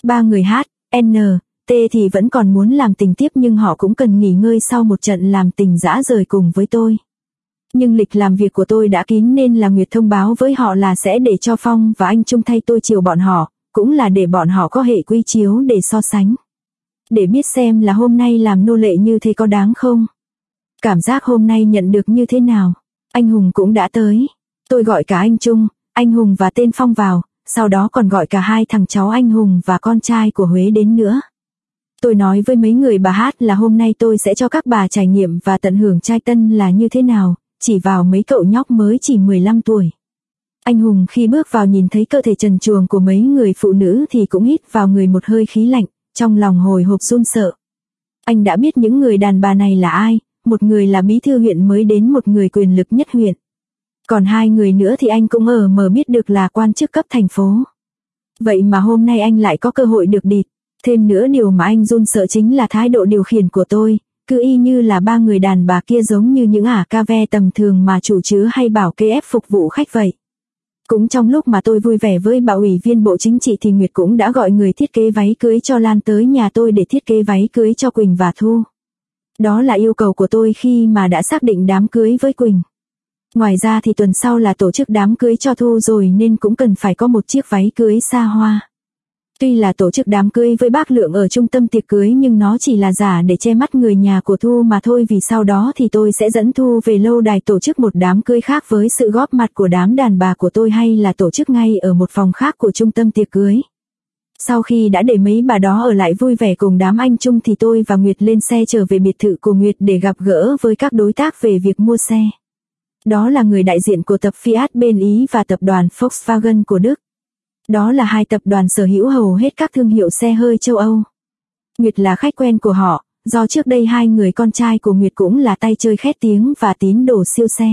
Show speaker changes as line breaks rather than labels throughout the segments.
Ba người H, N, T thì vẫn còn muốn làm tình tiếp nhưng họ cũng cần nghỉ ngơi sau một trận làm tình dã rời cùng với tôi. Nhưng lịch làm việc của tôi đã kín nên là Nguyệt thông báo với họ là sẽ để cho Phong và anh Trung thay tôi chiều bọn họ, cũng là để bọn họ có hệ quy chiếu để so sánh. Để biết xem là hôm nay làm nô lệ như thế có đáng không? Cảm giác hôm nay nhận được như thế nào? Anh Hùng cũng đã tới. Tôi gọi cả anh Trung, anh Hùng và tên Phong vào, sau đó còn gọi cả hai thằng cháu anh Hùng và con trai của Huế đến nữa. Tôi nói với mấy người bà Hát là hôm nay tôi sẽ cho các bà trải nghiệm và tận hưởng trai tân là như thế nào, chỉ vào mấy cậu nhóc mới chỉ 15 tuổi. Anh Hùng khi bước vào nhìn thấy cơ thể trần truồng của mấy người phụ nữ thì cũng hít vào người một hơi khí lạnh, trong lòng hồi hộp run sợ. Anh đã biết những người đàn bà này là ai, một người là bí thư huyện mới đến, một người quyền lực nhất huyện. Còn hai người nữa thì anh cũng mờ biết được là quan chức cấp thành phố. Vậy mà hôm nay anh lại có cơ hội được địt. Thêm nữa điều mà anh run sợ chính là thái độ điều khiển của tôi, cứ y như là ba người đàn bà kia giống như những ca ve tầm thường mà chủ chứa hay bảo kê ép phục vụ khách vậy. Cũng trong lúc mà tôi vui vẻ với bà ủy viên Bộ Chính trị thì Nguyệt cũng đã gọi người thiết kế váy cưới cho Lan tới nhà tôi để thiết kế váy cưới cho Quỳnh và Thu. Đó là yêu cầu của tôi khi mà đã xác định đám cưới với Quỳnh. Ngoài ra thì tuần sau là tổ chức đám cưới cho Thu rồi nên cũng cần phải có một chiếc váy cưới xa hoa. Tuy là tổ chức đám cưới với bác Lượng ở trung tâm tiệc cưới nhưng nó chỉ là giả để che mắt người nhà của Thu mà thôi, vì sau đó thì tôi sẽ dẫn Thu về lâu đài tổ chức một đám cưới khác với sự góp mặt của đám đàn bà của tôi, hay là tổ chức ngay ở một phòng khác của trung tâm tiệc cưới. Sau khi đã để mấy bà đó ở lại vui vẻ cùng đám anh Trung thì tôi và Nguyệt lên xe trở về biệt thự của Nguyệt để gặp gỡ với các đối tác về việc mua xe. Đó là người đại diện của tập Fiat bên Ý và tập đoàn Volkswagen của Đức. Đó là hai tập đoàn sở hữu hầu hết các thương hiệu xe hơi châu Âu. Nguyệt là khách quen của họ, do trước đây hai người con trai của Nguyệt cũng là tay chơi khét tiếng và tín đồ siêu xe.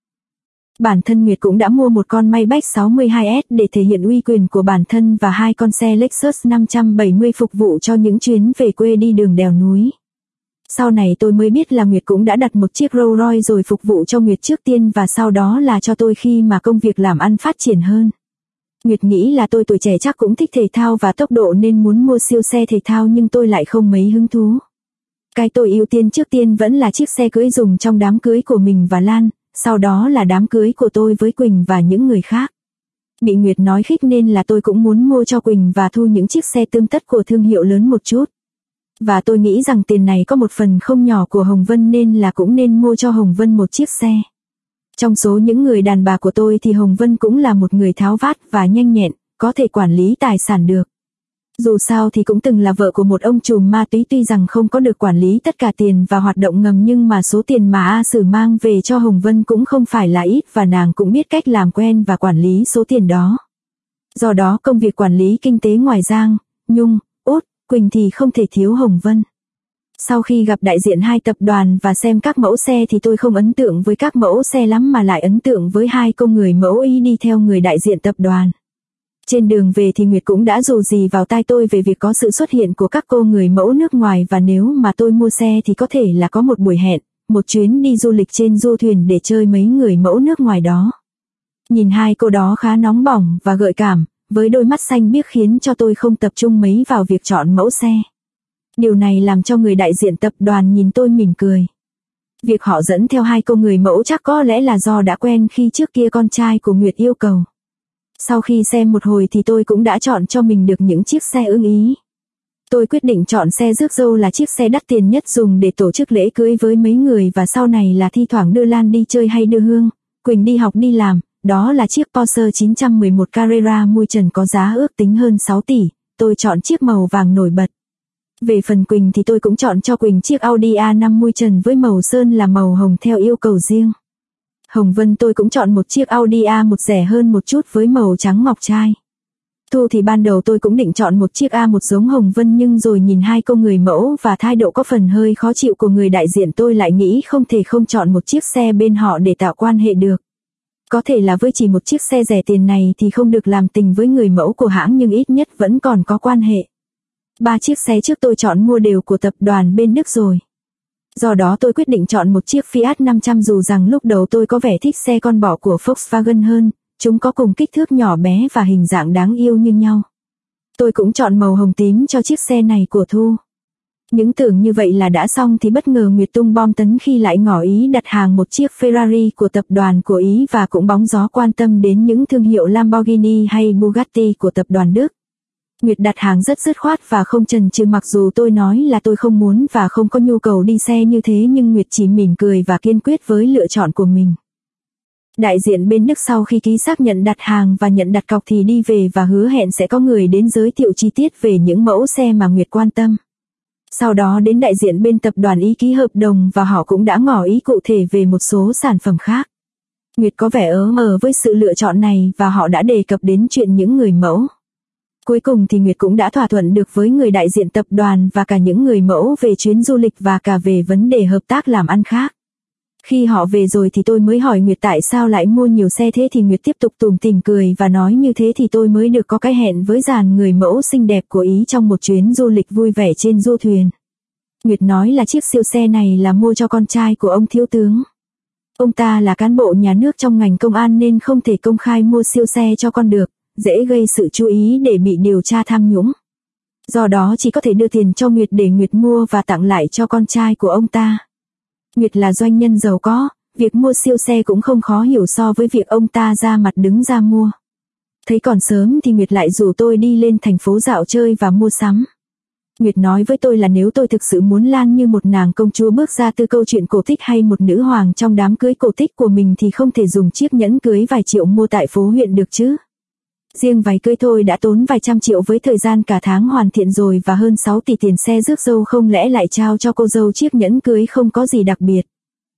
Bản thân Nguyệt cũng đã mua một con Maybach 62S để thể hiện uy quyền của bản thân và hai con xe Lexus 570 phục vụ cho những chuyến về quê đi đường đèo núi. Sau này tôi mới biết là Nguyệt cũng đã đặt một chiếc Rolls Royce rồi phục vụ cho Nguyệt trước tiên và sau đó là cho tôi khi mà công việc làm ăn phát triển hơn. Nguyệt nghĩ là tôi tuổi trẻ chắc cũng thích thể thao và tốc độ nên muốn mua siêu xe thể thao nhưng tôi lại không mấy hứng thú. Cái tôi ưu tiên trước tiên vẫn là chiếc xe cưới dùng trong đám cưới của mình và Lan, sau đó là đám cưới của tôi với Quỳnh và những người khác. Bị Nguyệt nói khích nên là tôi cũng muốn mua cho Quỳnh và Thu những chiếc xe tươm tất của thương hiệu lớn một chút. Và tôi nghĩ rằng tiền này có một phần không nhỏ của Hồng Vân nên là cũng nên mua cho Hồng Vân một chiếc xe. Trong số những người đàn bà của tôi thì Hồng Vân cũng là một người tháo vát và nhanh nhẹn, có thể quản lý tài sản được. Dù sao thì cũng từng là vợ của một ông trùm ma túy, tuy rằng không có được quản lý tất cả tiền và hoạt động ngầm nhưng mà số tiền mà A Sử mang về cho Hồng Vân cũng không phải là ít và nàng cũng biết cách làm quen và quản lý số tiền đó. Do đó công việc quản lý kinh tế ngoài Giang, Nhung, Út, Quỳnh thì không thể thiếu Hồng Vân. Sau khi gặp đại diện hai tập đoàn và xem các mẫu xe thì tôi không ấn tượng với các mẫu xe lắm mà lại ấn tượng với hai cô người mẫu Ý đi theo người đại diện tập đoàn. Trên đường về thì Nguyệt cũng đã rủ rì vào tai tôi về việc có sự xuất hiện của các cô người mẫu nước ngoài và nếu mà tôi mua xe thì có thể là có một buổi hẹn, một chuyến đi du lịch trên du thuyền để chơi mấy người mẫu nước ngoài đó. Nhìn hai cô đó khá nóng bỏng và gợi cảm, với đôi mắt xanh biếc khiến cho tôi không tập trung mấy vào việc chọn mẫu xe. Điều này làm cho người đại diện tập đoàn nhìn tôi mỉm cười. Việc họ dẫn theo hai cô người mẫu chắc có lẽ là do đã quen khi trước kia con trai của Nguyệt yêu cầu. Sau khi xem một hồi thì tôi cũng đã chọn cho mình được những chiếc xe ưng ý. Tôi quyết định chọn xe rước dâu là chiếc xe đắt tiền nhất dùng để tổ chức lễ cưới với mấy người và sau này là thi thoảng đưa Lan đi chơi hay đưa Hương, Quỳnh đi học đi làm. Đó là chiếc Porsche 911 Carrera mui trần có giá ước tính hơn 6 tỷ, tôi chọn chiếc màu vàng nổi bật. Về phần Quỳnh thì tôi cũng chọn cho Quỳnh chiếc Audi A5 mui trần với màu sơn là màu hồng theo yêu cầu riêng. Hồng Vân tôi cũng chọn một chiếc Audi A1 rẻ hơn một chút với màu trắng ngọc trai. Thu thì ban đầu tôi cũng định chọn một chiếc A1 giống Hồng Vân nhưng rồi nhìn hai cô người mẫu và thái độ có phần hơi khó chịu của người đại diện tôi lại nghĩ không thể không chọn một chiếc xe bên họ để tạo quan hệ được. Có thể là với chỉ một chiếc xe rẻ tiền này thì không được làm tình với người mẫu của hãng nhưng ít nhất vẫn còn có quan hệ. 3 chiếc xe trước tôi chọn mua đều của tập đoàn bên Đức rồi. Do đó tôi quyết định chọn một chiếc Fiat 500 dù rằng lúc đầu tôi có vẻ thích xe con bò của Volkswagen hơn, chúng có cùng kích thước nhỏ bé và hình dạng đáng yêu như nhau. Tôi cũng chọn màu hồng tím cho chiếc xe này của Thu. Những tưởng như vậy là đã xong thì bất ngờ Nguyệt tung bom tấn khi lại ngỏ ý đặt hàng một chiếc Ferrari của tập đoàn của Ý và cũng bóng gió quan tâm đến những thương hiệu Lamborghini hay Bugatti của tập đoàn Đức. Nguyệt đặt hàng rất dứt khoát và không chần chừ, mặc dù tôi nói là tôi không muốn và không có nhu cầu đi xe như thế, nhưng Nguyệt chỉ mỉm cười và kiên quyết với lựa chọn của mình. Đại diện bên Đức sau khi ký xác nhận đặt hàng và nhận đặt cọc thì đi về và hứa hẹn sẽ có người đến giới thiệu chi tiết về những mẫu xe mà Nguyệt quan tâm. Sau đó đến đại diện bên tập đoàn Ý ký hợp đồng và họ cũng đã ngỏ ý cụ thể về một số sản phẩm khác. Nguyệt có vẻ ớ mờ với sự lựa chọn này và họ đã đề cập đến chuyện những người mẫu. Cuối cùng thì Nguyệt cũng đã thỏa thuận được với người đại diện tập đoàn và cả những người mẫu về chuyến du lịch và cả về vấn đề hợp tác làm ăn khác. Khi họ về rồi thì tôi mới hỏi Nguyệt tại sao lại mua nhiều xe thế, thì Nguyệt tiếp tục tủm tỉm cười và nói như thế thì tôi mới được có cái hẹn với dàn người mẫu xinh đẹp của Ý trong một chuyến du lịch vui vẻ trên du thuyền. Nguyệt nói là chiếc siêu xe này là mua cho con trai của ông thiếu tướng. Ông ta là cán bộ nhà nước trong ngành công an nên không thể công khai mua siêu xe cho con được, dễ gây sự chú ý để bị điều tra tham nhũng. Do đó chỉ có thể đưa tiền cho Nguyệt để Nguyệt mua và tặng lại cho con trai của ông ta. Nguyệt là doanh nhân giàu có, việc mua siêu xe cũng không khó hiểu so với việc ông ta ra mặt đứng ra mua. Thấy còn sớm thì Nguyệt lại rủ tôi đi lên thành phố dạo chơi và mua sắm. Nguyệt nói với tôi là nếu tôi thực sự muốn Lan như một nàng công chúa bước ra từ câu chuyện cổ tích hay một nữ hoàng trong đám cưới cổ tích của mình thì không thể dùng chiếc nhẫn cưới vài triệu mua tại phố huyện được chứ. Riêng váy cưới thôi đã tốn vài trăm triệu với thời gian cả tháng hoàn thiện rồi và hơn 6 tỷ tiền xe rước dâu, không lẽ lại trao cho cô dâu chiếc nhẫn cưới không có gì đặc biệt.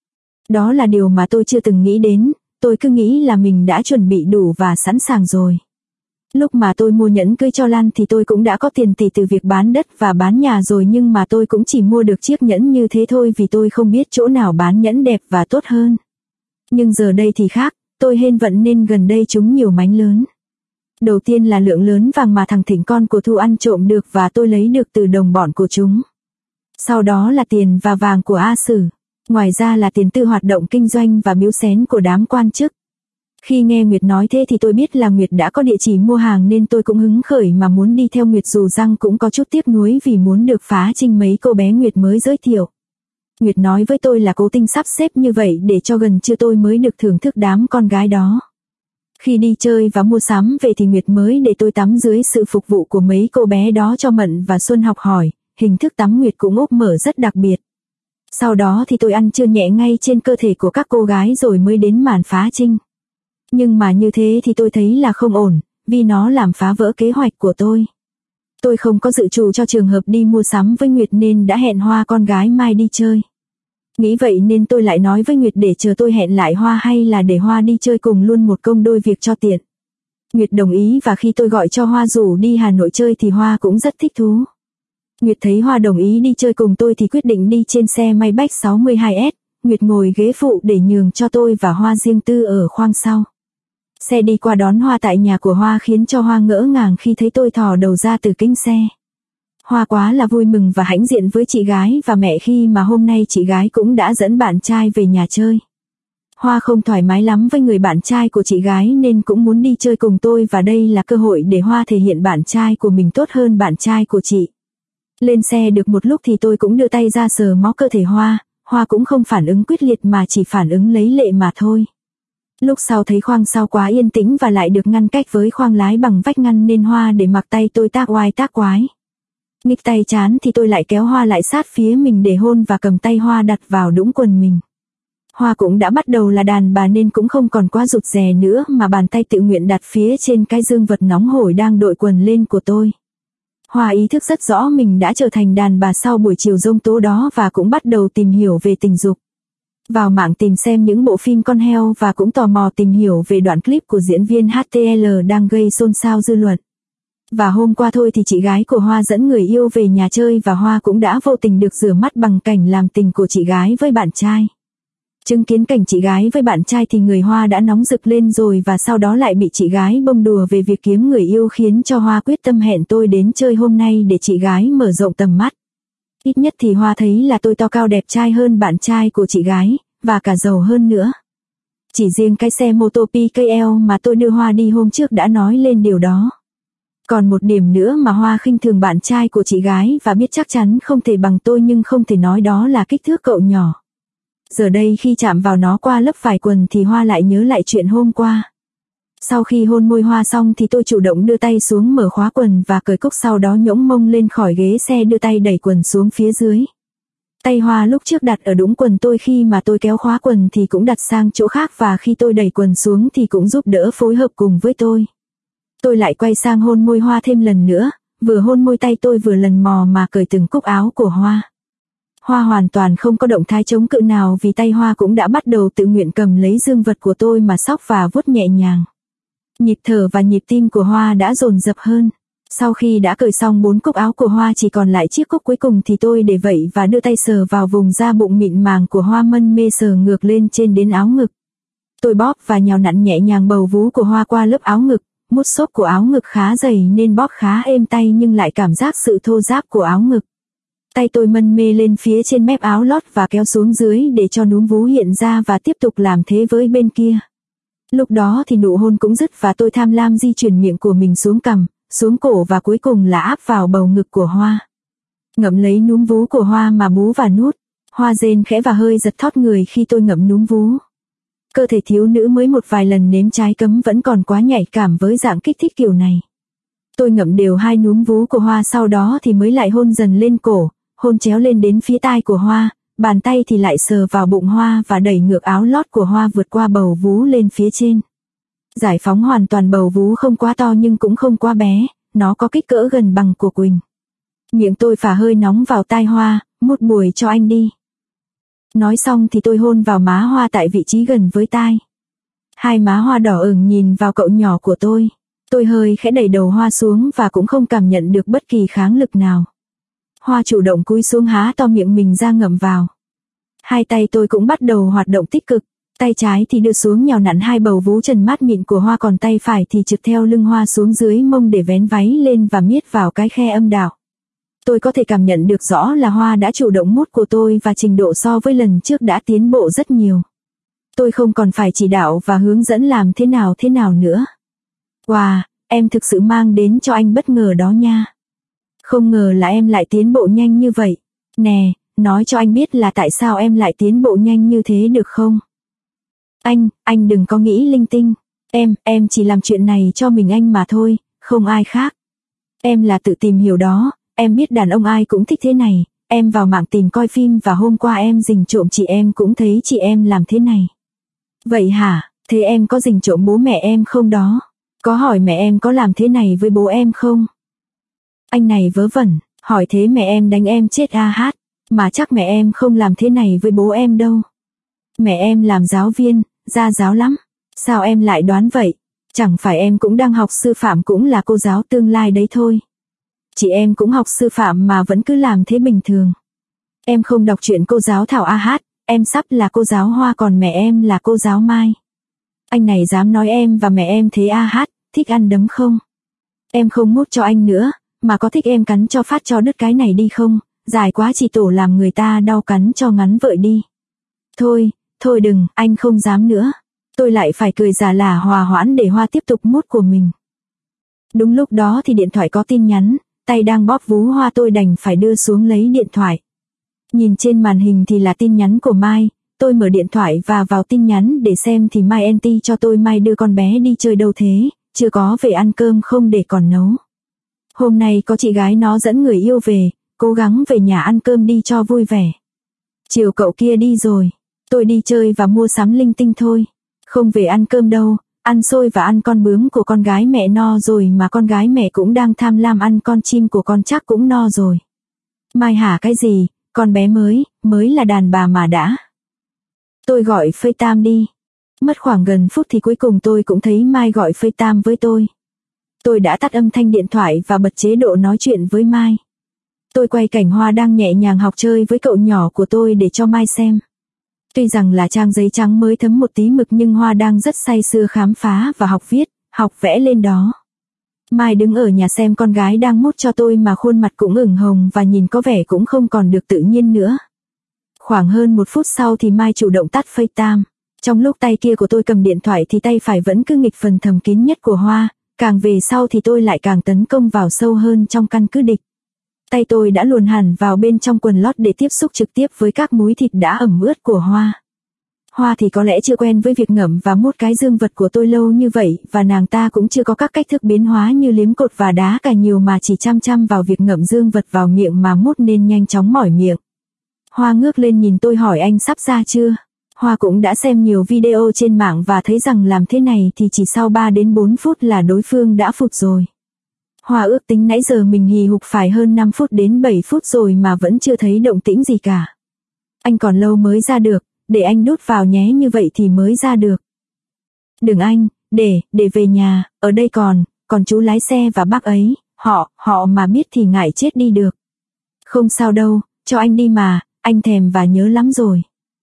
Đó là điều mà tôi chưa từng nghĩ đến, tôi cứ nghĩ là mình đã chuẩn bị đủ và sẵn sàng rồi. Lúc mà tôi mua nhẫn cưới cho Lan thì tôi cũng đã có tiền tỷ từ việc bán đất và bán nhà rồi, nhưng mà tôi cũng chỉ mua được chiếc nhẫn như thế thôi vì tôi không biết chỗ nào bán nhẫn đẹp và tốt hơn. Nhưng giờ đây thì khác, tôi hên vận nên gần đây trúng nhiều mánh lớn. Đầu tiên là lượng lớn vàng mà thằng Thịnh con của Thu ăn trộm được và tôi lấy được từ đồng bọn của chúng. Sau đó là tiền và vàng của A Sử. Ngoài ra là tiền từ hoạt động kinh doanh và biếu xén của đám quan chức. Khi nghe Nguyệt nói thế thì tôi biết là Nguyệt đã có địa chỉ mua hàng nên tôi cũng hứng khởi mà muốn đi theo Nguyệt, dù rằng cũng có chút tiếc nuối vì muốn được phá trinh mấy cô bé Nguyệt mới giới thiệu. Nguyệt nói với tôi là cố tình sắp xếp như vậy để cho gần trưa tôi mới được thưởng thức đám con gái đó. Khi đi chơi và mua sắm về thì Nguyệt mới để tôi tắm dưới sự phục vụ của mấy cô bé đó cho Mận và Xuân học hỏi, hình thức tắm Nguyệt cũng úp mở rất đặc biệt. Sau đó thì tôi ăn trưa nhẹ ngay trên cơ thể của các cô gái rồi mới đến màn phá trinh. Nhưng mà như thế thì tôi thấy là không ổn, vì nó làm phá vỡ kế hoạch của tôi. Tôi không có dự trù cho trường hợp đi mua sắm với Nguyệt nên đã hẹn Hoa con gái mai đi chơi. Nghĩ vậy nên tôi lại nói với Nguyệt để chờ tôi hẹn lại Hoa hay là để Hoa đi chơi cùng luôn một công đôi việc cho tiện. Nguyệt đồng ý và khi tôi gọi cho Hoa rủ đi Hà Nội chơi thì Hoa cũng rất thích thú. Nguyệt thấy Hoa đồng ý đi chơi cùng tôi thì quyết định đi trên xe Maybach 62S, Nguyệt ngồi ghế phụ để nhường cho tôi và Hoa riêng tư ở khoang sau. Xe đi qua đón Hoa tại nhà của Hoa khiến cho Hoa ngỡ ngàng khi thấy tôi thò đầu ra từ kính xe. Hoa quá là vui mừng và hãnh diện với chị gái và mẹ khi mà hôm nay chị gái cũng đã dẫn bạn trai về nhà chơi. Hoa không thoải mái lắm với người bạn trai của chị gái nên cũng muốn đi chơi cùng tôi và đây là cơ hội để Hoa thể hiện bạn trai của mình tốt hơn bạn trai của chị. Lên xe được một lúc thì tôi cũng đưa tay ra sờ mó cơ thể Hoa, Hoa cũng không phản ứng quyết liệt mà chỉ phản ứng lấy lệ mà thôi. Lúc sau thấy khoang sau quá yên tĩnh và lại được ngăn cách với khoang lái bằng vách ngăn nên Hoa để mặc tay tôi tác oai tác quái. Nghịch tay chán thì tôi lại kéo Hoa lại sát phía mình để hôn và cầm tay Hoa đặt vào đũng quần mình. Hoa cũng đã bắt đầu là đàn bà nên cũng không còn quá rụt rè nữa mà bàn tay tự nguyện đặt phía trên cái dương vật nóng hổi đang đội quần lên của tôi. Hoa ý thức rất rõ mình đã trở thành đàn bà sau buổi chiều giông tố đó và cũng bắt đầu tìm hiểu về tình dục. Vào mạng tìm xem những bộ phim con heo và cũng tò mò tìm hiểu về đoạn clip của diễn viên HTL đang gây xôn xao dư luận. Và hôm qua thôi thì chị gái của Hoa dẫn người yêu về nhà chơi và Hoa cũng đã vô tình được rửa mắt bằng cảnh làm tình của chị gái với bạn trai. Chứng kiến cảnh chị gái với bạn trai thì người Hoa đã nóng rực lên rồi và sau đó lại bị chị gái bông đùa về việc kiếm người yêu khiến cho Hoa quyết tâm hẹn tôi đến chơi hôm nay để chị gái mở rộng tầm mắt. Ít nhất thì Hoa thấy là tôi to cao đẹp trai hơn bạn trai của chị gái, và cả giàu hơn nữa. Chỉ riêng cái xe mô tô PKL mà tôi đưa Hoa đi hôm trước đã nói lên điều đó. Còn một điểm nữa mà Hoa khinh thường bạn trai của chị gái và biết chắc chắn không thể bằng tôi nhưng không thể nói đó là kích thước cậu nhỏ. Giờ đây khi chạm vào nó qua lớp vải quần thì Hoa lại nhớ lại chuyện hôm qua. Sau khi hôn môi Hoa xong thì tôi chủ động đưa tay xuống mở khóa quần và cởi cúc, sau đó nhỗng mông lên khỏi ghế xe đưa tay đẩy quần xuống phía dưới. Tay Hoa lúc trước đặt ở đũng quần tôi, khi mà tôi kéo khóa quần thì cũng đặt sang chỗ khác, và khi tôi đẩy quần xuống thì cũng giúp đỡ phối hợp cùng với tôi. Tôi lại quay sang hôn môi Hoa thêm lần nữa, vừa hôn môi tay tôi vừa lần mò mà cởi từng cúc áo của Hoa. Hoa hoàn toàn không có động thái chống cự nào vì tay Hoa cũng đã bắt đầu tự nguyện cầm lấy dương vật của tôi mà xóc và vuốt nhẹ nhàng. Nhịp thở và nhịp tim của Hoa đã dồn dập hơn. Sau khi đã cởi xong 4 cúc áo của Hoa, chỉ còn lại chiếc cúc cuối cùng thì tôi để vậy và đưa tay sờ vào vùng da bụng mịn màng của Hoa, mân mê sờ ngược lên trên đến áo ngực. Tôi bóp và nhào nặn nhẹ nhàng bầu vú của Hoa qua lớp áo ngực. Mút xốp của áo ngực khá dày nên bóp khá êm tay nhưng lại cảm giác sự thô ráp của áo ngực. Tay tôi mân mê lên phía trên mép áo lót và kéo xuống dưới để cho núm vú hiện ra và tiếp tục làm thế với bên kia. Lúc đó thì nụ hôn cũng dứt và tôi tham lam di chuyển miệng của mình xuống cằm, xuống cổ và cuối cùng là áp vào bầu ngực của Hoa. Ngậm lấy núm vú của Hoa mà bú và nuốt. Hoa rên khẽ và hơi giật thót người khi tôi ngậm núm vú. Cơ thể thiếu nữ mới một vài lần nếm trái cấm vẫn còn quá nhạy cảm với dạng kích thích kiểu này. Tôi ngậm đều 2 núm vú của Hoa, sau đó thì mới lại hôn dần lên cổ, hôn chéo lên đến phía tai của Hoa, bàn tay thì lại sờ vào bụng Hoa và đẩy ngược áo lót của Hoa vượt qua bầu vú lên phía trên. Giải phóng hoàn toàn bầu vú, không quá to nhưng cũng không quá bé, nó có kích cỡ gần bằng của Quỳnh. Miệng tôi phả hơi nóng vào tai Hoa, mút bùi cho anh đi. Nói xong thì tôi hôn vào má Hoa tại vị trí gần với tai. Hai má Hoa đỏ ửng nhìn vào cậu nhỏ của tôi. Tôi hơi khẽ đẩy đầu Hoa xuống và cũng không cảm nhận được bất kỳ kháng lực nào. Hoa chủ động cúi xuống há to miệng mình ra ngậm vào. Hai tay tôi cũng bắt đầu hoạt động tích cực. Tay trái thì đưa xuống nhào nặn 2 bầu vú trần mát mịn của Hoa, còn tay phải thì trượt theo lưng Hoa xuống dưới mông để vén váy lên và miết vào cái khe âm đạo. Tôi có thể cảm nhận được rõ là Hoa đã chủ động mút của tôi và trình độ so với lần trước đã tiến bộ rất nhiều. Tôi không còn phải chỉ đạo và hướng dẫn làm thế nào nữa. Wow, em thực sự mang đến cho anh bất ngờ đó nha. Không ngờ là em lại tiến bộ nhanh như vậy. Nè, nói cho anh biết là tại sao em lại tiến bộ nhanh như thế được không? Anh đừng có nghĩ linh tinh. Em chỉ làm chuyện này cho mình anh mà thôi, không ai khác. Em là tự tìm hiểu đó, em biết đàn ông ai cũng thích thế này. Em vào mạng tìm coi phim và hôm qua em rình trộm chị em cũng thấy chị em làm thế này. Vậy hả, thế em có rình trộm bố mẹ em không đó? Có hỏi mẹ em có làm thế này với bố em không? Anh này vớ vẩn, hỏi thế mẹ em đánh em chết hát, mà chắc mẹ em không làm thế này với bố em đâu. Mẹ em làm giáo viên, gia giáo lắm. Sao em lại đoán vậy? Chẳng phải em cũng đang học sư phạm, cũng là cô giáo tương lai đấy thôi. Chị em cũng học sư phạm mà vẫn cứ làm thế bình thường. Em không đọc truyện cô giáo Thảo hát, em sắp là cô giáo Hoa còn mẹ em là cô giáo Mai. Anh này dám nói em và mẹ em thế hát, thích ăn đấm không? Em không mút cho anh nữa, mà có thích em cắn cho phát cho đứt cái này đi không? Dài quá chỉ tổ làm người ta đau, cắn cho ngắn vậy đi. Thôi đừng, anh không dám nữa. Tôi lại phải cười giả lả hòa hoãn để Hoa tiếp tục mút của mình. Đúng lúc đó thì điện thoại có tin nhắn, tay đang bóp vú Hoa tôi đành phải đưa xuống lấy điện thoại. Nhìn trên màn hình thì là tin nhắn của Mai, tôi mở điện thoại và vào tin nhắn để xem thì Mai NT cho tôi Mai đưa con bé đi chơi đâu thế, chưa có về ăn cơm không để còn nấu. Hôm nay có chị gái nó dẫn người yêu về, cố gắng về nhà ăn cơm đi cho vui vẻ. Chiều cậu kia đi rồi, tôi đi chơi và mua sắm linh tinh thôi, không về ăn cơm đâu, ăn xôi và ăn con bướm của con gái mẹ no rồi mà con gái mẹ cũng đang tham lam ăn con chim của con chắc cũng no rồi. Mai hả cái gì, con bé mới là đàn bà mà đã. Tôi gọi FaceTime đi. Mất khoảng gần phút thì cuối cùng tôi cũng thấy Mai gọi FaceTime với tôi. Tôi đã tắt âm thanh điện thoại và bật chế độ nói chuyện với Mai. Tôi quay cảnh Hoa đang nhẹ nhàng học chơi với cậu nhỏ của tôi để cho Mai xem. Tuy rằng là trang giấy trắng mới thấm một tí mực nhưng Hoa đang rất say sưa khám phá và học viết, học vẽ lên đó. Mai đứng ở nhà xem con gái đang mút cho tôi mà khuôn mặt cũng ửng hồng và nhìn có vẻ cũng không còn được tự nhiên nữa. Khoảng hơn 1 phút sau thì Mai chủ động tắt FaceTime. Trong lúc tay kia của tôi cầm điện thoại thì tay phải vẫn cứ nghịch phần thầm kín nhất của Hoa, càng về sau thì tôi lại càng tấn công vào sâu hơn trong căn cứ địch. Tay tôi đã luồn hẳn vào bên trong quần lót để tiếp xúc trực tiếp với các múi thịt đã ẩm ướt của Hoa. Hoa thì có lẽ chưa quen với việc ngậm và mút cái dương vật của tôi lâu như vậy, và nàng ta cũng chưa có các cách thức biến hóa như liếm cột và đá cày nhiều mà chỉ chăm chăm vào việc ngậm dương vật vào miệng mà mút nên nhanh chóng mỏi miệng. Hoa ngước lên nhìn tôi hỏi anh sắp ra chưa? Hoa cũng đã xem nhiều video trên mạng và thấy rằng làm thế này thì chỉ sau 3 đến 4 phút là đối phương đã phụt rồi. Hoa ước tính nãy giờ mình hì hục phải hơn 5 phút đến 7 phút rồi mà vẫn chưa thấy động tĩnh gì cả. Anh còn lâu mới ra được, để anh đút vào nhé, như vậy thì mới ra được. Đừng anh, để về nhà, ở đây còn chú lái xe và bác ấy, họ mà biết thì ngại chết đi được. Không sao đâu, cho anh đi mà, anh thèm và nhớ lắm rồi.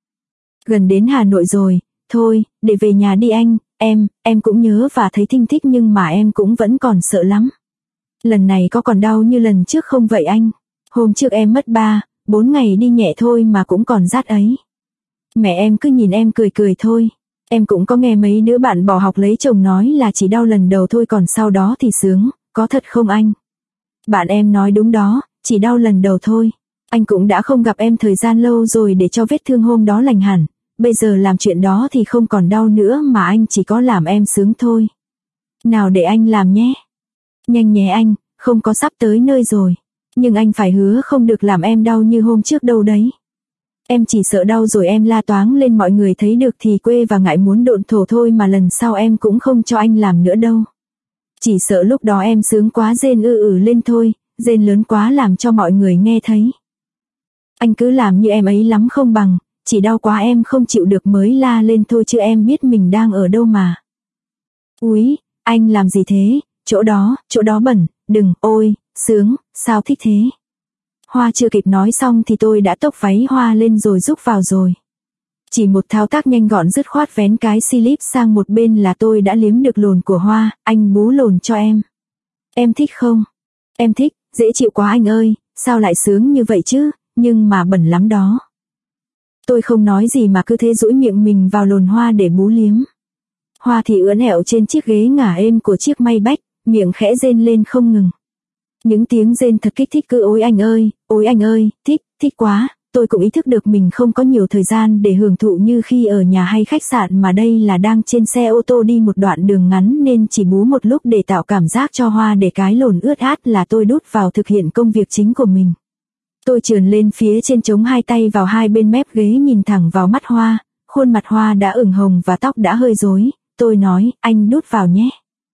Gần đến Hà Nội rồi, thôi, để về nhà đi anh, em cũng nhớ và thấy thinh thích nhưng mà em cũng vẫn còn sợ lắm. Lần này có còn đau như lần trước không vậy anh? Hôm trước em mất 3-4 ngày đi nhẹ thôi mà cũng còn rát ấy. Mẹ em cứ nhìn em cười thôi. Em cũng có nghe mấy đứa bạn bỏ học lấy chồng nói là chỉ đau lần đầu thôi còn sau đó thì sướng, có thật không anh? Bạn em nói đúng đó, chỉ đau lần đầu thôi. Anh cũng đã không gặp em thời gian lâu rồi để cho vết thương hôm đó lành hẳn. Bây giờ làm chuyện đó thì không còn đau nữa mà anh chỉ có làm em sướng thôi. Nào để anh làm nhé. Nhanh nhé anh, không có sắp tới nơi rồi. Nhưng anh phải hứa không được làm em đau như hôm trước đâu đấy. Em chỉ sợ đau rồi em la toáng lên mọi người thấy được thì quê và ngại muốn độn thổ thôi mà lần sau em cũng không cho anh làm nữa đâu. Chỉ sợ lúc đó em sướng quá rên lên thôi, rên lớn quá làm cho mọi người nghe thấy. Anh cứ làm như em ấy lắm không bằng, chỉ đau quá em không chịu được mới la lên thôi chứ em biết mình đang ở đâu mà. Úi, anh làm gì thế, chỗ đó bẩn, đừng, ôi, sướng, sao thích thế. Hoa chưa kịp nói xong thì tôi đã tốc váy Hoa lên rồi rúc vào rồi. Chỉ một thao tác nhanh gọn dứt khoát vén cái slip sang một bên là tôi đã liếm được lồn của Hoa, anh bú lồn cho em. Em thích không? Em thích, dễ chịu quá anh ơi, sao lại sướng như vậy chứ, nhưng mà bẩn lắm đó. Tôi không nói gì mà cứ thế duỗi miệng mình vào lồn Hoa để bú liếm. Hoa thì ưỡn ẹo trên chiếc ghế ngả êm của chiếc Maybach, miệng khẽ rên lên không ngừng. Những tiếng rên thật kích thích cứ ôi anh ơi, thích quá, tôi cũng ý thức được mình không có nhiều thời gian để hưởng thụ như khi ở nhà hay khách sạn mà đây là đang trên xe ô tô đi một đoạn đường ngắn nên chỉ bú một lúc để tạo cảm giác cho Hoa để cái lồn ướt át là tôi đút vào thực hiện công việc chính của mình. Tôi trườn lên phía trên chống hai tay vào hai bên mép ghế nhìn thẳng vào mắt Hoa, khuôn mặt Hoa đã ửng hồng và tóc đã hơi rối, tôi nói, anh đút vào nhé.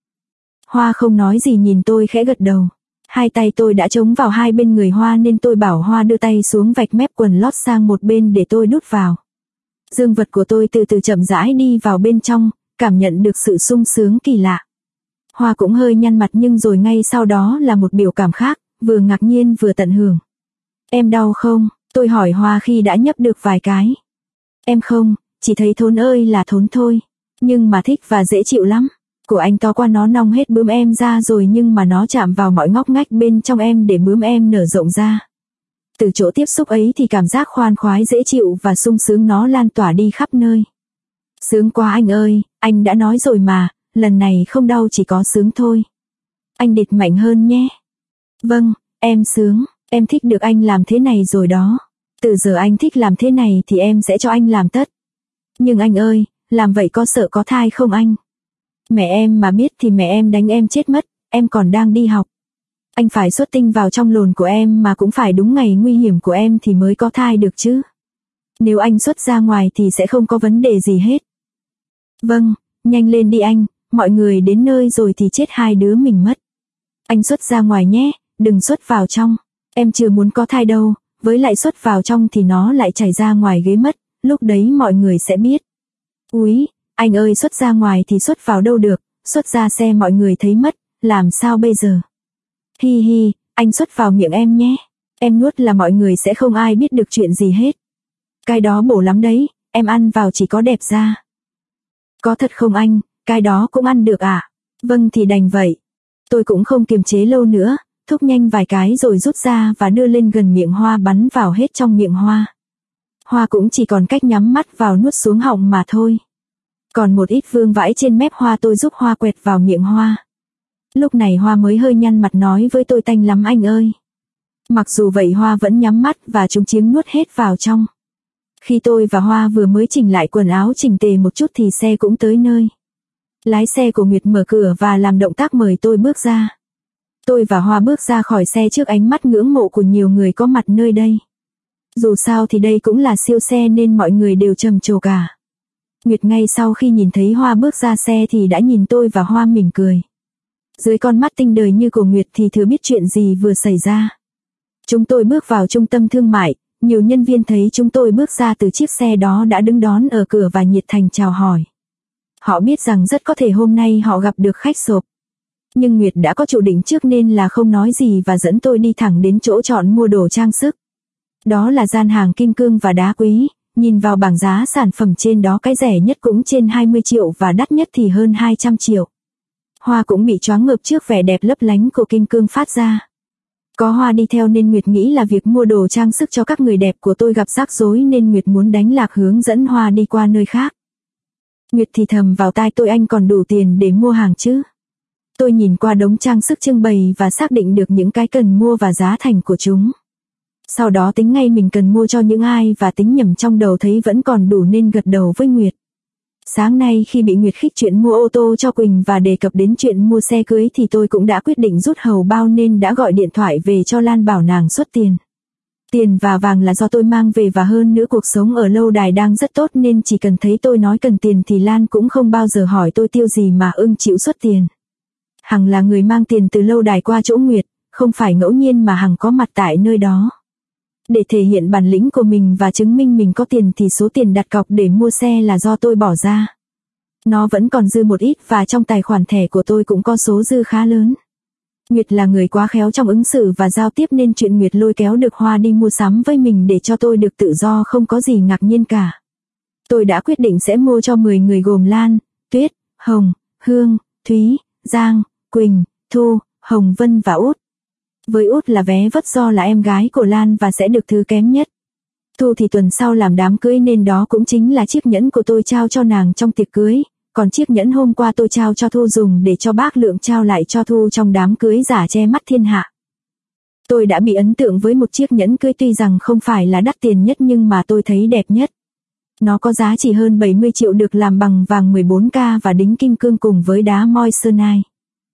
Hoa không nói gì nhìn tôi khẽ gật đầu. Hai tay tôi đã chống vào hai bên người Hoa nên tôi bảo Hoa đưa tay xuống vạch mép quần lót sang một bên để tôi đút vào. Dương vật của tôi từ từ chậm rãi đi vào bên trong, cảm nhận được sự sung sướng kỳ lạ. Hoa cũng hơi nhăn mặt nhưng rồi ngay sau đó là một biểu cảm khác, vừa ngạc nhiên vừa tận hưởng. Em đau không? Tôi hỏi Hoa khi đã nhấp được vài cái. Em không, chỉ thấy thốn ơi là thốn thôi. Nhưng mà thích và dễ chịu lắm. Của anh to qua nó nong hết bướm em ra rồi nhưng mà nó chạm vào mọi ngóc ngách bên trong em để bướm em nở rộng ra. Từ chỗ tiếp xúc ấy thì cảm giác khoan khoái dễ chịu và sung sướng nó lan tỏa đi khắp nơi. Sướng quá anh ơi, anh đã nói rồi mà, lần này không đau chỉ có sướng thôi. Anh địch mạnh hơn nhé. Vâng, em sướng, em thích được anh làm thế này rồi đó. Từ giờ anh thích làm thế này thì em sẽ cho anh làm tất. Nhưng anh ơi, làm vậy có sợ có thai không anh? Mẹ em mà biết thì mẹ em đánh em chết mất, em còn đang đi học. Anh phải xuất tinh vào trong lồn của em mà cũng phải đúng ngày nguy hiểm của em thì mới có thai được chứ. Nếu anh xuất ra ngoài thì sẽ không có vấn đề gì hết. Vâng, nhanh lên đi anh, mọi người đến nơi rồi thì chết hai đứa mình mất. Anh xuất ra ngoài nhé, đừng xuất vào trong. Em chưa muốn có thai đâu, với lại xuất vào trong thì nó lại chảy ra ngoài ghế mất, lúc đấy mọi người sẽ biết. Úi, anh ơi xuất ra ngoài thì xuất vào đâu được, xuất ra xe mọi người thấy mất, làm sao bây giờ? Hi hi, anh xuất vào miệng em nhé. Em nuốt là mọi người sẽ không ai biết được chuyện gì hết. Cái đó bổ lắm đấy, em ăn vào chỉ có đẹp da. Có thật không anh, cái đó cũng ăn được à? Vâng thì đành vậy. Tôi cũng không kiềm chế lâu nữa, thúc nhanh vài cái rồi rút ra và đưa lên gần miệng Hoa bắn vào hết trong miệng Hoa. Hoa cũng chỉ còn cách nhắm mắt vào nuốt xuống họng mà thôi. Còn một ít vương vãi trên mép Hoa tôi giúp Hoa quẹt vào miệng Hoa. Lúc này Hoa mới hơi nhăn mặt nói với tôi tanh lắm anh ơi. Mặc dù vậy Hoa vẫn nhắm mắt và chúng chiếng nuốt hết vào trong. Khi tôi và Hoa vừa mới chỉnh lại quần áo chỉnh tề một chút thì xe cũng tới nơi. Lái xe của Nguyệt mở cửa và làm động tác mời tôi bước ra. Tôi và Hoa bước ra khỏi xe trước ánh mắt ngưỡng mộ của nhiều người có mặt nơi đây. Dù sao thì đây cũng là siêu xe nên mọi người đều trầm trồ cả. Nguyệt ngay sau khi nhìn thấy Hoa bước ra xe thì đã nhìn tôi và Hoa mỉm cười. Dưới con mắt tinh đời như của Nguyệt thì thừa biết chuyện gì vừa xảy ra. Chúng tôi bước vào trung tâm thương mại, nhiều nhân viên thấy chúng tôi bước ra từ chiếc xe đó đã đứng đón ở cửa và nhiệt thành chào hỏi. Họ biết rằng rất có thể hôm nay họ gặp được khách sộp. Nhưng Nguyệt đã có chủ định trước nên là không nói gì và dẫn tôi đi thẳng đến chỗ chọn mua đồ trang sức. Đó là gian hàng kim cương và đá quý, nhìn vào bảng giá sản phẩm trên đó cái rẻ nhất cũng trên 20 triệu và đắt nhất thì hơn 200 triệu. Hoa cũng bị choáng ngợp trước vẻ đẹp lấp lánh của kim cương phát ra. Có Hoa đi theo nên Nguyệt nghĩ là việc mua đồ trang sức cho các người đẹp của tôi gặp rắc rối nên Nguyệt muốn đánh lạc hướng dẫn Hoa đi qua nơi khác. Nguyệt thì thầm vào tai tôi anh còn đủ tiền để mua hàng chứ. Tôi nhìn qua đống trang sức trưng bày và xác định được những cái cần mua và giá thành của chúng. Sau đó tính ngay mình cần mua cho những ai và tính nhầm trong đầu thấy vẫn còn đủ nên gật đầu với Nguyệt. Sáng nay khi bị Nguyệt khích chuyện mua ô tô cho Quỳnh và đề cập đến chuyện mua xe cưới thì tôi cũng đã quyết định rút hầu bao nên đã gọi điện thoại về cho Lan bảo nàng xuất tiền. Tiền và vàng là do tôi mang về và hơn nữa cuộc sống ở lâu đài đang rất tốt nên chỉ cần thấy tôi nói cần tiền thì Lan cũng không bao giờ hỏi tôi tiêu gì mà ưng chịu xuất tiền. Hằng là người mang tiền từ lâu đài qua chỗ Nguyệt, không phải ngẫu nhiên mà Hằng có mặt tại nơi đó. Để thể hiện bản lĩnh của mình và chứng minh mình có tiền thì số tiền đặt cọc để mua xe là do tôi bỏ ra. Nó vẫn còn dư một ít và trong tài khoản thẻ của tôi cũng có số dư khá lớn. Nguyệt là người quá khéo trong ứng xử và giao tiếp nên chuyện Nguyệt lôi kéo được Hoa đi mua sắm với mình để cho tôi được tự do không có gì ngạc nhiên cả. Tôi đã quyết định sẽ mua cho 10 người gồm Lan, Tuyết, Hồng, Hương, Thúy, Giang, Quỳnh, Thu, Hồng Vân và Út. Với Út là vé vất do là em gái của Lan và sẽ được thứ kém nhất. Thu thì tuần sau làm đám cưới nên đó cũng chính là chiếc nhẫn của tôi trao cho nàng trong tiệc cưới. Còn chiếc nhẫn hôm qua tôi trao cho Thu dùng để cho bác Lượng trao lại cho Thu trong đám cưới giả che mắt thiên hạ. Tôi đã bị ấn tượng với một chiếc nhẫn cưới tuy rằng không phải là đắt tiền nhất nhưng mà tôi thấy đẹp nhất. Nó có giá chỉ hơn 70 triệu được làm bằng vàng 14K và đính kim cương cùng với đá moissanite.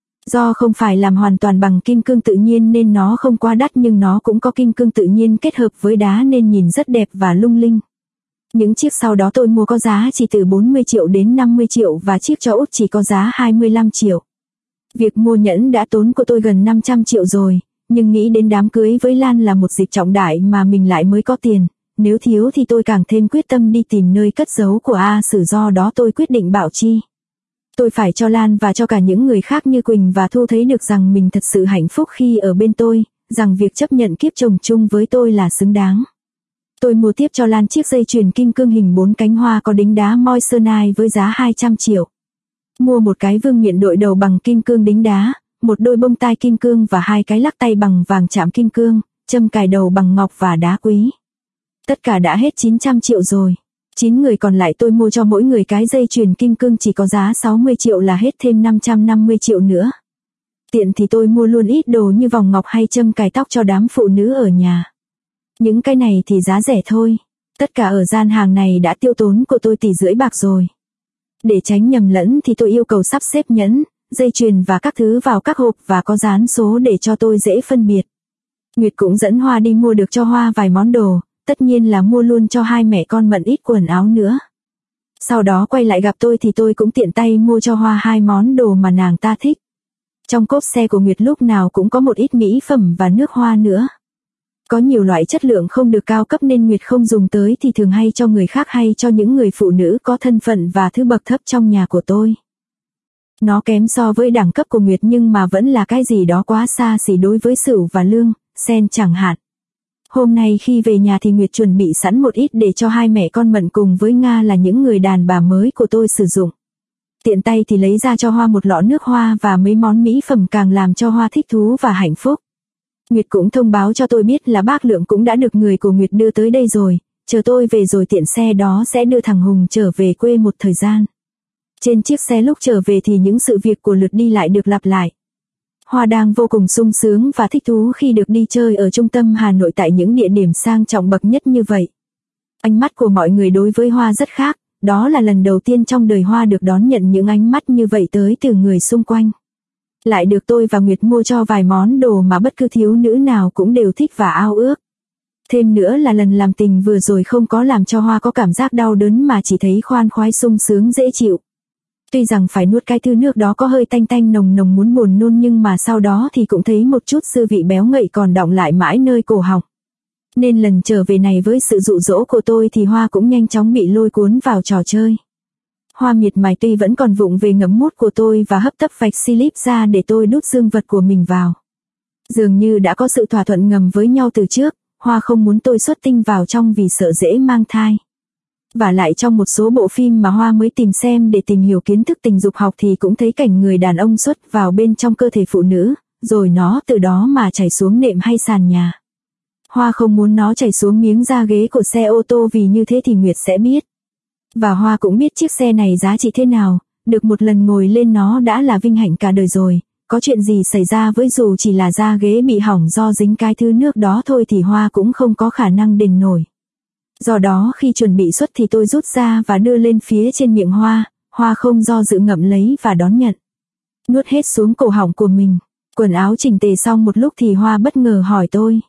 Do không phải làm hoàn toàn bằng kim cương tự nhiên nên nó không quá đắt nhưng nó cũng có kim cương tự nhiên kết hợp với đá nên nhìn rất đẹp và lung linh. Những chiếc sau đó tôi mua có giá chỉ từ 40 triệu đến 50 triệu và chiếc cho Út chỉ có giá 25 triệu. Việc mua nhẫn đã tốn của tôi gần 500 triệu rồi, nhưng nghĩ đến đám cưới với Lan là một dịp trọng đại mà mình lại mới có tiền, nếu thiếu thì tôi càng thêm quyết tâm đi tìm nơi cất giấu của A Sử do đó tôi quyết định bảo chi. Tôi phải cho Lan và cho cả những người khác như Quỳnh và Thu thấy được rằng mình thật sự hạnh phúc khi ở bên tôi, rằng việc chấp nhận kiếp chồng chung với tôi là xứng đáng. Tôi mua tiếp cho Lan chiếc dây chuyền kim cương hình 4 cánh hoa có đính đá moissanite với giá 200 triệu. Mua một cái vương miện đội đầu bằng kim cương đính đá, một đôi bông tai kim cương và 2 cái lắc tay bằng vàng chạm kim cương, châm cài đầu bằng ngọc và đá quý. Tất cả đã hết 900 triệu rồi. 9 người còn lại tôi mua cho mỗi người cái dây chuyền kim cương chỉ có giá 60 triệu là hết thêm 550 triệu nữa. Tiện thì tôi mua luôn ít đồ như vòng ngọc hay châm cài tóc cho đám phụ nữ ở nhà. Những cái này thì giá rẻ thôi. Tất cả ở gian hàng này đã tiêu tốn của tôi 1,5 tỷ bạc rồi. Để tránh nhầm lẫn thì tôi yêu cầu sắp xếp nhẫn, dây chuyền và các thứ vào các hộp và có dán số để cho tôi dễ phân biệt. Nguyệt cũng dẫn Hoa đi mua được cho Hoa vài món đồ, tất nhiên là mua luôn cho hai mẹ con Mận ít quần áo nữa. Sau đó quay lại gặp tôi thì tôi cũng tiện tay mua cho Hoa 2 món đồ mà nàng ta thích. Trong cốp xe của Nguyệt lúc nào cũng có một ít mỹ phẩm và nước hoa nữa. Có nhiều loại chất lượng không được cao cấp nên Nguyệt không dùng tới thì thường hay cho người khác hay cho những người phụ nữ có thân phận và thứ bậc thấp trong nhà của tôi. Nó kém so với đẳng cấp của Nguyệt nhưng mà vẫn là cái gì đó quá xa xỉ đối với Sửu và Lương, Sen chẳng hạn. Hôm nay khi về nhà thì Nguyệt chuẩn bị sẵn một ít để cho hai mẹ con Mận cùng với Nga là những người đàn bà mới của tôi sử dụng. Tiện tay thì lấy ra cho Hoa một lọ nước hoa và mấy món mỹ phẩm càng làm cho Hoa thích thú và hạnh phúc. Nguyệt cũng thông báo cho tôi biết là bác Lượng cũng đã được người của Nguyệt đưa tới đây rồi, chờ tôi về rồi tiện xe đó sẽ đưa thằng Hùng trở về quê một thời gian. Trên chiếc xe lúc trở về thì những sự việc của lượt đi lại được lặp lại. Hoa đang vô cùng sung sướng và thích thú khi được đi chơi ở trung tâm Hà Nội tại những địa điểm sang trọng bậc nhất như vậy. Ánh mắt của mọi người đối với Hoa rất khác, đó là lần đầu tiên trong đời Hoa được đón nhận những ánh mắt như vậy tới từ người xung quanh. Lại được tôi và Nguyệt mua cho vài món đồ mà bất cứ thiếu nữ nào cũng đều thích và ao ước. Thêm nữa là lần làm tình vừa rồi không có làm cho Hoa có cảm giác đau đớn mà chỉ thấy khoan khoái sung sướng dễ chịu. Tuy rằng phải nuốt cái thứ nước đó có hơi tanh tanh nồng nồng muốn buồn nôn nhưng mà sau đó thì cũng thấy một chút dư vị béo ngậy còn đọng lại mãi nơi cổ họng. Nên lần trở về này với sự dụ dỗ của tôi thì Hoa cũng nhanh chóng bị lôi cuốn vào trò chơi. Hoa miệt mài tuy vẫn còn vụng về ngấm mút của tôi và hấp tấp vạch slip ra để tôi đút dương vật của mình vào. Dường như đã có sự thỏa thuận ngầm với nhau từ trước, Hoa không muốn tôi xuất tinh vào trong vì sợ dễ mang thai. Và lại trong một số bộ phim mà Hoa mới tìm xem để tìm hiểu kiến thức tình dục học thì cũng thấy cảnh người đàn ông xuất vào bên trong cơ thể phụ nữ, rồi nó từ đó mà chảy xuống nệm hay sàn nhà. Hoa không muốn nó chảy xuống miếng da ghế của xe ô tô vì như thế thì Nguyệt sẽ biết. Và Hoa cũng biết chiếc xe này giá trị thế nào, được một lần ngồi lên nó đã là vinh hạnh cả đời rồi, có chuyện gì xảy ra với dù chỉ là da ghế bị hỏng do dính cái thứ nước đó thôi thì Hoa cũng không có khả năng đền nổi. Do đó khi chuẩn bị xuất thì tôi rút ra và đưa lên phía trên miệng Hoa, Hoa không do dự ngậm lấy và đón nhận. Nuốt hết xuống cổ họng của mình, quần áo chỉnh tề xong một lúc thì Hoa bất ngờ hỏi tôi.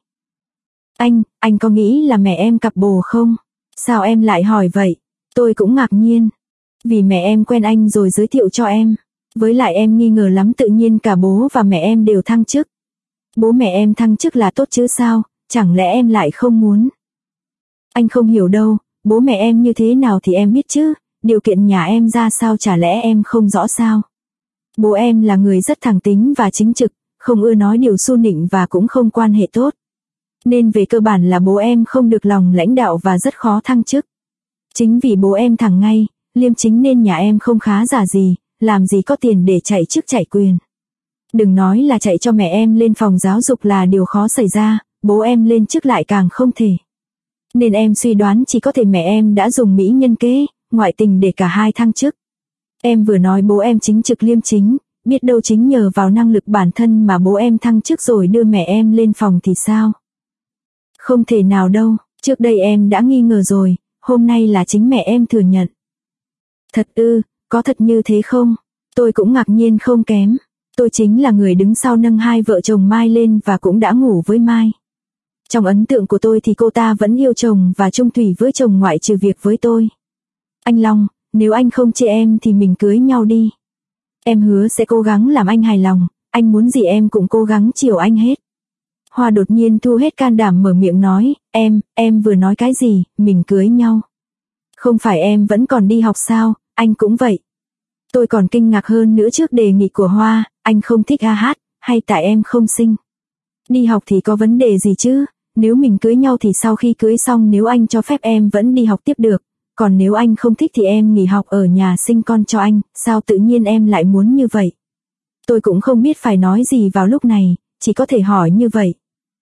Anh có nghĩ là mẹ em cặp bồ không? Sao em lại hỏi vậy? Tôi cũng ngạc nhiên. Vì mẹ em quen anh rồi giới thiệu cho em. Với lại em nghi ngờ lắm tự nhiên cả bố và mẹ em đều thăng chức. Bố mẹ em thăng chức là tốt chứ sao, chẳng lẽ em lại không muốn? Anh không hiểu đâu, bố mẹ em như thế nào thì em biết chứ, điều kiện nhà em ra sao chả lẽ em không rõ sao? Bố em là người rất thẳng tính và chính trực, không ưa nói điều xu nịnh và cũng không quan hệ tốt. Nên về cơ bản là bố em không được lòng lãnh đạo và rất khó thăng chức. Chính vì bố em thẳng ngay, liêm chính nên nhà em không khá giả gì, làm gì có tiền để chạy chức chạy quyền. Đừng nói là chạy cho mẹ em lên phòng giáo dục là điều khó xảy ra, bố em lên chức lại càng không thể. Nên em suy đoán chỉ có thể mẹ em đã dùng mỹ nhân kế, ngoại tình để cả hai thăng chức. Em vừa nói bố em chính trực liêm chính, biết đâu chính nhờ vào năng lực bản thân mà bố em thăng chức rồi đưa mẹ em lên phòng thì sao? Không thể nào đâu, trước đây em đã nghi ngờ rồi, hôm nay là chính mẹ em thừa nhận. Thật ư, có thật như thế không? Tôi cũng ngạc nhiên không kém. Tôi chính là người đứng sau nâng hai vợ chồng Mai lên và cũng đã ngủ với Mai. Trong ấn tượng của tôi thì cô ta vẫn yêu chồng và chung thủy với chồng ngoại trừ việc với tôi. Anh Long, nếu anh không chê em thì mình cưới nhau đi. Em hứa sẽ cố gắng làm anh hài lòng, anh muốn gì em cũng cố gắng chiều anh hết. Hoa đột nhiên thu hết can đảm mở miệng nói, em vừa nói cái gì, mình cưới nhau. Không phải em vẫn còn đi học sao, anh cũng vậy. Tôi còn kinh ngạc hơn nữa trước đề nghị của Hoa, anh không thích hát, hay tại em không xinh. Đi học thì có vấn đề gì chứ, nếu mình cưới nhau thì sau khi cưới xong nếu anh cho phép em vẫn đi học tiếp được, còn nếu anh không thích thì em nghỉ học ở nhà sinh con cho anh, sao tự nhiên em lại muốn như vậy. Tôi cũng không biết phải nói gì vào lúc này, chỉ có thể hỏi như vậy.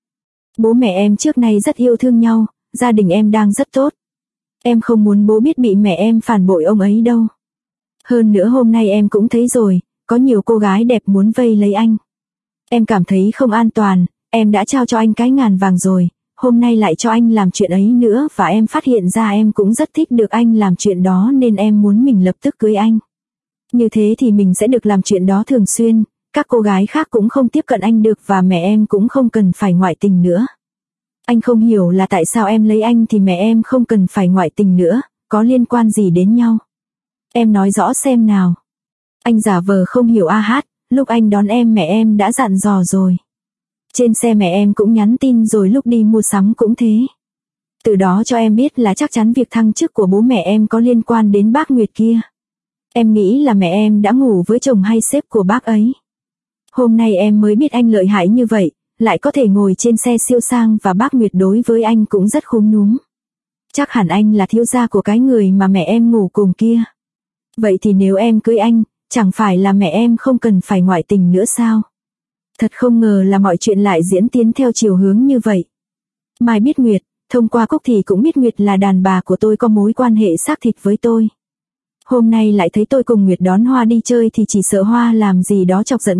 Bố mẹ em trước nay rất yêu thương nhau, gia đình em đang rất tốt. Em không muốn bố biết bị mẹ em phản bội ông ấy đâu. Hơn nữa hôm nay em cũng thấy rồi, có nhiều cô gái đẹp muốn vây lấy anh. Em cảm thấy không an toàn, em đã trao cho anh cái ngàn vàng rồi, hôm nay lại cho anh làm chuyện ấy nữa và em phát hiện ra em cũng rất thích được anh làm chuyện đó nên em muốn mình lập tức cưới anh. Như thế thì mình sẽ được làm chuyện đó thường xuyên, các cô gái khác cũng không tiếp cận anh được và mẹ em cũng không cần phải ngoại tình nữa. Anh không hiểu là tại sao em lấy anh thì mẹ em không cần phải ngoại tình nữa, có liên quan gì đến nhau. Em nói rõ xem nào. Anh giả vờ không hiểu hát, lúc anh đón em mẹ em đã dặn dò rồi. Trên xe mẹ em cũng nhắn tin rồi lúc đi mua sắm cũng thế. Từ đó cho em biết là chắc chắn việc thăng chức của bố mẹ em có liên quan đến bác Nguyệt kia. Em nghĩ là mẹ em đã ngủ với chồng hay sếp của bác ấy. Hôm nay em mới biết anh lợi hại như vậy, lại có thể ngồi trên xe siêu sang và bác Nguyệt đối với anh cũng rất khúm núm. Chắc hẳn anh là thiếu gia của cái người mà mẹ em ngủ cùng kia. Vậy thì nếu em cưới anh, chẳng phải là mẹ em không cần phải ngoại tình nữa sao? Thật không ngờ là mọi chuyện lại diễn tiến theo chiều hướng như vậy. Mai biết Nguyệt, thông qua Cúc thì cũng biết Nguyệt là đàn bà của tôi có mối quan hệ xác thịt với tôi. Hôm nay lại thấy tôi cùng Nguyệt đón Hoa đi chơi thì chỉ sợ Hoa làm gì đó chọc giận Nguyệt,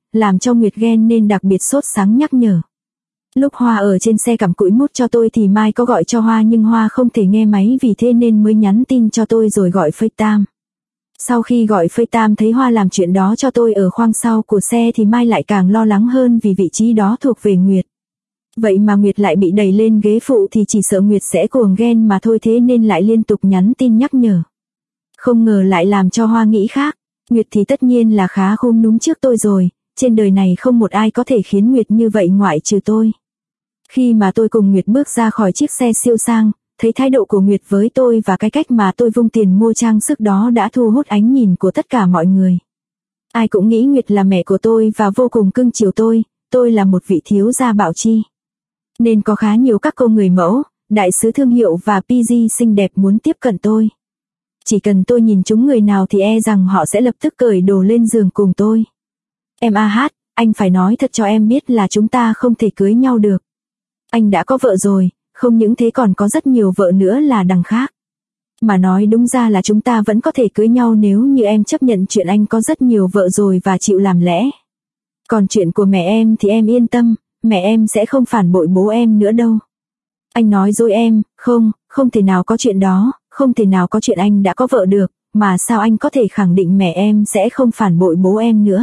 làm cho Nguyệt ghen nên đặc biệt sốt sáng nhắc nhở. Lúc Hoa ở trên xe cặm cụi mút cho tôi thì Mai có gọi cho Hoa nhưng Hoa không thể nghe máy vì thế nên mới nhắn tin cho tôi rồi gọi FaceTime. Sau khi gọi FaceTime thấy Hoa làm chuyện đó cho tôi ở khoang sau của xe thì Mai lại càng lo lắng hơn vì vị trí đó thuộc về Nguyệt. Vậy mà Nguyệt lại bị đẩy lên ghế phụ thì chỉ sợ Nguyệt sẽ cuồng ghen mà thôi, thế nên lại liên tục nhắn tin nhắc nhở. Không ngờ lại làm cho Hoa nghĩ khác. Nguyệt thì tất nhiên là khá khôn núm trước tôi rồi, trên đời này không một ai có thể khiến Nguyệt như vậy ngoại trừ tôi. Khi mà tôi cùng Nguyệt bước ra khỏi chiếc xe siêu sang, thấy thái độ của Nguyệt với tôi và cái cách mà tôi vung tiền mua trang sức đó đã thu hút ánh nhìn của tất cả mọi người. Ai cũng nghĩ Nguyệt là mẹ của tôi và vô cùng cưng chiều tôi là một vị thiếu gia bảo chi. Nên có khá nhiều các cô người mẫu, đại sứ thương hiệu và PG xinh đẹp muốn tiếp cận tôi. Chỉ cần tôi nhìn chúng người nào thì e rằng họ sẽ lập tức cởi đồ lên giường cùng tôi. Em AH, anh phải nói thật cho em biết là chúng ta không thể cưới nhau được. Anh đã có vợ rồi, không những thế còn có rất nhiều vợ nữa là đằng khác. Mà nói đúng ra là chúng ta vẫn có thể cưới nhau nếu như em chấp nhận chuyện anh có rất nhiều vợ rồi và chịu làm lẽ. Còn chuyện của mẹ em thì em yên tâm, mẹ em sẽ không phản bội bố em nữa đâu. Anh nói dối em, không thể nào có chuyện đó, không thể nào có chuyện anh đã có vợ được, mà sao anh có thể khẳng định mẹ em sẽ không phản bội bố em nữa.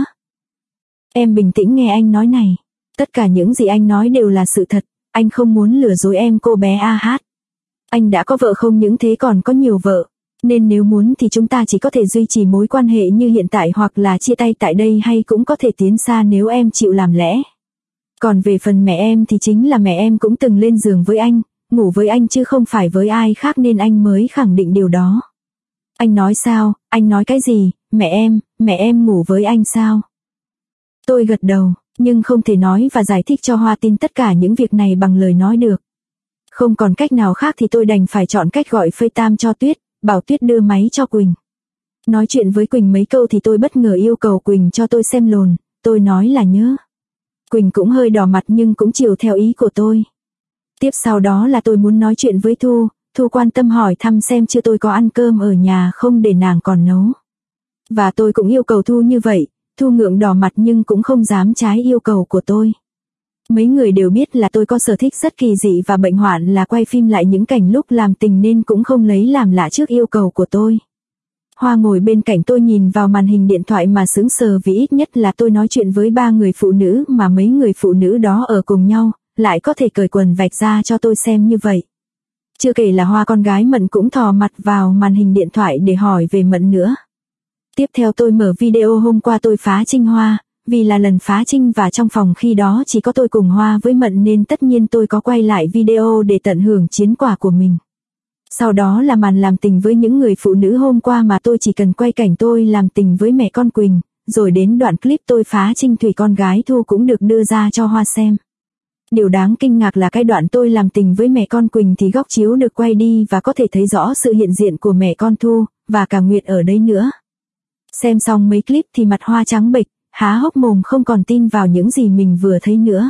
Em bình tĩnh nghe anh nói này, tất cả những gì anh nói đều là sự thật, anh không muốn lừa dối em cô bé AH. Anh đã có vợ không những thế còn có nhiều vợ, nên nếu muốn thì chúng ta chỉ có thể duy trì mối quan hệ như hiện tại hoặc là chia tay tại đây hay cũng có thể tiến xa nếu em chịu làm lẽ. Còn về phần mẹ em thì chính là mẹ em cũng từng lên giường với anh, ngủ với anh chứ không phải với ai khác nên anh mới khẳng định điều đó. Anh nói sao, anh nói cái gì, mẹ em ngủ với anh sao? Tôi gật đầu, nhưng không thể nói và giải thích cho Hoa tin tất cả những việc này bằng lời nói được. Không còn cách nào khác thì tôi đành phải chọn cách gọi FaceTime cho Tuyết, bảo Tuyết đưa máy cho Quỳnh. Nói chuyện với Quỳnh mấy câu thì tôi bất ngờ yêu cầu Quỳnh cho tôi xem lồn, tôi nói là nhớ. Quỳnh cũng hơi đỏ mặt nhưng cũng chiều theo ý của tôi. Tiếp sau đó là tôi muốn nói chuyện với Thu quan tâm hỏi thăm xem chưa tôi có ăn cơm ở nhà không để nàng còn nấu. Và tôi cũng yêu cầu Thu như vậy, Thu ngượng đỏ mặt nhưng cũng không dám trái yêu cầu của tôi. Mấy người đều biết là tôi có sở thích rất kỳ dị và bệnh hoạn là quay phim lại những cảnh lúc làm tình nên cũng không lấy làm lạ trước yêu cầu của tôi. Hoa ngồi bên cạnh tôi nhìn vào màn hình điện thoại mà sững sờ vì ít nhất là tôi nói chuyện với 3 người phụ nữ mà mấy người phụ nữ đó ở cùng nhau, lại có thể cởi quần vạch ra cho tôi xem như vậy. Chưa kể là Hoa con gái Mận cũng thò mặt vào màn hình điện thoại để hỏi về Mận nữa. Tiếp theo tôi mở video hôm qua tôi phá trinh Hoa, vì là lần phá trinh và trong phòng khi đó chỉ có tôi cùng Hoa với Mận nên tất nhiên tôi có quay lại video để tận hưởng chiến quả của mình. Sau đó là màn làm tình với những người phụ nữ hôm qua mà tôi chỉ cần quay cảnh tôi làm tình với mẹ con Quỳnh, rồi đến đoạn clip tôi phá trinh Thủy con gái Thu cũng được đưa ra cho Hoa xem. Điều đáng kinh ngạc là cái đoạn tôi làm tình với mẹ con Quỳnh thì góc chiếu được quay đi và có thể thấy rõ sự hiện diện của mẹ con Thu, và cả Nguyệt ở đây nữa. Xem xong mấy clip thì mặt Hoa trắng bệch, há hốc mồm không còn tin vào những gì mình vừa thấy nữa.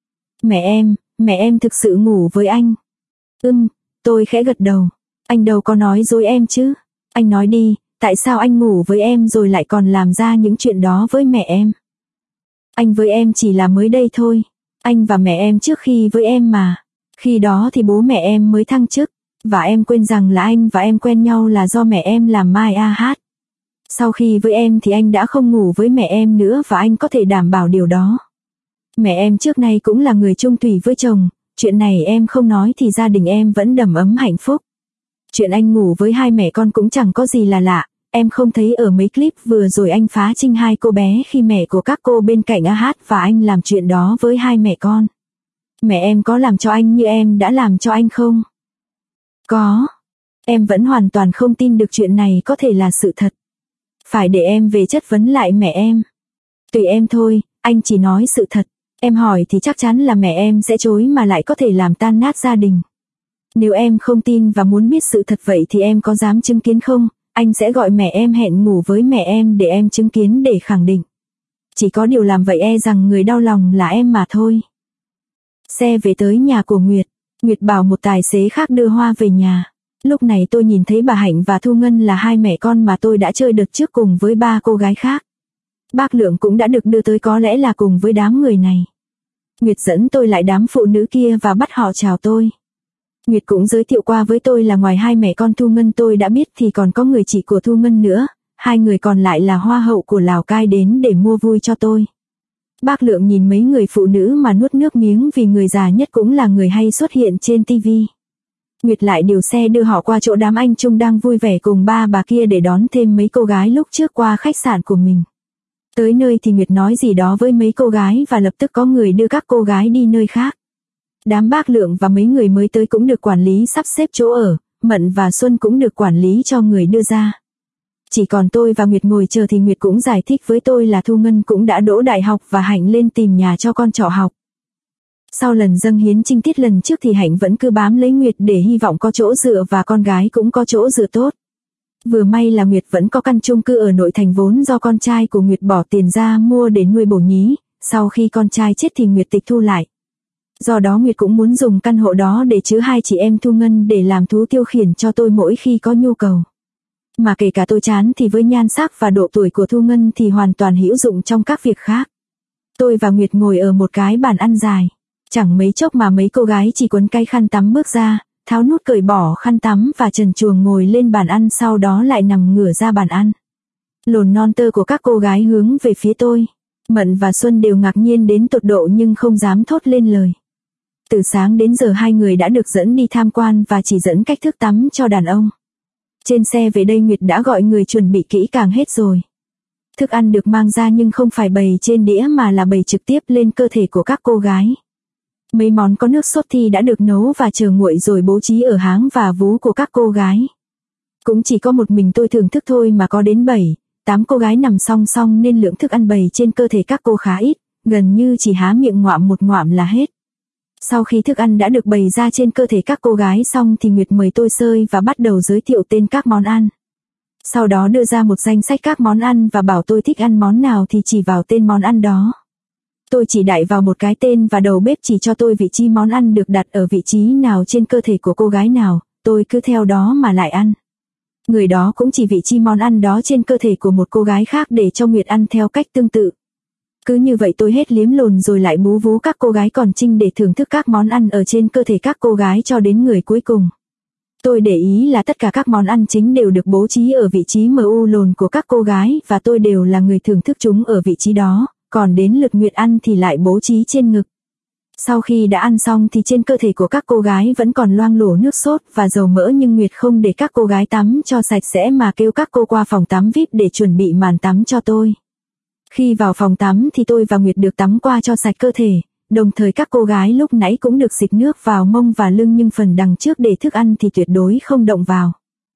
Mẹ em thực sự ngủ với anh. Tôi khẽ gật đầu. Anh đâu có nói dối em chứ. Anh nói đi, tại sao anh ngủ với em rồi lại còn làm ra những chuyện đó với mẹ em? Anh với em chỉ là mới đây thôi. Anh và mẹ em trước khi với em mà. Khi đó thì bố mẹ em mới thăng chức. Và em quên rằng là anh và em quen nhau là do mẹ em làm Mai AH. Sau khi với em thì anh đã không ngủ với mẹ em nữa và anh có thể đảm bảo điều đó. Mẹ em trước nay cũng là người chung thủy với chồng. Chuyện này em không nói thì gia đình em vẫn đầm ấm hạnh phúc. Chuyện anh ngủ với 2 mẹ con cũng chẳng có gì là lạ. Em không thấy ở mấy clip vừa rồi anh phá trinh 2 cô bé khi mẹ của các cô bên cạnh AH và anh làm chuyện đó với 2 mẹ con. Mẹ em có làm cho anh như em đã làm cho anh không? Có. Em vẫn hoàn toàn không tin được chuyện này có thể là sự thật. Phải để em về chất vấn lại mẹ em. Tùy em thôi, anh chỉ nói sự thật. Em hỏi thì chắc chắn là mẹ em sẽ chối mà lại có thể làm tan nát gia đình. Nếu em không tin và muốn biết sự thật vậy thì em có dám chứng kiến không? Anh sẽ gọi mẹ em hẹn ngủ với mẹ em để em chứng kiến để khẳng định. Chỉ có điều làm vậy e rằng người đau lòng là em mà thôi. Xe về tới nhà của Nguyệt. Nguyệt bảo một tài xế khác đưa Hoa về nhà. Lúc này tôi nhìn thấy bà Hạnh và Thu Ngân là 2 mẹ con mà tôi đã chơi đợt trước cùng với 3 cô gái khác. Bác Lượng cũng đã được đưa tới, có lẽ là cùng với đám người này. Nguyệt dẫn tôi lại đám phụ nữ kia và bắt họ chào tôi. Nguyệt cũng giới thiệu qua với tôi là ngoài hai mẹ con Thu Ngân tôi đã biết thì còn có người chị của Thu Ngân nữa, hai người còn lại là hoa hậu của Lào Cai đến để mua vui cho tôi. Bác Lượng nhìn mấy người phụ nữ mà nuốt nước miếng vì người già nhất cũng là người hay xuất hiện trên tivi. Nguyệt lại điều xe đưa họ qua chỗ đám anh Trung đang vui vẻ cùng ba bà kia để đón thêm mấy cô gái lúc trước qua khách sạn của mình. Tới nơi thì Nguyệt nói gì đó với mấy cô gái và lập tức có người đưa các cô gái đi nơi khác. Đám Bác Lượng và mấy người mới tới cũng được quản lý sắp xếp chỗ ở, Mận và Xuân cũng được quản lý cho người đưa ra. Chỉ còn tôi và Nguyệt ngồi chờ thì Nguyệt cũng giải thích với tôi là Thu Ngân cũng đã đỗ đại học và Hạnh lên tìm nhà cho con trọ học. Sau lần dâng hiến trinh tiết lần trước thì Hạnh vẫn cứ bám lấy Nguyệt để hy vọng có chỗ dựa và con gái cũng có chỗ dựa tốt. Vừa may là Nguyệt vẫn có căn chung cư ở nội thành vốn do con trai của Nguyệt bỏ tiền ra mua để nuôi bổ nhí, sau khi con trai chết thì Nguyệt tịch thu lại. Do đó Nguyệt cũng muốn dùng căn hộ đó để chứa hai chị em Thu Ngân để làm thú tiêu khiển cho tôi mỗi khi có nhu cầu. Mà kể cả tôi chán thì với nhan sắc và độ tuổi của Thu Ngân thì hoàn toàn hữu dụng trong các việc khác. Tôi và Nguyệt ngồi ở một cái bàn ăn dài. Chẳng mấy chốc mà mấy cô gái chỉ quấn cái khăn tắm bước ra, tháo nút cởi bỏ khăn tắm và trần truồng ngồi lên bàn ăn, sau đó lại nằm ngửa ra bàn ăn. Lồn non tơ của các cô gái hướng về phía tôi. Mận và Xuân đều ngạc nhiên đến tột độ nhưng không dám thốt lên lời. Từ sáng đến giờ hai người đã được dẫn đi tham quan và chỉ dẫn cách thức tắm cho đàn ông. Trên xe về đây Nguyệt đã gọi người chuẩn bị kỹ càng hết rồi. Thức ăn được mang ra nhưng không phải bày trên đĩa mà là bày trực tiếp lên cơ thể của các cô gái. Mấy món có nước sốt thì đã được nấu và chờ nguội rồi bố trí ở háng và vú của các cô gái. Cũng chỉ có một mình tôi thưởng thức thôi mà có đến 7-8 cô gái nằm song song nên lượng thức ăn bày trên cơ thể các cô khá ít, gần như chỉ há miệng ngoạm một ngoạm là hết. Sau khi thức ăn đã được bày ra trên cơ thể các cô gái xong thì Nguyệt mời tôi xơi và bắt đầu giới thiệu tên các món ăn. Sau đó đưa ra một danh sách các món ăn và bảo tôi thích ăn món nào thì chỉ vào tên món ăn đó. Tôi chỉ đại vào một cái tên và đầu bếp chỉ cho tôi vị trí món ăn được đặt ở vị trí nào trên cơ thể của cô gái nào, tôi cứ theo đó mà lại ăn. Người đó cũng chỉ vị trí món ăn đó trên cơ thể của một cô gái khác để cho Nguyệt ăn theo cách tương tự. Cứ như vậy tôi hết liếm lồn rồi lại bú vú các cô gái còn trinh để thưởng thức các món ăn ở trên cơ thể các cô gái cho đến người cuối cùng. Tôi để ý là tất cả các món ăn chính đều được bố trí ở vị trí MU lồn của các cô gái và tôi đều là người thưởng thức chúng ở vị trí đó, còn đến lượt Nguyệt ăn thì lại bố trí trên ngực. Sau khi đã ăn xong thì trên cơ thể của các cô gái vẫn còn loang lổ nước sốt và dầu mỡ nhưng Nguyệt không để các cô gái tắm cho sạch sẽ mà kêu các cô qua phòng tắm VIP để chuẩn bị màn tắm cho tôi. Khi vào phòng tắm thì tôi và Nguyệt được tắm qua cho sạch cơ thể, đồng thời các cô gái lúc nãy cũng được xịt nước vào mông và lưng nhưng phần đằng trước để thức ăn thì tuyệt đối không động vào.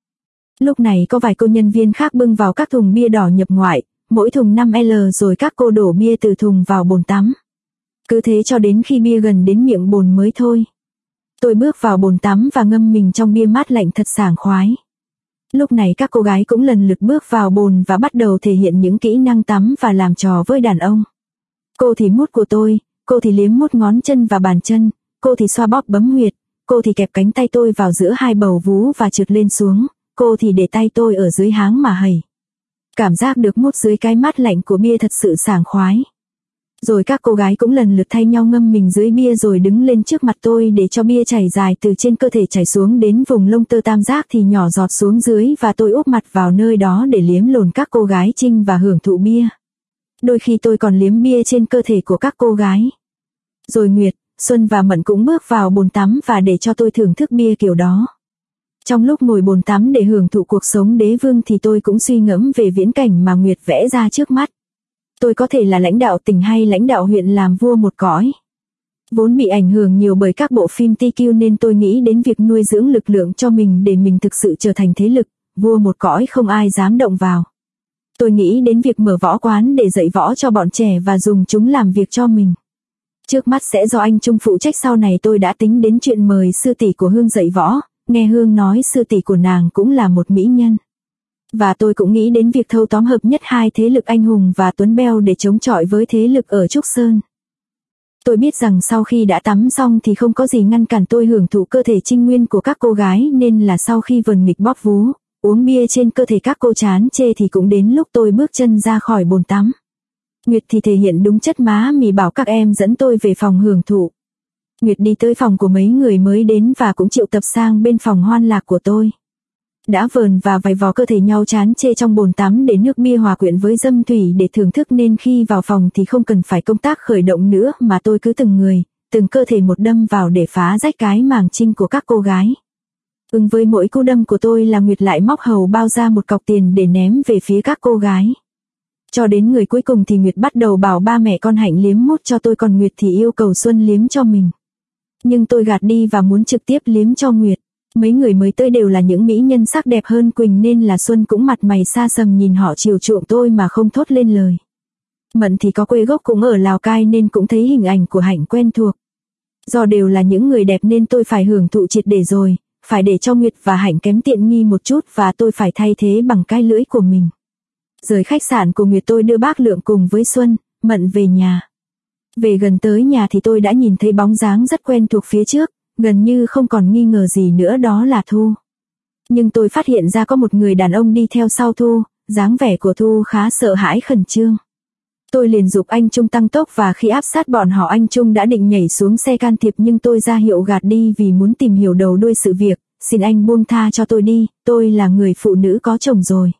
Lúc này có vài cô nhân viên khác bưng vào các thùng bia đỏ nhập ngoại, mỗi thùng 5L rồi các cô đổ bia từ thùng vào bồn tắm. Cứ thế cho đến khi bia gần đến miệng bồn mới thôi. Tôi bước vào bồn tắm và ngâm mình trong bia mát lạnh thật sảng khoái. Lúc này các cô gái cũng lần lượt bước vào bồn và bắt đầu thể hiện những kỹ năng tắm và làm trò với đàn ông. Cô thì mút của tôi, cô thì liếm mút ngón chân và bàn chân, cô thì xoa bóp bấm huyệt, cô thì kẹp cánh tay tôi vào giữa hai bầu vú và trượt lên xuống, cô thì để tay tôi ở dưới háng mà hầy. Cảm giác được mút dưới cái mát lạnh của bia thật sự sảng khoái. Rồi các cô gái cũng lần lượt thay nhau ngâm mình dưới bia rồi đứng lên trước mặt tôi để cho bia chảy dài từ trên cơ thể chảy xuống đến vùng lông tơ tam giác thì nhỏ giọt xuống dưới và tôi úp mặt vào nơi đó để liếm lồn các cô gái trinh và hưởng thụ bia. Đôi khi tôi còn liếm bia trên cơ thể của các cô gái. Rồi Nguyệt, Xuân và Mận cũng bước vào bồn tắm và để cho tôi thưởng thức bia kiểu đó. Trong lúc ngồi bồn tắm để hưởng thụ cuộc sống đế vương thì tôi cũng suy ngẫm về viễn cảnh mà Nguyệt vẽ ra trước mắt. Tôi có thể là lãnh đạo tỉnh hay lãnh đạo huyện làm vua một cõi. Vốn bị ảnh hưởng nhiều bởi các bộ phim TQ nên tôi nghĩ đến việc nuôi dưỡng lực lượng cho mình để mình thực sự trở thành thế lực, vua một cõi không ai dám động vào. Tôi nghĩ đến việc mở võ quán để dạy võ cho bọn trẻ và dùng chúng làm việc cho mình. Trước mắt sẽ do anh Trung phụ trách, sau này tôi đã tính đến chuyện mời sư tỷ của Hương dạy võ, nghe Hương nói sư tỷ của nàng cũng là một mỹ nhân. Và tôi cũng nghĩ đến việc thâu tóm hợp nhất hai thế lực Anh Hùng và Tuấn Beo để chống chọi với thế lực ở Trúc Sơn. Tôi biết rằng sau khi đã tắm xong thì không có gì ngăn cản tôi hưởng thụ cơ thể trinh nguyên của các cô gái nên là sau khi vần nghịch bóp vú, uống bia trên cơ thể các cô chán chê thì cũng đến lúc tôi bước chân ra khỏi bồn tắm. Nguyệt thì thể hiện đúng chất má mì bảo các em dẫn tôi về phòng hưởng thụ. Nguyệt đi tới phòng của mấy người mới đến và cũng triệu tập sang bên phòng hoan lạc của tôi. Đã vờn và vài vò cơ thể nhau chán chê trong bồn tắm để nước bia hòa quyện với dâm thủy để thưởng thức, nên khi vào phòng thì không cần phải công tác khởi động nữa mà tôi cứ từng người, từng cơ thể một đâm vào để phá rách cái màng trinh của các cô gái. Với mỗi cú đâm của tôi là Nguyệt lại móc hầu bao ra một cọc tiền để ném về phía các cô gái. Cho đến người cuối cùng thì Nguyệt bắt đầu bảo ba mẹ con Hạnh liếm mút cho tôi, còn Nguyệt thì yêu cầu Xuân liếm cho mình. Nhưng tôi gạt đi và muốn trực tiếp liếm cho Nguyệt. Mấy người mới tới đều là những mỹ nhân sắc đẹp hơn Quỳnh nên là Xuân cũng mặt mày xa sầm nhìn họ chiều chuộng tôi mà không thốt lên lời. Mận thì có quê gốc cũng ở Lào Cai nên cũng thấy hình ảnh của Hạnh quen thuộc. Do đều là những người đẹp nên tôi phải hưởng thụ triệt để rồi, phải để cho Nguyệt và Hạnh kém tiện nghi một chút và tôi phải thay thế bằng cái lưỡi của mình. Rời khách sạn của Nguyệt tôi đưa bác Lượng cùng với Xuân, Mận về nhà. Về gần tới nhà thì tôi đã nhìn thấy bóng dáng rất quen thuộc phía trước, gần như không còn nghi ngờ gì nữa đó là Thu. Nhưng tôi phát hiện ra có một người đàn ông đi theo sau Thu, dáng vẻ của Thu khá sợ hãi khẩn trương. Tôi liền giục anh Trung tăng tốc và khi áp sát bọn họ anh Trung đã định nhảy xuống xe can thiệp nhưng tôi ra hiệu gạt đi vì muốn tìm hiểu đầu đuôi sự việc. Xin anh buông tha cho tôi đi, tôi là người phụ nữ có chồng rồi.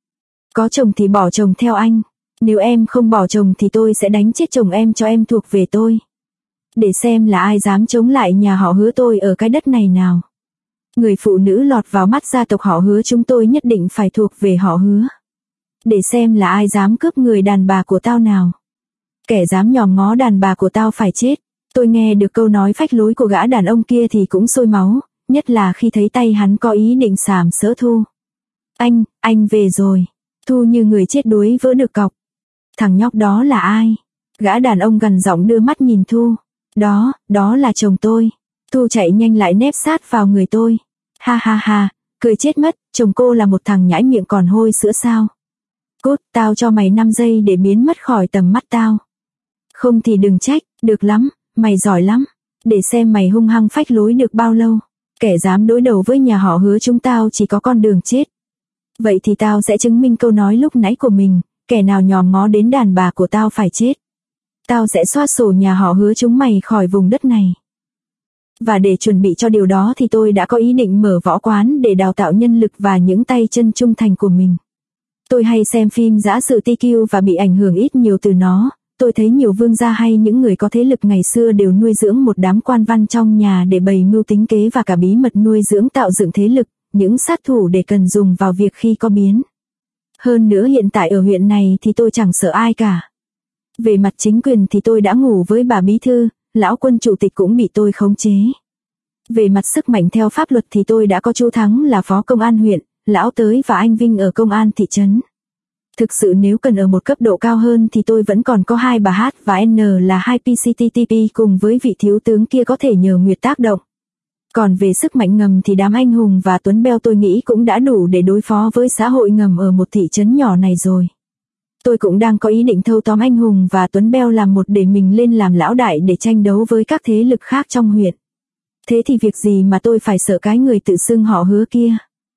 Có chồng thì bỏ chồng theo anh. Nếu em không bỏ chồng thì tôi sẽ đánh chết chồng em cho em thuộc về tôi. Để xem là ai dám chống lại nhà họ Hứa tôi ở cái đất này nào. Người phụ nữ lọt vào mắt gia tộc họ Hứa chúng tôi nhất định phải thuộc về họ Hứa. Để xem là ai dám cướp người đàn bà của tao nào. Kẻ dám nhòm ngó đàn bà của tao phải chết. Tôi nghe được câu nói phách lối của gã đàn ông kia thì cũng sôi máu, nhất là khi thấy tay hắn có ý định sàm sỡ Thu. Anh về rồi. Thu như người chết đuối vỡ được cọc. Thằng nhóc đó là ai? Gã đàn ông gằn giọng đưa mắt nhìn Thu. Đó là chồng tôi. Thu chạy nhanh lại nép sát vào người tôi. Ha ha ha, cười chết mất, chồng cô là một thằng nhãi miệng còn hôi sữa sao? Cút, tao cho mày 5 giây để biến mất khỏi tầm mắt tao. Không thì đừng trách, được lắm, mày giỏi lắm. Để xem mày hung hăng phách lối được bao lâu. Kẻ dám đối đầu với nhà họ Hứa chúng tao chỉ có con đường chết. Vậy thì tao sẽ chứng minh câu nói lúc nãy của mình, kẻ nào nhòm ngó đến đàn bà của tao phải chết. Tao sẽ xóa sổ nhà họ Hứa chúng mày khỏi vùng đất này. Và để chuẩn bị cho điều đó thì tôi đã có ý định mở võ quán để đào tạo nhân lực và những tay chân trung thành của mình. Tôi hay xem phim giã sử TQ và bị ảnh hưởng ít nhiều từ nó. Tôi thấy nhiều vương gia hay những người có thế lực ngày xưa đều nuôi dưỡng một đám quan văn trong nhà để bày mưu tính kế và cả bí mật nuôi dưỡng tạo dựng thế lực, những sát thủ để cần dùng vào việc khi có biến. Hơn nữa hiện tại ở huyện này thì tôi chẳng sợ ai cả. Về mặt chính quyền thì tôi đã ngủ với bà bí thư, lão quân chủ tịch cũng bị tôi khống chế. Về mặt sức mạnh theo pháp luật thì tôi đã có chú Thắng là phó công an huyện, lão Tới và anh Vinh ở công an thị trấn. Thực sự nếu cần ở một cấp độ cao hơn thì tôi vẫn còn có hai bà H và N là hai PCTTP cùng với vị thiếu tướng kia có thể nhờ Nguyệt tác động. Còn về sức mạnh ngầm thì đám anh hùng và Tuấn Beo tôi nghĩ cũng đã đủ để đối phó với xã hội ngầm ở một thị trấn nhỏ này rồi. Tôi cũng đang có ý định thâu tóm anh hùng và Tuấn Beo làm một để mình lên làm lão đại để tranh đấu với các thế lực khác trong huyện. Thế thì việc gì mà tôi phải sợ cái người tự xưng họ Hứa kia.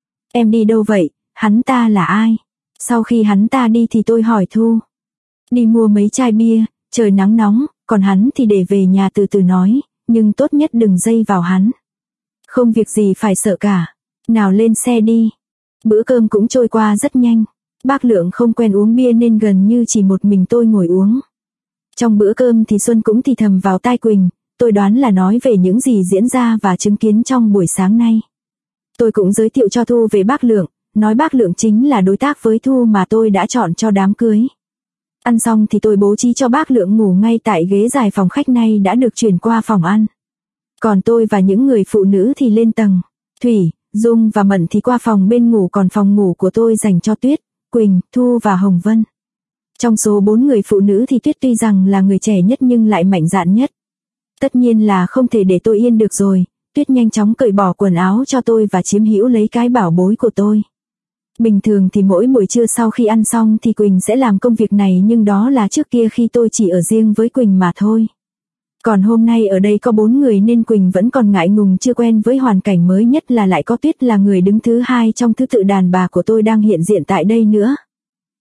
Em đi đâu vậy, hắn ta là ai? Sau khi hắn ta đi thì tôi hỏi Thu. Đi mua mấy chai bia, trời nắng nóng, còn hắn thì để về nhà từ từ nói, nhưng tốt nhất đừng dây vào hắn. Không việc gì phải sợ cả. Nào lên xe đi. Bữa cơm cũng trôi qua rất nhanh. Bác Lượng không quen uống bia nên gần như chỉ một mình tôi ngồi uống. Trong bữa cơm thì Xuân cũng thì thầm vào tai Quỳnh, tôi đoán là nói về những gì diễn ra và chứng kiến trong buổi sáng nay. Tôi cũng giới thiệu cho Thu về bác Lượng, nói bác Lượng chính là đối tác với Thu mà tôi đã chọn cho đám cưới. Ăn xong thì tôi bố trí cho bác Lượng ngủ ngay tại ghế dài phòng khách này đã được chuyển qua phòng ăn. Còn tôi và những người phụ nữ thì lên tầng. Thủy, Dung và Mận thì qua phòng bên ngủ, còn phòng ngủ của tôi dành cho Tuyết, Quỳnh, Thu và Hồng Vân. Trong số 4 người phụ nữ thì Tuyết tuy rằng là người trẻ nhất nhưng lại mạnh dạn nhất. Tất nhiên là không thể để tôi yên được rồi, Tuyết nhanh chóng cởi bỏ quần áo cho tôi và chiếm hữu lấy cái bảo bối của tôi. Bình thường thì mỗi buổi trưa sau khi ăn xong thì Quỳnh sẽ làm công việc này, nhưng đó là trước kia khi tôi chỉ ở riêng với Quỳnh mà thôi. Còn hôm nay ở đây có 4 người nên Quỳnh vẫn còn ngại ngùng chưa quen với hoàn cảnh mới, nhất là lại có Tuyết là người đứng thứ hai trong thứ tự đàn bà của tôi đang hiện diện tại đây nữa.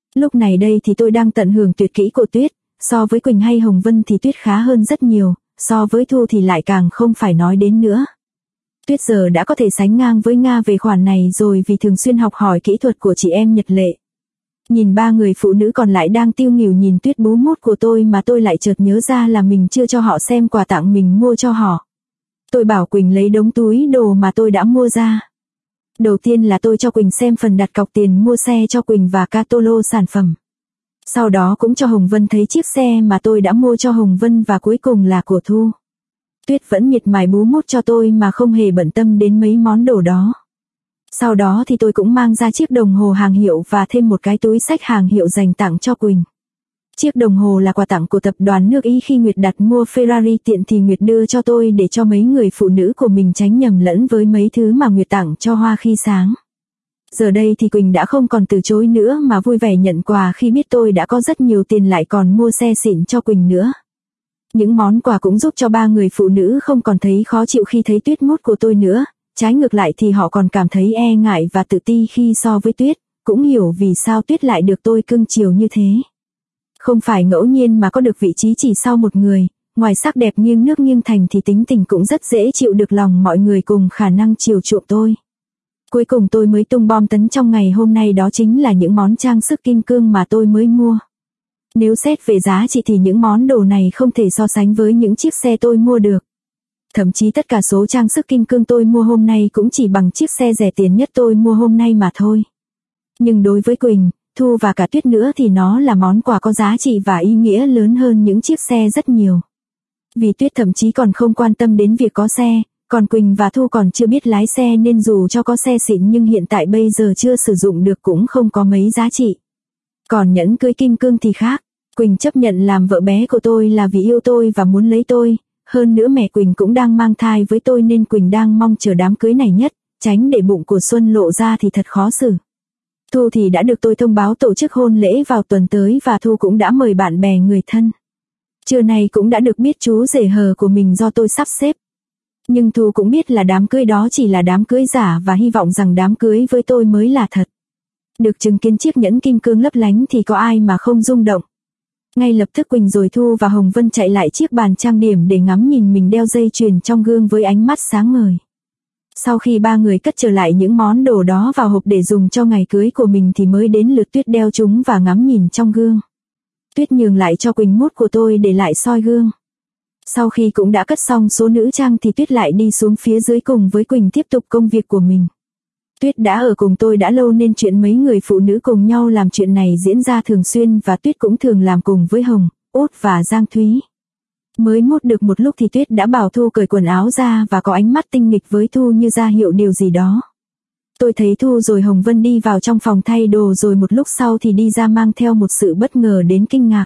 Lúc này đây thì tôi đang tận hưởng tuyệt kỹ của Tuyết, so với Quỳnh hay Hồng Vân thì Tuyết khá hơn rất nhiều, so với Thu thì lại càng không phải nói đến nữa. Tuyết giờ đã có thể sánh ngang với Nga về khoản này rồi vì thường xuyên học hỏi kỹ thuật của chị em Nhật Lệ. Nhìn ba người phụ nữ còn lại đang tiêu nghỉu nhìn Tuyết bú mút của tôi mà tôi lại chợt nhớ ra là mình chưa cho họ xem quà tặng mình mua cho họ. Tôi bảo Quỳnh lấy đống túi đồ mà tôi đã mua ra. Đầu tiên là tôi cho Quỳnh xem phần đặt cọc tiền mua xe cho Quỳnh và catalog sản phẩm. Sau đó cũng cho Hồng Vân thấy chiếc xe mà tôi đã mua cho Hồng Vân và cuối cùng là của Thu. Tuyết vẫn miệt mài bú mút cho tôi mà không hề bận tâm đến mấy món đồ đó. Sau đó thì tôi cũng mang ra chiếc đồng hồ hàng hiệu và thêm một cái túi xách hàng hiệu dành tặng cho Quỳnh. Chiếc đồng hồ là quà tặng của tập đoàn nước Ý khi Nguyệt đặt mua Ferrari tiện thì Nguyệt đưa cho tôi để cho mấy người phụ nữ của mình tránh nhầm lẫn với mấy thứ mà Nguyệt tặng cho Hoa khi sáng. Giờ đây thì Quỳnh đã không còn từ chối nữa mà vui vẻ nhận quà khi biết tôi đã có rất nhiều tiền lại còn mua xe xịn cho Quỳnh nữa. Những món quà cũng giúp cho ba người phụ nữ không còn thấy khó chịu khi thấy Tuyết mút của tôi nữa, trái ngược lại thì họ còn cảm thấy e ngại và tự ti khi so với Tuyết, cũng hiểu vì sao Tuyết lại được tôi cưng chiều như thế. Không phải ngẫu nhiên mà có được vị trí chỉ sau một người, ngoài sắc đẹp nghiêng nước nghiêng thành thì tính tình cũng rất dễ chịu được lòng mọi người cùng khả năng chiều chuộng tôi. Cuối cùng tôi mới tung bom tấn trong ngày hôm nay, đó chính là những món trang sức kim cương mà tôi mới mua. Nếu xét về giá trị thì những món đồ này không thể so sánh với những chiếc xe tôi mua được. Thậm chí tất cả số trang sức kim cương tôi mua hôm nay cũng chỉ bằng chiếc xe rẻ tiền nhất tôi mua hôm nay mà thôi. Nhưng đối với Quỳnh, Thu và cả Tuyết nữa thì nó là món quà có giá trị và ý nghĩa lớn hơn những chiếc xe rất nhiều. Vì Tuyết thậm chí còn không quan tâm đến việc có xe, còn Quỳnh và Thu còn chưa biết lái xe nên dù cho có xe xịn nhưng hiện tại bây giờ chưa sử dụng được cũng không có mấy giá trị. Còn nhẫn cưới kim cương thì khác, Quỳnh chấp nhận làm vợ bé của tôi là vì yêu tôi và muốn lấy tôi, hơn nữa mẹ Quỳnh cũng đang mang thai với tôi nên Quỳnh đang mong chờ đám cưới này nhất, tránh để bụng của Xuân lộ ra thì thật khó xử. Thu thì đã được tôi thông báo tổ chức hôn lễ vào tuần tới và Thu cũng đã mời bạn bè người thân. Trưa nay cũng đã được biết chú rể hờ của mình do tôi sắp xếp. Nhưng Thu cũng biết là đám cưới đó chỉ là đám cưới giả và hy vọng rằng đám cưới với tôi mới là thật. Được chứng kiến chiếc nhẫn kim cương lấp lánh thì có ai mà không rung động. Ngay lập tức Quỳnh rồi Thu và Hồng Vân chạy lại chiếc bàn trang điểm để ngắm nhìn mình đeo dây chuyền trong gương với ánh mắt sáng ngời. Sau khi ba người cất trở lại những món đồ đó vào hộp để dùng cho ngày cưới của mình thì mới đến lượt Tuyết đeo chúng và ngắm nhìn trong gương. Tuyết nhường lại cho Quỳnh mút của tôi để lại soi gương. Sau khi cũng đã cất xong số nữ trang thì Tuyết lại đi xuống phía dưới cùng với Quỳnh tiếp tục công việc của mình. Tuyết đã ở cùng tôi đã lâu nên chuyện mấy người phụ nữ cùng nhau làm chuyện này diễn ra thường xuyên và Tuyết cũng thường làm cùng với Hồng, Út và Giang Thúy. Mới mút được một lúc thì Tuyết đã bảo Thu cởi quần áo ra và có ánh mắt tinh nghịch với Thu như ra hiệu điều gì đó. Tôi thấy Thu rồi Hồng Vân đi vào trong phòng thay đồ rồi một lúc sau thì đi ra mang theo một sự bất ngờ đến kinh ngạc.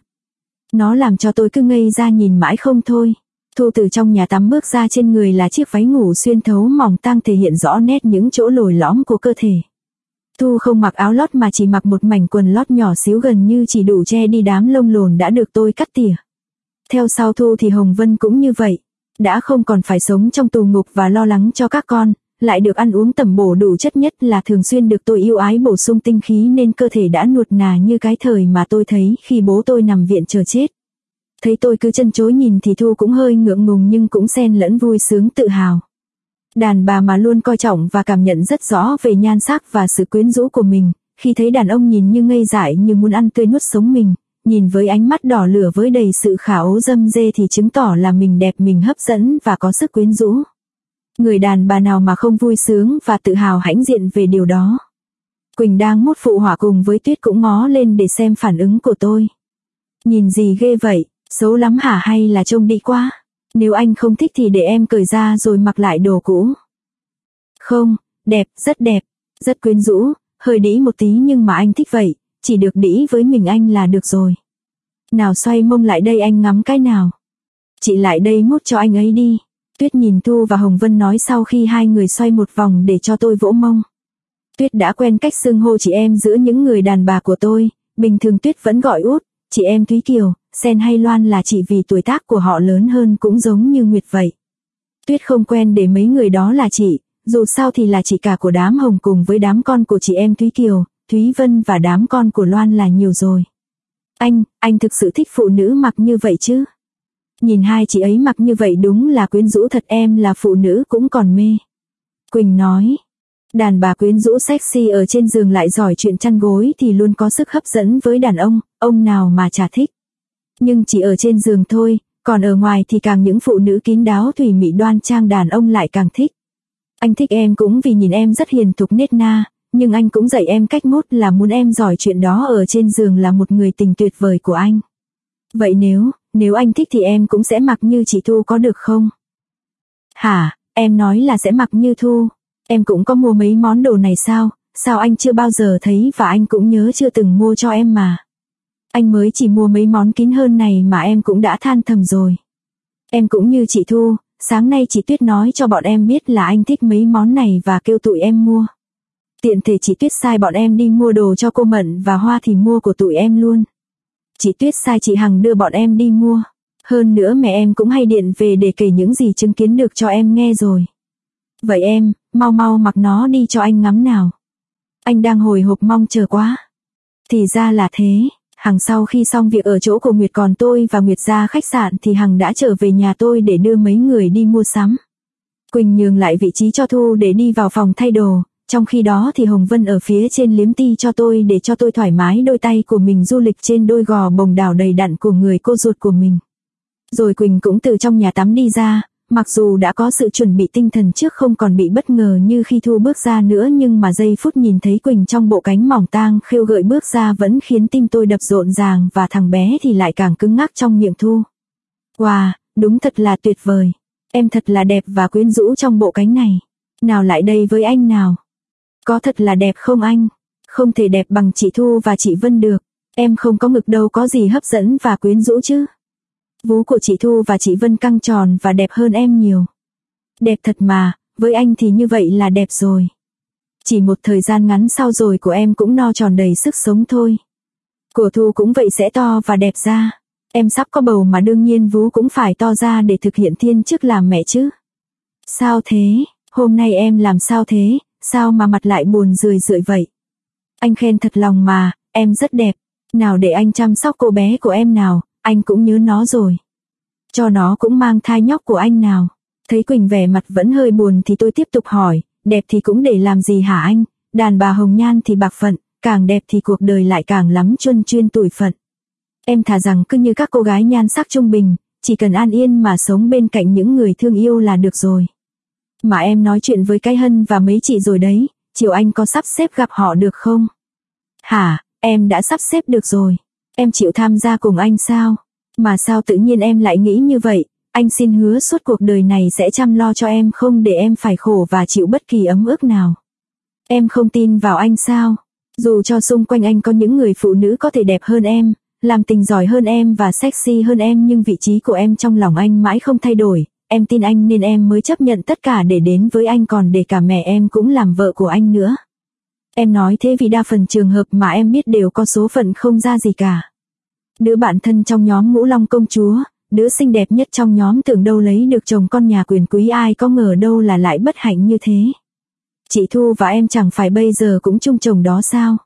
Nó làm cho tôi cứ ngây ra nhìn mãi không thôi. Thu từ trong nhà tắm bước ra, trên người là chiếc váy ngủ xuyên thấu mỏng tang thể hiện rõ nét những chỗ lồi lõm của cơ thể. Thu không mặc áo lót mà chỉ mặc một mảnh quần lót nhỏ xíu gần như chỉ đủ che đi đám lông lồn đã được tôi cắt tỉa. Theo sau Thu thì Hồng Vân cũng như vậy. Đã không còn phải sống trong tù ngục và lo lắng cho các con, lại được ăn uống tẩm bổ đủ chất, nhất là thường xuyên được tôi yêu ái bổ sung tinh khí nên cơ thể đã nuột nà như cái thời mà tôi thấy khi bố tôi nằm viện chờ chết. Thấy tôi cứ chân chối nhìn thì Thu cũng hơi ngượng ngùng nhưng cũng xen lẫn vui sướng tự hào. Đàn bà mà luôn coi trọng và cảm nhận rất rõ về nhan sắc và sự quyến rũ của mình, khi thấy đàn ông nhìn như ngây dại như muốn ăn tươi nuốt sống mình, nhìn với ánh mắt đỏ lửa với đầy sự khả ố dâm dê thì chứng tỏ là mình đẹp, mình hấp dẫn và có sức quyến rũ. Người đàn bà nào mà không vui sướng và tự hào hãnh diện về điều đó. Quỳnh đang mút phụ họa cùng với Tuyết cũng ngó lên để xem phản ứng của tôi. Nhìn gì ghê vậy, xấu lắm hả hay là trông đi quá? Nếu anh không thích thì để em cởi ra rồi mặc lại đồ cũ. Không, đẹp, rất quyến rũ, hơi đĩ một tí nhưng mà anh thích vậy, chỉ được đĩ với mình anh là được rồi. Nào xoay mông lại đây anh ngắm cái nào. Chị lại đây mút cho anh ấy đi. Tuyết nhìn Thu và Hồng Vân nói sau khi hai người xoay một vòng để cho tôi vỗ mông. Tuyết đã quen cách xưng hô chị em giữa những người đàn bà của tôi, bình thường Tuyết vẫn gọi Út, chị em Thúy Kiều, Sen hay Loan là chị vì tuổi tác của họ lớn hơn cũng giống như Nguyệt vậy. Tuyết không quen để mấy người đó là chị, dù sao thì là chị cả của đám Hồng cùng với đám con của chị em Thúy Kiều, Thúy Vân và đám con của Loan là nhiều rồi. Anh thực sự thích phụ nữ mặc như vậy chứ? Nhìn hai chị ấy mặc như vậy đúng là quyến rũ thật, em là phụ nữ cũng còn mê. Quỳnh nói, đàn bà quyến rũ sexy ở trên giường lại giỏi chuyện chăn gối thì luôn có sức hấp dẫn với đàn ông nào mà chả thích. Nhưng chỉ ở trên giường thôi, còn ở ngoài thì càng những phụ nữ kín đáo thủy mị đoan trang đàn ông lại càng thích. Anh thích em cũng vì nhìn em rất hiền thục nết na, nhưng anh cũng dạy em cách mốt là muốn em giỏi chuyện đó ở trên giường là một người tình tuyệt vời của anh. Vậy nếu anh thích thì em cũng sẽ mặc như chị Thu có được không? Hả, em nói là sẽ mặc như Thu? Em cũng có mua mấy món đồ này sao? Sao anh chưa bao giờ thấy và anh cũng nhớ chưa từng mua cho em mà. Anh mới chỉ mua mấy món kín hơn này mà em cũng đã than thầm rồi. Em cũng như chị Thu, sáng nay chị Tuyết nói cho bọn em biết là anh thích mấy món này và kêu tụi em mua. Tiện thể chị Tuyết sai bọn em đi mua đồ cho cô Mận và Hoa thì mua của tụi em luôn. Chị Tuyết sai chị Hằng đưa bọn em đi mua. Hơn nữa mẹ em cũng hay điện về để kể những gì chứng kiến được cho em nghe rồi. Vậy em, mau mặc nó đi cho anh ngắm nào. Anh đang hồi hộp mong chờ quá. Thì ra là thế. Hằng sau khi xong việc ở chỗ của Nguyệt còn tôi và Nguyệt ra khách sạn thì Hằng đã trở về nhà tôi để đưa mấy người đi mua sắm. Quỳnh nhường lại vị trí cho Thu để đi vào phòng thay đồ. Trong khi đó thì Hồng Vân ở phía trên liếm ti cho tôi để cho tôi thoải mái đôi tay của mình du lịch trên đôi gò bồng đảo đầy đặn của người cô ruột của mình. Rồi Quỳnh cũng từ trong nhà tắm đi ra, mặc dù đã có sự chuẩn bị tinh thần trước không còn bị bất ngờ như khi Thu bước ra nữa, nhưng mà giây phút nhìn thấy Quỳnh trong bộ cánh mỏng tang khêu gợi bước ra vẫn khiến tim tôi đập rộn ràng, và thằng bé thì lại càng cứng ngắc trong miệng Thu. Wow, đúng thật là tuyệt vời. Em thật là đẹp và quyến rũ trong bộ cánh này. Nào lại đây với anh nào. Có thật là đẹp không anh? Không thể đẹp bằng chị Thu và chị Vân được. Em không có ngực đâu có gì hấp dẫn và quyến rũ chứ. Vú của chị Thu và chị Vân căng tròn và đẹp hơn em nhiều. Đẹp thật mà, với anh thì như vậy là đẹp rồi. Chỉ một thời gian ngắn sau rồi của em cũng no tròn đầy sức sống thôi. Của Thu cũng vậy sẽ to và đẹp ra. Em sắp có bầu mà đương nhiên vú cũng phải to ra để thực hiện thiên chức làm mẹ chứ. Sao thế? Hôm nay em làm sao thế? Sao mà mặt lại buồn rười rượi vậy? Anh khen thật lòng mà, em rất đẹp. Nào để anh chăm sóc cô bé của em nào, anh cũng nhớ nó rồi. Cho nó cũng mang thai nhóc của anh nào. Thấy Quỳnh vẻ mặt vẫn hơi buồn thì tôi tiếp tục hỏi, đẹp thì cũng để làm gì hả anh? Đàn bà hồng nhan thì bạc phận, càng đẹp thì cuộc đời lại càng lắm chuân chuyên tủi phận. Em thà rằng cứ như các cô gái nhan sắc trung bình, chỉ cần an yên mà sống bên cạnh những người thương yêu là được rồi. Mà em nói chuyện với cái Hân và mấy chị rồi đấy, chiều anh có sắp xếp gặp họ được không? Hả, em đã sắp xếp được rồi. Em chịu tham gia cùng anh sao? Mà sao tự nhiên em lại nghĩ như vậy? Anh xin hứa suốt cuộc đời này sẽ chăm lo cho em, không để em phải khổ và chịu bất kỳ ấm ức nào. Em không tin vào anh sao? Dù cho xung quanh anh có những người phụ nữ có thể đẹp hơn em, làm tình giỏi hơn em và sexy hơn em, nhưng vị trí của em trong lòng anh mãi không thay đổi. Em tin anh nên em mới chấp nhận tất cả để đến với anh, còn để cả mẹ em cũng làm vợ của anh nữa. Em nói thế vì đa phần trường hợp mà em biết đều có số phận không ra gì cả. Đứa bạn thân trong nhóm Ngũ Long công chúa, đứa xinh đẹp nhất trong nhóm tưởng đâu lấy được chồng con nhà quyền quý, ai có ngờ đâu là lại bất hạnh như thế. Chị Thu và em chẳng phải bây giờ cũng chung chồng đó sao?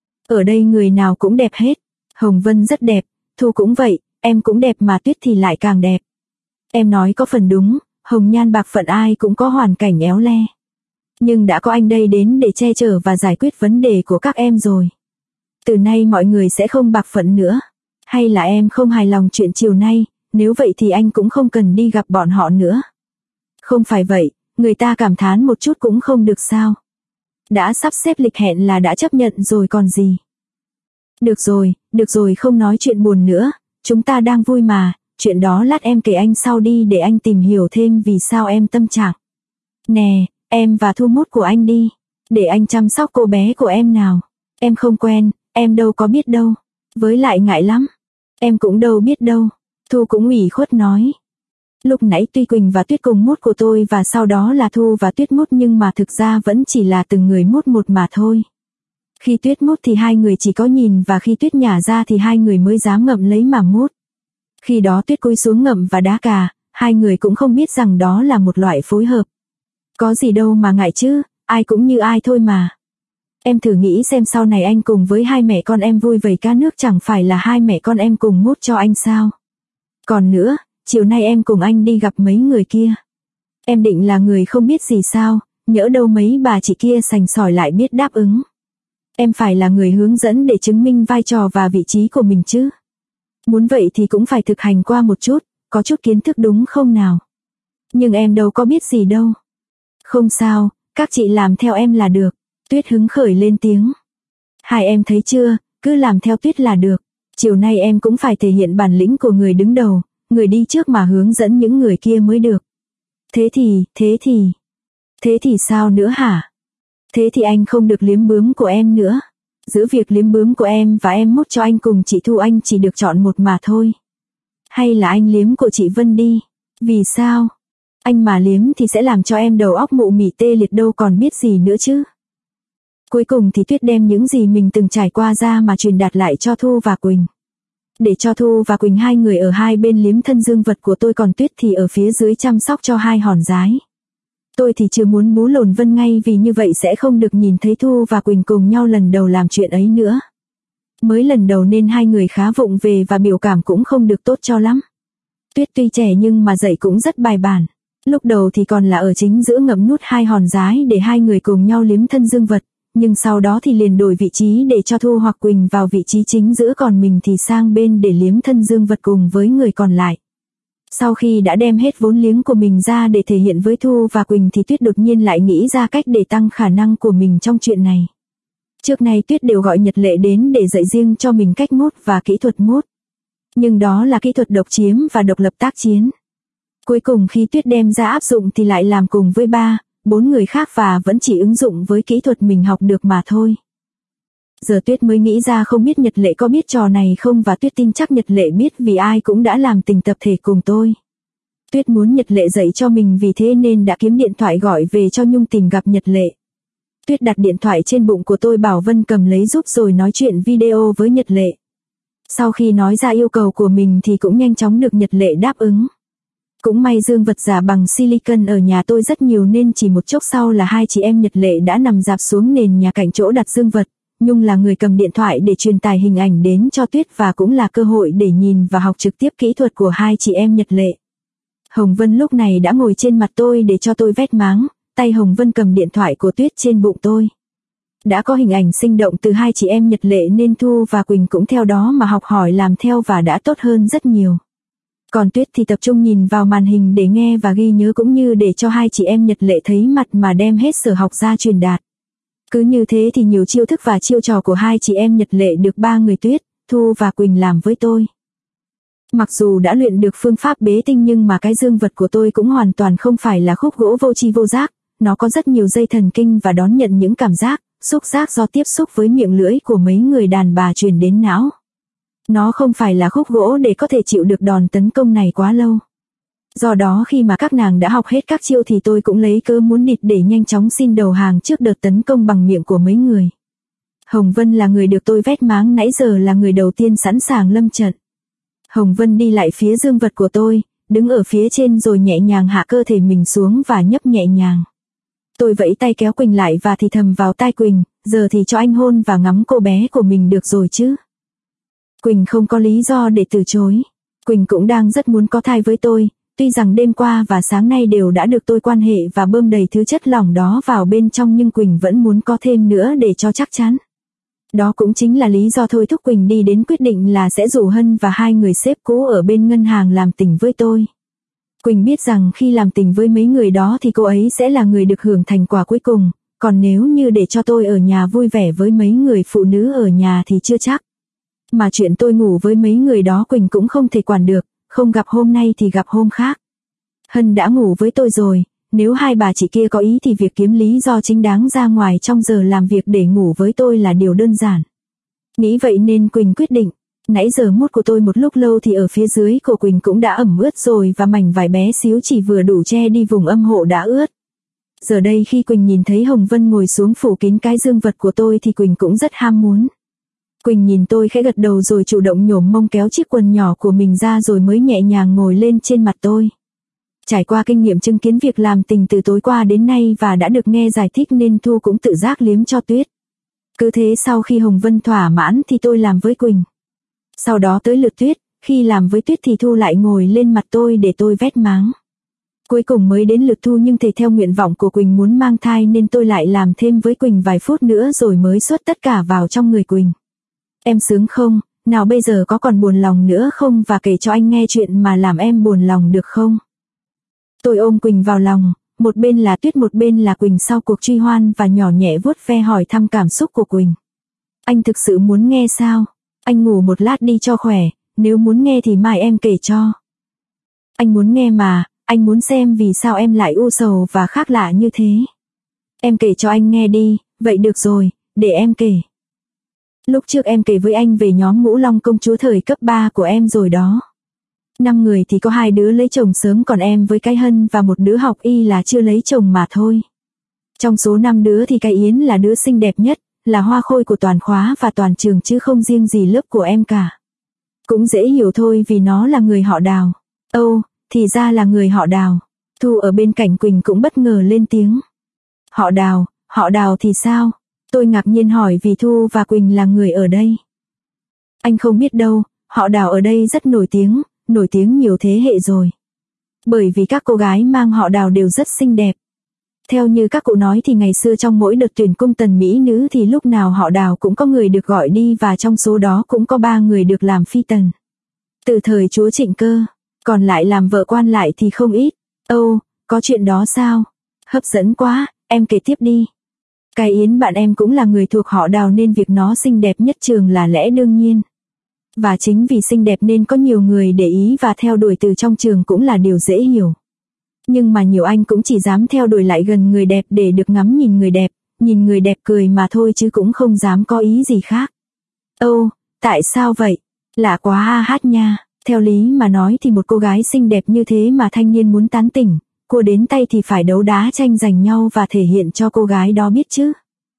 Ở đây người nào cũng đẹp hết. Hồng Vân rất đẹp, Thu cũng vậy, em cũng đẹp mà Tuyết thì lại càng đẹp. Em nói có phần đúng, hồng nhan bạc phận ai cũng có hoàn cảnh éo le. Nhưng đã có anh đây đến để che chở và giải quyết vấn đề của các em rồi. Từ nay mọi người sẽ không bạc phận nữa. Hay là em không hài lòng chuyện chiều nay, nếu vậy thì anh cũng không cần đi gặp bọn họ nữa. Không phải vậy, người ta cảm thán một chút cũng không được sao? Đã sắp xếp lịch hẹn là đã chấp nhận rồi còn gì. Được rồi không nói chuyện buồn nữa, chúng ta đang vui mà, chuyện đó lát em kể anh sau đi để anh tìm hiểu thêm vì sao em tâm trạng. Nè, em và Thu mút của anh đi, để anh chăm sóc cô bé của em nào. Em không quen, em đâu có biết đâu, với lại ngại lắm. Em cũng đâu biết đâu, Thu cũng ủy khuất nói. Lúc nãy tuy Quỳnh và Tuyết cùng mút của tôi và sau đó là Thu và Tuyết mút, nhưng mà thực ra vẫn chỉ là từng người mút một mà thôi. Khi Tuyết mút thì hai người chỉ có nhìn, và khi Tuyết nhả ra thì hai người mới dám ngậm lấy mà mút. Khi đó Tuyết cúi xuống ngậm và đá cà, hai người cũng không biết rằng đó là một loại phối hợp. Có gì đâu mà ngại chứ, ai cũng như ai thôi mà. Em thử nghĩ xem sau này anh cùng với hai mẹ con em vui vầy cá nước chẳng phải là hai mẹ con em cùng mút cho anh sao? Còn nữa, chiều nay em cùng anh đi gặp mấy người kia. Em định là người không biết gì sao, nhỡ đâu mấy bà chị kia sành sỏi lại biết đáp ứng. Em phải là người hướng dẫn để chứng minh vai trò và vị trí của mình chứ. Muốn vậy thì cũng phải thực hành qua một chút, có chút kiến thức đúng không nào? Nhưng em đâu có biết gì đâu. Không sao, các chị làm theo em là được. Tuyết hứng khởi lên tiếng. Hai em thấy chưa, cứ làm theo Tuyết là được. Chiều nay em cũng phải thể hiện bản lĩnh của người đứng đầu, người đi trước mà hướng dẫn những người kia mới được. Thế thì sao nữa hả? Thế thì anh không được liếm bướm của em nữa. Giữa việc liếm bướm của em và em mút cho anh cùng chị Thu anh chỉ được chọn một mà thôi. Hay là anh liếm của chị Vân đi. Vì sao? Anh mà liếm thì sẽ làm cho em đầu óc mụ mị tê liệt đâu còn biết gì nữa chứ. Cuối cùng thì Tuyết đem những gì mình từng trải qua ra mà truyền đạt lại cho Thu và Quỳnh. Để cho Thu và Quỳnh hai người ở hai bên liếm thân dương vật của tôi, còn Tuyết thì ở phía dưới chăm sóc cho hai hòn dái. Tôi thì chưa muốn bú lồn Vân ngay vì như vậy sẽ không được nhìn thấy Thu và Quỳnh cùng nhau lần đầu làm chuyện ấy nữa. Mới lần đầu nên hai người khá vụng về và biểu cảm cũng không được tốt cho lắm. Tuyết tuy trẻ nhưng mà dạy cũng rất bài bản. Lúc đầu thì còn là ở chính giữa ngậm nút hai hòn dái để hai người cùng nhau liếm thân dương vật, nhưng sau đó thì liền đổi vị trí để cho Thu hoặc Quỳnh vào vị trí chính giữa, còn mình thì sang bên để liếm thân dương vật cùng với người còn lại. Sau khi đã đem hết vốn liếng của mình ra để thể hiện với Thu và Quỳnh thì Tuyết đột nhiên lại nghĩ ra cách để tăng khả năng của mình trong chuyện này. Trước nay Tuyết đều gọi Nhật Lệ đến để dạy riêng cho mình cách mút và kỹ thuật mút. Nhưng đó là kỹ thuật độc chiếm và độc lập tác chiến. Cuối cùng khi Tuyết đem ra áp dụng thì lại làm cùng với 3-4 người khác và vẫn chỉ ứng dụng với kỹ thuật mình học được mà thôi. Giờ Tuyết mới nghĩ ra không biết Nhật Lệ có biết trò này không, và Tuyết tin chắc Nhật Lệ biết vì ai cũng đã làm tình tập thể cùng tôi. Tuyết muốn Nhật Lệ dạy cho mình, vì thế nên đã kiếm điện thoại gọi về cho Nhung tìm gặp Nhật Lệ. Tuyết đặt điện thoại trên bụng của tôi bảo Vân cầm lấy giúp rồi nói chuyện video với Nhật Lệ. Sau khi nói ra yêu cầu của mình thì cũng nhanh chóng được Nhật Lệ đáp ứng. Cũng may dương vật giả bằng silicon ở nhà tôi rất nhiều nên chỉ một chốc sau là hai chị em Nhật Lệ đã nằm rạp xuống nền nhà cạnh chỗ đặt dương vật. Nhung là người cầm điện thoại để truyền tải hình ảnh đến cho Tuyết và cũng là cơ hội để nhìn và học trực tiếp kỹ thuật của hai chị em Nhật Lệ. Hồng Vân lúc này đã ngồi trên mặt tôi để cho tôi vét máng, tay Hồng Vân cầm điện thoại của Tuyết trên bụng tôi. Đã có hình ảnh sinh động từ hai chị em Nhật Lệ nên Thu và Quỳnh cũng theo đó mà học hỏi làm theo và đã tốt hơn rất nhiều. Còn Tuyết thì tập trung nhìn vào màn hình để nghe và ghi nhớ, cũng như để cho hai chị em Nhật Lệ thấy mặt mà đem hết sở học ra truyền đạt. Cứ như thế thì nhiều chiêu thức và chiêu trò của hai chị em Nhật Lệ được ba người Tuyết, Thu và Quỳnh làm với tôi. Mặc dù đã luyện được phương pháp bế tinh nhưng mà cái dương vật của tôi cũng hoàn toàn không phải là khúc gỗ vô tri vô giác, nó có rất nhiều dây thần kinh và đón nhận những cảm giác, xúc giác do tiếp xúc với miệng lưỡi của mấy người đàn bà truyền đến não. Nó không phải là khúc gỗ để có thể chịu được đòn tấn công này quá lâu. Do đó khi mà các nàng đã học hết các chiêu thì tôi cũng lấy cớ muốn địt để nhanh chóng xin đầu hàng trước đợt tấn công bằng miệng của mấy người. Hồng Vân là người được tôi vét máng nãy giờ là người đầu tiên sẵn sàng lâm trận. Hồng Vân đi lại phía dương vật của tôi, đứng ở phía trên rồi nhẹ nhàng hạ cơ thể mình xuống và nhấp nhẹ nhàng. Tôi vẫy tay kéo Quỳnh lại và thì thầm vào tai Quỳnh, giờ thì cho anh hôn và ngắm cô bé của mình được rồi chứ. Quỳnh không có lý do để từ chối. Quỳnh cũng đang rất muốn có thai với tôi, tuy rằng đêm qua và sáng nay đều đã được tôi quan hệ và bơm đầy thứ chất lỏng đó vào bên trong, nhưng Quỳnh vẫn muốn có thêm nữa để cho chắc chắn. Đó cũng chính là lý do thôi thúc Quỳnh đi đến quyết định là sẽ rủ Hân và hai người sếp cũ ở bên ngân hàng làm tình với tôi. Quỳnh biết rằng khi làm tình với mấy người đó thì cô ấy sẽ là người được hưởng thành quả cuối cùng, còn nếu như để cho tôi ở nhà vui vẻ với mấy người phụ nữ ở nhà thì chưa chắc. Mà chuyện tôi ngủ với mấy người đó Quỳnh cũng không thể quản được, không gặp hôm nay thì gặp hôm khác. Hân đã ngủ với tôi rồi, nếu hai bà chị kia có ý thì việc kiếm lý do chính đáng ra ngoài trong giờ làm việc để ngủ với tôi là điều đơn giản. Nghĩ vậy nên Quỳnh quyết định. Nãy giờ mút của tôi một lúc lâu thì ở phía dưới cổ Quỳnh cũng đã ẩm ướt rồi và mảnh vải bé xíu chỉ vừa đủ che đi vùng âm hộ đã ướt. Giờ đây khi Quỳnh nhìn thấy Hồng Vân ngồi xuống phủ kín cái dương vật của tôi thì Quỳnh cũng rất ham muốn. Quỳnh nhìn tôi khẽ gật đầu rồi chủ động nhổm mông kéo chiếc quần nhỏ của mình ra rồi mới nhẹ nhàng ngồi lên trên mặt tôi. Trải qua kinh nghiệm chứng kiến việc làm tình từ tối qua đến nay và đã được nghe giải thích nên Thu cũng tự giác liếm cho Tuyết. Cứ thế sau khi Hồng Vân thỏa mãn thì tôi làm với Quỳnh. Sau đó tới lượt Tuyết, khi làm với Tuyết thì Thu lại ngồi lên mặt tôi để tôi vét máng. Cuối cùng mới đến lượt Thu, nhưng thể theo nguyện vọng của Quỳnh muốn mang thai nên tôi lại làm thêm với Quỳnh vài phút nữa rồi mới xuất tất cả vào trong người Quỳnh. Em sướng không? Nào bây giờ có còn buồn lòng nữa không, và kể cho anh nghe chuyện mà làm em buồn lòng được không? Tôi ôm Quỳnh vào lòng, một bên là Tuyết một bên là Quỳnh sau cuộc truy hoan, và nhỏ nhẹ vuốt ve hỏi thăm cảm xúc của Quỳnh. Anh thực sự muốn nghe sao? Anh ngủ một lát đi cho khỏe, nếu muốn nghe thì mai em kể cho. Anh muốn nghe mà, anh muốn xem vì sao em lại u sầu và khác lạ như thế. Em kể cho anh nghe đi. Vậy được rồi, để em kể. Lúc trước em kể với anh về nhóm Ngũ Long công chúa thời cấp 3 của em rồi đó. 5 người thì có 2 đứa lấy chồng sớm, còn em với cái Hân và một đứa học y là chưa lấy chồng mà thôi. Trong số 5 đứa thì cái Yến là đứa xinh đẹp nhất, là hoa khôi của toàn khóa và toàn trường chứ không riêng gì lớp của em cả. Cũng dễ hiểu thôi vì nó là người họ Đào. Âu, thì ra là người họ Đào. Thu ở bên cạnh Quỳnh cũng bất ngờ lên tiếng. Họ Đào thì sao? Tôi ngạc nhiên hỏi vì Thu và Quỳnh là người ở đây. Anh không biết đâu, họ Đào ở đây rất nổi tiếng nhiều thế hệ rồi. Bởi vì các cô gái mang họ Đào đều rất xinh đẹp. Theo như các cụ nói thì ngày xưa trong mỗi đợt tuyển cung tần mỹ nữ thì lúc nào họ Đào cũng có người được gọi đi, và trong số đó cũng có 3 người được làm phi tần. Từ thời chúa Trịnh cơ, còn lại làm vợ quan lại thì không ít. Âu, có chuyện đó sao? Hấp dẫn quá, em kể tiếp đi. Cái Yến bạn em cũng là người thuộc họ Đào nên việc nó xinh đẹp nhất trường là lẽ đương nhiên. Và chính vì xinh đẹp nên có nhiều người để ý và theo đuổi từ trong trường cũng là điều dễ hiểu. Nhưng mà nhiều anh cũng chỉ dám theo đuổi lại gần người đẹp để được ngắm nhìn người đẹp cười mà thôi chứ cũng không dám có ý gì khác. Âu, tại sao vậy? Lạ quá ha hát nha. Theo lý mà nói thì một cô gái xinh đẹp như thế mà thanh niên muốn tán tỉnh, cô đến tay thì phải đấu đá tranh giành nhau và thể hiện cho cô gái đó biết chứ.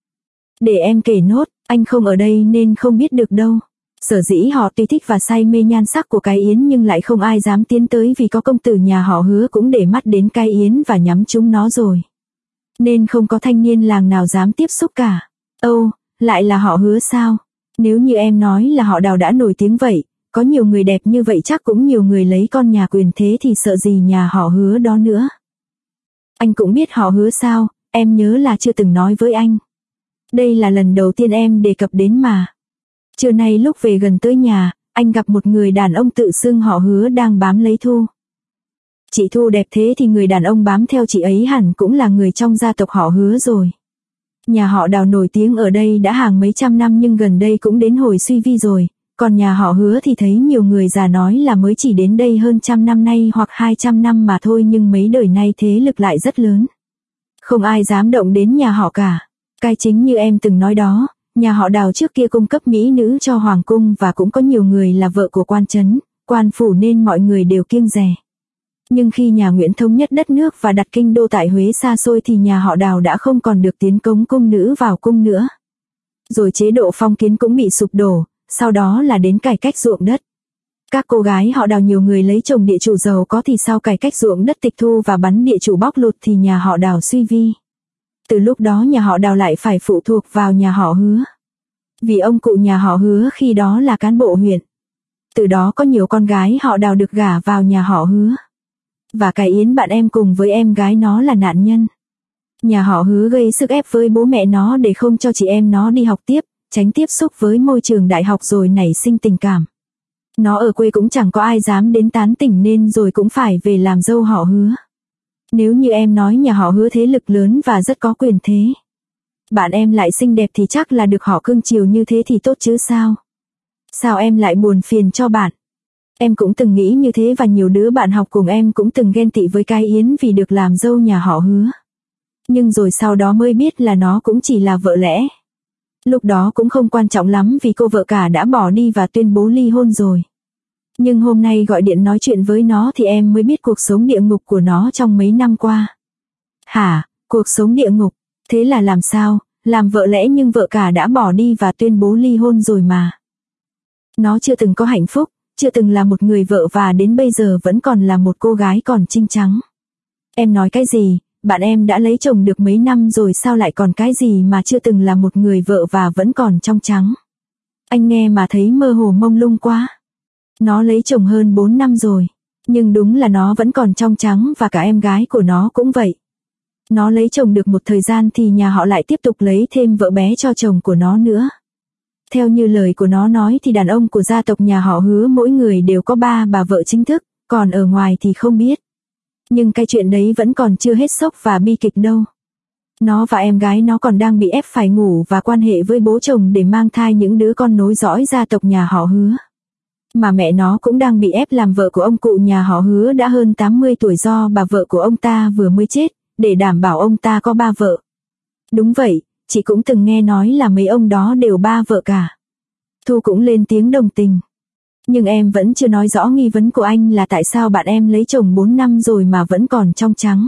Để em kể nốt, anh không ở đây nên không biết được đâu. Sở dĩ họ tuy thích và say mê nhan sắc của cái Yến nhưng lại không ai dám tiến tới vì có công tử nhà họ Hứa cũng để mắt đến cái Yến và nhắm trúng nó rồi. Nên không có thanh niên làng nào dám tiếp xúc cả. Âu, lại là họ Hứa sao? Nếu như em nói là họ Đào đã nổi tiếng vậy, có nhiều người đẹp như vậy chắc cũng nhiều người lấy con nhà quyền thế thì sợ gì nhà họ Hứa đó nữa. Anh cũng biết họ Hứa sao, em nhớ là chưa từng nói với anh. Đây là lần đầu tiên em đề cập đến mà. Trưa nay lúc về gần tới nhà, anh gặp một người đàn ông tự xưng họ Hứa đang bám lấy Thu. Chị Thu đẹp thế thì người đàn ông bám theo chị ấy hẳn cũng là người trong gia tộc họ Hứa rồi. Nhà họ Đào nổi tiếng ở đây đã hàng mấy trăm năm nhưng gần đây cũng đến hồi suy vi rồi. Còn nhà họ Hứa thì thấy nhiều người già nói là mới chỉ đến đây hơn 100 năm nay hoặc 200 năm mà thôi, nhưng mấy đời nay thế lực lại rất lớn. Không ai dám động đến nhà họ cả. Cái chính như em từng nói đó, nhà họ Đào trước kia cung cấp mỹ nữ cho hoàng cung và cũng có nhiều người là vợ của quan trấn, quan phủ nên mọi người đều kiêng dè. Nhưng khi nhà Nguyễn thống nhất đất nước và đặt kinh đô tại Huế xa xôi thì nhà họ Đào đã không còn được tiến cống cung nữ vào cung nữa. Rồi chế độ phong kiến cũng bị sụp đổ, sau đó là đến cải cách ruộng đất. Các cô gái họ Đào nhiều người lấy chồng địa chủ giàu có thì sau cải cách ruộng đất tịch thu và bắn địa chủ bóc lột thì nhà họ Đào suy vi. Từ lúc đó nhà họ Đào lại phải phụ thuộc vào nhà họ Hứa. Vì ông cụ nhà họ Hứa khi đó là cán bộ huyện. Từ đó có nhiều con gái họ Đào được gả vào nhà họ Hứa. Và cái Yến bạn em cùng với em gái nó là nạn nhân. Nhà họ Hứa gây sức ép với bố mẹ nó để không cho chị em nó đi học tiếp, tránh tiếp xúc với môi trường đại học rồi nảy sinh tình cảm. Nó ở quê cũng chẳng có ai dám đến tán tỉnh nên rồi cũng phải về làm dâu họ Hứa. Nếu như em nói nhà họ Hứa thế lực lớn và rất có quyền thế, bạn em lại xinh đẹp thì chắc là được họ cưng chiều như thế thì tốt chứ sao? Sao em lại buồn phiền cho bạn? Em cũng từng nghĩ như thế và nhiều đứa bạn học cùng em cũng từng ghen tị với cái Yến vì được làm dâu nhà họ Hứa. Nhưng rồi sau đó mới biết là nó cũng chỉ là vợ lẽ. Lúc đó cũng không quan trọng lắm vì cô vợ cả đã bỏ đi và tuyên bố ly hôn rồi. Nhưng hôm nay gọi điện nói chuyện với nó thì em mới biết cuộc sống địa ngục của nó trong mấy năm qua. Hả, cuộc sống địa ngục? Thế là làm sao? Làm vợ lẽ nhưng vợ cả đã bỏ đi và tuyên bố ly hôn rồi mà. Nó chưa từng có hạnh phúc, chưa từng là một người vợ và đến bây giờ vẫn còn là một cô gái còn trinh trắng. Em nói cái gì? bạn em đã lấy chồng được mấy năm rồi sao lại còn cái gì mà chưa từng là một người vợ và vẫn còn trong trắng. Anh nghe mà thấy mơ hồ mông lung quá. Nó lấy chồng hơn 4 năm rồi, nhưng đúng là nó vẫn còn trong trắng và cả em gái của nó cũng vậy. Nó lấy chồng được một thời gian thì nhà họ lại tiếp tục lấy thêm vợ bé cho chồng của nó nữa. Theo như lời của nó nói thì đàn ông của gia tộc nhà họ Hứa mỗi người đều có 3 bà vợ chính thức, còn ở ngoài thì không biết. Nhưng cái chuyện đấy vẫn còn chưa hết sốc và bi kịch đâu. Nó và em gái nó còn đang bị ép phải ngủ và quan hệ với bố chồng để mang thai những đứa con nối dõi gia tộc nhà họ Hứa. Mà mẹ nó cũng đang bị ép làm vợ của ông cụ nhà họ Hứa đã hơn 80 tuổi do bà vợ của ông ta vừa mới chết, để đảm bảo ông ta có 3 vợ. Đúng vậy, chị cũng từng nghe nói là mấy ông đó đều 3 vợ cả. Thu cũng lên tiếng đồng tình. Nhưng em vẫn chưa nói rõ nghi vấn của anh là tại sao bạn em lấy chồng 4 năm rồi mà vẫn còn trong trắng.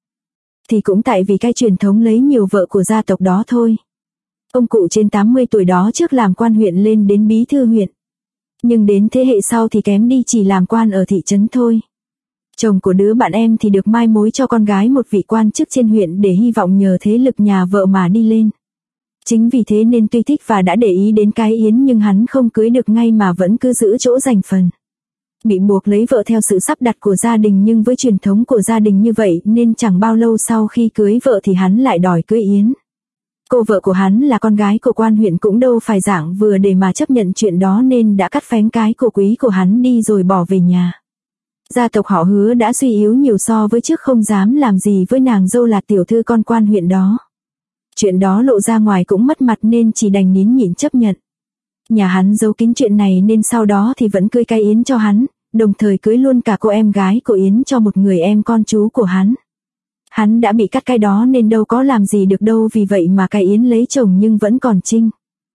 Thì cũng tại vì cái truyền thống lấy nhiều vợ của gia tộc đó thôi. Ông cụ trên 80 tuổi đó trước làm quan huyện lên đến bí thư huyện. Nhưng đến thế hệ sau thì kém đi chỉ làm quan ở thị trấn thôi. Chồng của đứa bạn em thì được mai mối cho con gái một vị quan chức trên huyện để hy vọng nhờ thế lực nhà vợ mà đi lên. Chính vì thế nên tuy thích và đã để ý đến cái Yến nhưng hắn không cưới được ngay mà vẫn cứ giữ chỗ giành phần. Bị buộc lấy vợ theo sự sắp đặt của gia đình nhưng với truyền thống của gia đình như vậy nên chẳng bao lâu sau khi cưới vợ thì hắn lại đòi cưới Yến. Cô vợ của hắn là con gái của quan huyện cũng đâu phải dạng vừa để mà chấp nhận chuyện đó nên đã cắt phén cái của quý của hắn đi rồi bỏ về nhà. Gia tộc họ Hứa đã suy yếu nhiều so với trước không dám làm gì với nàng dâu là tiểu thư con quan huyện đó. Chuyện đó lộ ra ngoài cũng mất mặt nên chỉ đành nín nhịn chấp nhận. Nhà hắn giấu kín chuyện này nên sau đó thì vẫn cưới cái Yến cho hắn, đồng thời cưới luôn cả cô em gái của Yến cho một người em con chú của hắn. Hắn đã bị cắt cái đó nên đâu có làm gì được đâu, vì vậy mà cái Yến lấy chồng nhưng vẫn còn trinh.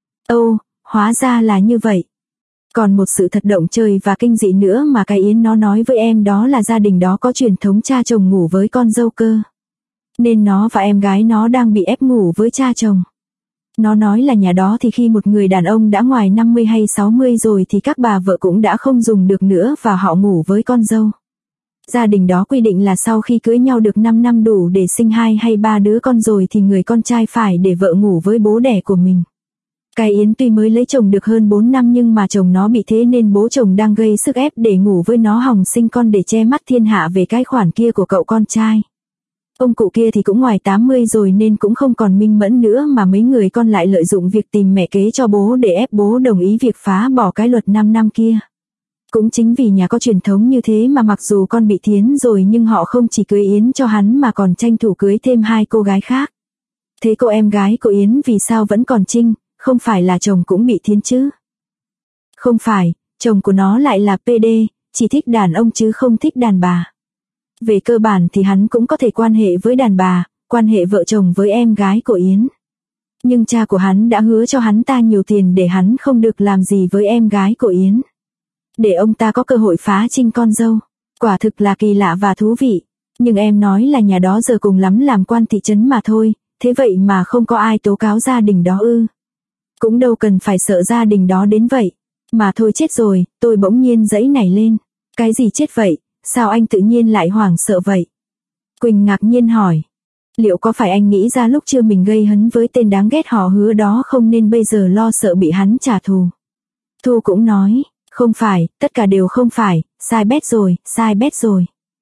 Hóa ra là như vậy. Còn một sự thật động trời và kinh dị nữa mà cái Yến nó nói với em đó là gia đình đó có truyền thống cha chồng ngủ với con dâu cơ. Nên nó và em gái nó đang bị ép ngủ với cha chồng. Nó nói là nhà đó thì khi một người đàn ông đã ngoài 50 hay 60 rồi thì các bà vợ cũng đã không dùng được nữa và họ ngủ với con dâu. Gia đình đó quy định là sau khi cưới nhau được 5 năm đủ để sinh 2 hay 3 đứa con rồi thì người con trai phải để vợ ngủ với bố đẻ của mình. Cái Yến tuy mới lấy chồng được hơn 4 năm nhưng mà chồng nó bị thế nên bố chồng đang gây sức ép để ngủ với nó hòng sinh con để che mắt thiên hạ về cái khoản kia của cậu con trai. Ông cụ kia thì cũng ngoài 80 rồi nên cũng không còn minh mẫn nữa mà mấy người con lại lợi dụng việc tìm mẹ kế cho bố để ép bố đồng ý việc phá bỏ cái luật 5 năm kia. Cũng chính vì nhà có truyền thống như thế mà mặc dù con bị thiến rồi nhưng họ không chỉ cưới Yến cho hắn mà còn tranh thủ cưới thêm 2 cô gái khác. Thế cô em gái của Yến vì sao vẫn còn trinh, không phải là chồng cũng bị thiến chứ? Không phải, chồng của nó lại là PD, chỉ thích đàn ông chứ không thích đàn bà. Về cơ bản thì hắn cũng có thể quan hệ với đàn bà, quan hệ vợ chồng với em gái của Yến. Nhưng cha của hắn đã hứa cho hắn ta nhiều tiền để hắn không được làm gì với em gái của Yến. Để ông ta có cơ hội phá trinh con dâu. Quả thực là kỳ lạ và thú vị. Nhưng em nói là nhà đó giờ cùng lắm làm quan thị trấn mà thôi, thế vậy mà không có ai tố cáo gia đình đó ư? Cũng đâu cần phải sợ gia đình đó đến vậy. Mà thôi chết rồi, tôi bỗng nhiên giãy nảy lên. Cái gì chết vậy? Sao anh tự nhiên lại hoảng sợ vậy? Quỳnh ngạc nhiên hỏi. Liệu có phải anh nghĩ ra lúc chưa mình gây hấn với tên đáng ghét họ Hứa đó không nên bây giờ lo sợ bị hắn trả thù? Thu cũng nói, không phải, tất cả đều không phải, sai bét rồi, sai bét rồi.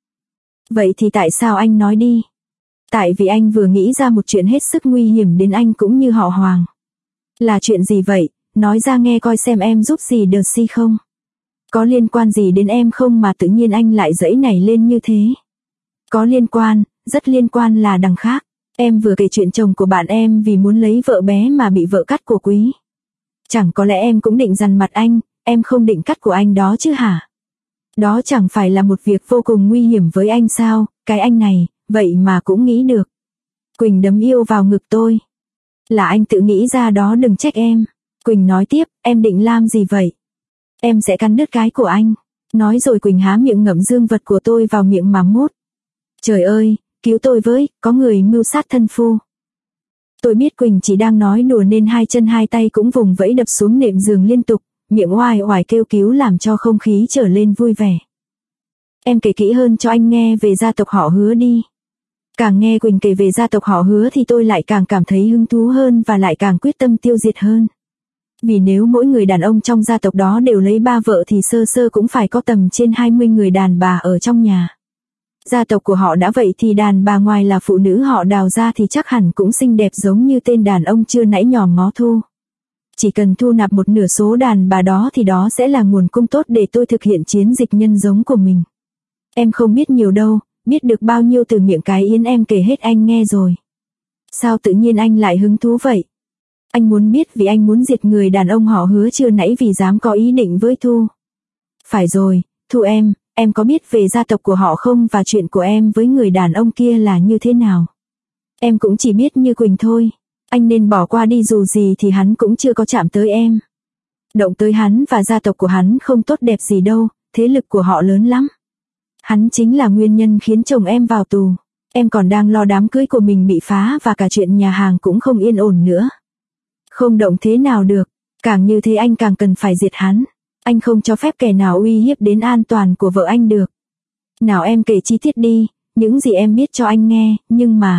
Vậy thì tại sao anh nói đi? Tại vì anh vừa nghĩ ra một chuyện hết sức nguy hiểm đến anh cũng như họ Hoàng. Là chuyện gì vậy? Nói ra nghe coi xem em giúp gì được si không? Có liên quan gì đến em không mà tự nhiên anh lại giãy nảy lên như thế? Có liên quan, rất liên quan là đằng khác. Em vừa kể chuyện chồng của bạn em vì muốn lấy vợ bé mà bị vợ cắt của quý. Chẳng có lẽ em cũng định dằn mặt anh, em không định cắt của anh đó chứ hả? Đó chẳng phải là một việc vô cùng nguy hiểm với anh sao, cái anh này, vậy mà cũng nghĩ được. Quỳnh đấm yêu vào ngực tôi. Là anh tự nghĩ ra đó, đừng trách em. Quỳnh nói tiếp, em định làm gì vậy? Em sẽ cắn đứt cái của anh. Nói rồi Quỳnh há miệng ngậm dương vật của tôi vào miệng mà mút. Trời ơi, cứu tôi với, có người mưu sát thân phu. Tôi biết Quỳnh chỉ đang nói đùa nên hai chân hai tay cũng vùng vẫy đập xuống nệm giường liên tục, miệng oai oải kêu cứu làm cho không khí trở lên vui vẻ. Em kể kỹ hơn cho anh nghe về gia tộc họ Hứa đi. Càng nghe Quỳnh kể về gia tộc họ Hứa thì tôi lại càng cảm thấy hứng thú hơn và lại càng quyết tâm tiêu diệt hơn. Vì nếu mỗi người đàn ông trong gia tộc đó đều lấy 3 vợ thì sơ sơ cũng phải có tầm trên 20 người đàn bà ở trong nhà. Gia tộc của họ đã vậy thì đàn bà ngoài là phụ nữ họ đào ra thì chắc hẳn cũng xinh đẹp giống như tên đàn ông chưa nãy nhòm ngó thu. Chỉ cần thu nạp một nửa số đàn bà đó thì đó sẽ là nguồn cung tốt để tôi thực hiện chiến dịch nhân giống của mình. Em không biết nhiều đâu, biết được bao nhiêu từ miệng cái Yến em kể hết anh nghe rồi. Sao tự nhiên anh lại hứng thú vậy? Anh muốn biết vì anh muốn diệt người đàn ông họ Hứa chưa nãy vì dám có ý định với Thu. Phải rồi, Thu em có biết về gia tộc của họ không và chuyện của em với người đàn ông kia là như thế nào? Em cũng chỉ biết như Quỳnh thôi. Anh nên bỏ qua đi, dù gì thì hắn cũng chưa có chạm tới em. Động tới hắn và gia tộc của hắn không tốt đẹp gì đâu, thế lực của họ lớn lắm. Hắn chính là nguyên nhân khiến chồng em vào tù. Em còn đang lo đám cưới của mình bị phá và cả chuyện nhà hàng cũng không yên ổn nữa. Không động thế nào được, càng như thế anh càng cần phải diệt hắn. Anh không cho phép kẻ nào uy hiếp đến an toàn của vợ anh được. Nào em kể chi tiết đi, những gì em biết cho anh nghe, nhưng mà...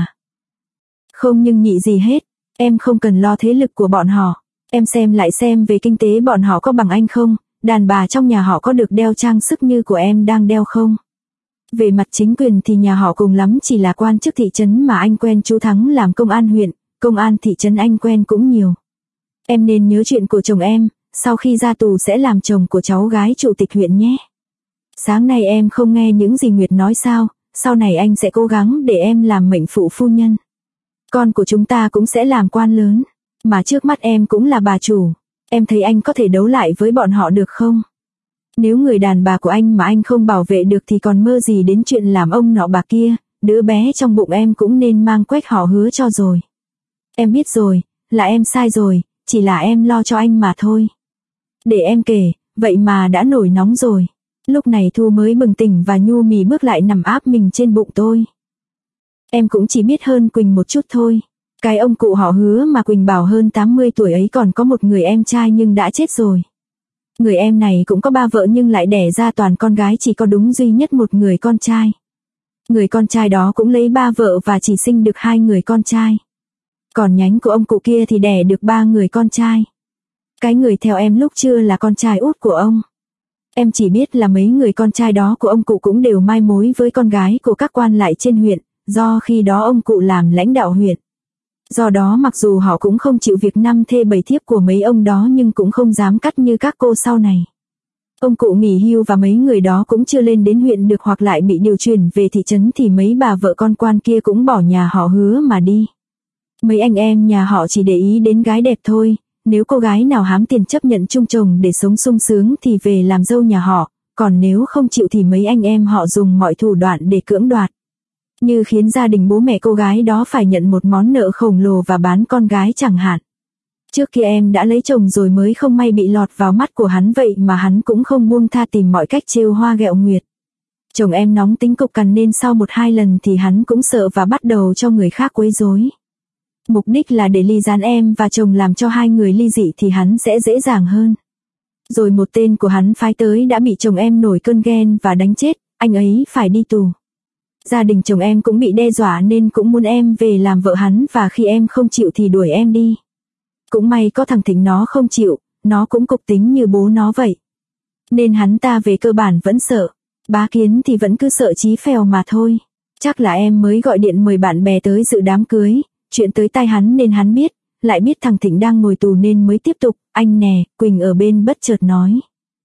Không nhưng nhị gì hết, em không cần lo thế lực của bọn họ. Em xem lại xem về kinh tế bọn họ có bằng anh không, đàn bà trong nhà họ có được đeo trang sức như của em đang đeo không. Về mặt chính quyền thì nhà họ cùng lắm chỉ là quan chức thị trấn mà anh quen chú Thắng làm công an huyện, công an thị trấn anh quen cũng nhiều. Em nên nhớ chuyện của chồng em, sau khi ra tù sẽ làm chồng của cháu gái chủ tịch huyện nhé. Sáng nay em không nghe những gì Nguyệt nói sao, sau này anh sẽ cố gắng để em làm mệnh phụ phu nhân. Con của chúng ta cũng sẽ làm quan lớn, mà trước mắt em cũng là bà chủ. Em thấy anh có thể đấu lại với bọn họ được không? Nếu người đàn bà của anh mà anh không bảo vệ được thì còn mơ gì đến chuyện làm ông nọ bà kia, đứa bé trong bụng em cũng nên mang quách họ Hứa cho rồi. Em biết rồi, là em sai rồi, chỉ là em lo cho anh mà thôi. Để em kể, vậy mà đã nổi nóng rồi. Lúc này Thu mới bừng tỉnh và nhu mì bước lại nằm áp mình trên bụng tôi. Em cũng chỉ biết hơn Quỳnh một chút thôi. Cái ông cụ họ Hứa mà Quỳnh bảo hơn 80 tuổi ấy còn có một người em trai nhưng đã chết rồi. Người em này cũng có 3 vợ nhưng lại đẻ ra toàn con gái, chỉ có đúng duy nhất một người con trai. Người con trai đó cũng lấy 3 vợ và chỉ sinh được 2 người con trai. Còn nhánh của ông cụ kia thì đẻ được 3 người con trai. Cái người theo em lúc trưa là con trai út của ông. Em chỉ biết là mấy người con trai đó của ông cụ cũng đều mai mối với con gái của các quan lại trên huyện, do khi đó ông cụ làm lãnh đạo huyện. Do đó mặc dù họ cũng không chịu việc 5 thê 7 thiếp của mấy ông đó nhưng cũng không dám cắt như các cô sau này. Ông cụ nghỉ hưu và mấy người đó cũng chưa lên đến huyện được hoặc lại bị điều chuyển về thị trấn thì mấy bà vợ con quan kia cũng bỏ nhà họ Hứa mà đi. Mấy anh em nhà họ chỉ để ý đến gái đẹp thôi, nếu cô gái nào hám tiền chấp nhận chung chồng để sống sung sướng thì về làm dâu nhà họ, còn nếu không chịu thì mấy anh em họ dùng mọi thủ đoạn để cưỡng đoạt. Như khiến gia đình bố mẹ cô gái đó phải nhận một món nợ khổng lồ và bán con gái chẳng hạn. Trước kia em đã lấy chồng rồi mới không may bị lọt vào mắt của hắn, vậy mà hắn cũng không buông tha tìm mọi cách trêu hoa ghẹo nguyệt. Chồng em nóng tính cục cằn nên sau 1-2 lần thì hắn cũng sợ và bắt đầu cho người khác quấy rối. Mục đích là để ly gián em và chồng, làm cho 2 người ly dị thì hắn sẽ dễ dàng hơn. Rồi một tên của hắn phái tới đã bị chồng em nổi cơn ghen và đánh chết, anh ấy phải đi tù. Gia đình chồng em cũng bị đe dọa nên cũng muốn em về làm vợ hắn và khi em không chịu thì đuổi em đi. Cũng may có thằng Thịnh nó không chịu, nó cũng cục tính như bố nó vậy. Nên hắn ta về cơ bản vẫn sợ, Bá Kiến thì vẫn cứ sợ chí phèo mà thôi. Chắc là em mới gọi điện mời bạn bè tới dự đám cưới, chuyện tới tai hắn nên hắn biết, lại biết thằng Thịnh đang ngồi tù nên mới tiếp tục. Anh nè, Quỳnh ở bên bất chợt nói.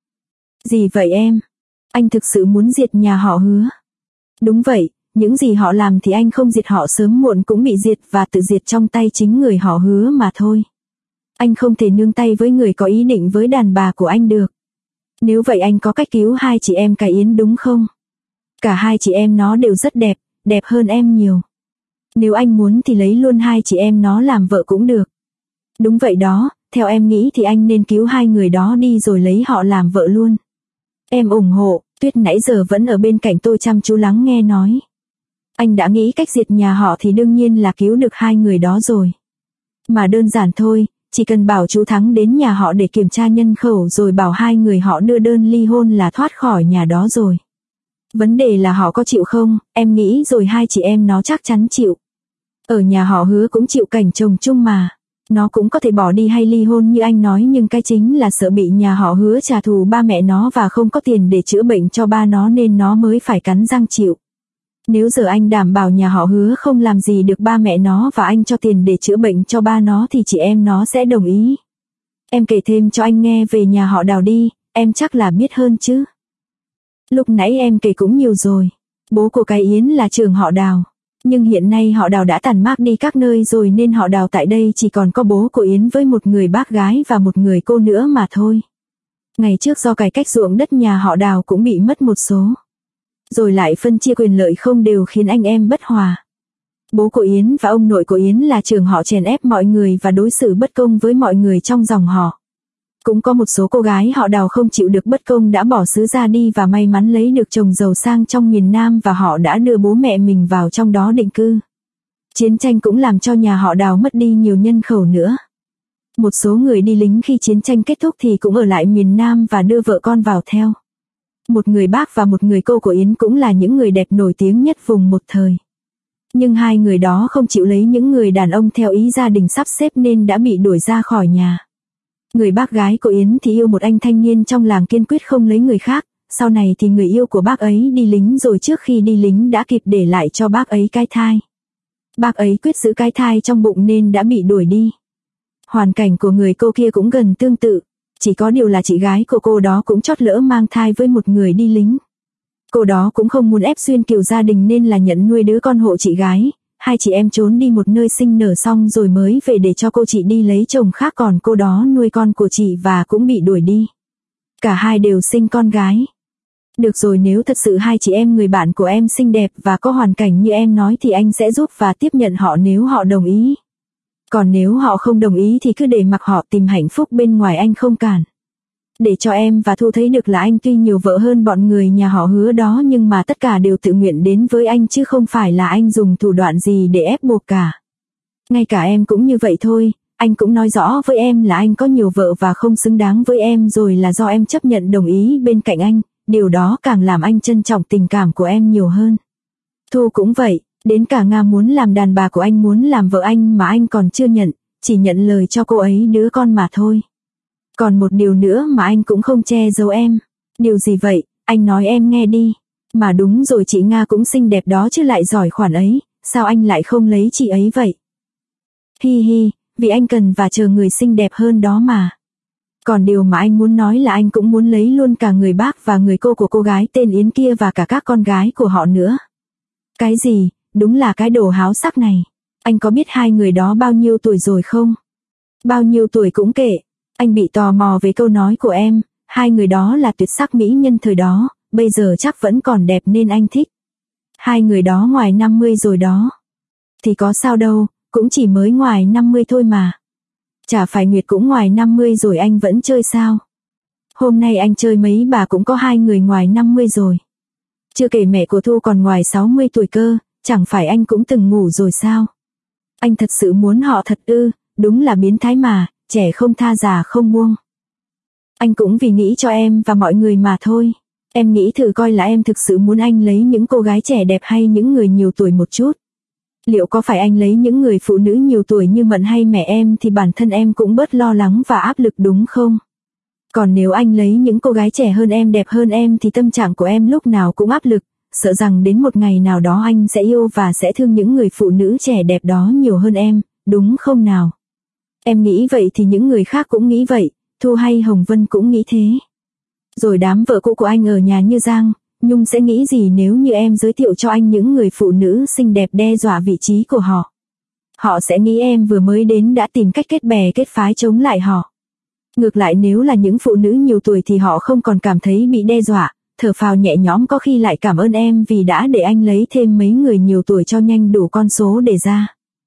Gì vậy em? Anh thực sự muốn diệt nhà họ Hứa? Đúng vậy, những gì họ làm thì anh không diệt họ sớm muộn cũng bị diệt và tự diệt trong tay chính người họ Hứa mà thôi. Anh không thể nương tay với người có ý định với đàn bà của anh được. Nếu vậy anh có cách cứu 2 chị em cái Yến đúng không? Cả 2 chị em nó đều rất đẹp, đẹp hơn em nhiều. Nếu anh muốn thì lấy luôn 2 chị em nó làm vợ cũng được. Đúng vậy đó, theo em nghĩ thì anh nên cứu 2 người đó đi rồi lấy họ làm vợ luôn. Em ủng hộ. Tuyết nãy giờ vẫn ở bên cạnh tôi chăm chú lắng nghe nói. Anh đã nghĩ cách diệt nhà họ thì đương nhiên là cứu được 2 người đó rồi. Mà đơn giản thôi, chỉ cần bảo chú Thắng đến nhà họ để kiểm tra nhân khẩu rồi bảo 2 người họ đưa đơn ly hôn là thoát khỏi nhà đó rồi. Vấn đề là họ có chịu không, em nghĩ rồi hai chị em nó chắc chắn chịu. Ở nhà họ Hứa cũng chịu cảnh chồng chung mà. Nó cũng có thể bỏ đi hay ly hôn như anh nói, nhưng cái chính là sợ bị nhà họ Hứa trả thù ba mẹ nó và không có tiền để chữa bệnh cho ba nó nên nó mới phải cắn răng chịu. Nếu giờ anh đảm bảo nhà họ Hứa không làm gì được ba mẹ nó và anh cho tiền để chữa bệnh cho ba nó thì chị em nó sẽ đồng ý. Em kể thêm cho anh nghe về nhà họ Đào đi, em chắc là biết hơn chứ. Lúc nãy em kể cũng nhiều rồi. Bố của cái Yến là trưởng họ Đào. Nhưng hiện nay họ Đào đã tản mát đi các nơi rồi nên họ Đào tại đây chỉ còn có bố của Yến với một người bác gái và một người cô nữa mà thôi. Ngày trước do cải cách ruộng đất nhà họ Đào cũng bị mất một số. Rồi lại phân chia quyền lợi không đều khiến anh em bất hòa. Bố của Yến và ông nội của Yến là trưởng họ chèn ép mọi người và đối xử bất công với mọi người trong dòng họ. Cũng có một số cô gái họ Đào không chịu được bất công đã bỏ xứ ra đi và may mắn lấy được chồng giàu sang trong miền Nam và họ đã đưa bố mẹ mình vào trong đó định cư. Chiến tranh cũng làm cho nhà họ Đào mất đi nhiều nhân khẩu nữa. Một số người đi lính khi chiến tranh kết thúc thì cũng ở lại miền Nam và đưa vợ con vào theo. Một người bác và một người cô của Yến cũng là những người đẹp nổi tiếng nhất vùng một thời. Nhưng hai người đó không chịu lấy những người đàn ông theo ý gia đình sắp xếp nên đã bị đuổi ra khỏi nhà. Người bác gái của Yến thì yêu một anh thanh niên trong làng kiên quyết không lấy người khác, sau này thì người yêu của bác ấy đi lính rồi trước khi đi lính đã kịp để lại cho bác ấy cái thai. Bác ấy quyết giữ cái thai trong bụng nên đã bị đuổi đi. Hoàn cảnh của người cô kia cũng gần tương tự, chỉ có điều là chị gái của cô đó cũng chót lỡ mang thai với một người đi lính. Cô đó cũng không muốn ép xuyên kiểu gia đình nên là nhận nuôi đứa con hộ chị gái. Hai chị em trốn đi một nơi sinh nở xong rồi mới về để cho cô chị đi lấy chồng khác, còn cô đó nuôi con của chị và cũng bị đuổi đi. Cả hai đều sinh con gái. Được rồi, nếu thật sự hai chị em người bạn của em xinh đẹp và có hoàn cảnh như em nói thì anh sẽ giúp và tiếp nhận họ nếu họ đồng ý. Còn nếu họ không đồng ý thì cứ để mặc họ tìm hạnh phúc bên ngoài, anh không cản. Để cho em và Thu thấy được là anh tuy nhiều vợ hơn bọn người nhà họ Hứa đó nhưng mà tất cả đều tự nguyện đến với anh chứ không phải là anh dùng thủ đoạn gì để ép buộc cả. Ngay cả em cũng như vậy thôi, anh cũng nói rõ với em là anh có nhiều vợ và không xứng đáng với em rồi là do em chấp nhận đồng ý bên cạnh anh, điều đó càng làm anh trân trọng tình cảm của em nhiều hơn. Thu cũng vậy, đến cả Nga muốn làm đàn bà của anh, muốn làm vợ anh mà anh còn chưa nhận, chỉ nhận lời cho cô ấy đứa con mà thôi. Còn một điều nữa mà anh cũng không che giấu em. Điều gì vậy, anh nói em nghe đi. Mà đúng rồi, chị Nga cũng xinh đẹp đó chứ, lại giỏi khoản ấy, sao anh lại không lấy chị ấy vậy? Hi hi, vì anh cần và chờ người xinh đẹp hơn đó mà. Còn điều mà anh muốn nói là anh cũng muốn lấy luôn cả người bác và người cô của cô gái tên Yến kia và cả các con gái của họ nữa. Cái gì, đúng là cái đồ háo sắc này. Anh có biết hai người đó bao nhiêu tuổi rồi không? Bao nhiêu tuổi cũng kệ. Anh bị tò mò về câu nói của em, hai người đó là tuyệt sắc mỹ nhân thời đó, bây giờ chắc vẫn còn đẹp nên anh thích. Hai người đó ngoài 50 rồi đó. Thì có sao đâu, cũng chỉ mới ngoài 50 thôi mà. Chả phải Nguyệt cũng ngoài 50 rồi anh vẫn chơi sao? Hôm nay anh chơi mấy bà cũng có hai người ngoài 50 rồi. Chưa kể mẹ của Thu còn ngoài 60 tuổi cơ, chẳng phải anh cũng từng ngủ rồi sao? Anh thật sự muốn họ thật ư, đúng là biến thái mà. Trẻ không tha, già không buông. Anh cũng vì nghĩ cho em và mọi người mà thôi. Em nghĩ thử coi là em thực sự muốn anh lấy những cô gái trẻ đẹp hay những người nhiều tuổi một chút. Liệu có phải anh lấy những người phụ nữ nhiều tuổi như Mận hay mẹ em thì bản thân em cũng bớt lo lắng và áp lực đúng không? Còn nếu anh lấy những cô gái trẻ hơn em, đẹp hơn em thì tâm trạng của em lúc nào cũng áp lực, sợ rằng đến một ngày nào đó anh sẽ yêu và sẽ thương những người phụ nữ trẻ đẹp đó nhiều hơn em, đúng không nào? Em nghĩ vậy thì những người khác cũng nghĩ vậy, Thu hay Hồng Vân cũng nghĩ thế. Rồi đám vợ cũ của anh ở nhà như Giang, Nhung sẽ nghĩ gì nếu như em giới thiệu cho anh những người phụ nữ xinh đẹp đe dọa vị trí của họ? Họ sẽ nghĩ em vừa mới đến đã tìm cách kết bè kết phái chống lại họ. Ngược lại, nếu là những phụ nữ nhiều tuổi thì họ không còn cảm thấy bị đe dọa, thở phào nhẹ nhõm, có khi lại cảm ơn em vì đã để anh lấy thêm mấy người nhiều tuổi cho nhanh đủ con số để ra.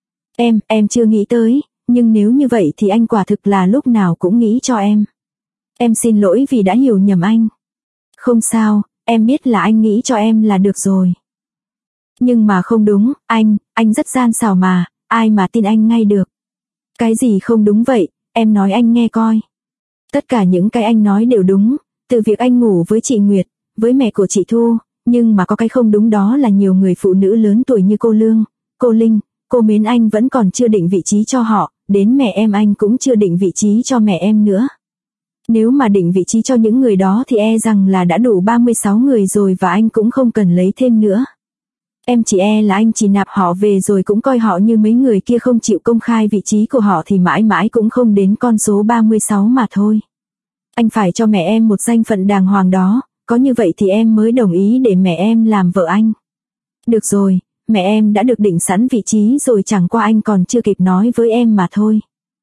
Em chưa nghĩ tới. Nhưng nếu như vậy thì anh quả thực là lúc nào cũng nghĩ cho em. Em xin lỗi vì đã hiểu nhầm anh. Không sao, em biết là anh nghĩ cho em là được rồi. Nhưng mà không đúng, anh rất gian xảo mà, ai mà tin anh ngay được. Cái gì không đúng vậy, em nói anh nghe coi. Tất cả những cái anh nói đều đúng, từ việc anh ngủ với chị Nguyệt, với mẹ của chị Thu, nhưng mà có cái không đúng đó là nhiều người phụ nữ lớn tuổi như cô Lương, cô Linh, cô Mến Anh vẫn còn chưa định vị trí cho họ, đến mẹ em anh cũng chưa định vị trí cho mẹ em nữa. Nếu mà định vị trí cho những người đó thì e rằng là đã đủ 36 người rồi và anh cũng không cần lấy thêm nữa. Em chỉ e là anh chỉ nạp họ về rồi cũng coi họ như mấy người kia không chịu công khai vị trí của họ thì mãi mãi cũng không đến con số 36 mà thôi. Anh phải cho mẹ em một danh phận đàng hoàng đó, có như vậy thì em mới đồng ý để mẹ em làm vợ anh. Được rồi, mẹ em đã được định sẵn vị trí rồi, chẳng qua anh còn chưa kịp nói với em mà thôi.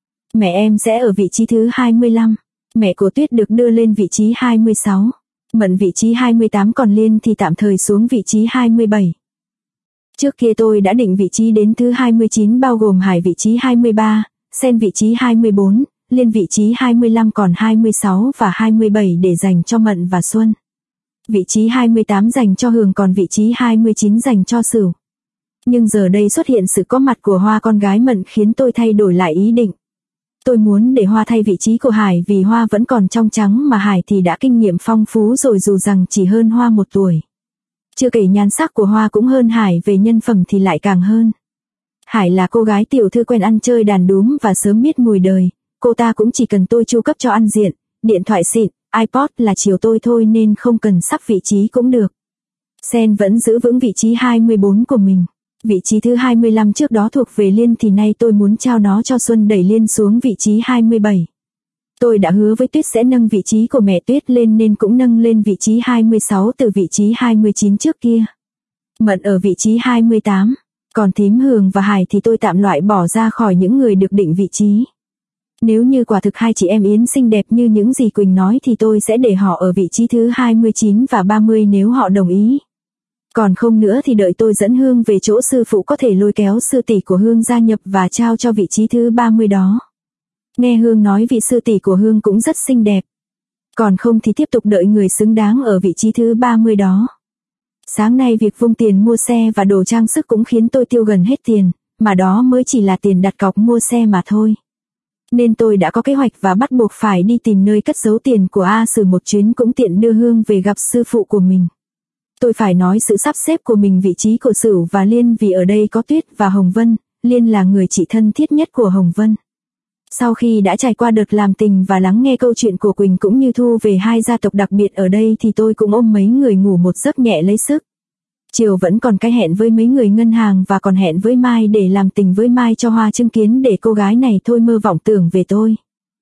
Mẹ em sẽ ở vị trí thứ 25, mẹ của Tuyết được đưa lên vị trí 26, Mận vị trí 28, còn Liên thì tạm thời xuống vị trí 27. Trước kia tôi đã định vị trí đến thứ 29 bao gồm Hải vị trí 23, Sen vị trí 24, Liên vị trí 25, còn 26 và 27 để dành cho Mận và Xuân. Vị trí 28 dành cho Hường, còn vị trí 29 dành cho Sửu. Nhưng giờ đây xuất hiện sự có mặt của Hoa con gái Mận khiến tôi thay đổi lại ý định. Tôi muốn để Hoa thay vị trí của Hải vì Hoa vẫn còn trong trắng mà Hải thì đã kinh nghiệm phong phú rồi, dù rằng chỉ hơn Hoa 1 tuổi. Chưa kể nhan sắc của Hoa cũng hơn Hải, về nhân phẩm thì lại càng hơn. Hải là cô gái tiểu thư quen ăn chơi đàn đúm và sớm biết mùi đời, cô ta cũng chỉ cần tôi chu cấp cho ăn diện, điện thoại xịn, iPod là chiều tôi thôi nên không cần sắp vị trí cũng được. Sen vẫn giữ vững vị trí 24 của mình. Vị trí thứ 25 trước đó thuộc về Liên thì nay tôi muốn trao nó cho Xuân, đẩy Liên xuống vị trí 27. Tôi đã hứa với Tuyết sẽ nâng vị trí của mẹ Tuyết lên nên cũng nâng lên vị trí 26 từ vị trí 29 trước kia. Mận ở vị trí 28, còn Thím, Hường và Hải thì tôi tạm loại bỏ ra khỏi những người được định vị trí. Nếu như quả thực hai chị em Yến xinh đẹp như những gì Quỳnh nói thì tôi sẽ để họ ở vị trí thứ 29 và 30 nếu họ đồng ý. Còn không nữa thì đợi tôi dẫn Hương về chỗ sư phụ có thể lôi kéo sư tỷ của Hương gia nhập và trao cho vị trí thứ 30 đó. Nghe Hương nói vị sư tỷ của Hương cũng rất xinh đẹp. Còn không thì tiếp tục đợi người xứng đáng ở vị trí thứ 30 đó. Sáng nay việc vung tiền mua xe và đồ trang sức cũng khiến tôi tiêu gần hết tiền, mà đó mới chỉ là tiền đặt cọc mua xe mà thôi. Nên tôi đã có kế hoạch và bắt buộc phải đi tìm nơi cất giấu tiền của A Sử một chuyến, cũng tiện đưa Hương về gặp sư phụ của mình. Tôi phải nói sự sắp xếp của mình vị trí của Sửu và Liên vì ở đây có Tuyết và Hồng Vân, Liên là người chị thân thiết nhất của Hồng Vân. Sau khi đã trải qua đợt làm tình và lắng nghe câu chuyện của Quỳnh cũng như Thu về hai gia tộc đặc biệt ở đây thì tôi cũng ôm mấy người ngủ một giấc nhẹ lấy sức. Chiều vẫn còn cái hẹn với mấy người ngân hàng và còn hẹn với Mai để làm tình với Mai cho Hoa chứng kiến để cô gái này thôi mơ vọng tưởng về tôi.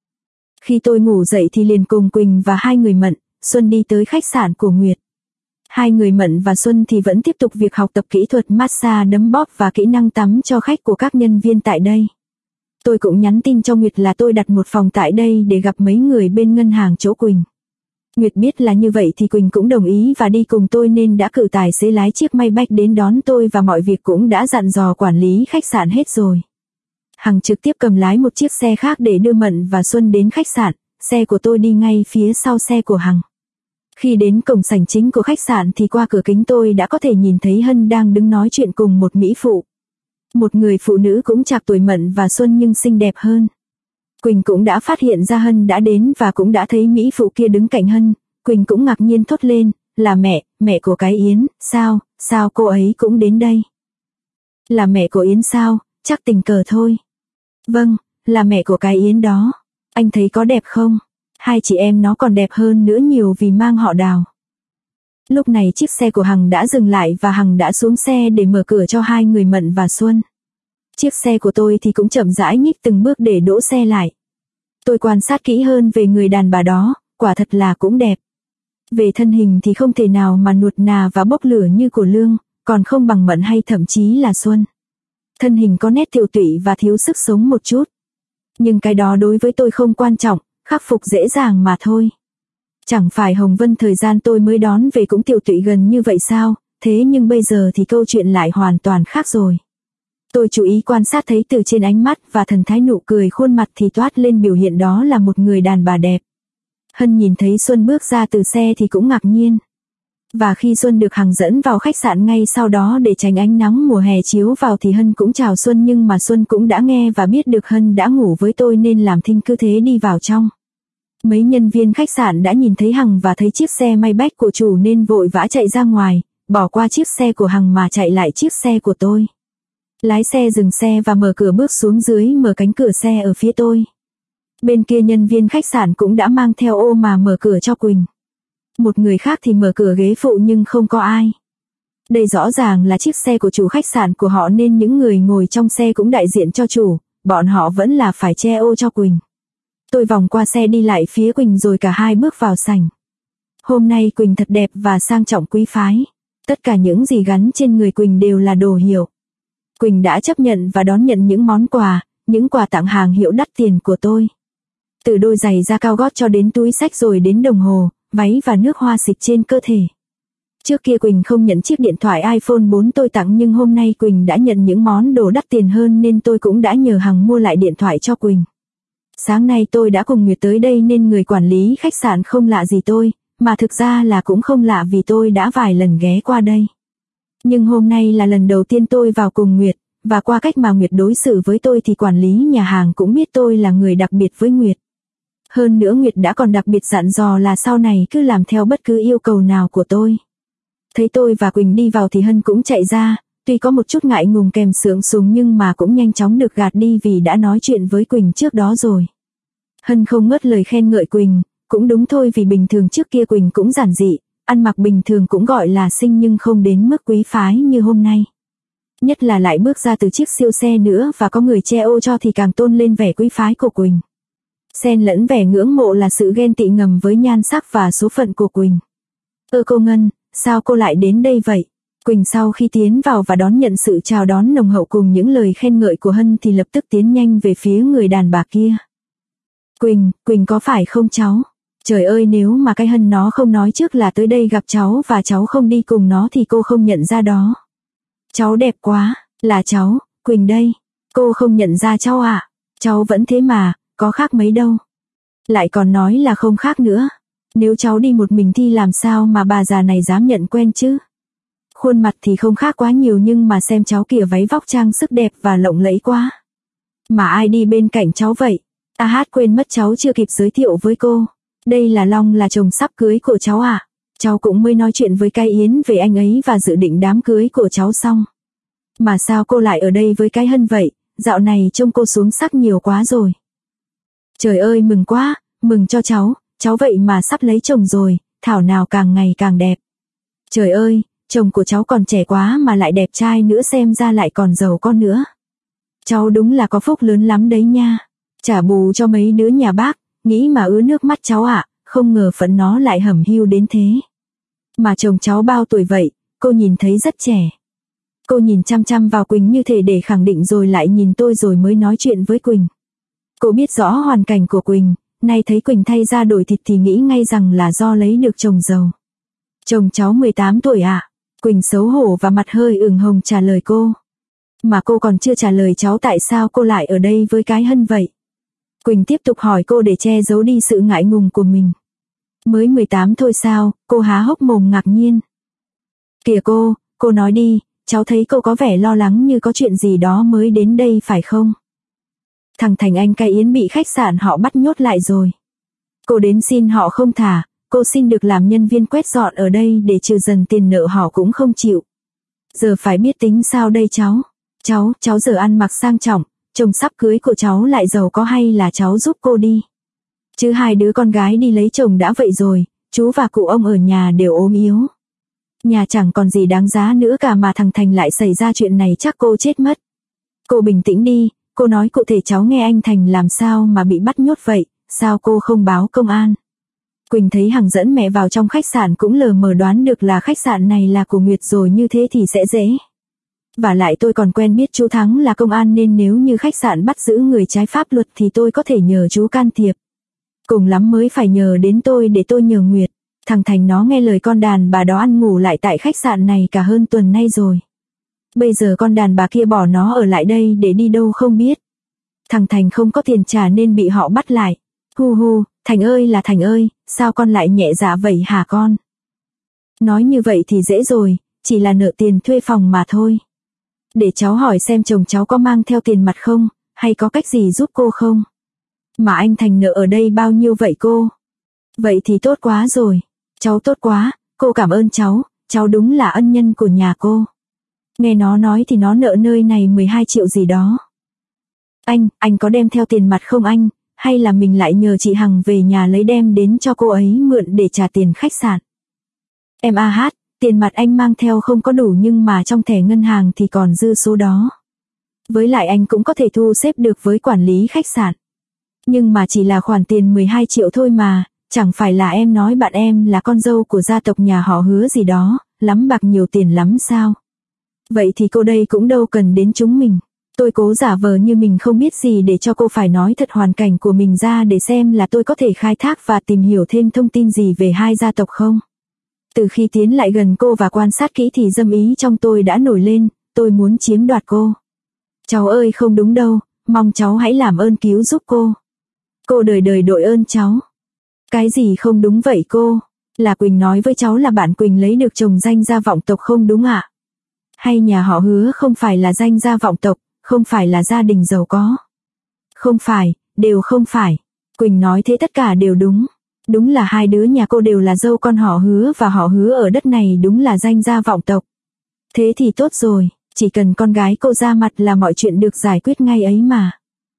Khi tôi ngủ dậy thì liền cùng Quỳnh và hai người Mận, Xuân đi tới khách sạn của Nguyệt. Hai người Mận và Xuân thì vẫn tiếp tục việc học tập kỹ thuật massage đấm bóp và kỹ năng tắm cho khách của các nhân viên tại đây. Tôi cũng nhắn tin cho Nguyệt là tôi đặt một phòng tại đây để gặp mấy người bên ngân hàng chỗ Quỳnh. Nguyệt biết là như vậy thì Quỳnh cũng đồng ý và đi cùng tôi nên đã cử tài xế lái chiếc Maybach đến đón tôi và mọi việc cũng đã dặn dò quản lý khách sạn hết rồi. Hằng trực tiếp cầm lái một chiếc xe khác để đưa Mận và Xuân đến khách sạn, xe của tôi đi ngay phía sau xe của Hằng. Khi đến cổng sảnh chính của khách sạn thì qua cửa kính tôi đã có thể nhìn thấy Hân đang đứng nói chuyện cùng một mỹ phụ. Một người phụ nữ cũng chạc tuổi Mận và Xuân nhưng xinh đẹp hơn. Quỳnh cũng đã phát hiện ra Hân đã đến và cũng đã thấy mỹ phụ kia đứng cạnh Hân. Quỳnh cũng ngạc nhiên thốt lên, là mẹ của cái Yến, sao cô ấy cũng đến đây? Là mẹ của Yến sao, chắc tình cờ thôi. Vâng, là mẹ của cái Yến đó. Anh thấy có đẹp không? Hai chị em nó còn đẹp hơn nữa nhiều vì mang họ Đào. Lúc này chiếc xe của Hằng đã dừng lại và Hằng đã xuống xe để mở cửa cho hai người Mận và Xuân. Chiếc xe của tôi thì cũng chậm rãi nhích từng bước để đỗ xe lại. Tôi quan sát kỹ hơn về người đàn bà đó, quả thật là cũng đẹp. Về thân hình thì không thể nào mà nuột nà và bốc lửa như của Lương, còn không bằng Mận hay thậm chí là Xuân. Thân hình có nét tiều tụy và thiếu sức sống một chút. Nhưng cái đó đối với tôi không quan trọng, khắc phục dễ dàng mà thôi. Chẳng phải Hồng Vân thời gian tôi mới đón về cũng tiều tụy gần như vậy sao, thế nhưng bây giờ thì câu chuyện lại hoàn toàn khác rồi. Tôi chú ý quan sát thấy từ trên ánh mắt và thần thái nụ cười khuôn mặt thì toát lên biểu hiện đó là một người đàn bà đẹp. Hân nhìn thấy Xuân bước ra từ xe thì cũng ngạc nhiên. Và khi Xuân được Hằng dẫn vào khách sạn ngay sau đó để tránh ánh nắng mùa hè chiếu vào thì Hân cũng chào Xuân, nhưng mà Xuân cũng đã nghe và biết được Hân đã ngủ với tôi nên làm thinh cứ thế đi vào trong. Mấy nhân viên khách sạn đã nhìn thấy Hằng và thấy chiếc xe Maybach của chủ nên vội vã chạy ra ngoài, bỏ qua chiếc xe của Hằng mà chạy lại chiếc xe của tôi. Lái xe dừng xe và mở cửa bước xuống dưới, mở cánh cửa xe ở phía tôi. Bên kia nhân viên khách sạn cũng đã mang theo ô mà mở cửa cho Quỳnh. Một người khác thì mở cửa ghế phụ nhưng không có ai. Đây rõ ràng là chiếc xe của chủ khách sạn của họ nên những người ngồi trong xe cũng đại diện cho chủ, bọn họ vẫn là phải che ô cho Quỳnh. Tôi vòng qua xe đi lại phía Quỳnh rồi cả hai bước vào sảnh. Hôm nay Quỳnh thật đẹp và sang trọng quý phái. Tất cả những gì gắn trên người Quỳnh đều là đồ hiệu. Quỳnh đã chấp nhận và đón nhận những món quà, những quà tặng hàng hiệu đắt tiền của tôi. Từ đôi giày da cao gót cho đến túi xách rồi đến đồng hồ, váy và nước hoa xịt trên cơ thể. Trước kia Quỳnh không nhận chiếc điện thoại iPhone 4 tôi tặng nhưng hôm nay Quỳnh đã nhận những món đồ đắt tiền hơn nên tôi cũng đã nhờ Hằng mua lại điện thoại cho Quỳnh. Sáng nay tôi đã cùng Nguyệt tới đây nên người quản lý khách sạn không lạ gì tôi, mà thực ra là cũng không lạ vì tôi đã vài lần ghé qua đây. Nhưng hôm nay là lần đầu tiên tôi vào cùng Nguyệt, và qua cách mà Nguyệt đối xử với tôi thì quản lý nhà hàng cũng biết tôi là người đặc biệt với Nguyệt. Hơn nữa Nguyệt đã còn đặc biệt dặn dò là sau này cứ làm theo bất cứ yêu cầu nào của tôi. Thấy tôi và Quỳnh đi vào thì Hân cũng chạy ra, tuy có một chút ngại ngùng kèm sượng sùng nhưng mà cũng nhanh chóng được gạt đi vì đã nói chuyện với Quỳnh trước đó rồi. Hân không ngớt lời khen ngợi Quỳnh, cũng đúng thôi vì bình thường trước kia Quỳnh cũng giản dị, ăn mặc bình thường cũng gọi là xinh nhưng không đến mức quý phái như hôm nay. Nhất là lại bước ra từ chiếc siêu xe nữa và có người che ô cho thì càng tôn lên vẻ quý phái của Quỳnh. Xen lẫn vẻ ngưỡng mộ là sự ghen tị ngầm với nhan sắc và số phận của Quỳnh. Cô Ngân, sao cô lại đến đây vậy? Quỳnh sau khi tiến vào và đón nhận sự chào đón nồng hậu cùng những lời khen ngợi của Hân thì lập tức tiến nhanh về phía người đàn bà kia. Quỳnh có phải không cháu? Trời ơi, nếu mà cái Hân nó không nói trước là tới đây gặp cháu và cháu không đi cùng nó thì cô không nhận ra đó. Cháu đẹp quá, là cháu, Quỳnh đây. Cô không nhận ra cháu à? Cháu vẫn thế mà, có khác mấy đâu. Lại còn nói là không khác nữa. Nếu cháu đi một mình thì làm sao mà bà già này dám nhận quen chứ? Khuôn mặt thì không khác quá nhiều nhưng mà xem cháu kìa, váy vóc trang sức đẹp và lộng lẫy quá. Mà ai đi bên cạnh cháu vậy? Quên mất cháu chưa kịp giới thiệu với cô. Đây là Long, là chồng sắp cưới của cháu à? Cháu cũng mới nói chuyện với cái Yến về anh ấy và dự định đám cưới của cháu xong. Mà sao cô lại ở đây với cái Hân vậy? Dạo này trông cô xuống sắc nhiều quá rồi. Trời ơi, mừng quá, mừng cho cháu vậy mà sắp lấy chồng rồi, thảo nào càng ngày càng đẹp. Trời ơi, chồng của cháu còn trẻ quá mà lại đẹp trai nữa, xem ra lại còn giàu con nữa. Cháu đúng là có phúc lớn lắm đấy nha. Trả bù cho mấy đứa nhà bác, nghĩ mà ứa nước mắt cháu ạ, không ngờ phận nó lại hẩm hiu đến thế. Mà chồng cháu bao tuổi vậy? Cô nhìn thấy rất trẻ. Cô nhìn chăm chăm vào Quỳnh như thể để khẳng định rồi lại nhìn tôi rồi mới nói chuyện với Quỳnh. Cô biết rõ hoàn cảnh của Quỳnh, nay thấy Quỳnh thay da đổi thịt thì nghĩ ngay rằng là do lấy được chồng giàu. Chồng cháu 18 tuổi ạ. Quỳnh xấu hổ và mặt hơi ửng hồng trả lời cô. Mà cô còn chưa trả lời cháu tại sao cô lại ở đây với cái Hân vậy? Quỳnh tiếp tục hỏi cô để che giấu đi sự ngại ngùng của mình. Mới 18 thôi sao? Cô há hốc mồm ngạc nhiên. Kìa cô nói đi, cháu thấy cô có vẻ lo lắng như có chuyện gì đó mới đến đây phải không? Thằng Thành anh cái Yến bị khách sạn họ bắt nhốt lại rồi. Cô đến xin họ không thả, cô xin được làm nhân viên quét dọn ở đây để trừ dần tiền nợ họ cũng không chịu. Giờ phải biết tính sao đây cháu? Cháu giờ ăn mặc sang trọng, chồng sắp cưới của cháu lại giàu có hay là cháu giúp cô đi? Chứ hai đứa con gái đi lấy chồng đã vậy rồi, chú và cụ ông ở nhà đều ốm yếu. Nhà chẳng còn gì đáng giá nữa cả mà thằng Thành lại xảy ra chuyện này chắc cô chết mất. Cô bình tĩnh đi, cô nói cụ thể cháu nghe, anh Thành làm sao mà bị bắt nhốt vậy, sao cô không báo công an? Quỳnh thấy Hằng dẫn mẹ vào trong khách sạn cũng lờ mờ đoán được là khách sạn này là của Nguyệt rồi, như thế thì sẽ dễ. Và lại tôi còn quen biết chú Thắng là công an nên nếu như khách sạn bắt giữ người trái pháp luật thì tôi có thể nhờ chú can thiệp. Cùng lắm mới phải nhờ đến tôi để tôi nhờ Nguyệt. Thằng Thành nó nghe lời con đàn bà đó ăn ngủ lại tại khách sạn này cả hơn tuần nay rồi. Bây giờ con đàn bà kia bỏ nó ở lại đây để đi đâu không biết. Thằng Thành không có tiền trả nên bị họ bắt lại. Thành ơi là Thành ơi, sao con lại nhẹ dạ vậy hả con? Nói như vậy thì dễ rồi, chỉ là nợ tiền thuê phòng mà thôi. Để cháu hỏi xem chồng cháu có mang theo tiền mặt không, hay có cách gì giúp cô không? Mà anh Thành nợ ở đây bao nhiêu vậy cô? Vậy thì tốt quá rồi. Cháu tốt quá, cô cảm ơn cháu cháu đúng là ân nhân của nhà cô. Nghe nó nói thì nó nợ nơi này 12 triệu gì đó. Anh có đem theo tiền mặt không anh, hay là mình lại nhờ chị Hằng về nhà lấy đem đến cho cô ấy mượn để trả tiền khách sạn? Em tiền mặt anh mang theo không có đủ nhưng mà trong thẻ ngân hàng thì còn dư số đó. Với lại anh cũng có thể thu xếp được với quản lý khách sạn. Nhưng mà chỉ là khoản tiền 12 triệu thôi mà, chẳng phải là em nói bạn em là con dâu của gia tộc nhà họ Hứa gì đó, lắm bạc nhiều tiền lắm sao? Vậy thì cô đây cũng đâu cần đến chúng mình. Tôi cố giả vờ như mình không biết gì để cho cô phải nói thật hoàn cảnh của mình ra để xem là tôi có thể khai thác và tìm hiểu thêm thông tin gì về hai gia tộc không. Từ khi tiến lại gần cô và quan sát kỹ thì dâm ý trong tôi đã nổi lên, tôi muốn chiếm đoạt cô. Cháu ơi không đúng đâu, mong cháu hãy làm ơn cứu giúp cô. Cô đời đời đội ơn cháu. Cái gì không đúng vậy cô? Là Quỳnh nói với cháu là bạn Quỳnh lấy được chồng danh gia vọng tộc không đúng ạ? Hay nhà họ Hứa không phải là danh gia vọng tộc, không phải là gia đình giàu có? Không phải, đều không phải. Quỳnh nói thế tất cả đều đúng. Đúng là hai đứa nhà cô đều là dâu con họ Hứa và họ Hứa ở đất này đúng là danh gia vọng tộc. Thế thì tốt rồi, chỉ cần con gái cô ra mặt là mọi chuyện được giải quyết ngay ấy mà.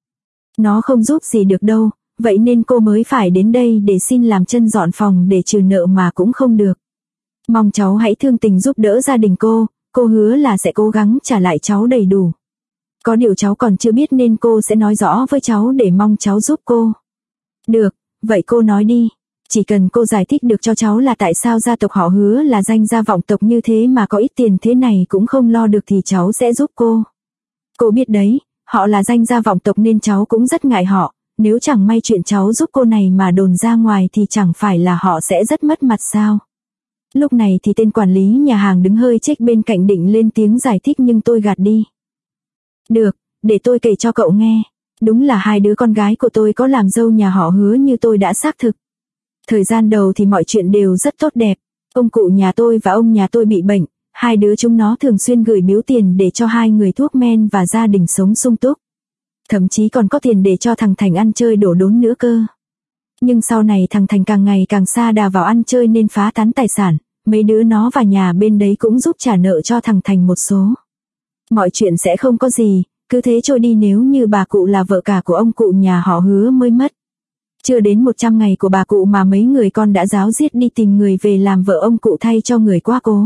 Nó không giúp gì được đâu, vậy nên cô mới phải đến đây để xin làm chân dọn phòng để trừ nợ mà cũng không được. Mong cháu hãy thương tình giúp đỡ gia đình cô hứa là sẽ cố gắng trả lại cháu đầy đủ. Có điều cháu còn chưa biết nên cô sẽ nói rõ với cháu để mong cháu giúp cô. Được, vậy cô nói đi. Chỉ cần cô giải thích được cho cháu là tại sao gia tộc họ Hứa là danh gia vọng tộc như thế mà có ít tiền thế này cũng không lo được thì cháu sẽ giúp cô. Cô biết đấy, họ là danh gia vọng tộc nên cháu cũng rất ngại họ. Nếu chẳng may chuyện cháu giúp cô này mà đồn ra ngoài thì chẳng phải là họ sẽ rất mất mặt sao. Lúc này thì tên quản lý nhà hàng đứng hơi chếch bên cạnh định lên tiếng giải thích nhưng tôi gạt đi. Được, để tôi kể cho cậu nghe. Đúng là hai đứa con gái của tôi có làm dâu nhà họ Hứa như tôi đã xác thực. Thời gian đầu thì mọi chuyện đều rất tốt đẹp. Ông cụ nhà tôi và ông nhà tôi bị bệnh. Hai đứa chúng nó thường xuyên gửi biếu tiền để cho hai người thuốc men và gia đình sống sung túc. Thậm chí còn có tiền để cho thằng Thành ăn chơi đổ đốn nữa cơ. Nhưng sau này thằng Thành càng ngày càng sa đà vào ăn chơi nên phá tán tài sản. Mấy đứa nó và nhà bên đấy cũng giúp trả nợ cho thằng Thành một số. Mọi chuyện sẽ không có gì, cứ thế trôi đi nếu như bà cụ là vợ cả của ông cụ nhà họ Hứa mới mất. Chưa đến 100 ngày của bà cụ mà mấy người con đã ráo riết đi tìm người về làm vợ ông cụ thay cho người quá cố.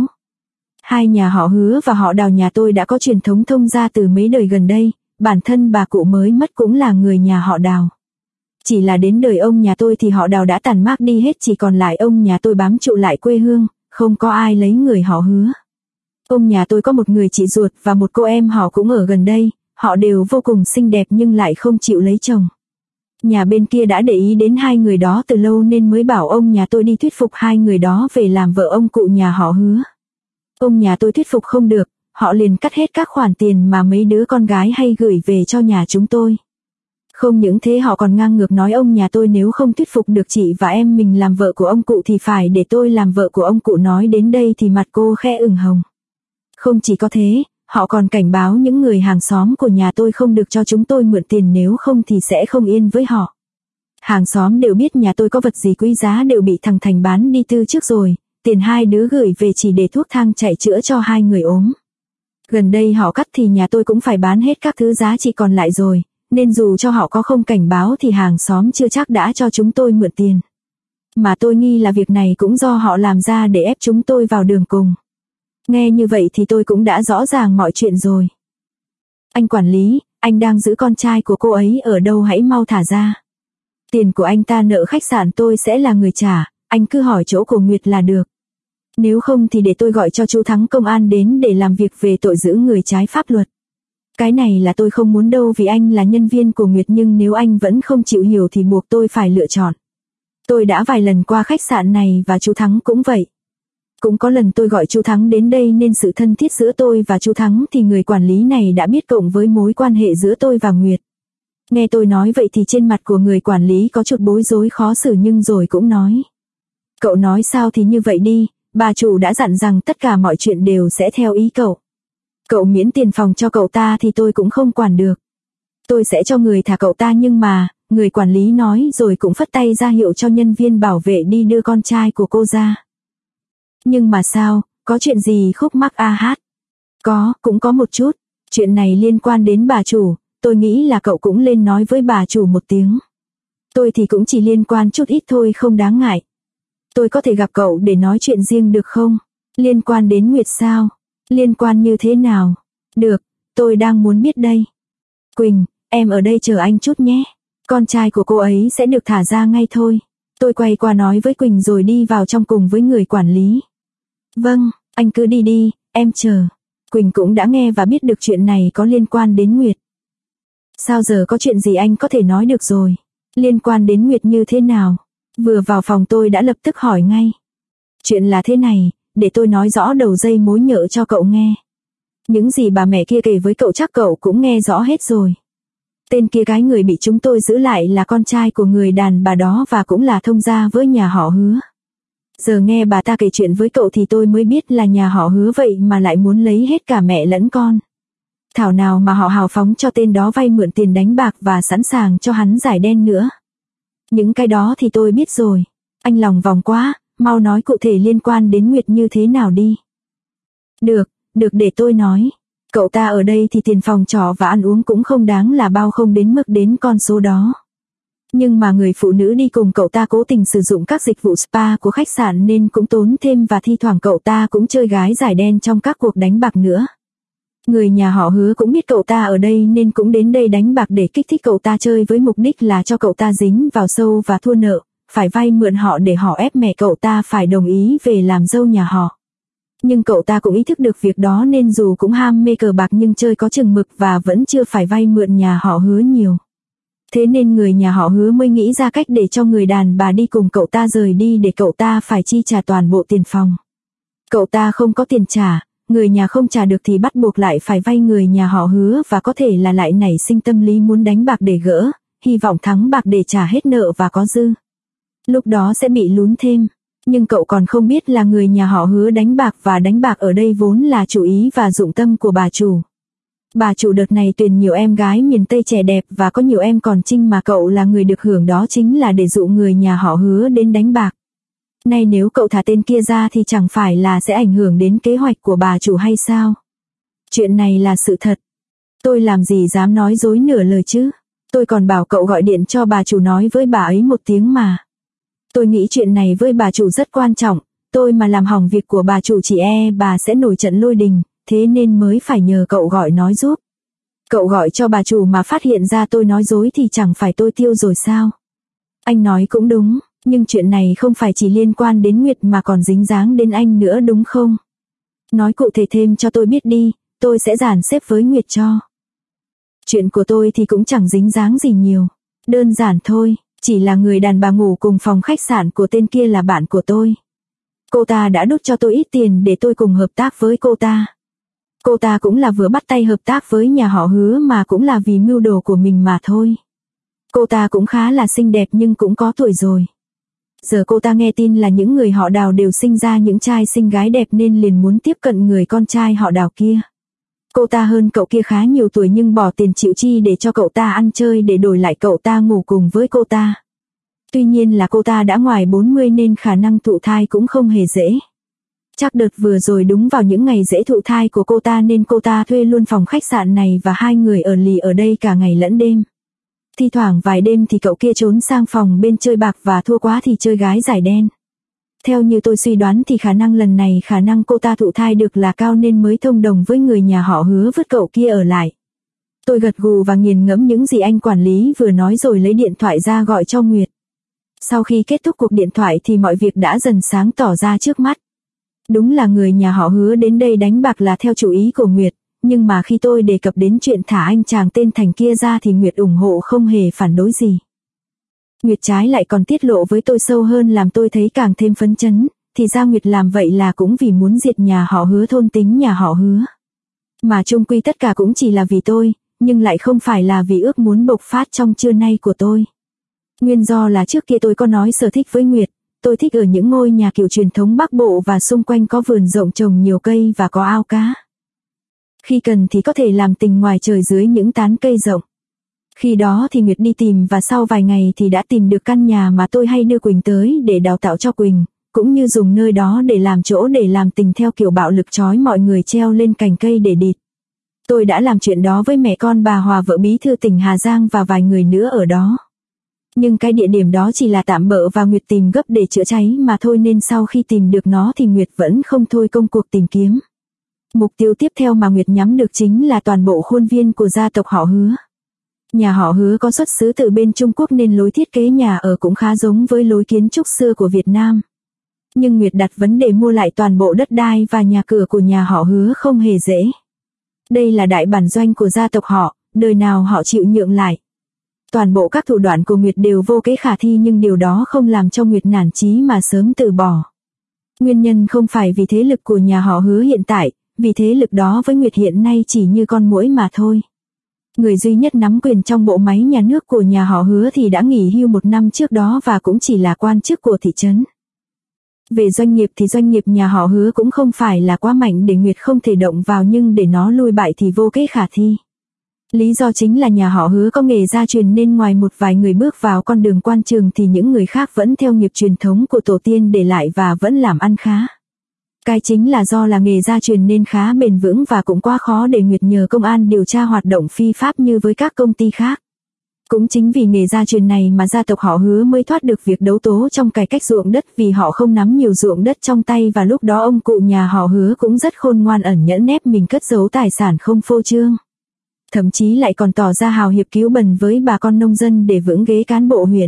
Hai nhà họ Hứa và họ Đào nhà tôi đã có truyền thống thông gia từ mấy đời gần đây, bản thân bà cụ mới mất cũng là người nhà họ Đào. Chỉ là đến đời ông nhà tôi thì họ Đào đã tàn mát đi hết, chỉ còn lại ông nhà tôi bám trụ lại quê hương, không có ai lấy người họ Hứa. Ông nhà tôi có một người chị ruột và một cô em họ cũng ở gần đây, họ đều vô cùng xinh đẹp nhưng lại không chịu lấy chồng. Nhà bên kia đã để ý đến hai người đó từ lâu nên mới bảo ông nhà tôi đi thuyết phục hai người đó về làm vợ ông cụ nhà họ Hứa. Ông nhà tôi thuyết phục không được, họ liền cắt hết các khoản tiền mà mấy đứa con gái hay gửi về cho nhà chúng tôi. Không những thế họ còn ngang ngược nói ông nhà tôi nếu không thuyết phục được chị và em mình làm vợ của ông cụ thì phải để tôi làm vợ của ông cụ. Nói đến đây thì mặt cô khẽ ửng hồng. Không chỉ có thế, họ còn cảnh báo những người hàng xóm của nhà tôi không được cho chúng tôi mượn tiền nếu không thì sẽ không yên với họ. Hàng xóm đều biết nhà tôi có vật gì quý giá đều bị thằng Thành bán đi từ trước rồi, tiền hai đứa gửi về chỉ để thuốc thang chạy chữa cho hai người ốm. Gần đây họ cắt thì nhà tôi cũng phải bán hết các thứ giá trị còn lại rồi, nên dù cho họ có không cảnh báo thì hàng xóm chưa chắc đã cho chúng tôi mượn tiền. Mà tôi nghi là việc này cũng do họ làm ra để ép chúng tôi vào đường cùng. Nghe như vậy thì tôi cũng đã rõ ràng mọi chuyện rồi. Anh quản lý, anh đang giữ con trai của cô ấy ở đâu, hãy mau thả ra. Tiền của anh ta nợ khách sạn tôi sẽ là người trả, anh cứ hỏi chỗ của Nguyệt là được. Nếu không thì để tôi gọi cho chú Thắng công an đến để làm việc về tội giữ người trái pháp luật. Cái này là tôi không muốn đâu vì anh là nhân viên của Nguyệt, nhưng nếu anh vẫn không chịu hiểu thì buộc tôi phải lựa chọn. Tôi đã vài lần qua khách sạn này và chú Thắng cũng vậy. Cũng có lần tôi gọi chú Thắng đến đây nên sự thân thiết giữa tôi và chú Thắng thì người quản lý này đã biết cộng với mối quan hệ giữa tôi và Nguyệt. Nghe tôi nói vậy thì trên mặt của người quản lý có chút bối rối khó xử nhưng rồi cũng nói. Cậu nói sao thì như vậy đi, bà chủ đã dặn rằng tất cả mọi chuyện đều sẽ theo ý cậu. Cậu miễn tiền phòng cho cậu ta thì tôi cũng không quản được. Tôi sẽ cho người thả cậu ta nhưng mà, người quản lý nói rồi cũng phất tay ra hiệu cho nhân viên bảo vệ đi đưa con trai của cô ra. Nhưng mà sao, Có chuyện gì khúc mắc a hát? Có, cũng có một chút. Chuyện này liên quan đến bà chủ, tôi nghĩ là cậu cũng lên nói với bà chủ một tiếng. Tôi thì cũng chỉ liên quan chút ít thôi, không đáng ngại. Tôi có thể gặp cậu để nói chuyện riêng được không? Liên quan đến Nguyệt sao? Liên quan như thế nào? Được, tôi đang muốn biết đây. Quỳnh, em ở đây chờ anh chút nhé. Con trai của cô ấy sẽ được thả ra ngay thôi. Tôi quay qua nói với Quỳnh rồi đi vào trong cùng với người quản lý. Vâng, anh cứ đi đi, em chờ. Quỳnh cũng đã nghe và biết được chuyện này có liên quan đến Nguyệt. Sao giờ có chuyện gì anh có thể nói được rồi? Liên quan đến Nguyệt như thế nào? Vừa vào phòng tôi đã lập tức hỏi ngay. Chuyện là thế này, để tôi nói rõ đầu dây mối nhợ cho cậu nghe. Những gì bà mẹ kia kể với cậu chắc cậu cũng nghe rõ hết rồi. Tên kia cái người bị chúng tôi giữ lại là con trai của người đàn bà đó và cũng là thông gia với nhà họ Hứa. Giờ nghe bà ta kể chuyện với cậu thì tôi mới biết là nhà họ Hứa vậy mà lại muốn lấy hết cả mẹ lẫn con. Thảo nào mà họ hào phóng cho tên đó vay mượn tiền đánh bạc và sẵn sàng cho hắn giải đen nữa. Những cái đó thì tôi biết rồi. Anh lòng vòng quá, mau nói cụ thể liên quan đến Nguyệt như thế nào đi. Được để tôi nói. Cậu ta ở đây thì tiền phòng trọ và ăn uống cũng không đáng là bao, không đến mức đến con số đó. Nhưng mà người phụ nữ đi cùng cậu ta cố tình sử dụng các dịch vụ spa của khách sạn nên cũng tốn thêm, và thi thoảng cậu ta cũng chơi gái giải đen trong các cuộc đánh bạc nữa. Người nhà họ Hứa cũng biết cậu ta ở đây nên cũng đến đây đánh bạc để kích thích cậu ta chơi với mục đích là cho cậu ta dính vào sâu và thua nợ, phải vay mượn họ để họ ép mẹ cậu ta phải đồng ý về làm dâu nhà họ. Nhưng cậu ta cũng ý thức được việc đó nên dù cũng ham mê cờ bạc nhưng chơi có chừng mực và vẫn chưa phải vay mượn nhà họ Hứa nhiều. Thế nên người nhà họ Hứa mới nghĩ ra cách để cho người đàn bà đi cùng cậu ta rời đi để cậu ta phải chi trả toàn bộ tiền phòng. Cậu ta không có tiền trả, người nhà không trả được thì bắt buộc lại phải vay người nhà họ Hứa và có thể là lại nảy sinh tâm lý muốn đánh bạc để gỡ, hy vọng thắng bạc để trả hết nợ và có dư. Lúc đó sẽ bị lún thêm. Nhưng cậu còn không biết là người nhà họ Hứa đánh bạc, và đánh bạc ở đây vốn là chủ ý và dụng tâm của bà chủ. Bà chủ đợt này tuyển nhiều em gái miền Tây trẻ đẹp và có nhiều em còn trinh mà cậu là người được hưởng, đó chính là để dụ người nhà họ Hứa đến đánh bạc. Nay nếu cậu thả tên kia ra thì chẳng phải là sẽ ảnh hưởng đến kế hoạch của bà chủ hay sao? Chuyện này là sự thật. Tôi làm gì dám nói dối nửa lời chứ. Tôi còn bảo cậu gọi điện cho bà chủ nói với bà ấy một tiếng mà. Tôi nghĩ chuyện này với bà chủ rất quan trọng, tôi mà làm hỏng việc của bà chủ chỉ bà sẽ nổi trận lôi đình, thế nên mới phải nhờ cậu gọi nói giúp. Cậu gọi cho bà chủ mà phát hiện ra tôi nói dối thì chẳng phải tôi tiêu rồi sao? Anh nói cũng đúng, nhưng chuyện này không phải chỉ liên quan đến Nguyệt mà còn dính dáng đến anh nữa đúng không? Nói cụ thể thêm cho tôi biết đi, tôi sẽ dàn xếp với Nguyệt cho. Chuyện của tôi thì cũng chẳng dính dáng gì nhiều, đơn giản thôi. Chỉ là người đàn bà ngủ cùng phòng khách sạn của tên kia là bạn của tôi. Cô ta đã đút cho tôi ít tiền để tôi cùng hợp tác với cô ta. Cô ta cũng là vừa bắt tay hợp tác với nhà họ Hứa mà cũng là vì mưu đồ của mình mà thôi. Cô ta cũng khá là xinh đẹp nhưng cũng có tuổi rồi. Giờ cô ta nghe tin là những người họ Đào đều sinh ra những trai xinh gái đẹp nên liền muốn tiếp cận người con trai họ Đào kia. Cô ta hơn cậu kia khá nhiều tuổi nhưng bỏ tiền chịu chi để cho cậu ta ăn chơi để đổi lại cậu ta ngủ cùng với cô ta. Tuy nhiên là cô ta đã ngoài 40 nên khả năng thụ thai cũng không hề dễ. Chắc đợt vừa rồi đúng vào những ngày dễ thụ thai của cô ta nên cô ta thuê luôn phòng khách sạn này và hai người ở lì ở đây cả ngày lẫn đêm. Thi thoảng vài đêm thì cậu kia trốn sang phòng bên chơi bạc và thua quá thì chơi gái giải đen. Theo như tôi suy đoán thì khả năng lần này khả năng cô ta thụ thai được là cao nên mới thông đồng với người nhà họ Hứa vứt cậu kia ở lại. Tôi gật gù và nghiền ngẫm những gì anh quản lý vừa nói rồi lấy điện thoại ra gọi cho Nguyệt. Sau khi kết thúc cuộc điện thoại thì mọi việc đã dần sáng tỏ ra trước mắt. Đúng là người nhà họ Hứa đến đây đánh bạc là theo chủ ý của Nguyệt, nhưng mà khi tôi đề cập đến chuyện thả anh chàng tên Thành kia ra thì Nguyệt ủng hộ không hề phản đối gì. Nguyệt trái lại còn tiết lộ với tôi sâu hơn làm tôi thấy càng thêm phấn chấn, thì ra Nguyệt làm vậy là cũng vì muốn diệt nhà họ Hứa, thôn tính nhà họ Hứa. Mà chung quy tất cả cũng chỉ là vì tôi, nhưng lại không phải là vì ước muốn bộc phát trong trưa nay của tôi. Nguyên do là trước kia tôi có nói sở thích với Nguyệt, tôi thích ở những ngôi nhà kiểu truyền thống Bắc Bộ và xung quanh có vườn rộng trồng nhiều cây và có ao cá. Khi cần thì có thể làm tình ngoài trời dưới những tán cây rộng. Khi đó thì Nguyệt đi tìm và sau vài ngày thì đã tìm được căn nhà mà tôi hay đưa Quỳnh tới để đào tạo cho Quỳnh. cũng như dùng nơi đó để làm chỗ để làm tình theo kiểu bạo lực trói mọi người treo lên cành cây để địt. Tôi đã làm chuyện đó với mẹ con bà Hòa, vợ bí thư tỉnh Hà Giang và vài người nữa ở đó. Nhưng cái địa điểm đó chỉ là tạm bợ và Nguyệt tìm gấp để chữa cháy mà thôi, nên sau khi tìm được nó thì Nguyệt vẫn không thôi công cuộc tìm kiếm. Mục tiêu tiếp theo mà Nguyệt nhắm được chính là toàn bộ khuôn viên của gia tộc họ Hứa. Nhà họ Hứa có xuất xứ từ bên Trung Quốc nên lối thiết kế nhà ở cũng khá giống với lối kiến trúc xưa của Việt Nam. Nhưng Nguyệt đặt vấn đề mua lại toàn bộ đất đai và nhà cửa của nhà họ Hứa không hề dễ. Đây là đại bản doanh của gia tộc họ, đời nào họ chịu nhượng lại. Toàn bộ các thủ đoạn của Nguyệt đều vô kế khả thi, nhưng điều đó không làm cho Nguyệt nản chí mà sớm từ bỏ. Nguyên nhân không phải vì thế lực của nhà họ Hứa hiện tại, vì thế lực đó với Nguyệt hiện nay chỉ như con muỗi mà thôi. Người duy nhất nắm quyền trong bộ máy nhà nước của nhà họ Hứa thì đã nghỉ hưu 1 năm trước đó và cũng chỉ là quan chức của thị trấn. Về doanh nghiệp thì doanh nghiệp nhà họ Hứa cũng không phải là quá mạnh để Nguyệt không thể động vào, nhưng để nó lui bại thì vô kế khả thi. Lý do chính là nhà họ Hứa có nghề gia truyền nên ngoài một vài người bước vào con đường quan trường thì những người khác vẫn theo nghiệp truyền thống của tổ tiên để lại và vẫn làm ăn khá. Cái chính là do là nghề gia truyền nên khá bền vững và cũng quá khó để Nguyệt nhờ công an điều tra hoạt động phi pháp như với các công ty khác. Cũng chính vì nghề gia truyền này mà gia tộc họ Hứa mới thoát được việc đấu tố trong cải cách ruộng đất, vì họ không nắm nhiều ruộng đất trong tay và lúc đó ông cụ nhà họ Hứa cũng rất khôn ngoan ẩn nhẫn nép mình cất giấu tài sản không phô trương. Thậm chí lại còn tỏ ra hào hiệp cứu bần với bà con nông dân để vững ghế cán bộ huyện.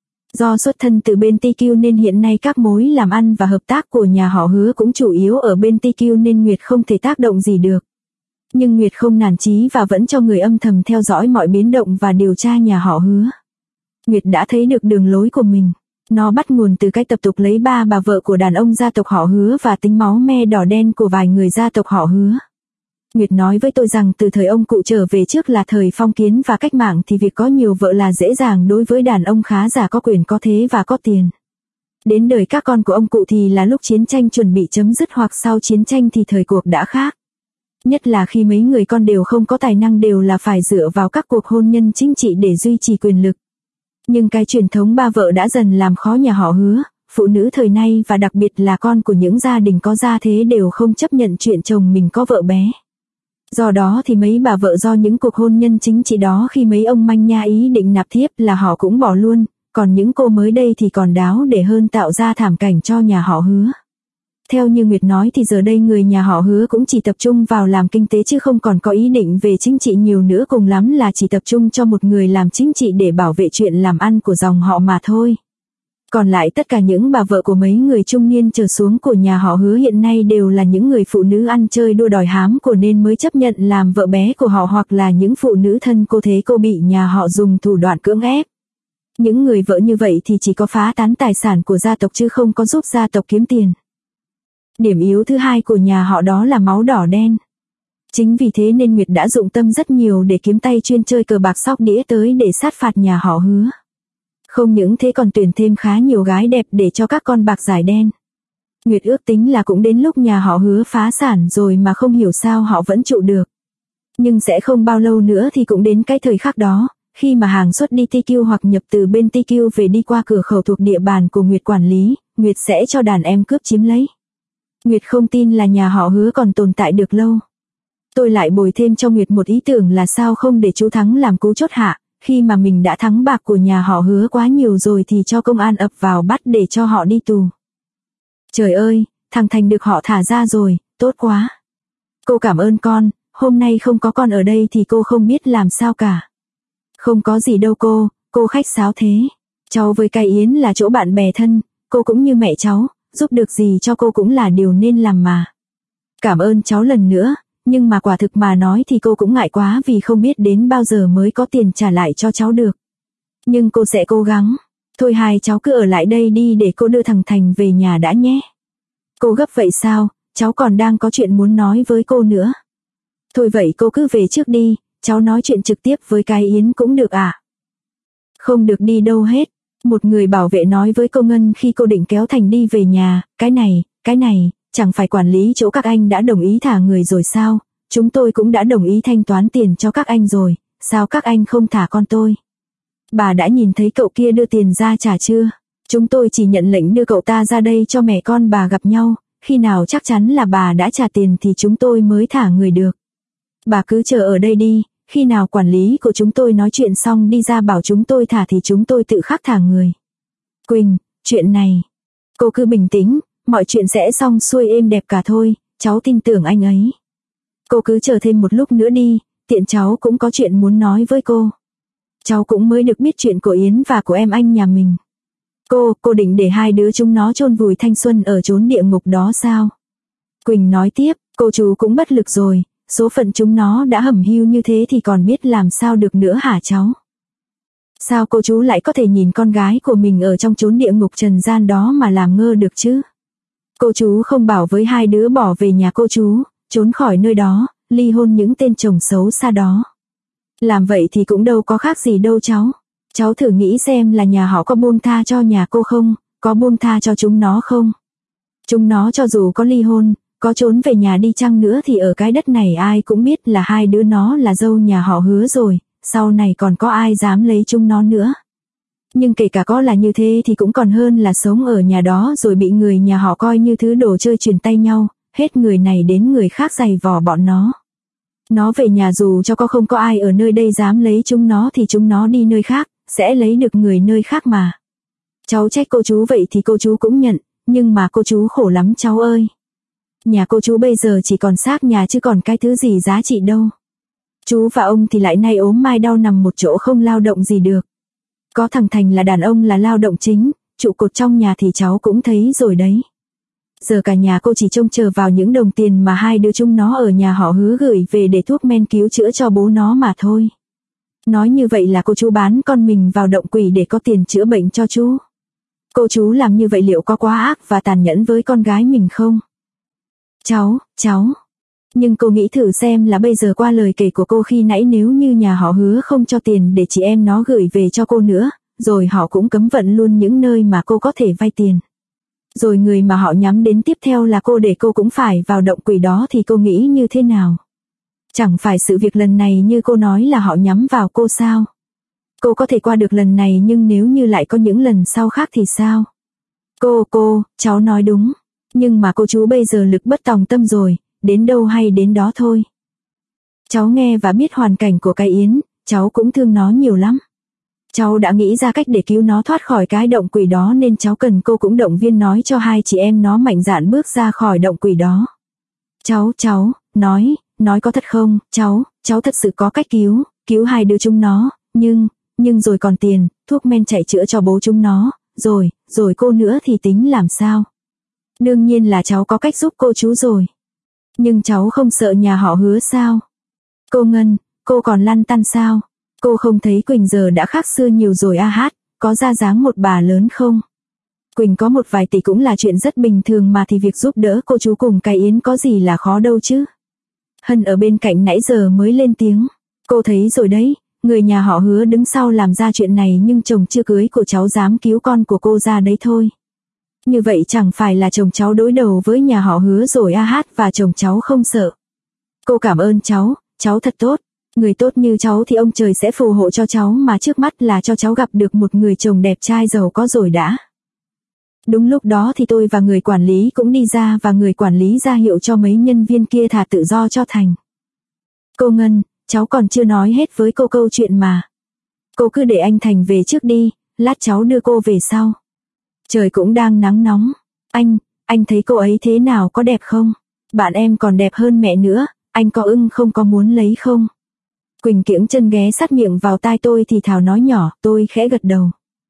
Do xuất thân từ bên TQ nên hiện nay các mối làm ăn và hợp tác của nhà họ Hứa cũng chủ yếu ở bên TQ nên Nguyệt không thể tác động gì được. Nhưng Nguyệt không nản chí và vẫn cho người âm thầm theo dõi mọi biến động và điều tra nhà họ Hứa. Nguyệt đã thấy được đường lối của mình. Nó bắt nguồn từ cái tập tục lấy ba bà vợ của đàn ông gia tộc họ Hứa và tính máu me đỏ đen của vài người gia tộc họ Hứa. Nguyệt nói với tôi rằng từ thời ông cụ trở về trước là thời phong kiến và cách mạng thì việc có nhiều vợ là dễ dàng đối với đàn ông khá giả có quyền có thế và có tiền. Đến đời các con của ông cụ thì là lúc chiến tranh chuẩn bị chấm dứt hoặc sau chiến tranh thì thời cuộc đã khác. Nhất là khi mấy người con đều không có tài năng, đều là phải dựa vào các cuộc hôn nhân chính trị để duy trì quyền lực. Nhưng cái truyền thống ba vợ đã dần làm khó nhà họ Hứa. Phụ nữ thời nay và đặc biệt là con của những gia đình có gia thế đều không chấp nhận chuyện chồng mình có vợ bé. Do đó thì mấy bà vợ do những cuộc hôn nhân chính trị đó khi mấy ông manh nha ý định nạp thiếp là họ cũng bỏ luôn, còn những cô mới đây thì còn đáo để hơn tạo ra thảm cảnh cho nhà họ Hứa. Theo như Nguyệt nói thì giờ đây người nhà họ Hứa cũng chỉ tập trung vào làm kinh tế chứ không còn có ý định về chính trị nhiều nữa, cùng lắm là chỉ tập trung cho một người làm chính trị để bảo vệ chuyện làm ăn của dòng họ mà thôi. Còn lại tất cả những bà vợ của mấy người trung niên trở xuống của nhà họ Hứa hiện nay đều là những người phụ nữ ăn chơi đua đòi hám của nên mới chấp nhận làm vợ bé của họ, hoặc là những phụ nữ thân cô thế cô bị nhà họ dùng thủ đoạn cưỡng ép. Những người vợ như vậy thì chỉ có phá tán tài sản của gia tộc chứ không có giúp gia tộc kiếm tiền. Điểm yếu thứ hai của nhà họ đó là máu đỏ đen. Chính vì thế nên Nguyệt đã dụng tâm rất nhiều để kiếm tay chuyên chơi cờ bạc sóc đĩa tới để sát phạt nhà họ Hứa. Không những thế còn tuyển thêm khá nhiều gái đẹp để cho các con bạc giải đen. Nguyệt ước tính là cũng đến lúc nhà họ Hứa phá sản rồi mà không hiểu sao họ vẫn trụ được. Nhưng sẽ không bao lâu nữa thì cũng đến cái thời khắc đó, khi mà hàng xuất đi TQ hoặc nhập từ bên TQ về đi qua cửa khẩu thuộc địa bàn của Nguyệt quản lý, Nguyệt sẽ cho đàn em cướp chiếm lấy. Nguyệt không tin là nhà họ Hứa còn tồn tại được lâu. Tôi lại bồi thêm cho Nguyệt một ý tưởng là sao không để chú Thắng làm cú chốt hạ, khi mà mình đã thắng bạc của nhà họ Hứa quá nhiều rồi thì cho công an ập vào bắt để cho họ đi tù. Trời ơi, thằng Thành được họ thả ra rồi, tốt quá. Cô cảm ơn con, hôm nay không có con ở đây thì cô không biết làm sao cả. Không có gì đâu cô khách sáo thế. Cháu với cái Yến là chỗ bạn bè thân, cô cũng như mẹ cháu, giúp được gì cho cô cũng là điều nên làm mà. Cảm ơn cháu lần nữa, nhưng mà quả thực mà nói thì cô cũng ngại quá vì không biết đến bao giờ mới có tiền trả lại cho cháu được. Nhưng cô sẽ cố gắng. Thôi hai cháu cứ ở lại đây đi để cô đưa thằng Thành về nhà đã nhé. Cô gấp vậy sao, cháu còn đang có chuyện muốn nói với cô nữa. Thôi vậy cô cứ về trước đi, cháu nói chuyện trực tiếp với cái Yến cũng được à? Không được đi đâu hết. Một người bảo vệ nói với cô Ngân khi cô định kéo Thành đi về nhà, cái này, chẳng phải quản lý chỗ các anh đã đồng ý thả người rồi sao, chúng tôi cũng đã đồng ý thanh toán tiền cho các anh rồi, sao các anh không thả con tôi? Bà đã nhìn thấy cậu kia đưa tiền ra trả chưa? Chúng tôi chỉ nhận lệnh đưa cậu ta ra đây cho mẹ con bà gặp nhau, khi nào chắc chắn là bà đã trả tiền thì chúng tôi mới thả người được. Bà cứ chờ ở đây đi, khi nào quản lý của chúng tôi nói chuyện xong đi ra bảo chúng tôi thả thì chúng tôi tự khắc thả người. Quỳnh, chuyện này, cô cứ bình tĩnh, mọi chuyện sẽ xong xuôi êm đẹp cả thôi, cháu tin tưởng anh ấy. Cô cứ chờ thêm một lúc nữa đi, tiện cháu cũng có chuyện muốn nói với cô. Cháu cũng mới được biết chuyện của Yến và của em anh nhà mình. Cô định để hai đứa chúng nó chôn vùi thanh xuân ở chốn địa ngục đó sao? Quỳnh nói tiếp, cô chú cũng bất lực rồi, số phận chúng nó đã hẩm hiu như thế thì còn biết làm sao được nữa hả cháu? Sao cô chú lại có thể nhìn con gái của mình ở trong chốn địa ngục trần gian đó mà làm ngơ được chứ? Cô chú không bảo với hai đứa bỏ về nhà cô chú, trốn khỏi nơi đó, ly hôn những tên chồng xấu xa đó. Làm vậy thì cũng đâu có khác gì đâu cháu. Cháu thử nghĩ xem là nhà họ có buông tha cho nhà cô không, có buông tha cho chúng nó không? Chúng nó cho dù có ly hôn, có trốn về nhà đi chăng nữa thì ở cái đất này ai cũng biết là hai đứa nó là dâu nhà họ Hứa rồi, sau này còn có ai dám lấy chúng nó nữa. Nhưng kể cả có là như thế thì cũng còn hơn là sống ở nhà đó rồi bị người nhà họ coi như thứ đồ chơi truyền tay nhau, hết người này đến người khác giày vò bọn nó. Nó về nhà dù cho có không có ai ở nơi đây dám lấy chúng nó thì chúng nó đi nơi khác, sẽ lấy được người nơi khác mà. Cháu trách cô chú vậy thì cô chú cũng nhận, nhưng mà cô chú khổ lắm cháu ơi. Nhà cô chú bây giờ chỉ còn xác nhà chứ còn cái thứ gì giá trị đâu. Chú và ông thì lại nay ốm mai đau nằm một chỗ không lao động gì được. Có thằng Thành là đàn ông là lao động chính, trụ cột trong nhà thì cháu cũng thấy rồi đấy. Giờ cả nhà cô chỉ trông chờ vào những đồng tiền mà hai đứa chúng nó ở nhà họ Hứa gửi về để thuốc men cứu chữa cho bố nó mà thôi. Nói như vậy là cô chú bán con mình vào động quỷ để có tiền chữa bệnh cho chú. Cô chú làm như vậy liệu có quá ác và tàn nhẫn với con gái mình không? Cháu. Nhưng cô nghĩ thử xem là bây giờ qua lời kể của cô khi nãy nếu như nhà họ Hứa không cho tiền để chị em nó gửi về cho cô nữa, rồi họ cũng cấm vận luôn những nơi mà cô có thể vay tiền. Rồi người mà họ nhắm đến tiếp theo là cô để cô cũng phải vào động quỷ đó thì cô nghĩ như thế nào? Chẳng phải sự việc lần này như cô nói là họ nhắm vào cô sao? Cô có thể qua được lần này nhưng nếu như lại có những lần sau khác thì sao? Cháu nói đúng. Nhưng mà cô chú bây giờ lực bất tòng tâm rồi, đến đâu hay đến đó thôi. Cháu nghe và biết hoàn cảnh của cái Yến, cháu cũng thương nó nhiều lắm. Cháu đã nghĩ ra cách để cứu nó thoát khỏi cái động quỷ đó nên cháu cần cô cũng động viên nói cho hai chị em nó mạnh dạn bước ra khỏi động quỷ đó. Cháu, nói có thật không, cháu thật sự có cách cứu hai đứa chúng nó, nhưng rồi còn tiền, thuốc men chạy chữa cho bố chúng nó, rồi cô nữa thì tính làm sao? Đương nhiên là cháu có cách giúp cô chú rồi. Nhưng cháu không sợ nhà họ Hứa sao? Cô Ngân, cô còn lăn tăn sao? Cô không thấy Quỳnh giờ đã khác xưa nhiều rồi có ra dáng một bà lớn không? Quỳnh có một vài tỷ cũng là chuyện rất bình thường mà thì việc giúp đỡ cô chú cùng cái Yến có gì là khó đâu chứ. Hân ở bên cạnh nãy giờ mới lên tiếng. Cô thấy rồi đấy, người nhà họ Hứa đứng sau làm ra chuyện này nhưng chồng chưa cưới của cháu dám cứu con của cô ra đấy thôi. Như vậy chẳng phải là chồng cháu đối đầu với nhà họ Hứa rồi và chồng cháu không sợ. Cô cảm ơn cháu thật tốt. Người tốt như cháu thì ông trời sẽ phù hộ cho cháu mà trước mắt là cho cháu gặp được một người chồng đẹp trai giàu có rồi đã. Đúng lúc đó thì tôi và người quản lý cũng đi ra và người quản lý ra hiệu cho mấy nhân viên kia thả tự do cho Thành. Cô Ngân, cháu còn chưa nói hết với cô câu chuyện mà. Cô cứ để anh Thành về trước đi, lát cháu đưa cô về sau. Trời cũng đang nắng nóng. Anh thấy cô ấy thế nào, có đẹp không? Bạn em còn đẹp hơn mẹ nữa, anh có không có muốn lấy không? Quỳnh kiễng chân ghé sát miệng vào tai tôi thì thào nói nhỏ, tôi khẽ gật đầu.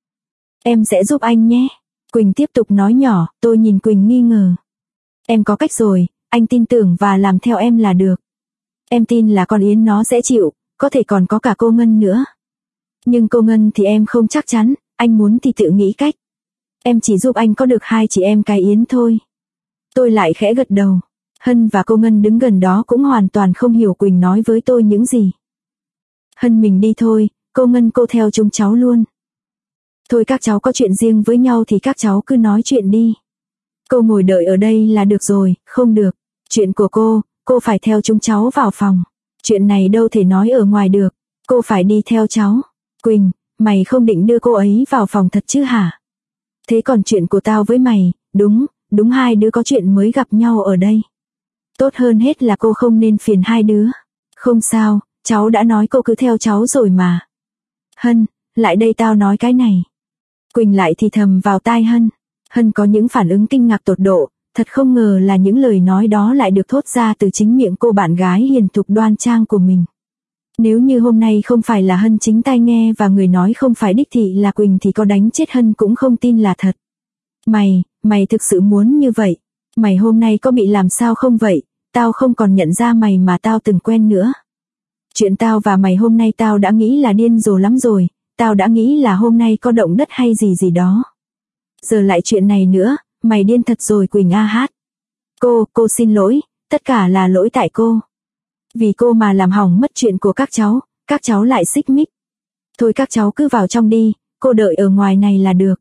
Em sẽ giúp anh nhé. Quỳnh tiếp tục nói nhỏ, tôi nhìn Quỳnh nghi ngờ. Em có cách rồi, anh tin tưởng và làm theo em là được. Em tin là con Yến nó sẽ chịu, có thể còn có cả cô Ngân nữa. Nhưng cô Ngân thì em không chắc chắn, anh muốn thì tự nghĩ cách. Em chỉ giúp anh có được hai chị em cái Yến thôi. Tôi lại khẽ gật đầu. Hân và cô Ngân đứng gần đó cũng hoàn toàn không hiểu Quỳnh nói với tôi những gì. Hân mình đi thôi, cô Ngân cô theo chúng cháu luôn. Thôi các cháu có chuyện riêng với nhau thì các cháu cứ nói chuyện đi. Cô ngồi đợi ở đây là được rồi, không được. Chuyện của cô phải theo chúng cháu vào phòng. Chuyện này đâu thể nói ở ngoài được, cô phải đi theo cháu. Quỳnh, mày không định đưa cô ấy vào phòng thật chứ hả? Thế còn chuyện của tao với mày, đúng hai đứa có chuyện mới gặp nhau ở đây. Tốt hơn hết là cô không nên phiền hai đứa. Không sao, cháu đã nói cô cứ theo cháu rồi mà. Hân, lại đây tao nói cái này. Quỳnh lại thì thầm vào tai Hân. Hân có những phản ứng kinh ngạc tột độ, thật không ngờ là những lời nói đó lại được thốt ra từ chính miệng cô bạn gái hiền thục đoan trang của mình. Nếu như hôm nay không phải là Hân chính tai nghe và người nói không phải đích thị là Quỳnh thì có đánh chết Hân cũng không tin là thật. Mày thực sự muốn như vậy? Mày hôm nay có bị làm sao không vậy? Tao không còn nhận ra mày mà tao từng quen nữa. Chuyện tao và mày hôm nay tao đã nghĩ là điên rồ lắm rồi, tao đã nghĩ là hôm nay có động đất hay gì đó. Giờ lại chuyện này nữa, mày điên thật rồi Quỳnh a hát. Cô xin lỗi, tất cả là lỗi tại cô. Vì cô mà làm hỏng mất chuyện của các cháu lại xích mích. Thôi các cháu cứ vào trong đi, cô đợi ở ngoài này là được.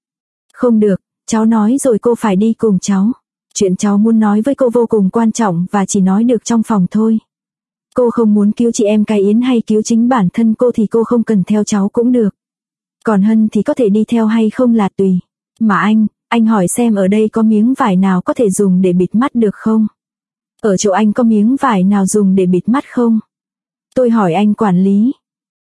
Không được, cháu nói rồi cô phải đi cùng cháu. Chuyện cháu muốn nói với cô vô cùng quan trọng và chỉ nói được trong phòng thôi. Cô không muốn cứu chị em Cái Yến hay cứu chính bản thân cô thì cô không cần theo cháu cũng được. Còn Hân thì có thể đi theo hay không là tùy. Mà anh hỏi xem ở đây có miếng vải nào có thể dùng để bịt mắt được không? Ở chỗ anh có miếng vải nào dùng để bịt mắt không? Tôi hỏi anh quản lý.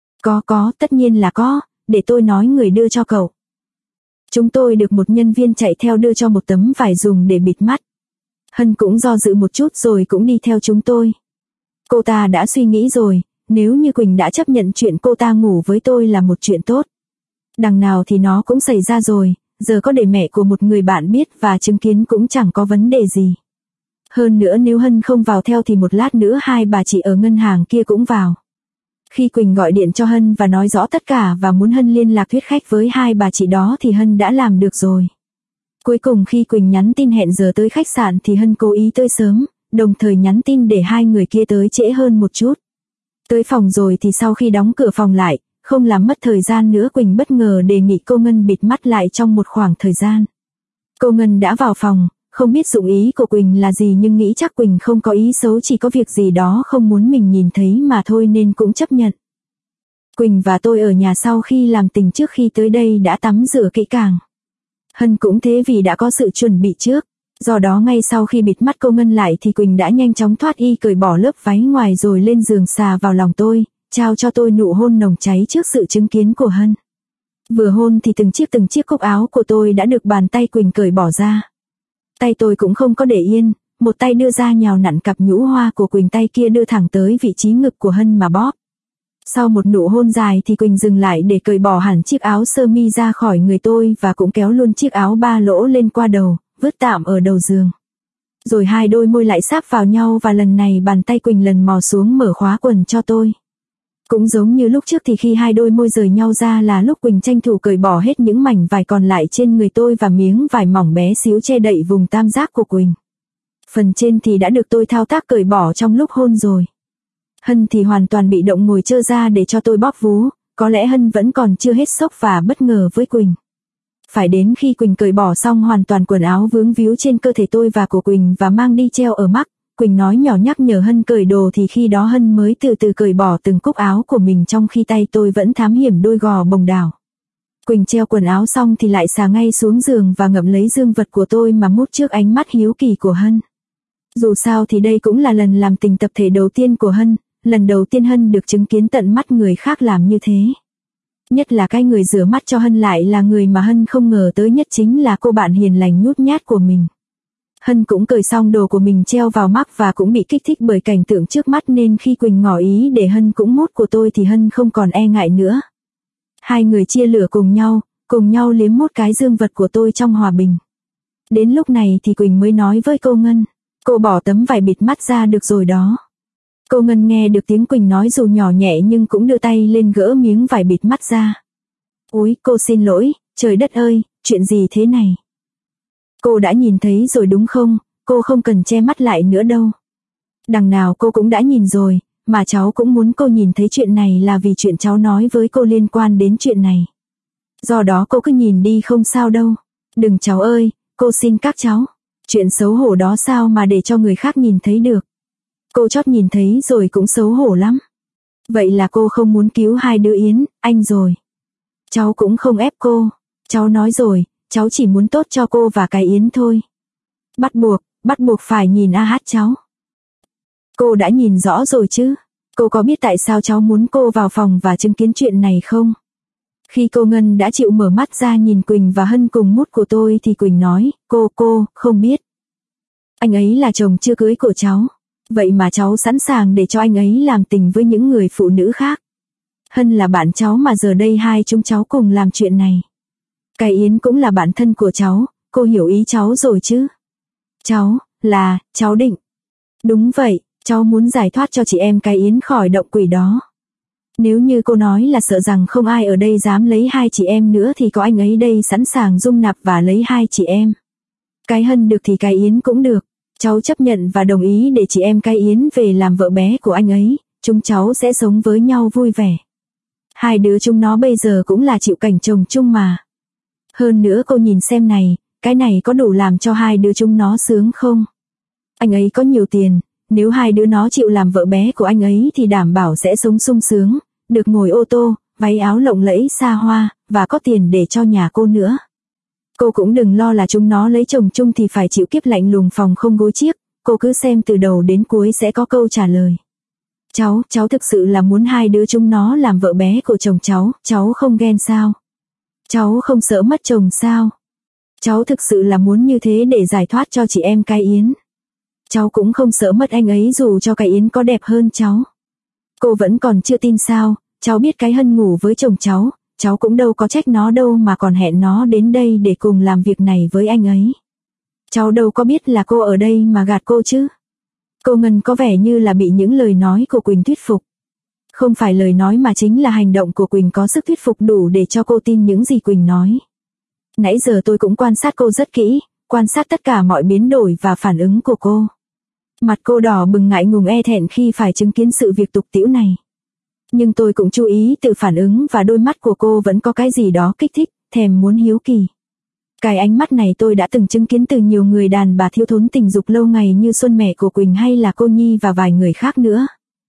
Có, tất nhiên là có, để tôi nói người đưa cho cậu. Chúng tôi được một nhân viên chạy theo đưa cho một tấm vải dùng để bịt mắt. Hân cũng do dự một chút rồi cũng đi theo chúng tôi. Cô ta đã suy nghĩ rồi, nếu như Quỳnh đã chấp nhận chuyện cô ta ngủ với tôi là một chuyện tốt. Đằng nào thì nó cũng xảy ra rồi, giờ có để mẹ của một người bạn biết và chứng kiến cũng chẳng có vấn đề gì. Hơn nữa nếu Hân không vào theo thì một lát nữa hai bà chị ở ngân hàng kia cũng vào. Khi Quỳnh gọi điện cho Hân và nói rõ tất cả và muốn Hân liên lạc thuyết khách với hai bà chị đó thì Hân đã làm được rồi. Cuối cùng khi Quỳnh nhắn tin hẹn giờ tới khách sạn thì Hân cố ý tới sớm, đồng thời nhắn tin để hai người kia tới trễ hơn một chút. Tới phòng rồi thì sau khi đóng cửa phòng lại, không làm mất thời gian nữa Quỳnh bất ngờ đề nghị cô Ngân bịt mắt lại trong một khoảng thời gian. Cô Ngân đã vào phòng, không biết dụng ý của Quỳnh là gì nhưng nghĩ chắc Quỳnh không có ý xấu, chỉ có việc gì đó không muốn mình nhìn thấy mà thôi nên cũng chấp nhận. Quỳnh và tôi ở nhà sau khi làm tình trước khi tới đây đã tắm rửa kỹ càng. Hân cũng thế vì đã có sự chuẩn bị trước. Do đó ngay sau khi bịt mắt cô Ngân lại thì Quỳnh đã nhanh chóng thoát y cởi bỏ lớp váy ngoài rồi lên giường xà vào lòng tôi, trao cho tôi nụ hôn nồng cháy trước sự chứng kiến của Hân. Vừa hôn thì từng chiếc cúc áo của tôi đã được bàn tay Quỳnh cởi bỏ ra. Tay tôi cũng không có để yên, một tay đưa ra nhào nặn cặp nhũ hoa của Quỳnh, tay kia đưa thẳng tới vị trí ngực của Hân mà bóp. Sau một nụ hôn dài thì Quỳnh dừng lại để cởi bỏ hẳn chiếc áo sơ mi ra khỏi người tôi và cũng kéo luôn chiếc áo ba lỗ lên qua đầu, vứt tạm ở đầu giường. Rồi hai đôi môi lại sáp vào nhau và lần này bàn tay Quỳnh lần mò xuống mở khóa quần cho tôi. Cũng giống như lúc trước thì khi hai đôi môi rời nhau ra là lúc Quỳnh tranh thủ cởi bỏ hết những mảnh vải còn lại trên người tôi và miếng vải mỏng bé xíu che đậy vùng tam giác của Quỳnh. Phần trên thì đã được tôi thao tác cởi bỏ trong lúc hôn rồi. Hân thì hoàn toàn bị động ngồi trơ ra để cho tôi bóp vú, có lẽ Hân vẫn còn chưa hết sốc và bất ngờ với Quỳnh. Phải đến khi Quỳnh cởi bỏ xong hoàn toàn quần áo vướng víu trên cơ thể tôi và của Quỳnh và mang đi treo ở mắt, Quỳnh nói nhỏ nhắc nhở Hân cởi đồ thì khi đó Hân mới từ từ cởi bỏ từng cúc áo của mình trong khi tay tôi vẫn thám hiểm đôi gò bồng đảo. Quỳnh treo quần áo xong thì lại xà ngay xuống giường và ngậm lấy dương vật của tôi mà mút trước ánh mắt hiếu kỳ của Hân. Dù sao thì đây cũng là lần làm tình tập thể đầu tiên của Hân, lần đầu tiên Hân được chứng kiến tận mắt người khác làm như thế. Nhất là cái người rửa mắt cho Hân lại là người mà Hân không ngờ tới nhất, chính là cô bạn hiền lành nhút nhát của mình. Hân cũng cởi xong đồ của mình treo vào mắt và cũng bị kích thích bởi cảnh tượng trước mắt nên khi Quỳnh ngỏ ý để Hân cũng mút của tôi thì Hân không còn e ngại nữa. Hai người chia lửa cùng nhau liếm mút cái dương vật của tôi trong hòa bình. Đến lúc này thì Quỳnh mới nói với cô Ngân, cô bỏ tấm vải bịt mắt ra được rồi đó. Cô Ngân nghe được tiếng Quỳnh nói dù nhỏ nhẹ nhưng cũng đưa tay lên gỡ miếng vải bịt mắt ra. Úi, cô xin lỗi, trời đất ơi, chuyện gì thế này? Cô đã nhìn thấy rồi đúng không, cô không cần che mắt lại nữa đâu. Đằng nào cô cũng đã nhìn rồi, mà cháu cũng muốn cô nhìn thấy chuyện này là vì chuyện cháu nói với cô liên quan đến chuyện này. Do đó cô cứ nhìn đi không sao đâu. Đừng cháu ơi, cô xin các cháu. Chuyện xấu hổ đó sao mà để cho người khác nhìn thấy được. Cô chót nhìn thấy rồi cũng xấu hổ lắm. Vậy là cô không muốn cứu hai đứa Yến, anh rồi. Cháu cũng không ép cô. Cháu nói rồi, cháu chỉ muốn tốt cho cô và cái Yến thôi. Bắt buộc phải nhìn AH cháu. Cô đã nhìn rõ rồi chứ? Cô có biết tại sao cháu muốn cô vào phòng và chứng kiến chuyện này không? Khi cô Ngân đã chịu mở mắt ra nhìn Quỳnh và Hân cùng mút của tôi thì Quỳnh nói, cô không biết. Anh ấy là chồng chưa cưới của cháu. Vậy mà cháu sẵn sàng để cho anh ấy làm tình với những người phụ nữ khác. Hân là bạn cháu mà giờ đây hai chúng cháu cùng làm chuyện này. Cái Yến cũng là bạn thân của cháu, cô hiểu ý cháu rồi chứ? Cháu định. Đúng vậy, cháu muốn giải thoát cho chị em cái Yến khỏi động quỷ đó. Nếu như cô nói là sợ rằng không ai ở đây dám lấy hai chị em nữa thì có anh ấy đây sẵn sàng dung nạp và lấy hai chị em. Cái Hân được thì cái Yến cũng được. Cháu chấp nhận và đồng ý để chị em cái Yến về làm vợ bé của anh ấy, chúng cháu sẽ sống với nhau vui vẻ. Hai đứa chúng nó bây giờ cũng là chịu cảnh chồng chung mà. Hơn nữa cô nhìn xem này, cái này có đủ làm cho hai đứa chúng nó sướng không? Anh ấy có nhiều tiền, nếu hai đứa nó chịu làm vợ bé của anh ấy thì đảm bảo sẽ sống sung sướng, được ngồi ô tô, váy áo lộng lẫy xa hoa, và có tiền để cho nhà cô nữa. Cô cũng đừng lo là chúng nó lấy chồng chung thì phải chịu kiếp lạnh lùng phòng không gối chiếc, cô cứ xem từ đầu đến cuối sẽ có câu trả lời. Cháu thực sự là muốn hai đứa chúng nó làm vợ bé của chồng cháu không ghen sao? Cháu không sợ mất chồng sao? Cháu thực sự là muốn như thế để giải thoát cho chị em cái Yến. Cháu cũng không sợ mất anh ấy dù cho cái Yến có đẹp hơn cháu. Cô vẫn còn chưa tin sao? Cháu biết cái Hân ngủ với chồng cháu cũng đâu có trách nó đâu mà còn hẹn nó đến đây để cùng làm việc này với anh ấy. Cháu đâu có biết là cô ở đây mà gạt cô chứ. Cô Ngân có vẻ như là bị những lời nói của Quỳnh thuyết phục. Không phải lời nói mà chính là hành động của Quỳnh có sức thuyết phục đủ để cho cô tin những gì Quỳnh nói. Nãy giờ tôi cũng quan sát cô rất kỹ, quan sát tất cả mọi biến đổi và phản ứng của cô. Mặt cô đỏ bừng ngại ngùng e thẹn khi phải chứng kiến sự việc tục tĩu này. Nhưng tôi cũng chú ý từ phản ứng và đôi mắt của cô vẫn có cái gì đó kích thích, thèm muốn hiếu kỳ. Cái ánh mắt này tôi đã từng chứng kiến từ nhiều người đàn bà thiếu thốn tình dục lâu ngày như Xuân mẹ của Quỳnh hay là cô Nhi và vài người khác nữa.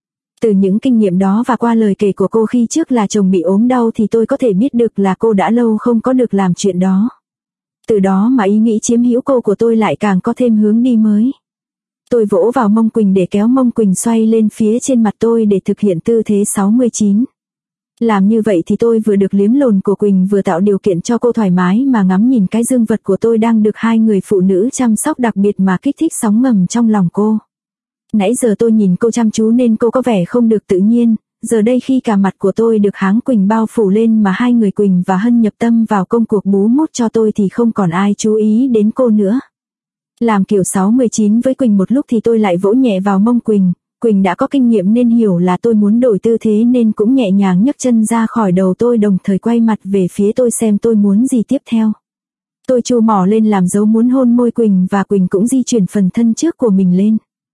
Từ những kinh nghiệm đó và qua lời kể của cô khi trước là chồng bị ốm đau thì tôi có thể biết được là cô đã lâu không có được làm chuyện đó. Từ đó mà ý nghĩ chiếm hữu cô của tôi lại càng có thêm hướng đi mới. Tôi vỗ vào mông Quỳnh để kéo mông Quỳnh xoay lên phía trên mặt tôi để thực hiện tư thế 69. Làm như vậy thì tôi vừa được liếm lồn của Quỳnh vừa tạo điều kiện cho cô thoải mái mà ngắm nhìn cái dương vật của tôi đang được hai người phụ nữ chăm sóc đặc biệt mà kích thích sóng ngầm trong lòng cô. Nãy giờ tôi nhìn cô chăm chú nên cô có vẻ không được tự nhiên, giờ đây khi cả mặt của tôi được háng Quỳnh bao phủ lên mà hai người Quỳnh và Hân nhập tâm vào công cuộc bú mút cho tôi thì không còn ai chú ý đến cô nữa. Làm kiểu 69 với Quỳnh một lúc thì tôi lại vỗ nhẹ vào mông Quỳnh. Quỳnh đã có kinh nghiệm nên hiểu là tôi muốn đổi tư thế nên cũng nhẹ nhàng nhấc chân ra khỏi đầu tôi đồng thời quay mặt về phía tôi xem tôi muốn gì tiếp theo. Tôi chu mỏ lên làm dấu muốn hôn môi Quỳnh và Quỳnh cũng di chuyển phần thân trước của mình lên.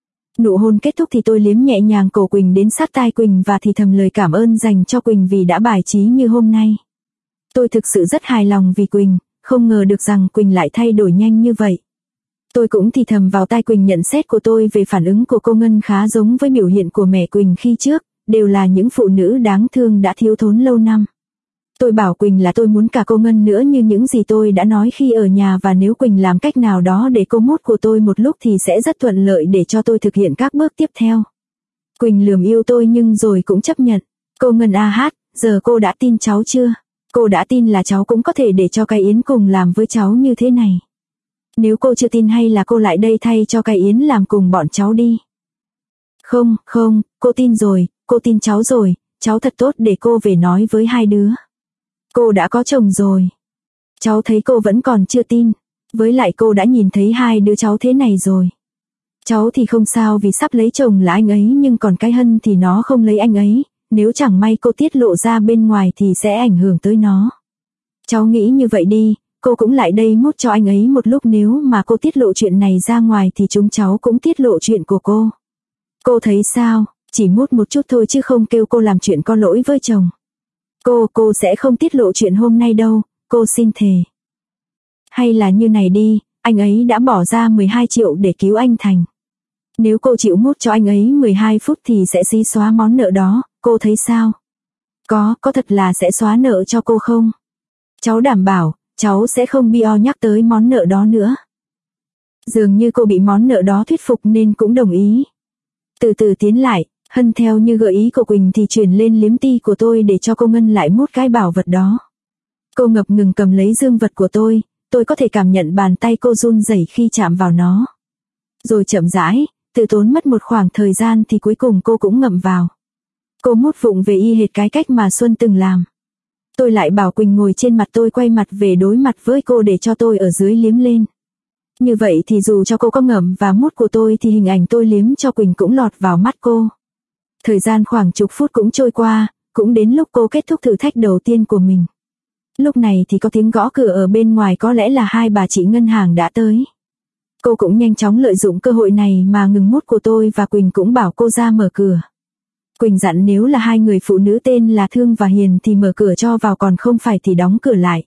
Nụ hôn kết thúc thì tôi liếm nhẹ nhàng cổ Quỳnh đến sát tai Quỳnh và thì thầm lời cảm ơn dành cho Quỳnh vì đã bài trí như hôm nay. Tôi thực sự rất hài lòng vì Quỳnh, không ngờ được rằng Quỳnh lại thay đổi nhanh như vậy. Tôi cũng thì thầm vào tai Quỳnh nhận xét của tôi về phản ứng của cô Ngân khá giống với biểu hiện của mẹ Quỳnh khi trước, đều là những phụ nữ đáng thương đã thiếu thốn lâu năm. Tôi bảo Quỳnh là tôi muốn cả cô Ngân nữa như những gì tôi đã nói khi ở nhà và nếu Quỳnh làm cách nào đó để cô mút của tôi một lúc thì sẽ rất thuận lợi để cho tôi thực hiện các bước tiếp theo. Quỳnh lườm yêu tôi nhưng rồi cũng chấp nhận. Cô Ngân giờ cô đã tin cháu chưa? Cô đã tin là cháu cũng có thể để cho cái Yến cùng làm với cháu như thế này. Nếu cô chưa tin hay là cô lại đây thay cho cái Yến làm cùng bọn cháu đi. Không, cô tin rồi, cô tin cháu rồi, cháu thật tốt để cô về nói với hai đứa. Cô đã có chồng rồi. Cháu thấy cô vẫn còn chưa tin, với lại cô đã nhìn thấy hai đứa cháu thế này rồi. Cháu thì không sao vì sắp lấy chồng là anh ấy nhưng còn cái Hân thì nó không lấy anh ấy, nếu chẳng may cô tiết lộ ra bên ngoài thì sẽ ảnh hưởng tới nó. Cháu nghĩ như vậy đi. Cô cũng lại đây mút cho anh ấy một lúc nếu mà cô tiết lộ chuyện này ra ngoài thì chúng cháu cũng tiết lộ chuyện của cô. Cô thấy sao, chỉ mút một chút thôi chứ không kêu cô làm chuyện có lỗi với chồng. Cô sẽ không tiết lộ chuyện hôm nay đâu, cô xin thề. Hay là như này đi, anh ấy đã bỏ ra 12 triệu để cứu anh Thành. Nếu cô chịu mút cho anh ấy 12 phút thì sẽ xí xóa món nợ đó, cô thấy sao? Có thật là sẽ xóa nợ cho cô không? Cháu đảm bảo. cháu sẽ không nhắc tới món nợ đó nữa. Dường như cô bị món nợ đó thuyết phục nên cũng đồng ý. Từ từ tiến lại, Hân theo như gợi ý của Quỳnh thì chuyển lên liếm ti của tôi để cho cô Ngân lại mút cái bảo vật đó. Cô ngập ngừng cầm lấy dương vật của tôi có thể cảm nhận bàn tay cô run rẩy khi chạm vào nó. Rồi chậm rãi, tự tốn mất một khoảng thời gian thì cuối cùng cô cũng ngậm vào. Cô mút vụng về y hệt cái cách mà Xuân từng làm. Tôi lại bảo Quỳnh ngồi trên mặt tôi quay mặt về đối mặt với cô để cho tôi ở dưới liếm lên. Như vậy thì dù cho cô có ngậm và mút của tôi thì hình ảnh tôi liếm cho Quỳnh cũng lọt vào mắt cô. Thời gian khoảng chục phút cũng trôi qua, cũng đến lúc cô kết thúc thử thách đầu tiên của mình. Lúc này thì có tiếng gõ cửa ở bên ngoài, có lẽ là hai bà chị ngân hàng đã tới. Cô cũng nhanh chóng lợi dụng cơ hội này mà ngừng mút của tôi và Quỳnh cũng bảo cô ra mở cửa. Quỳnh dặn nếu là hai người phụ nữ tên là Thương và Hiền thì mở cửa cho vào, còn không phải thì đóng cửa lại.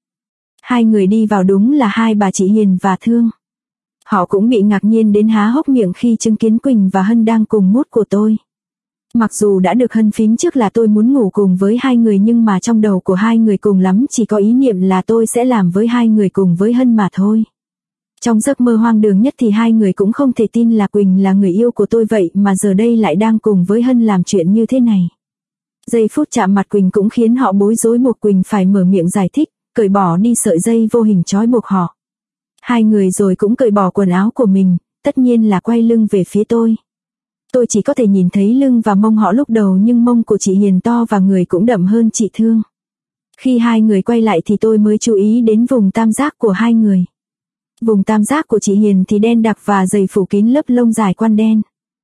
Hai người đi vào đúng là hai bà chị Hiền và Thương. Họ cũng bị ngạc nhiên đến há hốc miệng khi chứng kiến Quỳnh và Hân đang cùng mút của tôi. Mặc dù đã được Hân phím trước là tôi muốn ngủ cùng với hai người, nhưng mà trong đầu của hai người cùng lắm chỉ có ý niệm là tôi sẽ làm với hai người cùng với Hân mà thôi. Trong giấc mơ hoang đường nhất thì hai người cũng không thể tin là Quỳnh là người yêu của tôi, vậy mà giờ đây lại đang cùng với Hân làm chuyện như thế này. Giây phút chạm mặt Quỳnh cũng khiến họ bối rối, buộc Quỳnh phải mở miệng giải thích, cởi bỏ đi sợi dây vô hình trói buộc họ. Hai người rồi cũng cởi bỏ quần áo của mình, tất nhiên là quay lưng về phía tôi. Tôi chỉ có thể nhìn thấy lưng và mông họ lúc đầu, nhưng mông của chị Hiền to và người cũng đậm hơn chị Thương. Khi hai người quay lại thì tôi mới chú ý đến vùng tam giác của hai người. Vùng tam giác của chị Hiền thì đen đặc và dày phủ kín lớp lông dài quan đen.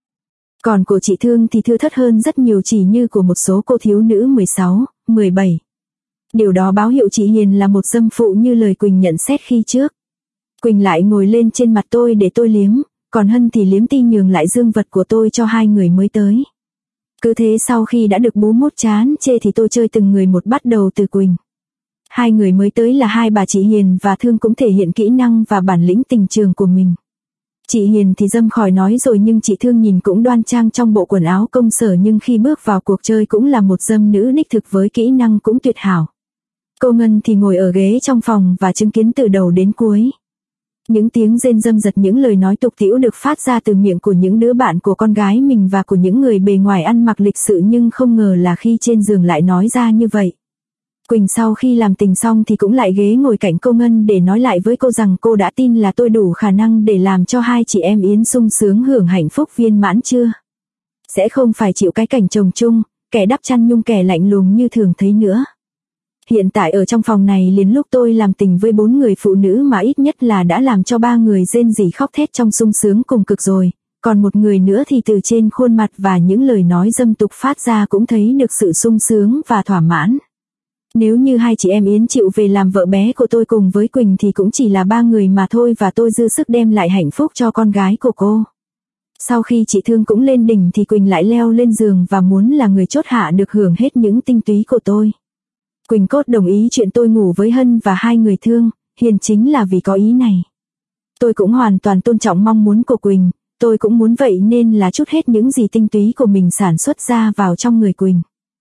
Còn của chị Thương thì thưa thớt hơn rất nhiều, chỉ như của một số cô thiếu nữ 16, 17. Điều đó báo hiệu chị Hiền là một dâm phụ như lời Quỳnh nhận xét khi trước. Quỳnh lại ngồi lên trên mặt tôi để tôi liếm, còn Hân thì liếm ti nhường lại dương vật của tôi cho hai người mới tới. Cứ thế sau khi đã được bú mút chán chê thì tôi chơi từng người một, bắt đầu từ Quỳnh. Hai người mới tới là hai bà chị Hiền và Thương cũng thể hiện kỹ năng và bản lĩnh tình trường của mình. Chị Hiền thì dâm khỏi nói rồi, nhưng chị Thương nhìn cũng đoan trang trong bộ quần áo công sở, nhưng khi bước vào cuộc chơi cũng là một dâm nữ đích thực với kỹ năng cũng tuyệt hảo. Cô Ngân thì ngồi ở ghế trong phòng và chứng kiến từ đầu đến cuối. Những tiếng rên râm giật, những lời nói tục tĩu được phát ra từ miệng của những đứa bạn của con gái mình và của những người bề ngoài ăn mặc lịch sự, nhưng không ngờ là khi trên giường lại nói ra như vậy. Quỳnh sau khi làm tình xong thì cũng lại ghế ngồi cạnh cô Ngân để nói lại với cô rằng cô đã tin là tôi đủ khả năng để làm cho hai chị em Yến sung sướng hưởng hạnh phúc viên mãn chưa. Sẽ không phải chịu cái cảnh chồng chung, kẻ đắp chăn nhung kẻ lạnh lùng như thường thấy nữa. Hiện tại ở trong phòng này liền lúc tôi làm tình với 4 người phụ nữ mà ít nhất là đã làm cho 3 người rên rỉ khóc thét trong sung sướng cùng cực rồi, còn một người nữa thì từ trên khuôn mặt và những lời nói dâm tục phát ra cũng thấy được sự sung sướng và thỏa mãn. Nếu như hai chị em Yến chịu về làm vợ bé của tôi cùng với Quỳnh thì cũng chỉ là 3 người mà thôi, và tôi dư sức đem lại hạnh phúc cho con gái của cô. Sau khi chị Thương cũng lên đỉnh thì Quỳnh lại leo lên giường và muốn là người chốt hạ được hưởng hết những tinh túy của tôi. Quỳnh cốt đồng ý chuyện tôi ngủ với Hân và hai người Thương, Hiền chính là vì có ý này. Tôi cũng hoàn toàn tôn trọng mong muốn của Quỳnh, tôi cũng muốn vậy nên là chút hết những gì tinh túy của mình sản xuất ra vào trong người Quỳnh.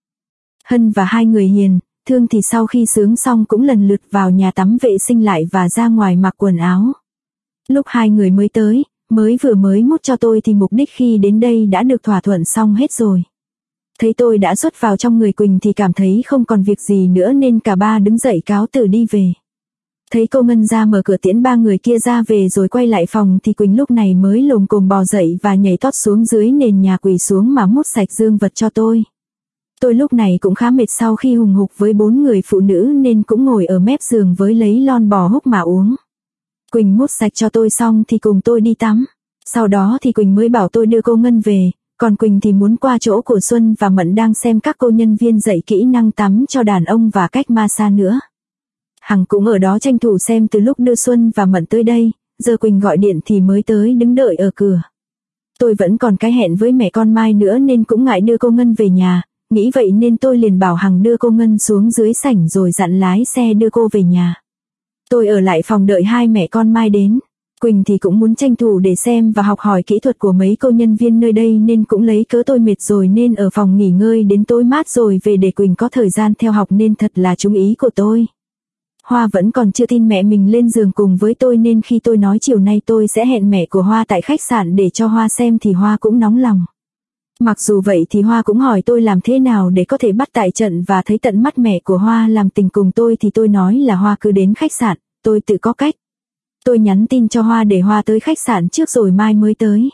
Hân và hai người Hiền, Thương thì sau khi sướng xong cũng lần lượt vào nhà tắm vệ sinh lại và ra ngoài mặc quần áo. Lúc hai người mới tới, mới mút cho tôi thì mục đích khi đến đây đã được thỏa thuận xong hết rồi. Thấy tôi đã xuất vào trong người Quỳnh thì cảm thấy không còn việc gì nữa nên cả ba đứng dậy cáo từ đi về. Thấy cô Ngân ra mở cửa tiễn 3 người kia ra về rồi quay lại phòng thì Quỳnh lúc này mới lồm cồm bò dậy và nhảy tót xuống dưới nền nhà quỳ xuống mà mút sạch dương vật cho tôi. Tôi lúc này cũng khá mệt sau khi hùng hục với 4 người phụ nữ nên cũng ngồi ở mép giường với lấy lon bò húc mà uống. Quỳnh mút sạch cho tôi xong thì cùng tôi đi tắm. Sau đó thì Quỳnh mới bảo tôi đưa cô Ngân về, còn Quỳnh thì muốn qua chỗ của Xuân và Mận đang xem các cô nhân viên dạy kỹ năng tắm cho đàn ông và cách massage nữa. Hằng cũng ở đó tranh thủ xem từ lúc đưa Xuân và Mận tới đây, giờ Quỳnh gọi điện thì mới tới đứng đợi ở cửa. Tôi vẫn còn cái hẹn với mẹ con Mai nữa nên cũng ngại đưa cô Ngân về nhà, nghĩ vậy nên tôi liền bảo Hằng đưa cô Ngân xuống dưới sảnh rồi dặn lái xe đưa cô về nhà. Tôi ở lại phòng đợi hai mẹ con Mai đến. Quỳnh thì cũng muốn tranh thủ để xem và học hỏi kỹ thuật của mấy cô nhân viên nơi đây nên cũng lấy cớ tôi mệt rồi nên ở phòng nghỉ ngơi đến tối mát rồi về để Quỳnh có thời gian theo học nên thật là trúng ý của tôi. Hoa vẫn còn chưa tin mẹ mình lên giường cùng với tôi nên khi tôi nói chiều nay tôi sẽ hẹn mẹ của Hoa tại khách sạn để cho Hoa xem thì Hoa cũng nóng lòng. Mặc dù vậy thì Hoa cũng hỏi tôi làm thế nào để có thể bắt tại trận và thấy tận mắt mẹ của Hoa làm tình cùng tôi thì tôi nói là Hoa cứ đến khách sạn, tôi tự có cách. Tôi nhắn tin cho Hoa để Hoa tới khách sạn trước rồi mai mới tới.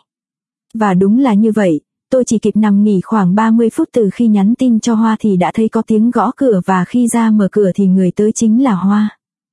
Và đúng là như vậy, tôi chỉ kịp nằm nghỉ khoảng 30 phút từ khi nhắn tin cho Hoa thì đã thấy có tiếng gõ cửa và khi ra mở cửa thì người tới chính là Hoa.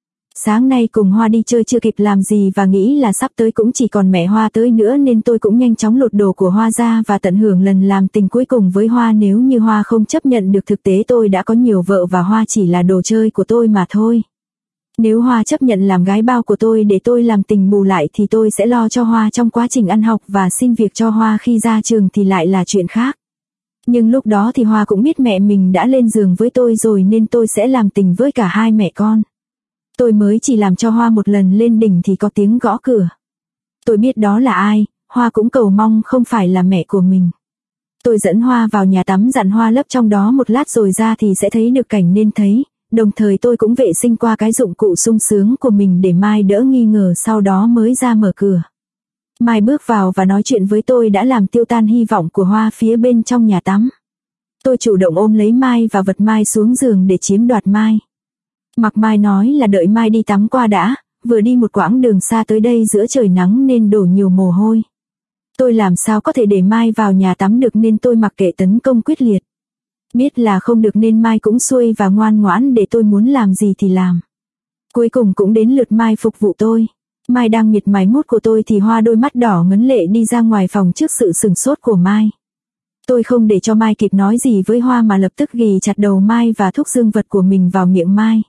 Sáng nay cùng Hoa đi chơi chưa kịp làm gì và nghĩ là sắp tới cũng chỉ còn mẹ Hoa tới nữa nên tôi cũng nhanh chóng lột đồ của Hoa ra và tận hưởng lần làm tình cuối cùng với Hoa. Nếu như Hoa không chấp nhận được thực tế tôi đã có nhiều vợ và Hoa chỉ là đồ chơi của tôi mà thôi. Nếu Hoa chấp nhận làm gái bao của tôi để tôi làm tình bù lại thì tôi sẽ lo cho Hoa trong quá trình ăn học và xin việc cho Hoa khi ra trường thì lại là chuyện khác. Nhưng lúc đó thì Hoa cũng biết mẹ mình đã lên giường với tôi rồi nên tôi sẽ làm tình với cả hai mẹ con. Tôi mới chỉ làm cho Hoa một lần lên đỉnh thì có tiếng gõ cửa. Tôi biết đó là ai, Hoa cũng cầu mong không phải là mẹ của mình. Tôi dẫn Hoa vào nhà tắm dặn Hoa lấp trong đó một lát rồi ra thì sẽ thấy được cảnh nên thấy. Đồng thời tôi cũng vệ sinh qua cái dụng cụ sung sướng của mình để Mai đỡ nghi ngờ sau đó mới ra mở cửa. Mai bước vào và nói chuyện với tôi đã làm tiêu tan hy vọng của Hoa phía bên trong nhà tắm. Tôi chủ động ôm lấy Mai và vật Mai xuống giường để chiếm đoạt Mai. Mặc Mai nói là đợi Mai đi tắm qua đã, vừa đi một quãng đường xa tới đây giữa trời nắng nên đổ nhiều mồ hôi. Tôi làm sao có thể để Mai vào nhà tắm được nên tôi mặc kệ tấn công quyết liệt. Biết là không được nên Mai cũng xuôi và ngoan ngoãn để tôi muốn làm gì thì làm. Cuối cùng cũng đến lượt Mai phục vụ tôi. Mai đang miệt mài mút của tôi thì Hoa đôi mắt đỏ ngấn lệ đi ra ngoài phòng trước sự sửng sốt của Mai. Tôi không để cho Mai kịp nói gì với Hoa mà lập tức ghì chặt đầu Mai và thúc dương vật của mình vào miệng Mai.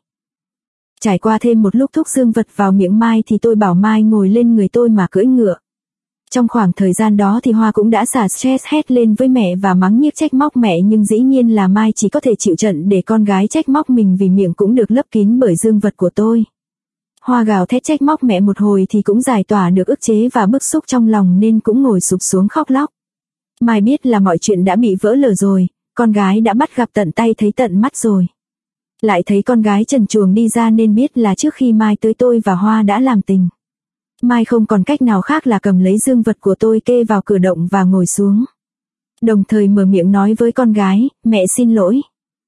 Trải qua thêm một lúc thúc dương vật vào miệng Mai thì tôi bảo Mai ngồi lên người tôi mà cưỡi ngựa. Trong khoảng thời gian đó thì Hoa cũng đã xả stress hét lên với mẹ và mắng nhiếc trách móc mẹ nhưng dĩ nhiên là Mai chỉ có thể chịu trận để con gái trách móc mình vì miệng cũng được lấp kín bởi dương vật của tôi. Hoa gào thét trách móc mẹ một hồi thì cũng giải tỏa được ức chế và bức xúc trong lòng nên cũng ngồi sụp xuống khóc lóc. Mai biết là mọi chuyện đã bị vỡ lở rồi, con gái đã bắt gặp tận tay thấy tận mắt rồi. Lại thấy con gái trần truồng đi ra nên biết là trước khi Mai tới tôi và Hoa đã làm tình. Mai không còn cách nào khác là cầm lấy dương vật của tôi kê vào cửa động và ngồi xuống. Đồng thời mở miệng nói với con gái, mẹ xin lỗi.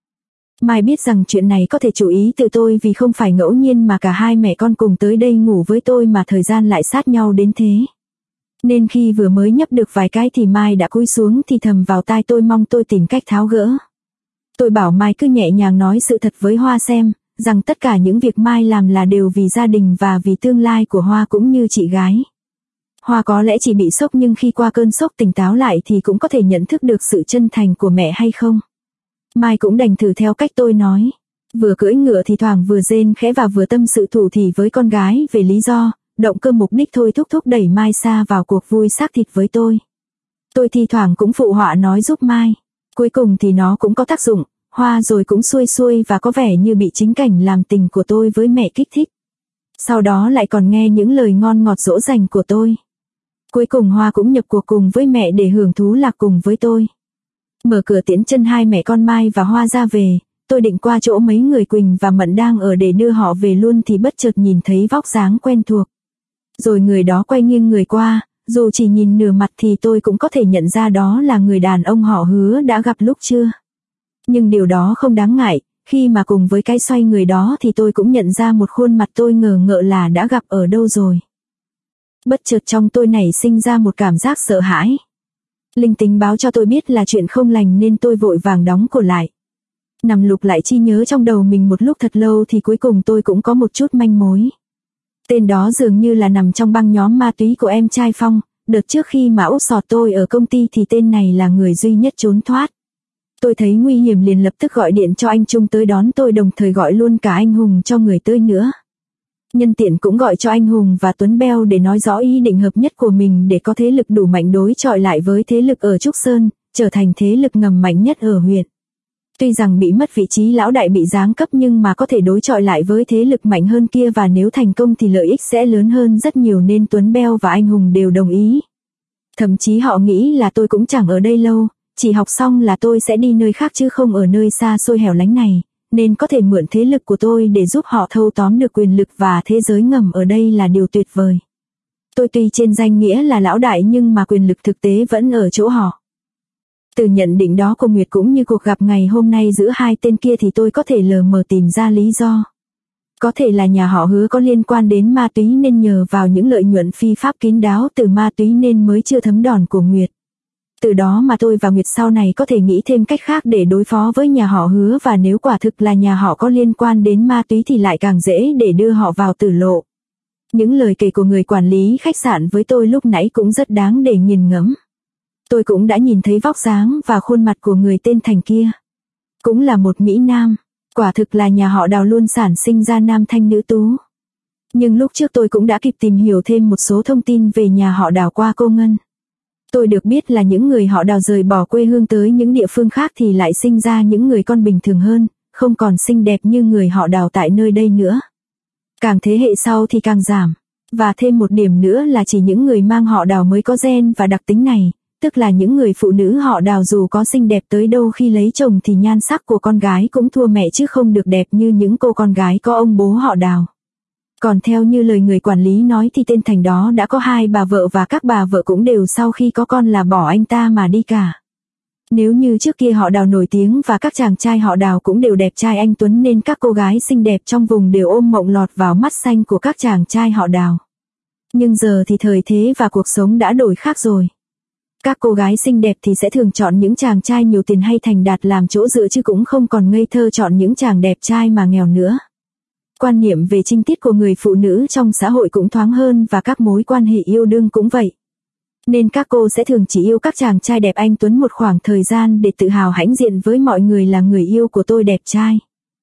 Mai biết rằng chuyện này có thể chủ ý từ tôi vì không phải ngẫu nhiên mà cả hai mẹ con cùng tới đây ngủ với tôi mà thời gian lại sát nhau đến thế. Nên khi vừa mới nhấp được vài cái thì Mai đã cúi xuống thì thầm vào tai tôi mong tôi tìm cách tháo gỡ. Tôi bảo Mai cứ nhẹ nhàng nói sự thật với Hoa xem, rằng tất cả những việc Mai làm là đều vì gia đình và vì tương lai của Hoa cũng như chị gái. Hoa có lẽ chỉ bị sốc nhưng khi qua cơn sốc tỉnh táo lại thì cũng có thể nhận thức được sự chân thành của mẹ hay không. Mai cũng đành thử theo cách tôi nói. Vừa cưỡi ngựa thì thoảng vừa rên khẽ và vừa tâm sự thủ thỉ với con gái về lý do, động cơ mục đích thôi thúc đẩy Mai xa vào cuộc vui xác thịt với tôi. Tôi thi thoảng cũng phụ họa nói giúp Mai. Cuối cùng thì nó cũng có tác dụng, Hoa rồi cũng xuôi và có vẻ như bị chính cảnh làm tình của tôi với mẹ kích thích. Sau đó lại còn nghe những lời ngon ngọt dỗ dành của tôi. Cuối cùng Hoa cũng nhập cuộc cùng với mẹ để hưởng thú lạc cùng với tôi. Mở cửa tiễn chân hai mẹ con Mai và Hoa ra về, tôi định qua chỗ mấy người Quỳnh và Mận đang ở để đưa họ về luôn thì bất chợt nhìn thấy vóc dáng quen thuộc. Rồi người đó quay nghiêng người qua, dù chỉ nhìn nửa mặt thì tôi cũng có thể nhận ra đó là người đàn ông họ Hứa đã gặp lúc trưa. Nhưng điều đó không đáng ngại, khi mà cùng với cái xoay người đó thì tôi cũng nhận ra một khuôn mặt tôi ngờ ngợ là đã gặp ở đâu rồi. Bất chợt trong tôi nảy sinh ra một cảm giác sợ hãi. Linh tính báo cho tôi biết là chuyện không lành nên tôi vội vàng đóng cửa lại. Nằm lục lại trí nhớ trong đầu mình một lúc thật lâu thì cuối cùng tôi cũng có một chút manh mối. Tên đó dường như là nằm trong băng nhóm ma túy của em trai Phong, đợt trước khi mà úp sọt tôi ở công ty thì tên này là người duy nhất trốn thoát. Tôi thấy nguy hiểm liền lập tức gọi điện cho anh Trung tới đón tôi đồng thời gọi luôn cả anh Hùng cho người tới nữa. Nhân tiện cũng gọi cho anh Hùng và Tuấn Beo để nói rõ ý định hợp nhất của mình để có thế lực đủ mạnh đối chọi lại với thế lực ở Trúc Sơn, trở thành thế lực ngầm mạnh nhất ở huyện. Tuy rằng bị mất vị trí lão đại bị giáng cấp nhưng mà có thể đối chọi lại với thế lực mạnh hơn kia và nếu thành công thì lợi ích sẽ lớn hơn rất nhiều nên Tuấn Beo và anh Hùng đều đồng ý. Thậm chí họ nghĩ là tôi cũng chẳng ở đây lâu, chỉ học xong là tôi sẽ đi nơi khác chứ không ở nơi xa xôi hẻo lánh này, nên có thể mượn thế lực của tôi để giúp họ thâu tóm được quyền lực và thế giới ngầm ở đây là điều tuyệt vời. Tôi tuy trên danh nghĩa là lão đại nhưng mà quyền lực thực tế vẫn ở chỗ họ. Từ nhận định đó của Nguyệt cũng như cuộc gặp ngày hôm nay giữa hai tên kia thì tôi có thể lờ mờ tìm ra lý do. Có thể là nhà họ Hứa có liên quan đến ma túy nên nhờ vào những lợi nhuận phi pháp kín đáo từ ma túy nên mới chưa thấm đòn của Nguyệt. Từ đó mà tôi và Nguyệt sau này có thể nghĩ thêm cách khác để đối phó với nhà họ Hứa, và nếu quả thực là nhà họ có liên quan đến ma túy thì lại càng dễ để đưa họ vào tử lộ. Những lời kể của người quản lý khách sạn với tôi lúc nãy cũng rất đáng để nghiền ngẫm. Tôi cũng đã nhìn thấy vóc dáng và khuôn mặt của người tên Thành kia. Cũng là một Mỹ Nam. Quả thực là nhà họ Đào luôn sản sinh ra nam thanh nữ tú. Nhưng lúc trước tôi cũng đã kịp tìm hiểu thêm một số thông tin về nhà họ Đào qua cô Ngân. Tôi được biết là những người họ Đào rời bỏ quê hương tới những địa phương khác thì lại sinh ra những người con bình thường hơn, không còn xinh đẹp như người họ Đào tại nơi đây nữa. Càng thế hệ sau thì càng giảm. Và thêm một điểm nữa là chỉ những người mang họ Đào mới có gen và đặc tính này, tức là những người phụ nữ họ Đào dù có xinh đẹp tới đâu khi lấy chồng thì nhan sắc của con gái cũng thua mẹ chứ không được đẹp như những cô con gái có ông bố họ Đào. Còn theo như lời người quản lý nói thì tên Thành đó đã có 2 bà vợ và các bà vợ cũng đều sau khi có con là bỏ anh ta mà đi cả. Nếu như trước kia họ Đào nổi tiếng và các chàng trai họ Đào cũng đều đẹp trai anh tuấn nên các cô gái xinh đẹp trong vùng đều ôm mộng lọt vào mắt xanh của các chàng trai họ Đào. Nhưng giờ thì thời thế và cuộc sống đã đổi khác rồi. Các cô gái xinh đẹp thì sẽ thường chọn những chàng trai nhiều tiền hay thành đạt làm chỗ dựa chứ cũng không còn ngây thơ chọn những chàng đẹp trai mà nghèo nữa. Quan niệm về trinh tiết của người phụ nữ trong xã hội cũng thoáng hơn và các mối quan hệ yêu đương cũng vậy. Nên các cô sẽ thường chỉ yêu các chàng trai đẹp anh tuấn một khoảng thời gian để tự hào hãnh diện với mọi người là người yêu của tôi đẹp trai.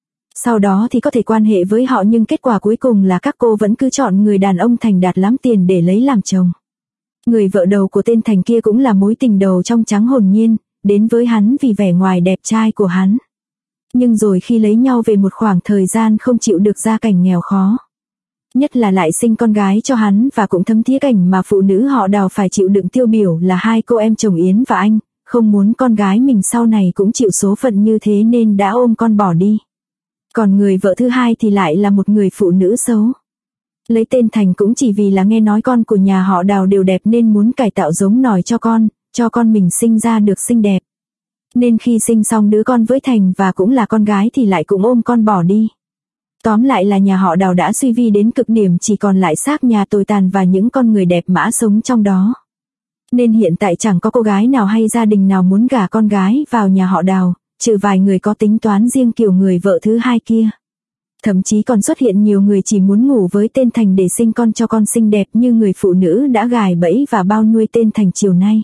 Sau đó thì có thể quan hệ với họ nhưng kết quả cuối cùng là các cô vẫn cứ chọn người đàn ông thành đạt lắm tiền để lấy làm chồng. Người vợ đầu của tên Thành kia cũng là mối tình đầu trong trắng hồn nhiên, đến với hắn vì vẻ ngoài đẹp trai của hắn. Nhưng rồi khi lấy nhau về một khoảng thời gian không chịu được gia cảnh nghèo khó. Nhất là lại sinh con gái cho hắn và cũng thấm thía cảnh mà phụ nữ họ Đào phải chịu đựng tiêu biểu là 2 cô em chồng Yến và Anh, không muốn con gái mình sau này cũng chịu số phận như thế nên đã ôm con bỏ đi. Còn người vợ thứ hai thì lại là một người phụ nữ xấu. Lấy tên Thành cũng chỉ vì là nghe nói con của nhà họ Đào đều đẹp nên muốn cải tạo giống nòi cho con mình sinh ra được xinh đẹp. Nên khi sinh xong đứa con với Thành và cũng là con gái thì lại cũng ôm con bỏ đi. Tóm lại là nhà họ Đào đã suy vi đến cực điểm, chỉ còn lại xác nhà tồi tàn và những con người đẹp mã sống trong đó. Nên hiện tại chẳng có cô gái nào hay gia đình nào muốn gả con gái vào nhà họ Đào, trừ vài người có tính toán riêng kiểu người vợ thứ hai kia. Thậm chí còn xuất hiện nhiều người chỉ muốn ngủ với tên Thành để sinh con cho con xinh đẹp như người phụ nữ đã gài bẫy và bao nuôi tên Thành chiều nay.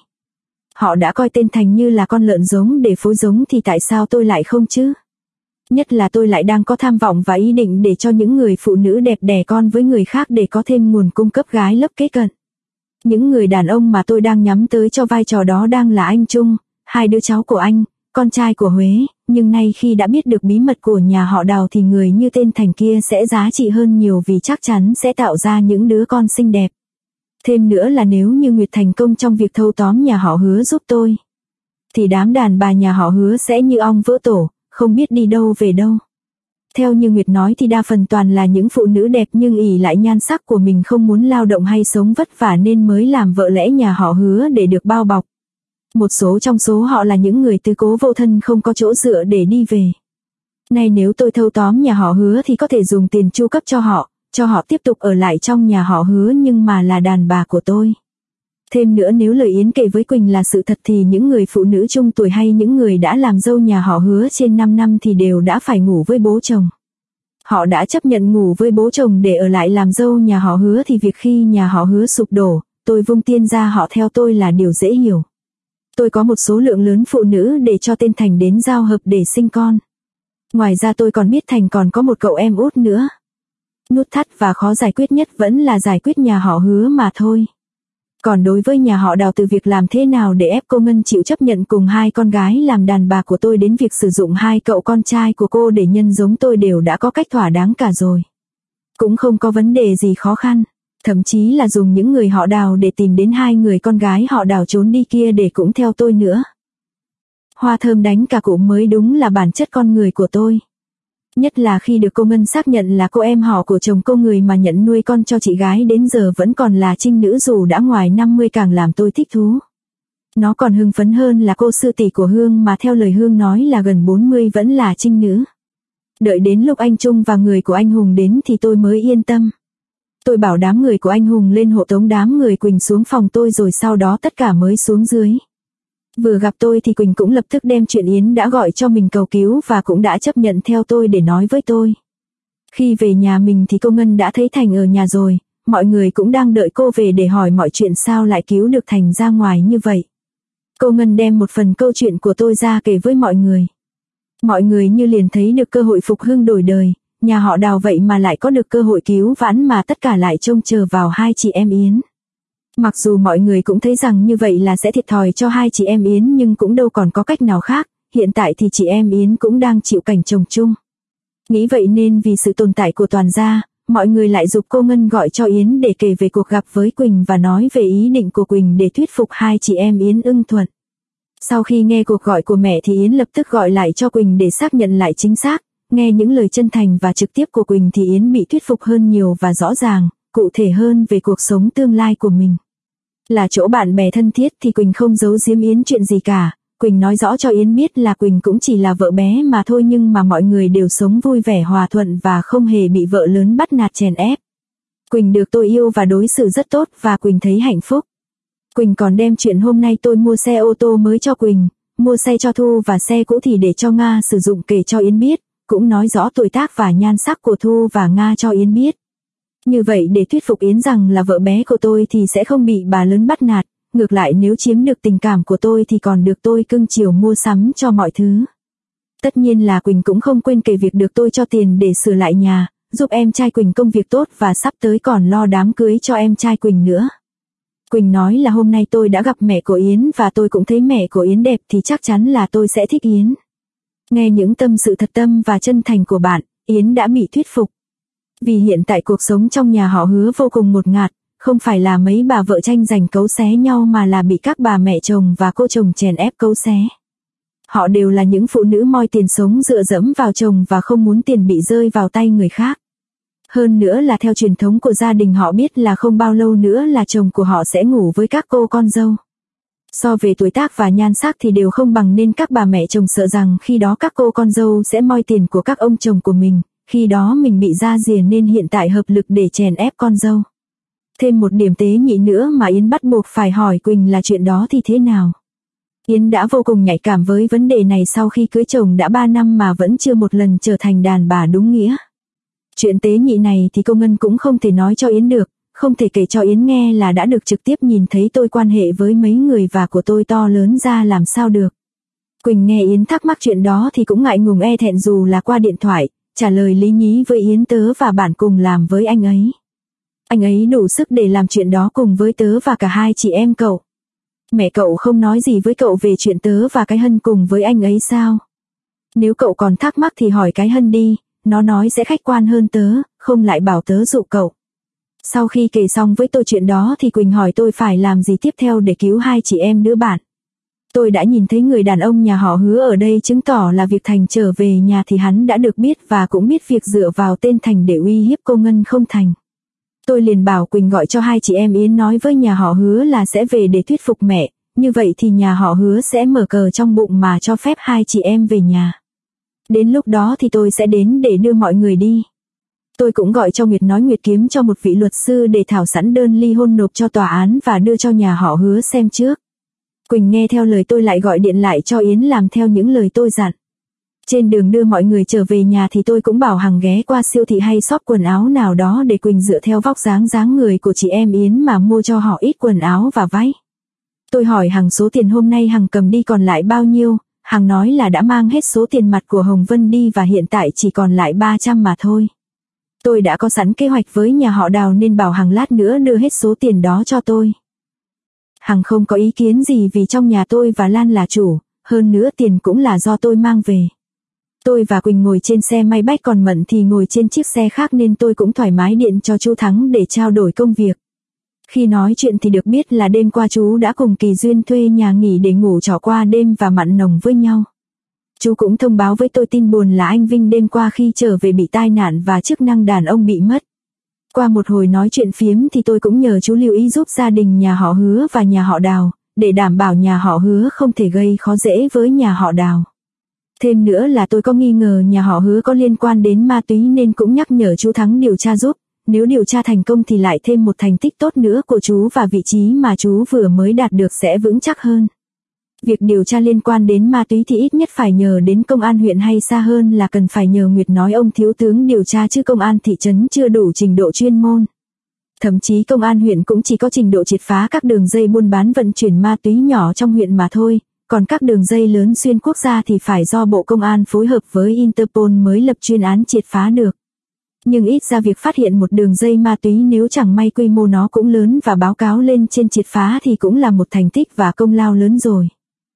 Họ đã coi tên Thành như là con lợn giống để phối giống thì tại sao tôi lại không chứ? Nhất là tôi lại đang có tham vọng và ý định để cho những người phụ nữ đẹp đẻ con với người khác để có thêm nguồn cung cấp gái lấp kế cận. Những người đàn ông mà tôi đang nhắm tới cho vai trò đó đang là anh Trung, 2 đứa cháu của anh, con trai của Huế, nhưng nay khi đã biết được bí mật của nhà họ Đào thì người như tên Thành kia sẽ giá trị hơn nhiều vì chắc chắn sẽ tạo ra những đứa con xinh đẹp. Thêm nữa là nếu như Nguyệt thành công trong việc thâu tóm nhà họ Hứa giúp tôi, thì đám đàn bà nhà họ Hứa sẽ như ong vỡ tổ, không biết đi đâu về đâu. Theo như Nguyệt nói thì đa phần toàn là những phụ nữ đẹp nhưng ỷ lại nhan sắc của mình không muốn lao động hay sống vất vả nên mới làm vợ lẽ nhà họ Hứa để được bao bọc. Một số trong số họ là những người tứ cố vô thân không có chỗ dựa để đi về. Nay nếu tôi thâu tóm nhà họ Hứa thì có thể dùng tiền chu cấp cho họ tiếp tục ở lại trong nhà họ Hứa nhưng mà là đàn bà của tôi. Thêm nữa nếu lời Yến kể với Quỳnh là sự thật thì những người phụ nữ trung tuổi hay những người đã làm dâu nhà họ Hứa trên 5 năm thì đều đã phải ngủ với bố chồng. Họ đã chấp nhận ngủ với bố chồng để ở lại làm dâu nhà họ Hứa thì việc khi nhà họ Hứa sụp đổ, tôi vung tiền ra họ theo tôi là điều dễ hiểu. Tôi có một số lượng lớn phụ nữ để cho tên Thành đến giao hợp để sinh con. Ngoài ra tôi còn biết Thành còn có một cậu em út nữa. Nút thắt và khó giải quyết nhất vẫn là giải quyết nhà họ Hứa mà thôi. Còn đối với nhà họ Đào từ việc làm thế nào để ép cô Ngân chịu chấp nhận cùng 2 con gái làm đàn bà của tôi đến việc sử dụng 2 cậu con trai của cô để nhân giống tôi đều đã có cách thỏa đáng cả rồi. Cũng không có vấn đề gì khó khăn. Thậm chí là dùng những người họ Đào để tìm đến 2 người con gái họ Đào trốn đi kia để cũng theo tôi nữa. Hoa thơm đánh cả cụm mới đúng là bản chất con người của tôi. Nhất là khi được cô Ngân xác nhận là cô em họ của chồng cô, người mà nhận nuôi con cho chị gái đến giờ vẫn còn là trinh nữ dù đã ngoài 50, càng làm tôi thích thú. Nó còn hưng phấn hơn là cô sư tỷ của Hương mà theo lời Hương nói là gần 40 vẫn là trinh nữ. Đợi đến lúc anh Trung và người của anh Hùng đến thì tôi mới yên tâm. Tôi bảo đám người của anh Hùng lên hộ tống đám người Quỳnh xuống phòng tôi, rồi sau đó tất cả mới xuống dưới. Vừa gặp tôi thì Quỳnh cũng lập tức đem chuyện Yến đã gọi cho mình cầu cứu và cũng đã chấp nhận theo tôi để nói với tôi. Khi về nhà mình thì cô Ngân đã thấy Thành ở nhà rồi, mọi người cũng đang đợi cô về để hỏi mọi chuyện sao lại cứu được Thành ra ngoài như vậy. Cô Ngân đem một phần câu chuyện của tôi ra kể với mọi người. Mọi người như liền thấy được cơ hội phục hưng đổi đời, nhà họ Đào vậy mà lại có được cơ hội cứu vãn, mà tất cả lại trông chờ vào hai chị em Yến. Mặc dù mọi người cũng thấy rằng như vậy là sẽ thiệt thòi cho hai chị em Yến, nhưng cũng đâu còn có cách nào khác, hiện tại thì chị em Yến cũng đang chịu cảnh chồng chung. Nghĩ vậy nên vì sự tồn tại của toàn gia, mọi người lại giục cô Ngân gọi cho Yến để kể về cuộc gặp với Quỳnh và nói về ý định của Quỳnh để thuyết phục hai chị em Yến ưng thuận. Sau khi nghe cuộc gọi của mẹ thì Yến lập tức gọi lại cho Quỳnh để xác nhận lại chính xác. Nghe những lời chân thành và trực tiếp của Quỳnh thì Yến bị thuyết phục hơn nhiều và rõ ràng, cụ thể hơn về cuộc sống tương lai của mình. Là chỗ bạn bè thân thiết thì Quỳnh không giấu giếm Yến chuyện gì cả. Quỳnh nói rõ cho Yến biết là Quỳnh cũng chỉ là vợ bé mà thôi, nhưng mà mọi người đều sống vui vẻ hòa thuận và không hề bị vợ lớn bắt nạt chèn ép. Quỳnh được tôi yêu và đối xử rất tốt và Quỳnh thấy hạnh phúc. Quỳnh còn đem chuyện hôm nay tôi mua xe ô tô mới cho Quỳnh, mua xe cho Thu và xe cũ thì để cho Nga sử dụng kể cho Yến biết, cũng nói rõ tuổi tác và nhan sắc của Thu và Nga cho Yến biết. Như vậy để thuyết phục Yến rằng là vợ bé của tôi thì sẽ không bị bà lớn bắt nạt, ngược lại nếu chiếm được tình cảm của tôi thì còn được tôi cưng chiều mua sắm cho mọi thứ. Tất nhiên là Quỳnh cũng không quên kể việc được tôi cho tiền để sửa lại nhà, giúp em trai Quỳnh công việc tốt và sắp tới còn lo đám cưới cho em trai Quỳnh nữa. Quỳnh nói là hôm nay tôi đã gặp mẹ của Yến và tôi cũng thấy mẹ của Yến đẹp thì chắc chắn là tôi sẽ thích Yến. Nghe những tâm sự thật tâm và chân thành của bạn, Yến đã bị thuyết phục. Vì hiện tại cuộc sống trong nhà họ Hứa vô cùng ngột ngạt, không phải là mấy bà vợ tranh giành cấu xé nhau mà là bị các bà mẹ chồng và cô chồng chèn ép cấu xé. Họ đều là những phụ nữ moi tiền sống dựa dẫm vào chồng và không muốn tiền bị rơi vào tay người khác. Hơn nữa là theo truyền thống của gia đình họ biết là không bao lâu nữa là chồng của họ sẽ ngủ với các cô con dâu. So về tuổi tác và nhan sắc thì đều không bằng nên các bà mẹ chồng sợ rằng khi đó các cô con dâu sẽ moi tiền của các ông chồng của mình, khi đó mình bị ra rìa nên hiện tại hợp lực để chèn ép con dâu. Thêm một điểm tế nhị nữa mà Yến bắt buộc phải hỏi Quỳnh là chuyện đó thì thế nào. Yến đã vô cùng nhạy cảm với vấn đề này sau khi cưới chồng đã 3 năm mà vẫn chưa một lần trở thành đàn bà đúng nghĩa. Chuyện tế nhị này thì cô Ngân cũng không thể nói cho Yến được, không thể kể cho Yến nghe là đã được trực tiếp nhìn thấy tôi quan hệ với mấy người và của tôi to lớn ra làm sao được. Quỳnh nghe Yến thắc mắc chuyện đó thì cũng ngại ngùng e thẹn dù là qua điện thoại, trả lời lý nhí với Yến tớ và bạn cùng làm với anh ấy. Anh ấy đủ sức để làm chuyện đó cùng với tớ và cả hai chị em cậu. Mẹ cậu không nói gì với cậu về chuyện tớ và cái Hân cùng với anh ấy sao? Nếu cậu còn thắc mắc thì hỏi cái Hân đi, nó nói sẽ khách quan hơn tớ, không lại bảo tớ dụ cậu. Sau khi kể xong với tôi chuyện đó thì Quỳnh hỏi tôi phải làm gì tiếp theo để cứu hai chị em đứa bạn. Tôi đã nhìn thấy người đàn ông nhà họ Hứa ở đây, chứng tỏ là việc Thành trở về nhà thì hắn đã được biết và cũng biết việc dựa vào tên Thành để uy hiếp cô Ngân không thành. Tôi liền bảo Quỳnh gọi cho hai chị em Yến nói với nhà họ Hứa là sẽ về để thuyết phục mẹ, như vậy thì nhà họ Hứa sẽ mở cờ trong bụng mà cho phép hai chị em về nhà. Đến lúc đó thì tôi sẽ đến để đưa mọi người đi. Tôi cũng gọi cho Nguyệt nói Nguyệt kiếm cho một vị luật sư để thảo sẵn đơn ly hôn nộp cho tòa án và đưa cho nhà họ Hứa xem trước. Quỳnh nghe theo lời tôi lại gọi điện lại cho Yến làm theo những lời tôi dặn. Trên đường đưa mọi người trở về nhà thì tôi cũng bảo Hằng ghé qua siêu thị hay shop quần áo nào đó để Quỳnh dựa theo vóc dáng người của chị em Yến mà mua cho họ ít quần áo và váy. Tôi hỏi Hằng số tiền hôm nay Hằng cầm đi còn lại bao nhiêu, Hằng nói là đã mang hết số tiền mặt của Hồng Vân đi và hiện tại chỉ còn lại 300 mà thôi. Tôi đã có sẵn kế hoạch với nhà họ Đào nên bảo Hằng lát nữa đưa hết số tiền đó cho tôi. Hằng không có ý kiến gì vì trong nhà tôi và Lan là chủ, hơn nữa tiền cũng là do tôi mang về. Tôi và Quỳnh ngồi trên xe may bách còn Mận thì ngồi trên chiếc xe khác nên tôi cũng thoải mái điện cho chú Thắng để trao đổi công việc. Khi nói chuyện thì được biết là đêm qua chú đã cùng Kỳ Duyên thuê nhà nghỉ để ngủ trọ qua đêm và mặn nồng với nhau. Chú cũng thông báo với tôi tin buồn là anh Vinh đêm qua khi trở về bị tai nạn và chức năng đàn ông bị mất. Qua một hồi nói chuyện phiếm thì tôi cũng nhờ chú lưu ý giúp gia đình nhà họ Hứa và nhà họ Đào, để đảm bảo nhà họ Hứa không thể gây khó dễ với nhà họ Đào. Thêm nữa là tôi có nghi ngờ nhà họ Hứa có liên quan đến ma túy nên cũng nhắc nhở chú Thắng điều tra giúp, nếu điều tra thành công thì lại thêm một thành tích tốt nữa của chú và vị trí mà chú vừa mới đạt được sẽ vững chắc hơn. Việc điều tra liên quan đến ma túy thì ít nhất phải nhờ đến công an huyện hay xa hơn là cần phải nhờ Nguyệt nói ông thiếu tướng điều tra chứ công an thị trấn chưa đủ trình độ chuyên môn. Thậm chí công an huyện cũng chỉ có trình độ triệt phá các đường dây buôn bán vận chuyển ma túy nhỏ trong huyện mà thôi, còn các đường dây lớn xuyên quốc gia thì phải do Bộ Công an phối hợp với Interpol mới lập chuyên án triệt phá được. Nhưng ít ra việc phát hiện một đường dây ma túy nếu chẳng may quy mô nó cũng lớn và báo cáo lên trên triệt phá thì cũng là một thành tích và công lao lớn rồi.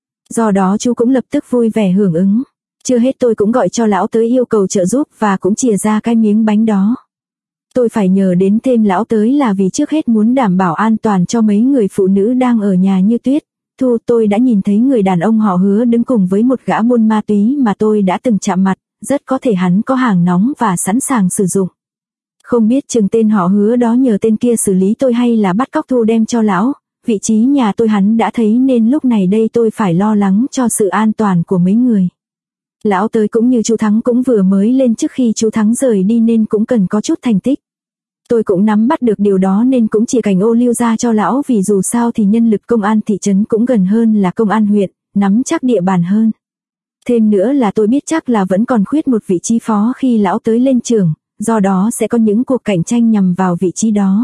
Do đó chú cũng lập tức vui vẻ hưởng ứng. Chưa hết tôi cũng gọi cho lão tới yêu cầu trợ giúp và cũng chìa ra cái miếng bánh đó. Tôi phải nhờ đến thêm lão tới là vì trước hết muốn đảm bảo an toàn cho mấy người phụ nữ đang ở nhà như Tuyết, Thu. Tôi đã nhìn thấy người đàn ông họ Hứa đứng cùng với một gã buôn ma túy mà tôi đã từng chạm mặt, rất có thể hắn có hàng nóng và sẵn sàng sử dụng. Không biết chừng tên họ Hứa đó nhờ tên kia xử lý tôi hay là bắt cóc Thu đem cho lão. Vị trí nhà tôi hắn đã thấy nên lúc này đây tôi phải lo lắng cho sự an toàn của mấy người. Lão tới cũng như chú Thắng cũng vừa mới lên trước khi chú Thắng rời đi nên cũng cần có chút thành tích. Tôi cũng nắm bắt được điều đó nên cũng chỉ cảnh ô liu ra cho lão vì dù sao thì nhân lực công an thị trấn cũng gần hơn là công an huyện, nắm chắc địa bàn hơn. Thêm nữa là tôi biết chắc là vẫn còn khuyết một vị trí phó khi lão tới lên trưởng, do đó sẽ có những cuộc cạnh tranh nhằm vào vị trí đó.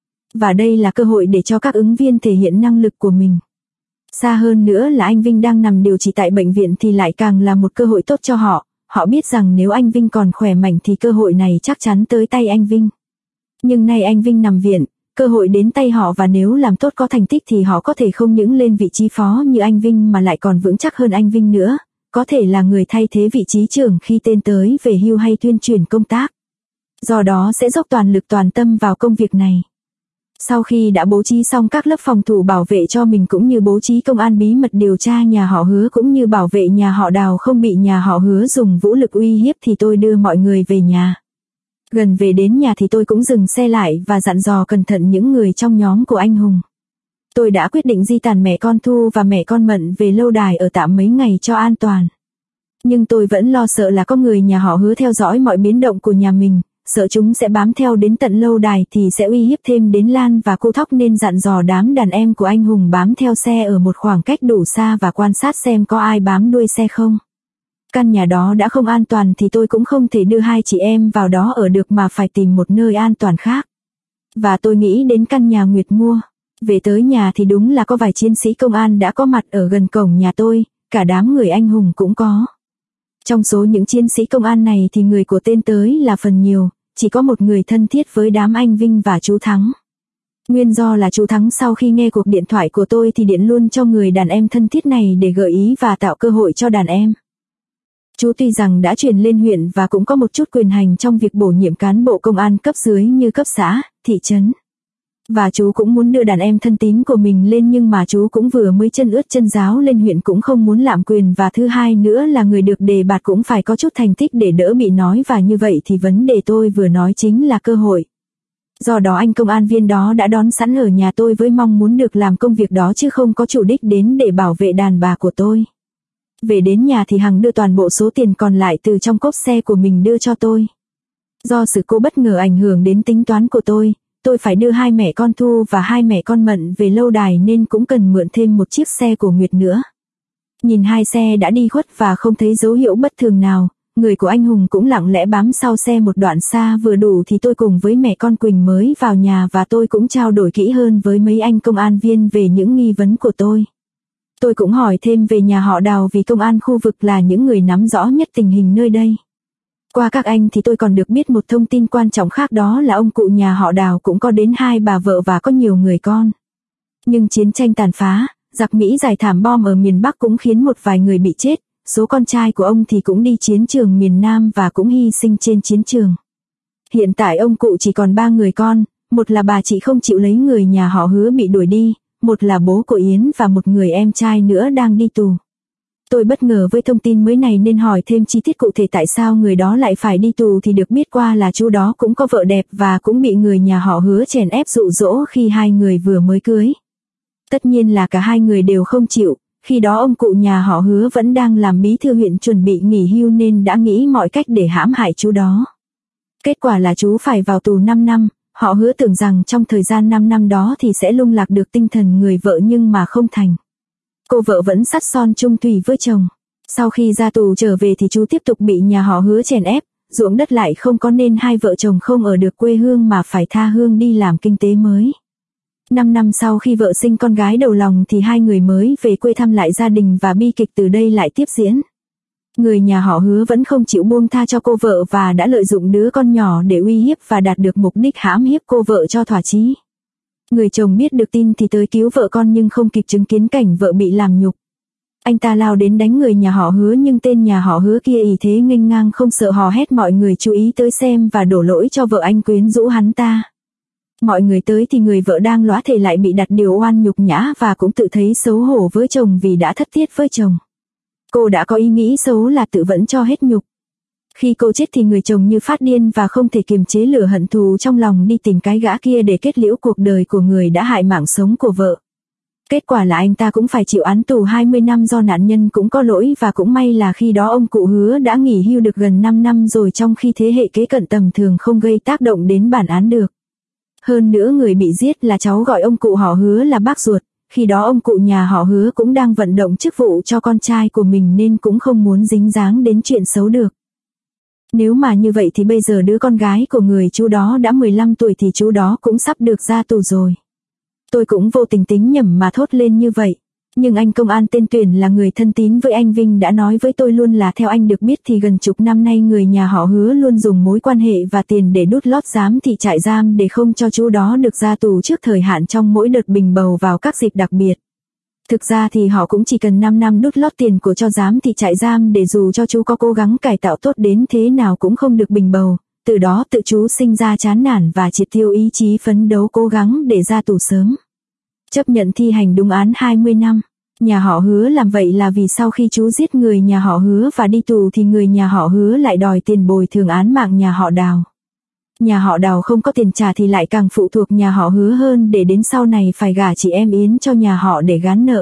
Và đây là cơ hội để cho các ứng viên thể hiện năng lực của mình. Xa hơn nữa là anh Vinh đang nằm điều trị tại bệnh viện thì lại càng là một cơ hội tốt cho họ. Họ biết rằng nếu anh Vinh còn khỏe mạnh thì cơ hội này chắc chắn tới tay anh Vinh. Nhưng nay anh Vinh nằm viện, cơ hội đến tay họ và nếu làm tốt có thành tích thì họ có thể không những lên vị trí phó như anh Vinh mà lại còn vững chắc hơn anh Vinh nữa. Có thể là người thay thế vị trí trưởng khi tên tới về hưu hay tuyên truyền công tác. Do đó sẽ dốc toàn lực toàn tâm vào công việc này. Sau khi đã bố trí xong các lớp phòng thủ bảo vệ cho mình cũng như bố trí công an bí mật điều tra nhà họ Hứa cũng như bảo vệ nhà họ Đào không bị nhà họ Hứa dùng vũ lực uy hiếp thì tôi đưa mọi người về nhà. Gần về đến nhà thì tôi cũng dừng xe lại và dặn dò cẩn thận những người trong nhóm của anh Hùng. Tôi đã quyết định di tản mẹ con Thu và mẹ con Mận về lâu đài ở tạm mấy ngày cho an toàn. Nhưng tôi vẫn lo sợ là có người nhà họ Hứa theo dõi mọi biến động của nhà mình. Sợ chúng sẽ bám theo đến tận lâu đài thì sẽ uy hiếp thêm đến Lan và cô Thóc nên dặn dò đám đàn em của anh Hùng bám theo xe ở một khoảng cách đủ xa và quan sát xem có ai bám đuôi xe không. Căn nhà đó đã không an toàn thì tôi cũng không thể đưa hai chị em vào đó ở được mà phải tìm một nơi an toàn khác. Và tôi nghĩ đến căn nhà Nguyệt mua. Về tới nhà thì đúng là có vài chiến sĩ công an đã có mặt ở gần cổng nhà tôi, cả đám người anh Hùng cũng có. Trong số những chiến sĩ công an này thì người của tên tới là phần nhiều. Chỉ có một người thân thiết với đám anh Vinh và chú Thắng. Nguyên do là chú Thắng sau khi nghe cuộc điện thoại của tôi thì điện luôn cho người đàn em thân thiết này để gợi ý và tạo cơ hội cho đàn em. Chú tuy rằng đã chuyển lên huyện và cũng có một chút quyền hành trong việc bổ nhiệm cán bộ công an cấp dưới như cấp xã, thị trấn. Và chú cũng muốn đưa đàn em thân tín của mình lên nhưng mà chú cũng vừa mới chân ướt chân ráo lên huyện cũng không muốn lạm quyền và thứ hai nữa là người được đề bạt cũng phải có chút thành tích để đỡ bị nói và như vậy thì vấn đề tôi vừa nói chính là cơ hội. Do đó anh công an viên đó đã đón sẵn ở nhà tôi với mong muốn được làm công việc đó chứ không có chủ đích đến để bảo vệ đàn bà của tôi. Về đến nhà thì Hằng đưa toàn bộ số tiền còn lại từ trong cốp xe của mình đưa cho tôi. Do sự cố bất ngờ ảnh hưởng đến tính toán của tôi phải đưa hai mẹ con Thu và hai mẹ con Mận về lâu đài nên cũng cần mượn thêm một chiếc xe của Nguyệt nữa. Nhìn hai xe đã đi khuất và không thấy dấu hiệu bất thường nào, người của anh Hùng cũng lặng lẽ bám sau xe một đoạn xa vừa đủ thì tôi cùng với mẹ con Quỳnh mới vào nhà và tôi cũng trao đổi kỹ hơn với mấy anh công an viên về những nghi vấn của tôi. Tôi cũng hỏi thêm về nhà họ Đào vì công an khu vực là những người nắm rõ nhất tình hình nơi đây. Qua các anh thì tôi còn được biết một thông tin quan trọng khác đó là ông cụ nhà họ Đào cũng có đến 2 bà vợ và có nhiều người con. Nhưng chiến tranh tàn phá, giặc Mỹ rải thảm bom ở miền Bắc cũng khiến một vài người bị chết, số con trai của ông thì cũng đi chiến trường miền Nam và cũng hy sinh trên chiến trường. Hiện tại ông cụ chỉ còn 3 người con, một là bà chị không chịu lấy người nhà họ Hứa bị đuổi đi, một là bố của Yến và một người em trai nữa đang đi tù. Tôi bất ngờ với thông tin mới này nên hỏi thêm chi tiết cụ thể tại sao người đó lại phải đi tù thì được biết qua là chú đó cũng có vợ đẹp và cũng bị người nhà họ Hứa chèn ép dụ dỗ khi hai người vừa mới cưới. Tất nhiên là cả hai người đều không chịu, khi đó ông cụ nhà họ Hứa vẫn đang làm bí thư huyện chuẩn bị nghỉ hưu nên đã nghĩ mọi cách để hãm hại chú đó. Kết quả là chú phải vào tù 5 năm, họ Hứa tưởng rằng trong thời gian 5 năm đó thì sẽ lung lạc được tinh thần người vợ nhưng mà không thành. Cô vợ vẫn sắt son chung thủy với chồng. Sau khi ra tù trở về thì chú tiếp tục bị nhà họ Hứa chèn ép, ruộng đất lại không có nên hai vợ chồng không ở được quê hương mà phải tha hương đi làm kinh tế mới. 5 năm sau khi vợ sinh con gái đầu lòng thì hai người mới về quê thăm lại gia đình và bi kịch từ đây lại tiếp diễn. Người nhà họ Hứa vẫn không chịu buông tha cho cô vợ và đã lợi dụng đứa con nhỏ để uy hiếp và đạt được mục đích hãm hiếp cô vợ cho thỏa chí. Người chồng biết được tin thì tới cứu vợ con nhưng không kịp chứng kiến cảnh vợ bị làm nhục. Anh ta lao đến đánh người nhà họ Hứa nhưng tên nhà họ Hứa kia ỷ thế nghênh ngang không sợ hò hét mọi người chú ý tới xem và đổ lỗi cho vợ anh quyến rũ hắn ta. Mọi người tới thì người vợ đang lóa thể lại bị đặt điều oan nhục nhã và cũng tự thấy xấu hổ với chồng vì đã thất tiết với chồng. Cô đã có ý nghĩ xấu là tự vẫn cho hết nhục. Khi cô chết thì người chồng như phát điên và không thể kiềm chế lửa hận thù trong lòng đi tìm cái gã kia để kết liễu cuộc đời của người đã hại mạng sống của vợ. Kết quả là anh ta cũng phải chịu án tù 20 năm do nạn nhân cũng có lỗi và cũng may là khi đó ông cụ Hứa đã nghỉ hưu được gần 5 năm rồi trong khi thế hệ kế cận tầm thường không gây tác động đến bản án được. Hơn nữa người bị giết là cháu gọi ông cụ họ Hứa là bác ruột, khi đó ông cụ nhà họ Hứa cũng đang vận động chức vụ cho con trai của mình nên cũng không muốn dính dáng đến chuyện xấu được. Nếu mà như vậy thì bây giờ đứa con gái của người chú đó đã 15 tuổi thì chú đó cũng sắp được ra tù rồi. Tôi cũng vô tình tính nhầm mà thốt lên như vậy. Nhưng anh công an tên Tuyển là người thân tín với anh Vinh đã nói với tôi luôn là theo anh được biết thì gần chục năm nay người nhà họ Hứa luôn dùng mối quan hệ và tiền để đút lót giám thị trại giam để không cho chú đó được ra tù trước thời hạn trong mỗi đợt bình bầu vào các dịp đặc biệt. Thực ra thì họ cũng chỉ cần 5 năm đút lót tiền của cho giám thị trại giam để dù cho chú có cố gắng cải tạo tốt đến thế nào cũng không được bình bầu, từ đó tự chú sinh ra chán nản và triệt tiêu ý chí phấn đấu cố gắng để ra tù sớm. Chấp nhận thi hành đúng án 20 năm. Nhà họ Hứa làm vậy là vì sau khi chú giết người nhà họ Hứa và đi tù thì người nhà họ Hứa lại đòi tiền bồi thường án mạng nhà họ Đào. Nhà họ Đào không có tiền trả thì lại càng phụ thuộc nhà họ Hứa hơn để đến sau này phải gả chị em Yến cho nhà họ để gán nợ.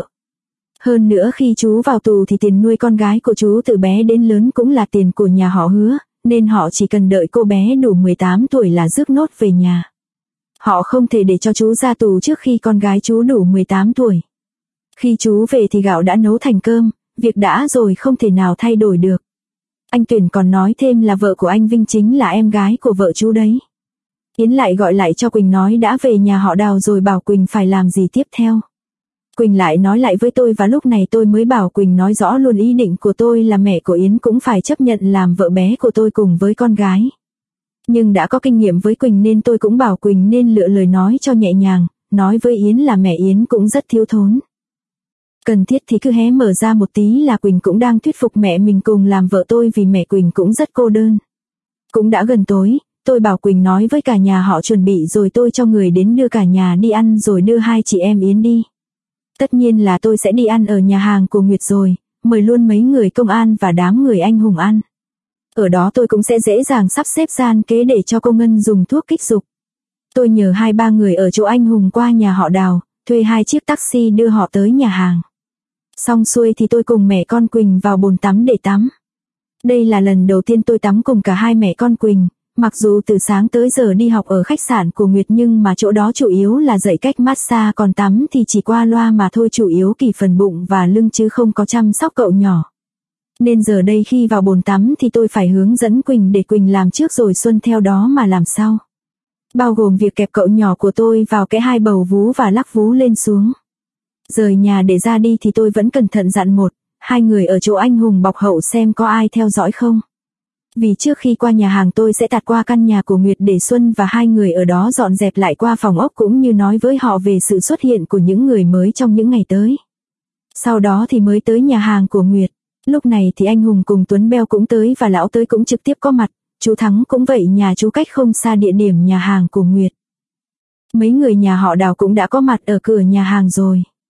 Hơn nữa khi chú vào tù thì tiền nuôi con gái của chú từ bé đến lớn cũng là tiền của nhà họ Hứa, nên họ chỉ cần đợi cô bé đủ 18 tuổi là rước nốt về nhà. Họ không thể để cho chú ra tù trước khi con gái chú đủ 18 tuổi. Khi chú về thì gạo đã nấu thành cơm, việc đã rồi không thể nào thay đổi được. Anh Tuyển còn nói thêm là vợ của anh Vinh chính là em gái của vợ chú đấy. Yến lại gọi lại cho Quỳnh nói đã về nhà họ Đào rồi bảo Quỳnh phải làm gì tiếp theo. Quỳnh lại nói lại với tôi và lúc này tôi mới bảo Quỳnh nói rõ luôn ý định của tôi là mẹ của Yến cũng phải chấp nhận làm vợ bé của tôi cùng với con gái. Nhưng đã có kinh nghiệm với Quỳnh nên tôi cũng bảo Quỳnh nên lựa lời nói cho nhẹ nhàng, nói với Yến là mẹ Yến cũng rất thiếu thốn. Cần thiết thì cứ hé mở ra một tí là Quỳnh cũng đang thuyết phục mẹ mình cùng làm vợ tôi vì mẹ Quỳnh cũng rất cô đơn. Cũng đã gần tối, tôi bảo Quỳnh nói với cả nhà họ chuẩn bị rồi tôi cho người đến đưa cả nhà đi ăn rồi đưa hai chị em Yến đi. Tất nhiên là tôi sẽ đi ăn ở nhà hàng của Nguyệt rồi, mời luôn mấy người công an và đám người anh hùng ăn. Ở đó tôi cũng sẽ dễ dàng sắp xếp gian kế để cho cô Ngân dùng thuốc kích dục. Tôi nhờ 2-3 người ở chỗ anh hùng qua nhà họ Đào, thuê 2 chiếc taxi đưa họ tới nhà hàng. Xong xuôi thì tôi cùng mẹ con Quỳnh vào bồn tắm để tắm. Đây là lần đầu tiên tôi tắm cùng cả hai mẹ con Quỳnh, mặc dù từ sáng tới giờ đi học ở khách sạn của Nguyệt nhưng mà chỗ đó chủ yếu là dạy cách massage còn tắm thì chỉ qua loa mà thôi, chủ yếu kỳ phần bụng và lưng chứ không có chăm sóc cậu nhỏ. Nên giờ đây khi vào bồn tắm thì tôi phải hướng dẫn Quỳnh để Quỳnh làm trước rồi Xuân theo đó mà làm sau. Bao gồm việc kẹp cậu nhỏ của tôi vào cái 2 bầu vú và lắc vú lên xuống. Rời nhà để ra đi thì tôi vẫn cẩn thận dặn 1-2 người ở chỗ anh hùng bọc hậu xem có ai theo dõi không. Vì trước khi qua nhà hàng tôi sẽ tạt qua căn nhà của Nguyệt để Xuân và 2 người ở đó dọn dẹp lại qua phòng ốc cũng như nói với họ về sự xuất hiện của những người mới trong những ngày tới. Sau đó thì mới tới nhà hàng của Nguyệt. Lúc này thì anh Hùng cùng Tuấn Beo cũng tới và lão tới cũng trực tiếp có mặt. Chú Thắng cũng vậy, nhà chú cách không xa địa điểm nhà hàng của Nguyệt. Mấy người nhà họ Đào cũng đã có mặt ở cửa nhà hàng rồi.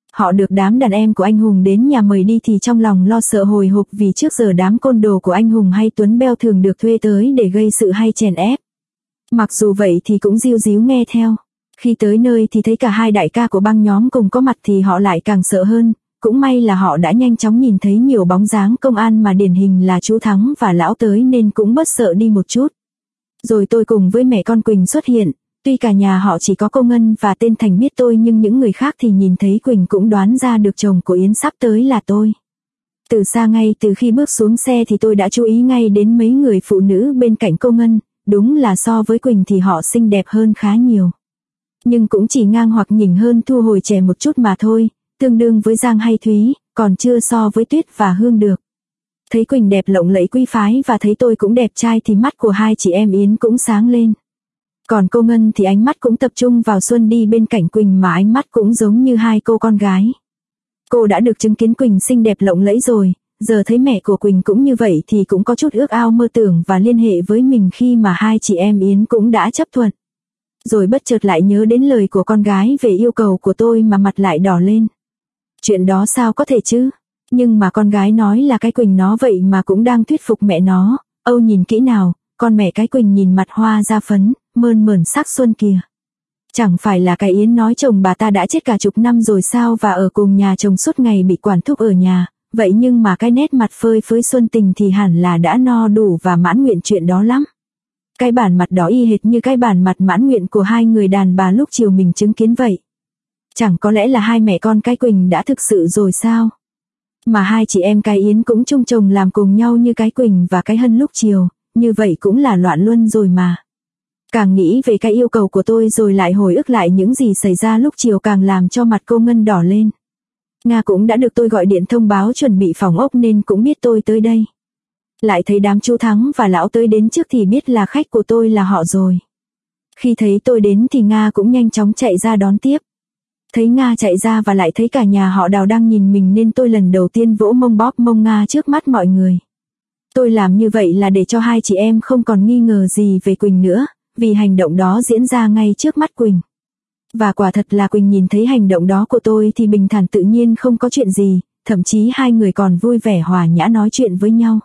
Họ được đám đàn em của anh Hùng đến nhà mời đi thì trong lòng lo sợ hồi hộp vì trước giờ đám côn đồ của anh Hùng hay Tuấn Beo thường được thuê tới để gây sự hay chèn ép. Mặc dù vậy thì cũng ríu ríu nghe theo. Khi tới nơi thì thấy cả hai đại ca của băng nhóm cùng có mặt thì họ lại càng sợ hơn. Cũng may là họ đã nhanh chóng nhìn thấy nhiều bóng dáng công an mà điển hình là chú Thắng và lão tới nên cũng bớt sợ đi một chút. Rồi tôi cùng với mẹ con Quỳnh xuất hiện. Tuy cả nhà họ chỉ có cô Ngân và tên Thành biết tôi nhưng những người khác thì nhìn thấy Quỳnh cũng đoán ra được chồng của Yến sắp tới là tôi. Từ xa ngay từ khi bước xuống xe thì tôi đã chú ý ngay đến mấy người phụ nữ bên cạnh cô Ngân. Đúng là so với Quỳnh thì họ xinh đẹp hơn khá nhiều. Nhưng cũng chỉ ngang hoặc nhỉnh hơn Thu hồi trẻ một chút mà thôi, tương đương với Giang hay Thúy, còn chưa so với Tuyết và Hương được. Thấy Quỳnh đẹp lộng lẫy quý phái và thấy tôi cũng đẹp trai thì mắt của hai chị em Yến cũng sáng lên. Còn cô Ngân thì ánh mắt cũng tập trung vào Xuân đi bên cạnh Quỳnh mà ánh mắt cũng giống như hai cô con gái. Cô đã được chứng kiến Quỳnh xinh đẹp lộng lẫy rồi, giờ thấy mẹ của Quỳnh cũng như vậy thì cũng có chút ước ao mơ tưởng và liên hệ với mình khi mà hai chị em Yến cũng đã chấp thuận. Rồi bất chợt lại nhớ đến lời của con gái về yêu cầu của tôi mà mặt lại đỏ lên. Chuyện đó sao có thể chứ? Nhưng mà con gái nói là cái Quỳnh nó vậy mà cũng đang thuyết phục mẹ nó. Âu nhìn kỹ nào, con mẹ cái Quỳnh nhìn mặt hoa da phấn, mơn mởn sắc xuân kìa. Chẳng phải là cái Yến nói chồng bà ta đã chết cả chục năm rồi sao và ở cùng nhà chồng suốt ngày bị quản thúc ở nhà. Vậy nhưng mà cái nét mặt phơi phới xuân tình thì hẳn là đã no đủ và mãn nguyện chuyện đó lắm. Cái bản mặt đó y hệt như cái bản mặt mãn nguyện của hai người đàn bà lúc chiều mình chứng kiến vậy. Chẳng có lẽ là hai mẹ con cái Quỳnh đã thực sự rồi sao? Mà hai chị em cái Yến cũng chung chồng làm cùng nhau như cái Quỳnh và cái Hân lúc chiều, như vậy cũng là loạn luân rồi mà. Càng nghĩ về cái yêu cầu của tôi rồi lại hồi ức lại những gì xảy ra lúc chiều càng làm cho mặt cô Ngân đỏ lên. Nga cũng đã được tôi gọi điện thông báo chuẩn bị phòng ốc nên cũng biết tôi tới đây. Lại thấy đám chú Thắng và lão tới đến trước thì biết là khách của tôi là họ rồi. Khi thấy tôi đến thì Nga cũng nhanh chóng chạy ra đón tiếp. Thấy Nga chạy ra và lại thấy cả nhà họ Đào đang nhìn mình nên tôi lần đầu tiên vỗ mông bóp mông Nga trước mắt mọi người. Tôi làm như vậy là để cho hai chị em không còn nghi ngờ gì về Quỳnh nữa, vì hành động đó diễn ra ngay trước mắt Quỳnh. Và quả thật là Quỳnh nhìn thấy hành động đó của tôi thì bình thản tự nhiên không có chuyện gì, thậm chí hai người còn vui vẻ hòa nhã nói chuyện với nhau.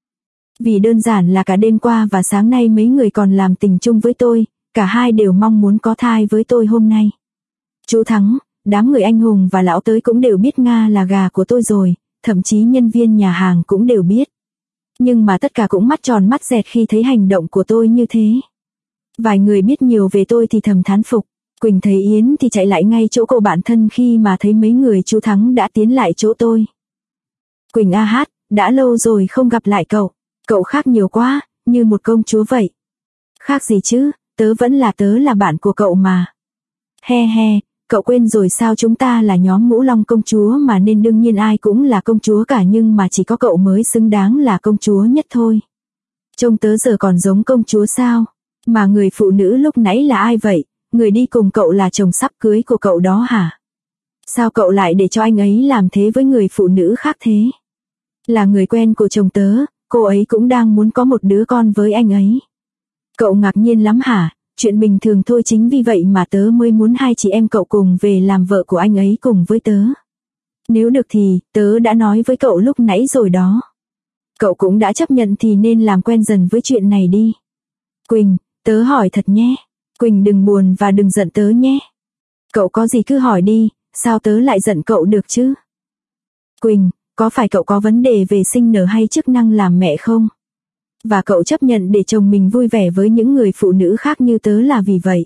Vì đơn giản là cả đêm qua và sáng nay mấy người còn làm tình chung với tôi, cả hai đều mong muốn có thai với tôi hôm nay. Chú Thắng, đám người anh Hùng và lão tới cũng đều biết Nga là gà của tôi rồi, thậm chí nhân viên nhà hàng cũng đều biết. Nhưng mà tất cả cũng mắt tròn mắt dẹt khi thấy hành động của tôi như thế. Vài người biết nhiều về tôi thì thầm thán phục. Quỳnh thấy Yến thì chạy lại ngay chỗ cô bạn thân khi mà thấy mấy người chú Thắng đã tiến lại chỗ tôi. Quỳnh a hát, đã lâu rồi không gặp lại cậu. Cậu khác nhiều quá, như một công chúa vậy. Khác gì chứ, tớ là bạn của cậu mà. He he, cậu quên rồi sao chúng ta là nhóm Ngũ Long công chúa mà nên đương nhiên ai cũng là công chúa cả nhưng mà chỉ có cậu mới xứng đáng là công chúa nhất thôi. Trông tớ giờ còn giống công chúa sao? Mà người phụ nữ lúc nãy là ai vậy? Người đi cùng cậu là chồng sắp cưới của cậu đó hả? Sao cậu lại để cho anh ấy làm thế với người phụ nữ khác thế? Là người quen của chồng tớ, cô ấy cũng đang muốn có một đứa con với anh ấy. Cậu ngạc nhiên lắm hả? Chuyện bình thường thôi chính vì vậy mà tớ mới muốn hai chị em cậu cùng về làm vợ của anh ấy cùng với tớ. Nếu được thì, tớ đã nói với cậu lúc nãy rồi đó. Cậu cũng đã chấp nhận thì nên làm quen dần với chuyện này đi. Quỳnh, tớ hỏi thật nhé. Quỳnh đừng buồn và đừng giận tớ nhé. Cậu có gì cứ hỏi đi, sao tớ lại giận cậu được chứ? Quỳnh, có phải cậu có vấn đề về sinh nở hay chức năng làm mẹ không? Và cậu chấp nhận để chồng mình vui vẻ với những người phụ nữ khác như tớ là vì vậy.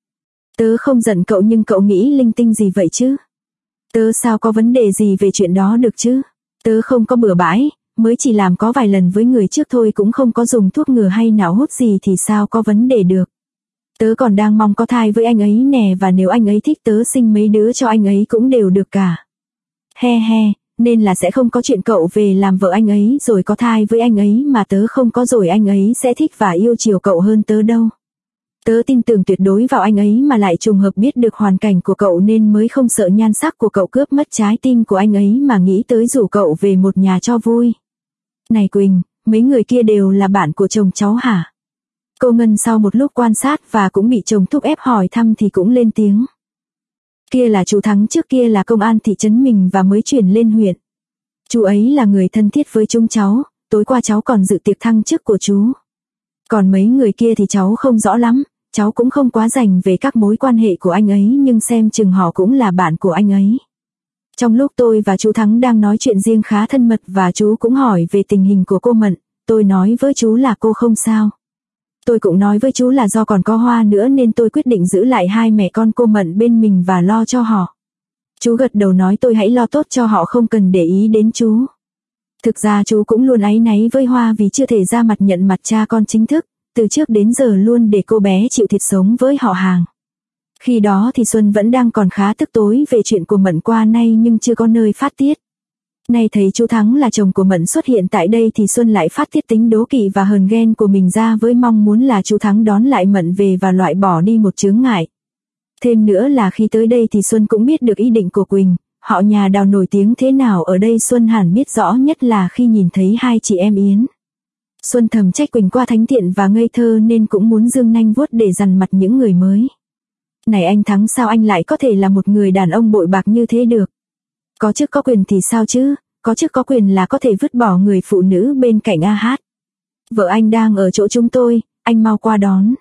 Tớ không giận cậu nhưng cậu nghĩ linh tinh gì vậy chứ? Tớ sao có vấn đề gì về chuyện đó được chứ? Tớ không có bừa bãi, mới chỉ làm có vài lần với người trước thôi cũng không có dùng thuốc ngừa hay nào hút gì thì sao có vấn đề được. Tớ còn đang mong có thai với anh ấy nè và nếu anh ấy thích tớ sinh mấy đứa cho anh ấy cũng đều được cả. He he, nên là sẽ không có chuyện cậu về làm vợ anh ấy rồi có thai với anh ấy mà tớ không có rồi anh ấy sẽ thích và yêu chiều cậu hơn tớ đâu. Tớ tin tưởng tuyệt đối vào anh ấy mà lại trùng hợp biết được hoàn cảnh của cậu nên mới không sợ nhan sắc của cậu cướp mất trái tim của anh ấy mà nghĩ tới rủ cậu về một nhà cho vui. Này Quỳnh, mấy người kia đều là bạn của chồng cháu hả? Cô Ngân sau một lúc quan sát và cũng bị chồng thúc ép hỏi thăm thì cũng lên tiếng. Kia là chú Thắng, trước kia là công an thị trấn mình và mới chuyển lên huyện. Chú ấy là người thân thiết với chúng cháu, tối qua cháu còn dự tiệc thăng chức của chú. Còn mấy người kia thì cháu không rõ lắm, cháu cũng không quá rành về các mối quan hệ của anh ấy, nhưng xem chừng họ cũng là bạn của anh ấy. Trong lúc tôi và chú Thắng đang nói chuyện riêng khá thân mật và chú cũng hỏi về tình hình của cô Mận, tôi nói với chú là cô không sao. Tôi cũng nói với chú là do còn có Hoa nữa nên tôi quyết định giữ lại hai mẹ con cô Mận bên mình và lo cho họ. Chú gật đầu nói tôi hãy lo tốt cho họ, không cần để ý đến chú. Thực ra chú cũng luôn áy náy với Hoa vì chưa thể ra mặt nhận mặt cha con chính thức, từ trước đến giờ luôn để cô bé chịu thiệt sống với họ hàng. Khi đó thì Xuân vẫn đang còn khá tức tối về chuyện của Mận qua nay nhưng chưa có nơi phát tiết. Nay thấy chú Thắng là chồng của Mận xuất hiện tại đây thì Xuân lại phát tiết tính đố kỵ và hờn ghen của mình ra với mong muốn là chú Thắng đón lại Mận về và loại bỏ đi một chướng ngại. Thêm nữa là khi tới đây thì Xuân cũng biết được ý định của Quỳnh, họ nhà Đào nổi tiếng thế nào ở đây Xuân hẳn biết rõ, nhất là khi nhìn thấy hai chị em Yến. Xuân thầm trách Quỳnh qua thánh thiện và ngây thơ nên cũng muốn giương nanh vuốt để dằn mặt những người mới. Này anh Thắng, sao anh lại có thể là một người đàn ông bội bạc như thế được? Có chức có quyền thì sao chứ, có chức có quyền là có thể vứt bỏ người phụ nữ bên cạnh AH. Vợ anh đang ở chỗ chúng tôi, anh mau qua đón.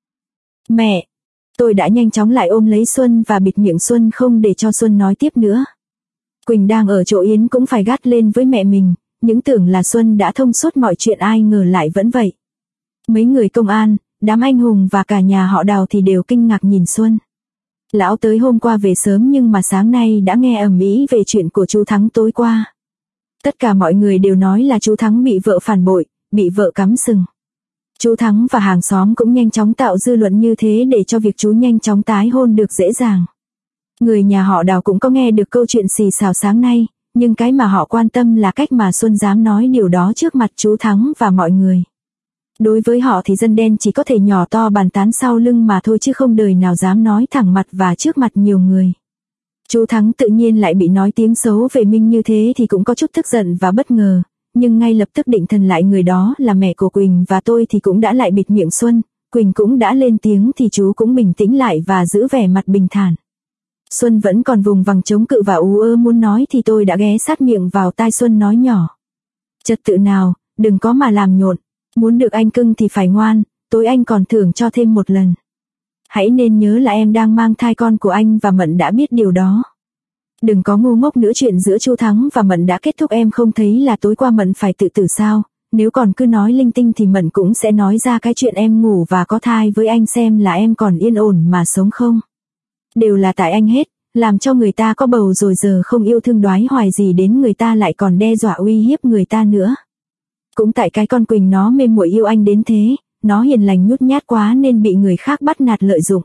Mẹ! Tôi đã nhanh chóng lại ôm lấy Xuân và bịt miệng Xuân không để cho Xuân nói tiếp nữa. Quỳnh đang ở chỗ Yến cũng phải gắt lên với mẹ mình, những tưởng là Xuân đã thông suốt mọi chuyện ai ngờ lại vẫn vậy. Mấy người công an, đám anh hùng và cả nhà họ Đào thì đều kinh ngạc nhìn Xuân. Lão tới hôm qua về sớm nhưng mà sáng nay đã nghe ầm ĩ về chuyện của chú Thắng tối qua. Tất cả mọi người đều nói là chú Thắng bị vợ phản bội, bị vợ cắm sừng. Chú Thắng và hàng xóm cũng nhanh chóng tạo dư luận như thế để cho việc chú nhanh chóng tái hôn được dễ dàng. Người nhà họ Đào cũng có nghe được câu chuyện xì xào sáng nay, nhưng cái mà họ quan tâm là cách mà Xuân dám nói điều đó trước mặt chú Thắng và mọi người. Đối với họ thì dân đen chỉ có thể nhỏ to bàn tán sau lưng mà thôi chứ không đời nào dám nói thẳng mặt và trước mặt nhiều người. Chú Thắng tự nhiên lại bị nói tiếng xấu về Minh như thế thì cũng có chút tức giận và bất ngờ, nhưng ngay lập tức định thần lại người đó là mẹ của Quỳnh và tôi thì cũng đã lại bịt miệng Xuân. Quỳnh cũng đã lên tiếng thì chú cũng bình tĩnh lại và giữ vẻ mặt bình thản. Xuân vẫn còn vùng vằng chống cự và ú ớ muốn nói thì tôi đã ghé sát miệng vào tai Xuân nói nhỏ. Trật tự nào, đừng có mà làm nhộn, muốn được anh cưng thì phải ngoan, tối anh còn thưởng cho thêm một lần. Hãy nên nhớ là em đang mang thai con của anh và Mận đã biết điều đó. Đừng có ngu ngốc nữa, chuyện giữa Chu Thắng và Mận đã kết thúc, em không thấy là tối qua Mận phải tự tử sao? Nếu còn cứ nói linh tinh thì Mận cũng sẽ nói ra cái chuyện em ngủ và có thai với anh xem là em còn yên ổn mà sống không. Đều là tại anh hết, làm cho người ta có bầu rồi giờ không yêu thương đoái hoài gì đến người ta lại còn đe dọa uy hiếp người ta nữa. Cũng tại cái con Quỳnh nó mê muội yêu anh đến thế, nó hiền lành nhút nhát quá nên bị người khác bắt nạt lợi dụng.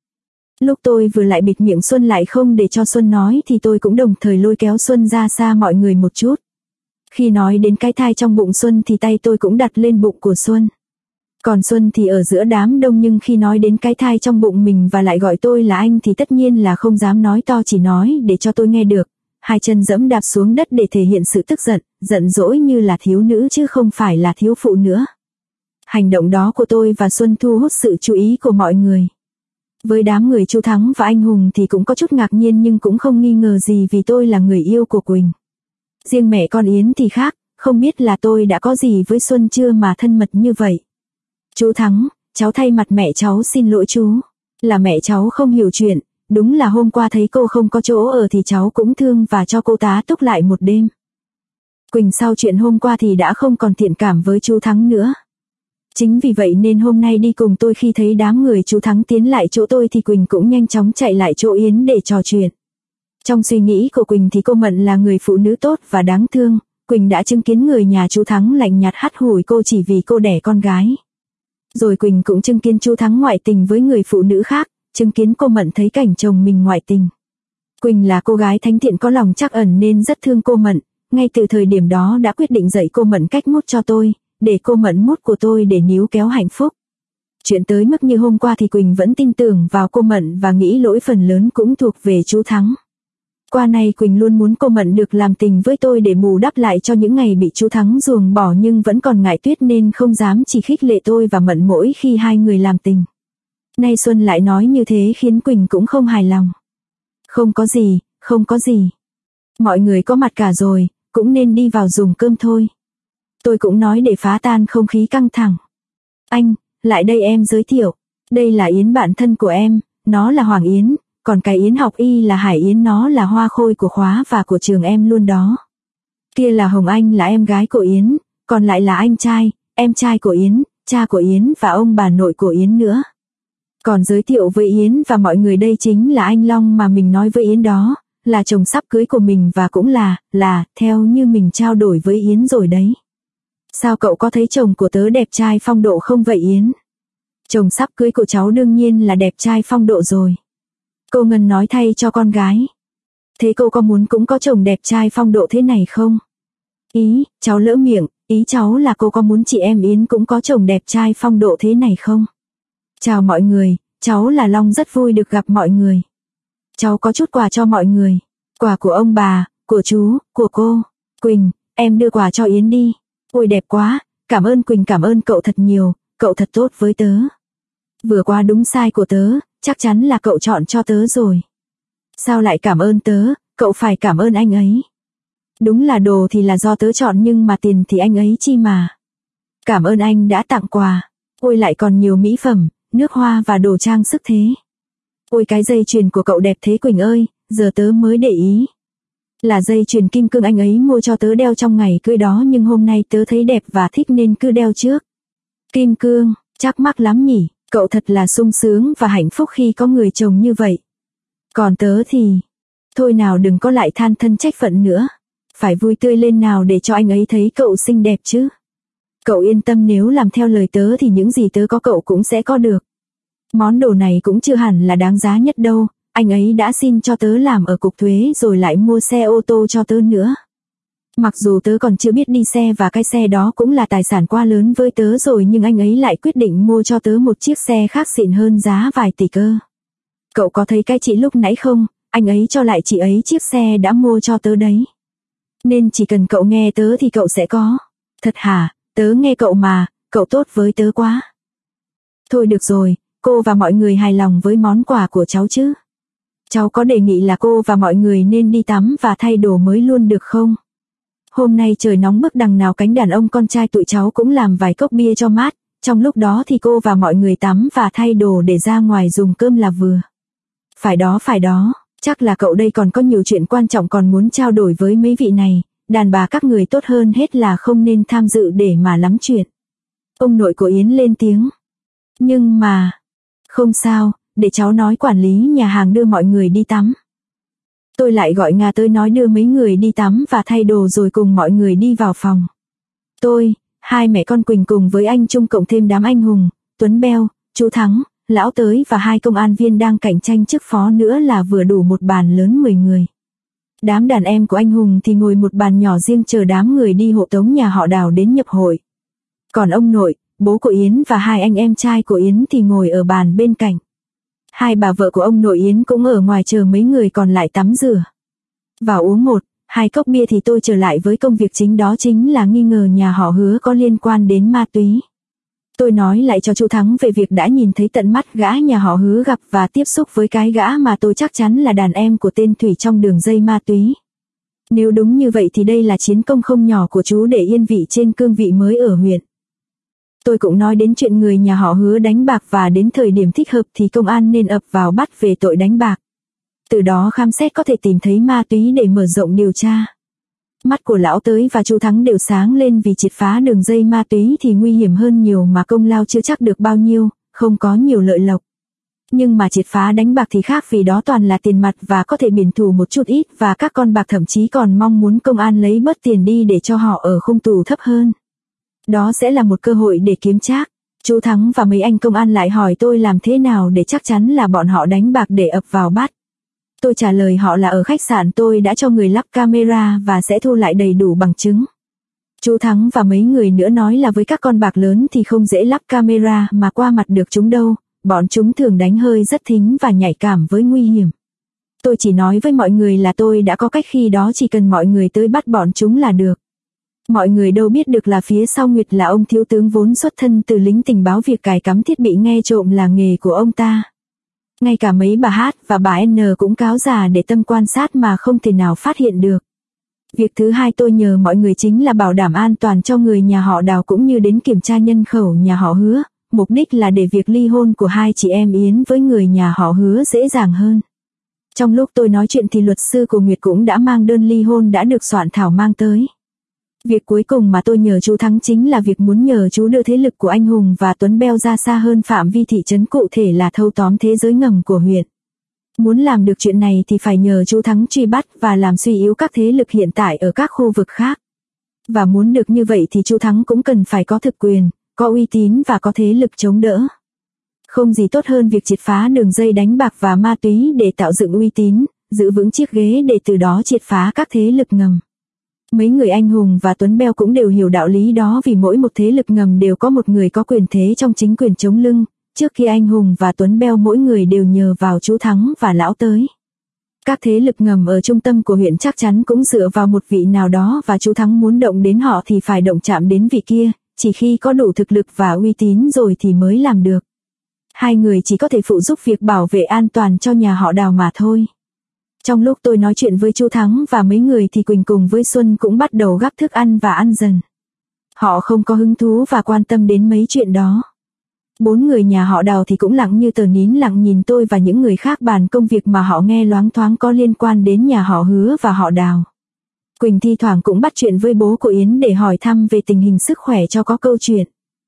Lúc tôi vừa lại bịt miệng Xuân lại không để cho Xuân nói thì tôi cũng đồng thời lôi kéo Xuân ra xa mọi người một chút. Khi nói đến cái thai trong bụng Xuân thì tay tôi cũng đặt lên bụng của Xuân. Còn Xuân thì ở giữa đám đông, nhưng khi nói đến cái thai trong bụng mình và lại gọi tôi là anh thì tất nhiên là không dám nói to, chỉ nói để cho tôi nghe được. Hai chân giẫm đạp xuống đất để thể hiện sự tức giận, giận dỗi như là thiếu nữ chứ không phải là thiếu phụ nữa. Hành động đó của tôi và Xuân thu hút sự chú ý của mọi người. Với đám người Chu Thắng và anh Hùng thì cũng có chút ngạc nhiên nhưng cũng không nghi ngờ gì vì tôi là người yêu của Quỳnh. Riêng mẹ con Yến thì khác, không biết là tôi đã có gì với Xuân chưa mà thân mật như vậy. Chú Thắng, cháu thay mặt mẹ cháu xin lỗi chú. Là mẹ cháu không hiểu chuyện, đúng là hôm qua thấy cô không có chỗ ở thì cháu cũng thương và cho cô tá túc lại một đêm. Quỳnh sau chuyện hôm qua thì đã không còn thiện cảm với chú Thắng nữa. Chính vì vậy nên hôm nay đi cùng tôi khi thấy đám người chú Thắng tiến lại chỗ tôi thì Quỳnh cũng nhanh chóng chạy lại chỗ Yến để trò chuyện. Trong suy nghĩ của Quỳnh thì cô Mận là người phụ nữ tốt và đáng thương. Quỳnh đã chứng kiến người nhà chú Thắng lạnh nhạt hắt hủi cô chỉ vì cô đẻ con gái. Rồi Quỳnh cũng chứng kiến chú Thắng ngoại tình với người phụ nữ khác, chứng kiến cô Mận thấy cảnh chồng mình ngoại tình. Quỳnh là cô gái thánh thiện có lòng trắc ẩn nên rất thương cô Mận, ngay từ thời điểm đó đã quyết định dạy cô Mận cách mút cho tôi, để cô Mận mút của tôi để níu kéo hạnh phúc. Chuyện tới mức như hôm qua thì Quỳnh vẫn tin tưởng vào cô Mận và nghĩ lỗi phần lớn cũng thuộc về chú Thắng. Qua này Quỳnh luôn muốn cô Mận được làm tình với tôi để bù đắp lại cho những ngày bị chú Thắng ruồng bỏ, nhưng vẫn còn ngại Tuyết nên không dám chỉ khích lệ tôi và Mận mỗi khi hai người làm tình. Nay Xuân lại nói như thế khiến Quỳnh cũng không hài lòng. Không có gì, không có gì. Mọi người có mặt cả rồi, cũng nên đi vào dùng cơm thôi. Tôi cũng nói để phá tan không khí căng thẳng. Anh, lại đây em giới thiệu. Đây là Yến bạn thân của em, nó là Hoàng Yến, còn cái Yến học y là Hải Yến, nó là hoa khôi của khóa và của trường em luôn đó. Kia là Hồng Anh, là em gái của Yến, còn lại là anh trai, em trai của Yến, cha của Yến và ông bà nội của Yến nữa. Còn giới thiệu với Yến và mọi người, đây chính là anh Long mà mình nói với Yến đó, là chồng sắp cưới của mình và cũng là, theo như mình trao đổi với Yến rồi đấy. Sao cậu có thấy chồng của tớ đẹp trai phong độ không vậy Yến? Chồng sắp cưới của cháu đương nhiên là đẹp trai phong độ rồi. Cô Ngân nói thay cho con gái. Thế cô có muốn cũng có chồng đẹp trai phong độ thế này không? Cháu lỡ miệng, ý cháu là cô có muốn chị em Yến cũng có chồng đẹp trai phong độ thế này không? Chào mọi người, cháu là Long, rất vui được gặp mọi người. Cháu có chút quà cho mọi người. Quà của ông bà, của chú, của cô. Quỳnh, em đưa quà cho Yến đi. Ôi đẹp quá, cảm ơn Quỳnh, cảm ơn cậu thật nhiều, cậu thật tốt với tớ. Vừa qua đúng sai của tớ, chắc chắn là cậu chọn cho tớ rồi. Sao lại cảm ơn tớ, cậu phải cảm ơn anh ấy. Đúng là đồ thì là do tớ chọn nhưng mà tiền thì anh ấy chi mà. Cảm ơn anh đã tặng quà. Ôi lại còn nhiều mỹ phẩm, nước hoa và đồ trang sức thế. Ôi cái dây chuyền của cậu đẹp thế Quỳnh ơi, giờ tớ mới để ý. Là dây chuyền kim cương anh ấy mua cho tớ đeo trong ngày cưới đó, nhưng hôm nay tớ thấy đẹp và thích nên cứ đeo trước. Kim cương, chắc mắc lắm nhỉ, cậu thật là sung sướng và hạnh phúc khi có người chồng như vậy. Còn tớ thì, thôi nào đừng có lại than thân trách phận nữa. Phải vui tươi lên nào để cho anh ấy thấy cậu xinh đẹp chứ. Cậu yên tâm, nếu làm theo lời tớ thì những gì tớ có cậu cũng sẽ có được. Món đồ này cũng chưa hẳn là đáng giá nhất đâu, anh ấy đã xin cho tớ làm ở cục thuế rồi lại mua xe ô tô cho tớ nữa. Mặc dù tớ còn chưa biết đi xe và cái xe đó cũng là tài sản quá lớn với tớ rồi, nhưng anh ấy lại quyết định mua cho tớ một chiếc xe khác xịn hơn giá vài tỷ cơ. Cậu có thấy cái chị lúc nãy không, anh ấy cho lại chị ấy chiếc xe đã mua cho tớ đấy. Nên chỉ cần cậu nghe tớ thì cậu sẽ có. Thật hả, tớ nghe cậu mà, cậu tốt với tớ quá. Thôi được rồi, cô và mọi người hài lòng với món quà của cháu chứ? Cháu có đề nghị là cô và mọi người nên đi tắm và thay đồ mới luôn được không? Hôm nay trời nóng bức đằng nào cánh đàn ông con trai tụi cháu cũng làm vài cốc bia cho mát, trong lúc đó thì cô và mọi người tắm và thay đồ để ra ngoài dùng cơm là vừa. Phải đó, chắc là cậu đây còn có nhiều chuyện quan trọng còn muốn trao đổi với mấy vị này, đàn bà các người tốt hơn hết là không nên tham dự để mà lắm chuyện. Ông nội của Yến lên tiếng. Nhưng mà, không sao, để cháu nói quản lý nhà hàng đưa mọi người đi tắm. Tôi lại gọi Nga tới nói đưa mấy người đi tắm và thay đồ rồi cùng mọi người đi vào phòng. Tôi, hai mẹ con Quỳnh cùng với anh Trung cộng thêm đám anh Hùng, Tuấn Beo, chú Thắng, Lão tới và hai công an viên đang cạnh tranh chức phó nữa là vừa đủ một bàn lớn 10 người. Đám đàn em của anh Hùng thì ngồi một bàn nhỏ riêng chờ đám người đi hộ tống nhà họ Đào đến nhập hội. Còn ông nội, bố của Yến và hai anh em trai của Yến thì ngồi ở bàn bên cạnh. Hai bà vợ của ông nội Yến cũng ở ngoài chờ mấy người còn lại tắm rửa. Vào uống 1-2 cốc bia thì tôi trở lại với công việc chính, đó chính là nghi ngờ nhà họ Hứa có liên quan đến ma túy. Tôi nói lại cho chú Thắng về việc đã nhìn thấy tận mắt gã nhà họ Hứa gặp và tiếp xúc với cái gã mà tôi chắc chắn là đàn em của tên Thủy trong đường dây ma túy. Nếu đúng như vậy thì đây là chiến công không nhỏ của chú để yên vị trên cương vị mới ở huyện. Tôi cũng nói đến chuyện người nhà họ Hứa đánh bạc và đến thời điểm thích hợp thì công an nên ập vào bắt về tội đánh bạc. Từ đó khám xét có thể tìm thấy ma túy để mở rộng điều tra. Mắt của Lão tới và chú Thắng đều sáng lên vì triệt phá đường dây ma túy thì nguy hiểm hơn nhiều mà công lao chưa chắc được bao nhiêu, không có nhiều lợi lộc. Nhưng mà triệt phá đánh bạc thì khác, vì đó toàn là tiền mặt và có thể biển thủ một chút ít, và các con bạc thậm chí còn mong muốn công an lấy bớt tiền đi để cho họ ở khung tù thấp hơn. Đó sẽ là một cơ hội để kiếm trác. Chú Thắng và mấy anh công an lại hỏi tôi làm thế nào để chắc chắn là bọn họ đánh bạc để ập vào bắt. Tôi trả lời họ là ở khách sạn tôi đã cho người lắp camera và sẽ thu lại đầy đủ bằng chứng. Chú Thắng và mấy người nữa nói là với các con bạc lớn thì không dễ lắp camera mà qua mặt được chúng đâu, bọn chúng thường đánh hơi rất thính và nhạy cảm với nguy hiểm. Tôi chỉ nói với mọi người là tôi đã có cách, khi đó chỉ cần mọi người tới bắt bọn chúng là được. Mọi người đâu biết được là phía sau Nguyệt là ông thiếu tướng vốn xuất thân từ lính tình báo, việc cài cắm thiết bị nghe trộm là nghề của ông ta. Ngay cả mấy bà Hát và bà N cũng cáo già để tâm quan sát mà không thể nào phát hiện được. Việc thứ hai tôi nhờ mọi người chính là bảo đảm an toàn cho người nhà họ Đào cũng như đến kiểm tra nhân khẩu nhà họ Hứa, mục đích là để việc ly hôn của hai chị em Yến với người nhà họ Hứa dễ dàng hơn. Trong lúc tôi nói chuyện thì luật sư của Nguyệt cũng đã mang đơn ly hôn đã được soạn thảo mang tới. Việc cuối cùng mà tôi nhờ chú Thắng chính là việc muốn nhờ chú đưa thế lực của anh Hùng và Tuấn Beo ra xa hơn phạm vi thị trấn, cụ thể là thâu tóm thế giới ngầm của huyện. Muốn làm được chuyện này thì phải nhờ chú Thắng truy bắt và làm suy yếu các thế lực hiện tại ở các khu vực khác. Và muốn được như vậy thì chú Thắng cũng cần phải có thực quyền, có uy tín và có thế lực chống đỡ. Không gì tốt hơn việc triệt phá đường dây đánh bạc và ma túy để tạo dựng uy tín, giữ vững chiếc ghế để từ đó triệt phá các thế lực ngầm. Mấy người anh Hùng và Tuấn Beo cũng đều hiểu đạo lý đó, vì mỗi một thế lực ngầm đều có một người có quyền thế trong chính quyền chống lưng. Trước khi anh Hùng và Tuấn Beo mỗi người đều nhờ vào chú Thắng và Lão Tới. Các thế lực ngầm ở trung tâm của huyện chắc chắn cũng dựa vào một vị nào đó, và chú Thắng muốn động đến họ thì phải động chạm đến vị kia, chỉ khi có đủ thực lực và uy tín rồi thì mới làm được. Hai người chỉ có thể phụ giúp việc bảo vệ an toàn cho nhà họ Đào mà thôi. Trong lúc tôi nói chuyện với chú Thắng và mấy người thì Quỳnh cùng với Xuân cũng bắt đầu gắp thức ăn và ăn dần. Họ không có hứng thú và quan tâm đến mấy chuyện đó. Bốn người nhà họ Đào thì cũng lặng như tờ, nín lặng nhìn tôi và những người khác bàn công việc mà họ nghe loáng thoáng có liên quan đến nhà họ Hứa và họ Đào. Quỳnh thi thoảng cũng bắt chuyện với bố của Yến để hỏi thăm về tình hình sức khỏe cho có câu chuyện.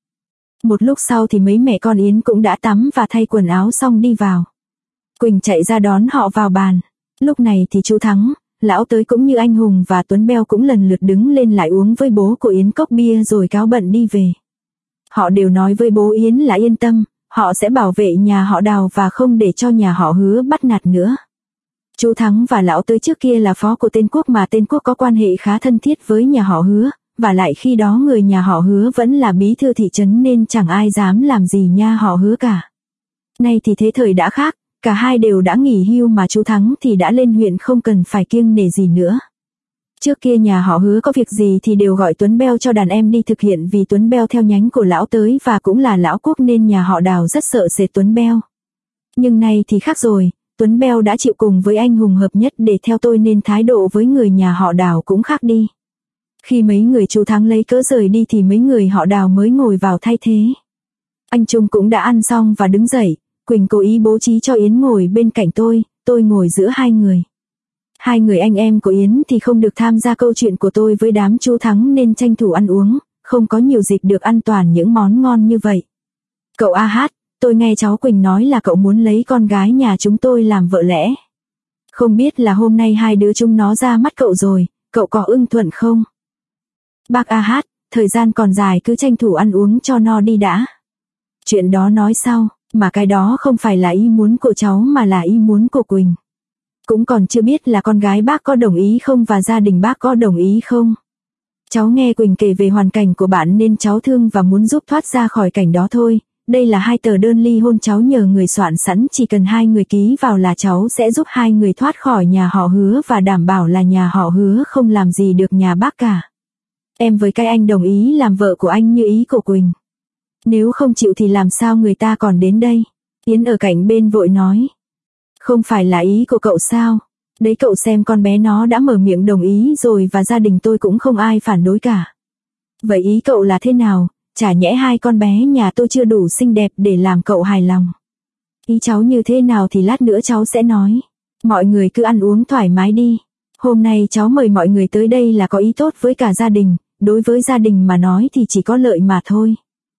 Một lúc sau thì mấy mẹ con Yến cũng đã tắm và thay quần áo xong đi vào. Quỳnh chạy ra đón họ vào bàn. Lúc này thì chú Thắng, Lão Tới cũng như anh Hùng và Tuấn Beo cũng lần lượt đứng lên lại uống với bố của Yến cốc bia rồi cáo bận đi về. Họ đều nói với bố Yến là yên tâm, họ sẽ bảo vệ nhà họ Đào và không để cho nhà họ Hứa bắt nạt nữa. Chú Thắng và Lão Tới trước kia là phó của tên Quốc, mà tên Quốc có quan hệ khá thân thiết với nhà họ Hứa, và lại khi đó người nhà họ Hứa vẫn là bí thư thị trấn nên chẳng ai dám làm gì nhà họ Hứa cả. Nay thì thế thời đã khác, cả hai đều đã nghỉ hưu mà chú Thắng thì đã lên huyện không cần phải kiêng nể gì nữa. Trước kia nhà họ Hứa có việc gì thì đều gọi Tuấn Beo cho đàn em đi thực hiện, vì Tuấn Beo theo nhánh của Lão Tới và cũng là Lão Quốc nên nhà họ Đào rất sợ sệt Tuấn Beo. Nhưng nay thì khác rồi, Tuấn Beo đã chịu cùng với anh Hùng hợp nhất để theo tôi nên thái độ với người nhà họ Đào cũng khác đi. Khi mấy người chú Thắng lấy cớ rời đi thì mấy người họ Đào mới ngồi vào thay thế. Anh Trung cũng đã ăn xong và đứng dậy, Quỳnh cố ý bố trí cho Yến ngồi bên cạnh tôi ngồi giữa hai người. Hai người anh em của Yến thì không được tham gia câu chuyện của tôi với đám chú Thắng nên tranh thủ ăn uống, không có nhiều dịp được ăn toàn những món ngon như vậy. Cậu A Hát, tôi nghe cháu Quỳnh nói là cậu muốn lấy con gái nhà chúng tôi làm vợ lẽ. Không biết là hôm nay hai đứa chúng nó ra mắt cậu rồi, cậu có ưng thuận không? Bác A Hát, thời gian còn dài cứ tranh thủ ăn uống cho no đi đã. Chuyện đó nói sau, mà cái đó không phải là ý muốn của cháu mà là ý muốn của Quỳnh. Cũng còn chưa biết là con gái bác có đồng ý không và gia đình bác có đồng ý không. Cháu nghe Quỳnh kể về hoàn cảnh của bạn nên cháu thương và muốn giúp thoát ra khỏi cảnh đó thôi. Đây là 2 tờ đơn ly hôn cháu nhờ người soạn sẵn, chỉ cần 2 người ký vào là cháu sẽ giúp 2 người thoát khỏi nhà họ Hứa và đảm bảo là nhà họ Hứa không làm gì được nhà bác cả. Em với cái anh đồng ý làm vợ của anh như ý của Quỳnh. Nếu không chịu thì làm sao người ta còn đến đây? Yến ở cạnh bên vội nói. Không phải là ý của cậu sao? Đấy cậu xem con bé nó đã mở miệng đồng ý rồi và gia đình tôi cũng không ai phản đối cả. Vậy ý cậu là thế nào? Chả nhẽ 2 con bé nhà tôi chưa đủ xinh đẹp để làm cậu hài lòng. Ý cháu như thế nào thì lát nữa cháu sẽ nói. Mọi người cứ ăn uống thoải mái đi. Hôm nay cháu mời mọi người tới đây là có ý tốt với cả gia đình. Đối với gia đình mà nói thì chỉ có lợi mà thôi.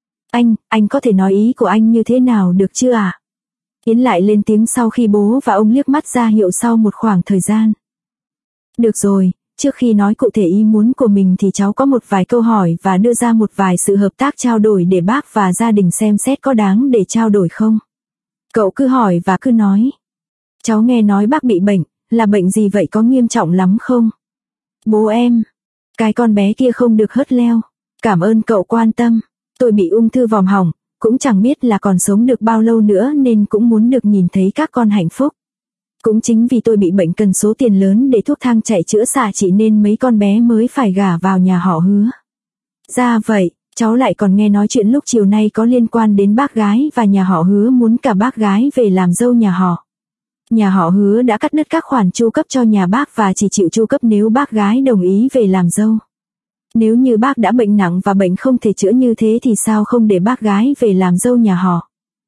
Anh có thể nói ý của anh như thế nào được chưa ạ? Yến lại lên tiếng sau khi bố và ông liếc mắt ra hiệu sau một khoảng thời gian. Được rồi, trước khi nói cụ thể ý muốn của mình thì cháu có một vài câu hỏi và đưa ra một vài sự hợp tác trao đổi để bác và gia đình xem xét có đáng để trao đổi không. Cậu cứ hỏi và cứ nói. Cháu nghe nói bác bị bệnh, là bệnh gì vậy, có nghiêm trọng lắm không? Bố em, cái con bé kia không được hớt leo. Cảm ơn cậu quan tâm. Tôi bị ung thư vòm họng, cũng chẳng biết là còn sống được bao lâu nữa nên cũng muốn được nhìn thấy các con hạnh phúc. Cũng chính vì tôi bị bệnh cần số tiền lớn để thuốc thang chạy chữa xạ trị nên mấy con bé mới phải gả vào nhà họ Hứa. Ra vậy, Cháu lại còn nghe nói chuyện lúc chiều nay có liên quan đến bác gái và nhà họ Hứa muốn cả bác gái về làm dâu nhà họ. Nhà họ Hứa đã cắt đứt các khoản chu cấp cho nhà bác và chỉ chịu chu cấp nếu bác gái đồng ý về làm dâu. Nếu như bác đã bệnh nặng và bệnh không thể chữa như thế thì sao không để bác gái về làm dâu nhà họ?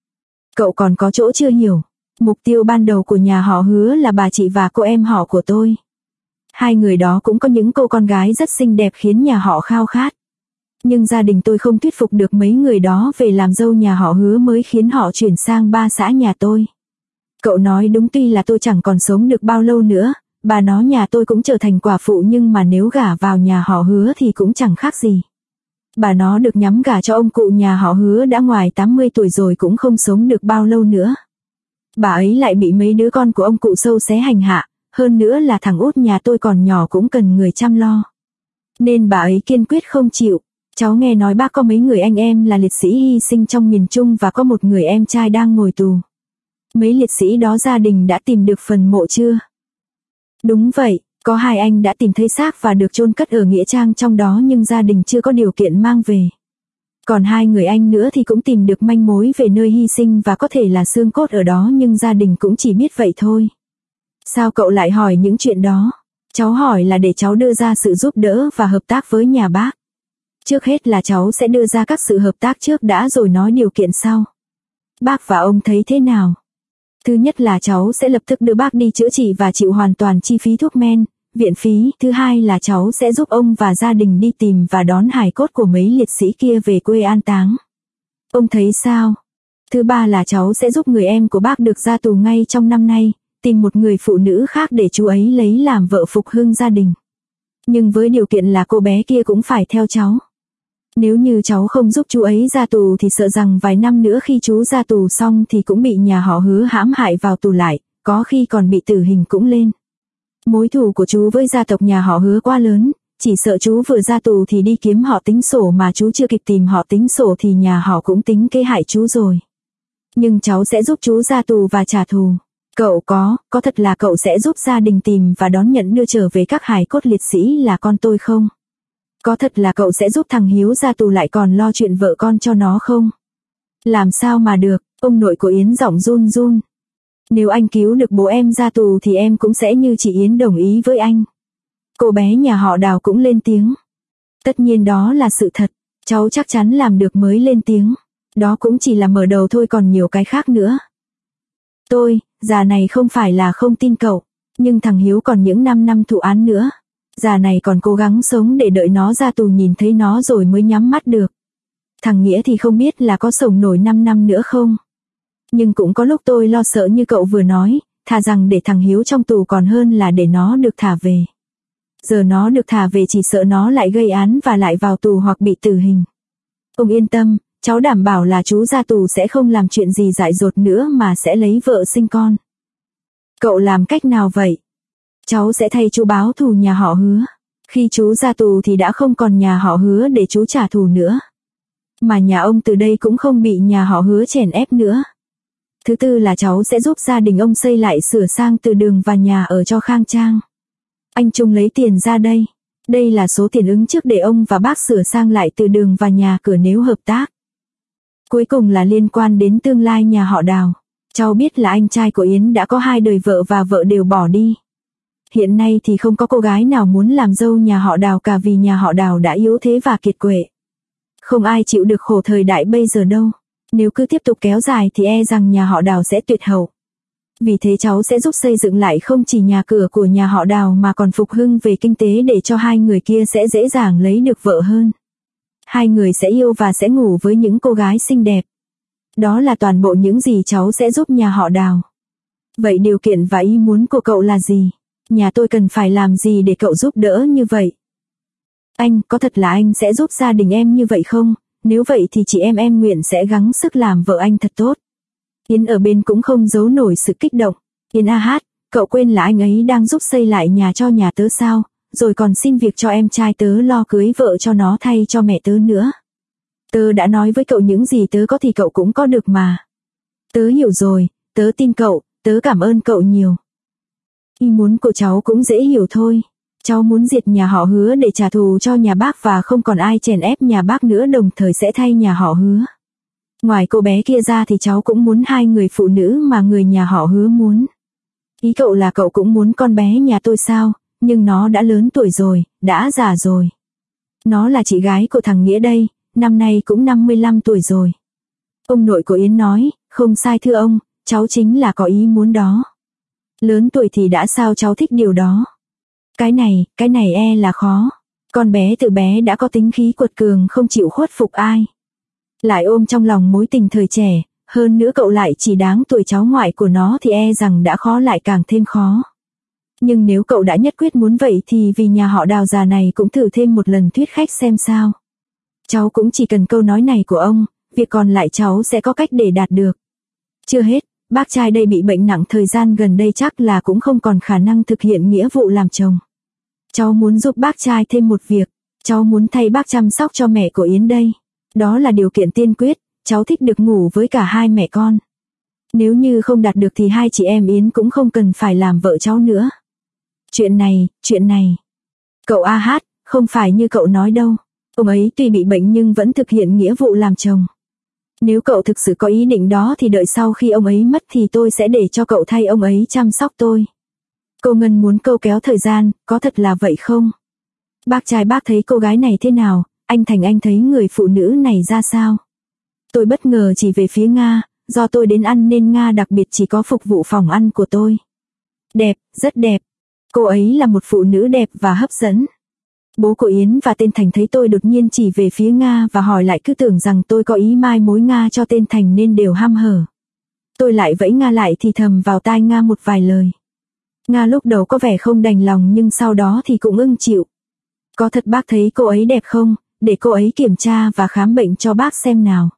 Cậu còn có chỗ chưa hiểu. Mục tiêu ban đầu của nhà họ Hứa là bà chị và cô em họ của tôi. Hai người đó cũng có những cô con gái rất xinh đẹp khiến nhà họ khao khát. Nhưng gia đình tôi không thuyết phục được mấy người đó về làm dâu nhà họ Hứa mới khiến họ chuyển sang ba xã nhà tôi. Cậu nói đúng, tuy là tôi chẳng còn sống được bao lâu nữa, bà nó nhà tôi cũng trở thành quả phụ, nhưng mà nếu gả vào nhà họ Hứa thì cũng chẳng khác gì. Bà nó được nhắm gả cho ông cụ nhà họ Hứa đã ngoài 80 tuổi rồi cũng không sống được bao lâu nữa. Bà ấy lại bị mấy đứa con của ông cụ sâu xé hành hạ, hơn nữa là thằng út nhà tôi còn nhỏ cũng cần người chăm lo. Nên bà ấy kiên quyết không chịu. Cháu nghe nói bác có mấy người anh em là liệt sĩ hy sinh trong miền Trung và có một người em trai đang ngồi tù. Mấy liệt sĩ đó gia đình đã tìm được phần mộ chưa? Đúng vậy, có 2 anh đã tìm thấy xác và được chôn cất ở nghĩa trang trong đó, nhưng gia đình chưa có điều kiện mang về. Còn 2 người anh nữa thì cũng tìm được manh mối về nơi hy sinh và có thể là xương cốt ở đó, nhưng gia đình cũng chỉ biết vậy thôi. Sao cậu lại hỏi những chuyện đó? Cháu hỏi là để cháu đưa ra sự giúp đỡ và hợp tác với nhà bác. Trước hết là cháu sẽ đưa ra các sự hợp tác trước đã rồi nói điều kiện sau. Bác và ông thấy thế nào? Thứ nhất là cháu sẽ lập tức đưa bác đi chữa trị và chịu hoàn toàn chi phí thuốc men, viện phí. Thứ hai là cháu sẽ giúp ông và gia đình đi tìm và đón hài cốt của mấy liệt sĩ kia về quê an táng. Ông thấy sao? Thứ ba là cháu sẽ giúp người em của bác được ra tù ngay trong năm nay, tìm một người phụ nữ khác để chú ấy lấy làm vợ phục hưng gia đình. Nhưng với điều kiện là cô bé kia cũng phải theo cháu. Nếu như cháu không giúp chú ấy ra tù thì sợ rằng vài năm nữa khi chú ra tù xong thì cũng bị nhà họ Hứa hãm hại vào tù lại, có khi còn bị tử hình cũng lên. Mối thù của chú với gia tộc nhà họ Hứa quá lớn, chỉ sợ chú vừa ra tù thì đi kiếm họ tính sổ mà chú chưa kịp tìm họ tính sổ thì nhà họ cũng tính kế hại chú rồi. Nhưng cháu sẽ giúp chú ra tù và trả thù. Cậu có thật là cậu sẽ giúp gia đình tìm và đón nhận đưa trở về các hài cốt liệt sĩ là con tôi không? Có thật là cậu sẽ giúp thằng Hiếu ra tù lại còn lo chuyện vợ con cho nó không? Làm sao mà được, ông nội của Yến giọng run run. Nếu anh cứu được bố em ra tù thì em cũng sẽ như chị Yến đồng ý với anh. Cô bé nhà họ Đào cũng lên tiếng. Tất nhiên đó là sự thật, cháu chắc chắn làm được mới lên tiếng. Đó cũng chỉ là mở đầu thôi, còn nhiều cái khác nữa. Tôi, già này không phải là không tin cậu, nhưng thằng Hiếu còn những 5 năm thụ án nữa. Già này còn cố gắng sống để đợi nó ra tù nhìn thấy nó rồi mới nhắm mắt được. Thằng Nghĩa thì không biết là có sống nổi 5 năm nữa không. Nhưng cũng có lúc tôi lo sợ như cậu vừa nói, thà rằng để thằng Hiếu trong tù còn hơn là để nó được thả về. Giờ nó được thả về chỉ sợ nó lại gây án và lại vào tù hoặc bị tử hình. Ông yên tâm, cháu đảm bảo là chú ra tù sẽ không làm chuyện gì dại dột nữa mà sẽ lấy vợ sinh con. Cậu làm cách nào vậy? Cháu sẽ thay chú báo thù nhà họ Hứa. Khi chú ra tù thì đã không còn nhà họ Hứa để chú trả thù nữa. Mà nhà ông từ đây cũng không bị nhà họ Hứa chèn ép nữa. Thứ tư là cháu sẽ giúp gia đình ông xây lại sửa sang từ đường và nhà ở cho khang trang. Anh Trung lấy tiền ra đây. Đây là số tiền ứng trước để ông và bác sửa sang lại từ đường và nhà cửa nếu hợp tác. Cuối cùng là liên quan đến tương lai nhà họ Đào. Cháu biết là anh trai của Yến đã có 2 đời vợ và vợ đều bỏ đi. Hiện nay thì không có cô gái nào muốn làm dâu nhà họ Đào cả vì nhà họ Đào đã yếu thế và kiệt quệ. Không ai chịu được khổ thời đại bây giờ đâu. Nếu cứ tiếp tục kéo dài thì e rằng nhà họ Đào sẽ tuyệt hậu. Vì thế cháu sẽ giúp xây dựng lại không chỉ nhà cửa của nhà họ Đào mà còn phục hưng về kinh tế để cho 2 người kia sẽ dễ dàng lấy được vợ hơn. 2 người sẽ yêu và sẽ ngủ với những cô gái xinh đẹp. Đó là toàn bộ những gì cháu sẽ giúp nhà họ Đào. Vậy điều kiện và ý muốn của cậu là gì? Nhà tôi cần phải làm gì để cậu giúp đỡ như vậy? Anh, có thật là anh sẽ giúp gia đình em như vậy không? Nếu vậy thì chị em nguyện sẽ gắng sức làm vợ anh thật tốt. Yến ở bên cũng không giấu nổi sự kích động. Yến cậu quên là anh ấy đang giúp xây lại nhà cho nhà tớ sao? Rồi còn xin việc cho em trai tớ lo cưới vợ cho nó thay cho mẹ tớ nữa. Tớ đã nói với cậu những gì tớ có thì cậu cũng có được mà. Tớ hiểu rồi, tớ tin cậu, tớ cảm ơn cậu nhiều. Ý muốn của cháu cũng dễ hiểu thôi. Cháu muốn diệt nhà họ Hứa để trả thù cho nhà bác và không còn ai chèn ép nhà bác nữa, đồng thời sẽ thay nhà họ Hứa. Ngoài cô bé kia ra thì cháu cũng muốn 2 người phụ nữ mà người nhà họ Hứa muốn. Ý cậu là cậu cũng muốn con bé nhà tôi sao, nhưng nó đã lớn tuổi rồi, đã già rồi. Nó là chị gái của thằng Nghĩa đây, năm nay cũng 55 tuổi rồi. Ông nội của Yến nói, không sai thưa ông, cháu chính là có ý muốn đó. Lớn tuổi thì đã sao, cháu thích điều đó. Cái này là khó. Con bé từ bé đã có tính khí quật cường, không chịu khuất phục ai. Lại ôm trong lòng mối tình thời trẻ, hơn nữa cậu lại chỉ đáng tuổi cháu ngoại của nó thì rằng đã khó lại càng thêm khó. Nhưng nếu cậu đã nhất quyết muốn vậy thì vì nhà họ Đào già này cũng thử thêm một lần thuyết khách xem sao. Cháu cũng chỉ cần câu nói này của ông, việc còn lại cháu sẽ có cách để đạt được. Chưa hết, bác trai đây bị bệnh nặng, thời gian gần đây chắc là cũng không còn khả năng thực hiện nghĩa vụ làm chồng. Cháu muốn giúp bác trai thêm một việc, cháu muốn thay bác chăm sóc cho mẹ của Yến đây. Đó là điều kiện tiên quyết, cháu thích được ngủ với cả 2 mẹ con. Nếu như không đạt được thì 2 chị em Yến cũng không cần phải làm vợ cháu nữa. Chuyện này. Cậu hát, không phải như cậu nói đâu. Ông ấy tuy bị bệnh nhưng vẫn thực hiện nghĩa vụ làm chồng. Nếu cậu thực sự có ý định đó thì đợi sau khi ông ấy mất thì tôi sẽ để cho cậu thay ông ấy chăm sóc tôi. Cô Ngân muốn câu kéo thời gian, có thật là vậy không? Bác trai bác thấy cô gái này thế nào, anh Thành anh thấy người phụ nữ này ra sao? Tôi bất ngờ chỉ về phía Nga, do tôi đến ăn nên Nga đặc biệt chỉ có phục vụ phòng ăn của tôi. Đẹp, rất đẹp. Cô ấy là một phụ nữ đẹp và hấp dẫn. Bố của Yến và tên Thành thấy tôi đột nhiên chỉ về phía Nga và hỏi lại, cứ tưởng rằng tôi có ý mai mối Nga cho tên Thành nên đều hăm hở. Tôi lại vẫy Nga lại thì thầm vào tai Nga một vài lời. Nga lúc đầu có vẻ không đành lòng nhưng sau đó thì cũng ưng chịu. Có thật bác thấy cô ấy đẹp không? Để cô ấy kiểm tra và khám bệnh cho bác xem nào.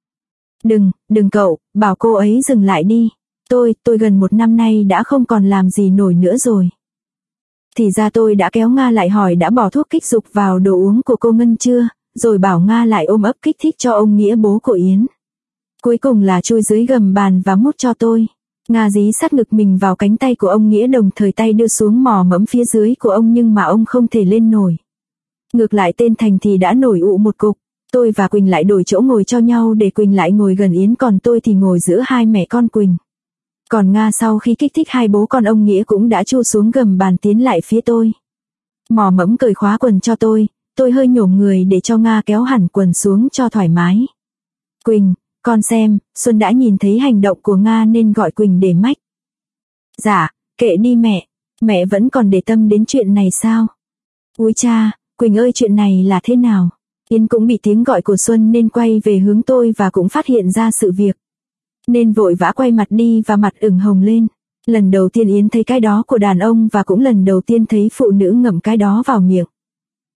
Đừng cậu, bảo cô ấy dừng lại đi. Tôi gần 1 năm nay đã không còn làm gì nổi nữa rồi. Thì ra tôi đã kéo Nga lại hỏi đã bỏ thuốc kích dục vào đồ uống của cô Ngân chưa, rồi bảo Nga lại ôm ấp kích thích cho ông Nghĩa bố của Yến. Cuối cùng là chui dưới gầm bàn và mút cho tôi. Nga dí sát ngực mình vào cánh tay của ông Nghĩa, đồng thời tay đưa xuống mò mẫm phía dưới của ông nhưng mà ông không thể lên nổi. Ngược lại tên Thành thì đã nổi ụ một cục. Tôi và Quỳnh lại đổi chỗ ngồi cho nhau để Quỳnh lại ngồi gần Yến, còn tôi thì ngồi giữa 2 mẹ con Quỳnh. Còn Nga sau khi kích thích 2 bố con ông Nghĩa cũng đã chui xuống gầm bàn tiến lại phía tôi. Mò mẫm cởi khóa quần cho tôi hơi nhổm người để cho Nga kéo hẳn quần xuống cho thoải mái. Quỳnh, con xem, Xuân đã nhìn thấy hành động của Nga nên gọi Quỳnh để mách. Dạ, kệ đi mẹ vẫn còn để tâm đến chuyện này sao? Úi cha, Quỳnh ơi chuyện này là thế nào? Yến cũng bị tiếng gọi của Xuân nên quay về hướng tôi và cũng phát hiện ra sự việc. Nên vội vã quay mặt đi và mặt ửng hồng lên. Lần đầu tiên Yến thấy cái đó của đàn ông và cũng lần đầu tiên thấy phụ nữ ngậm cái đó vào miệng.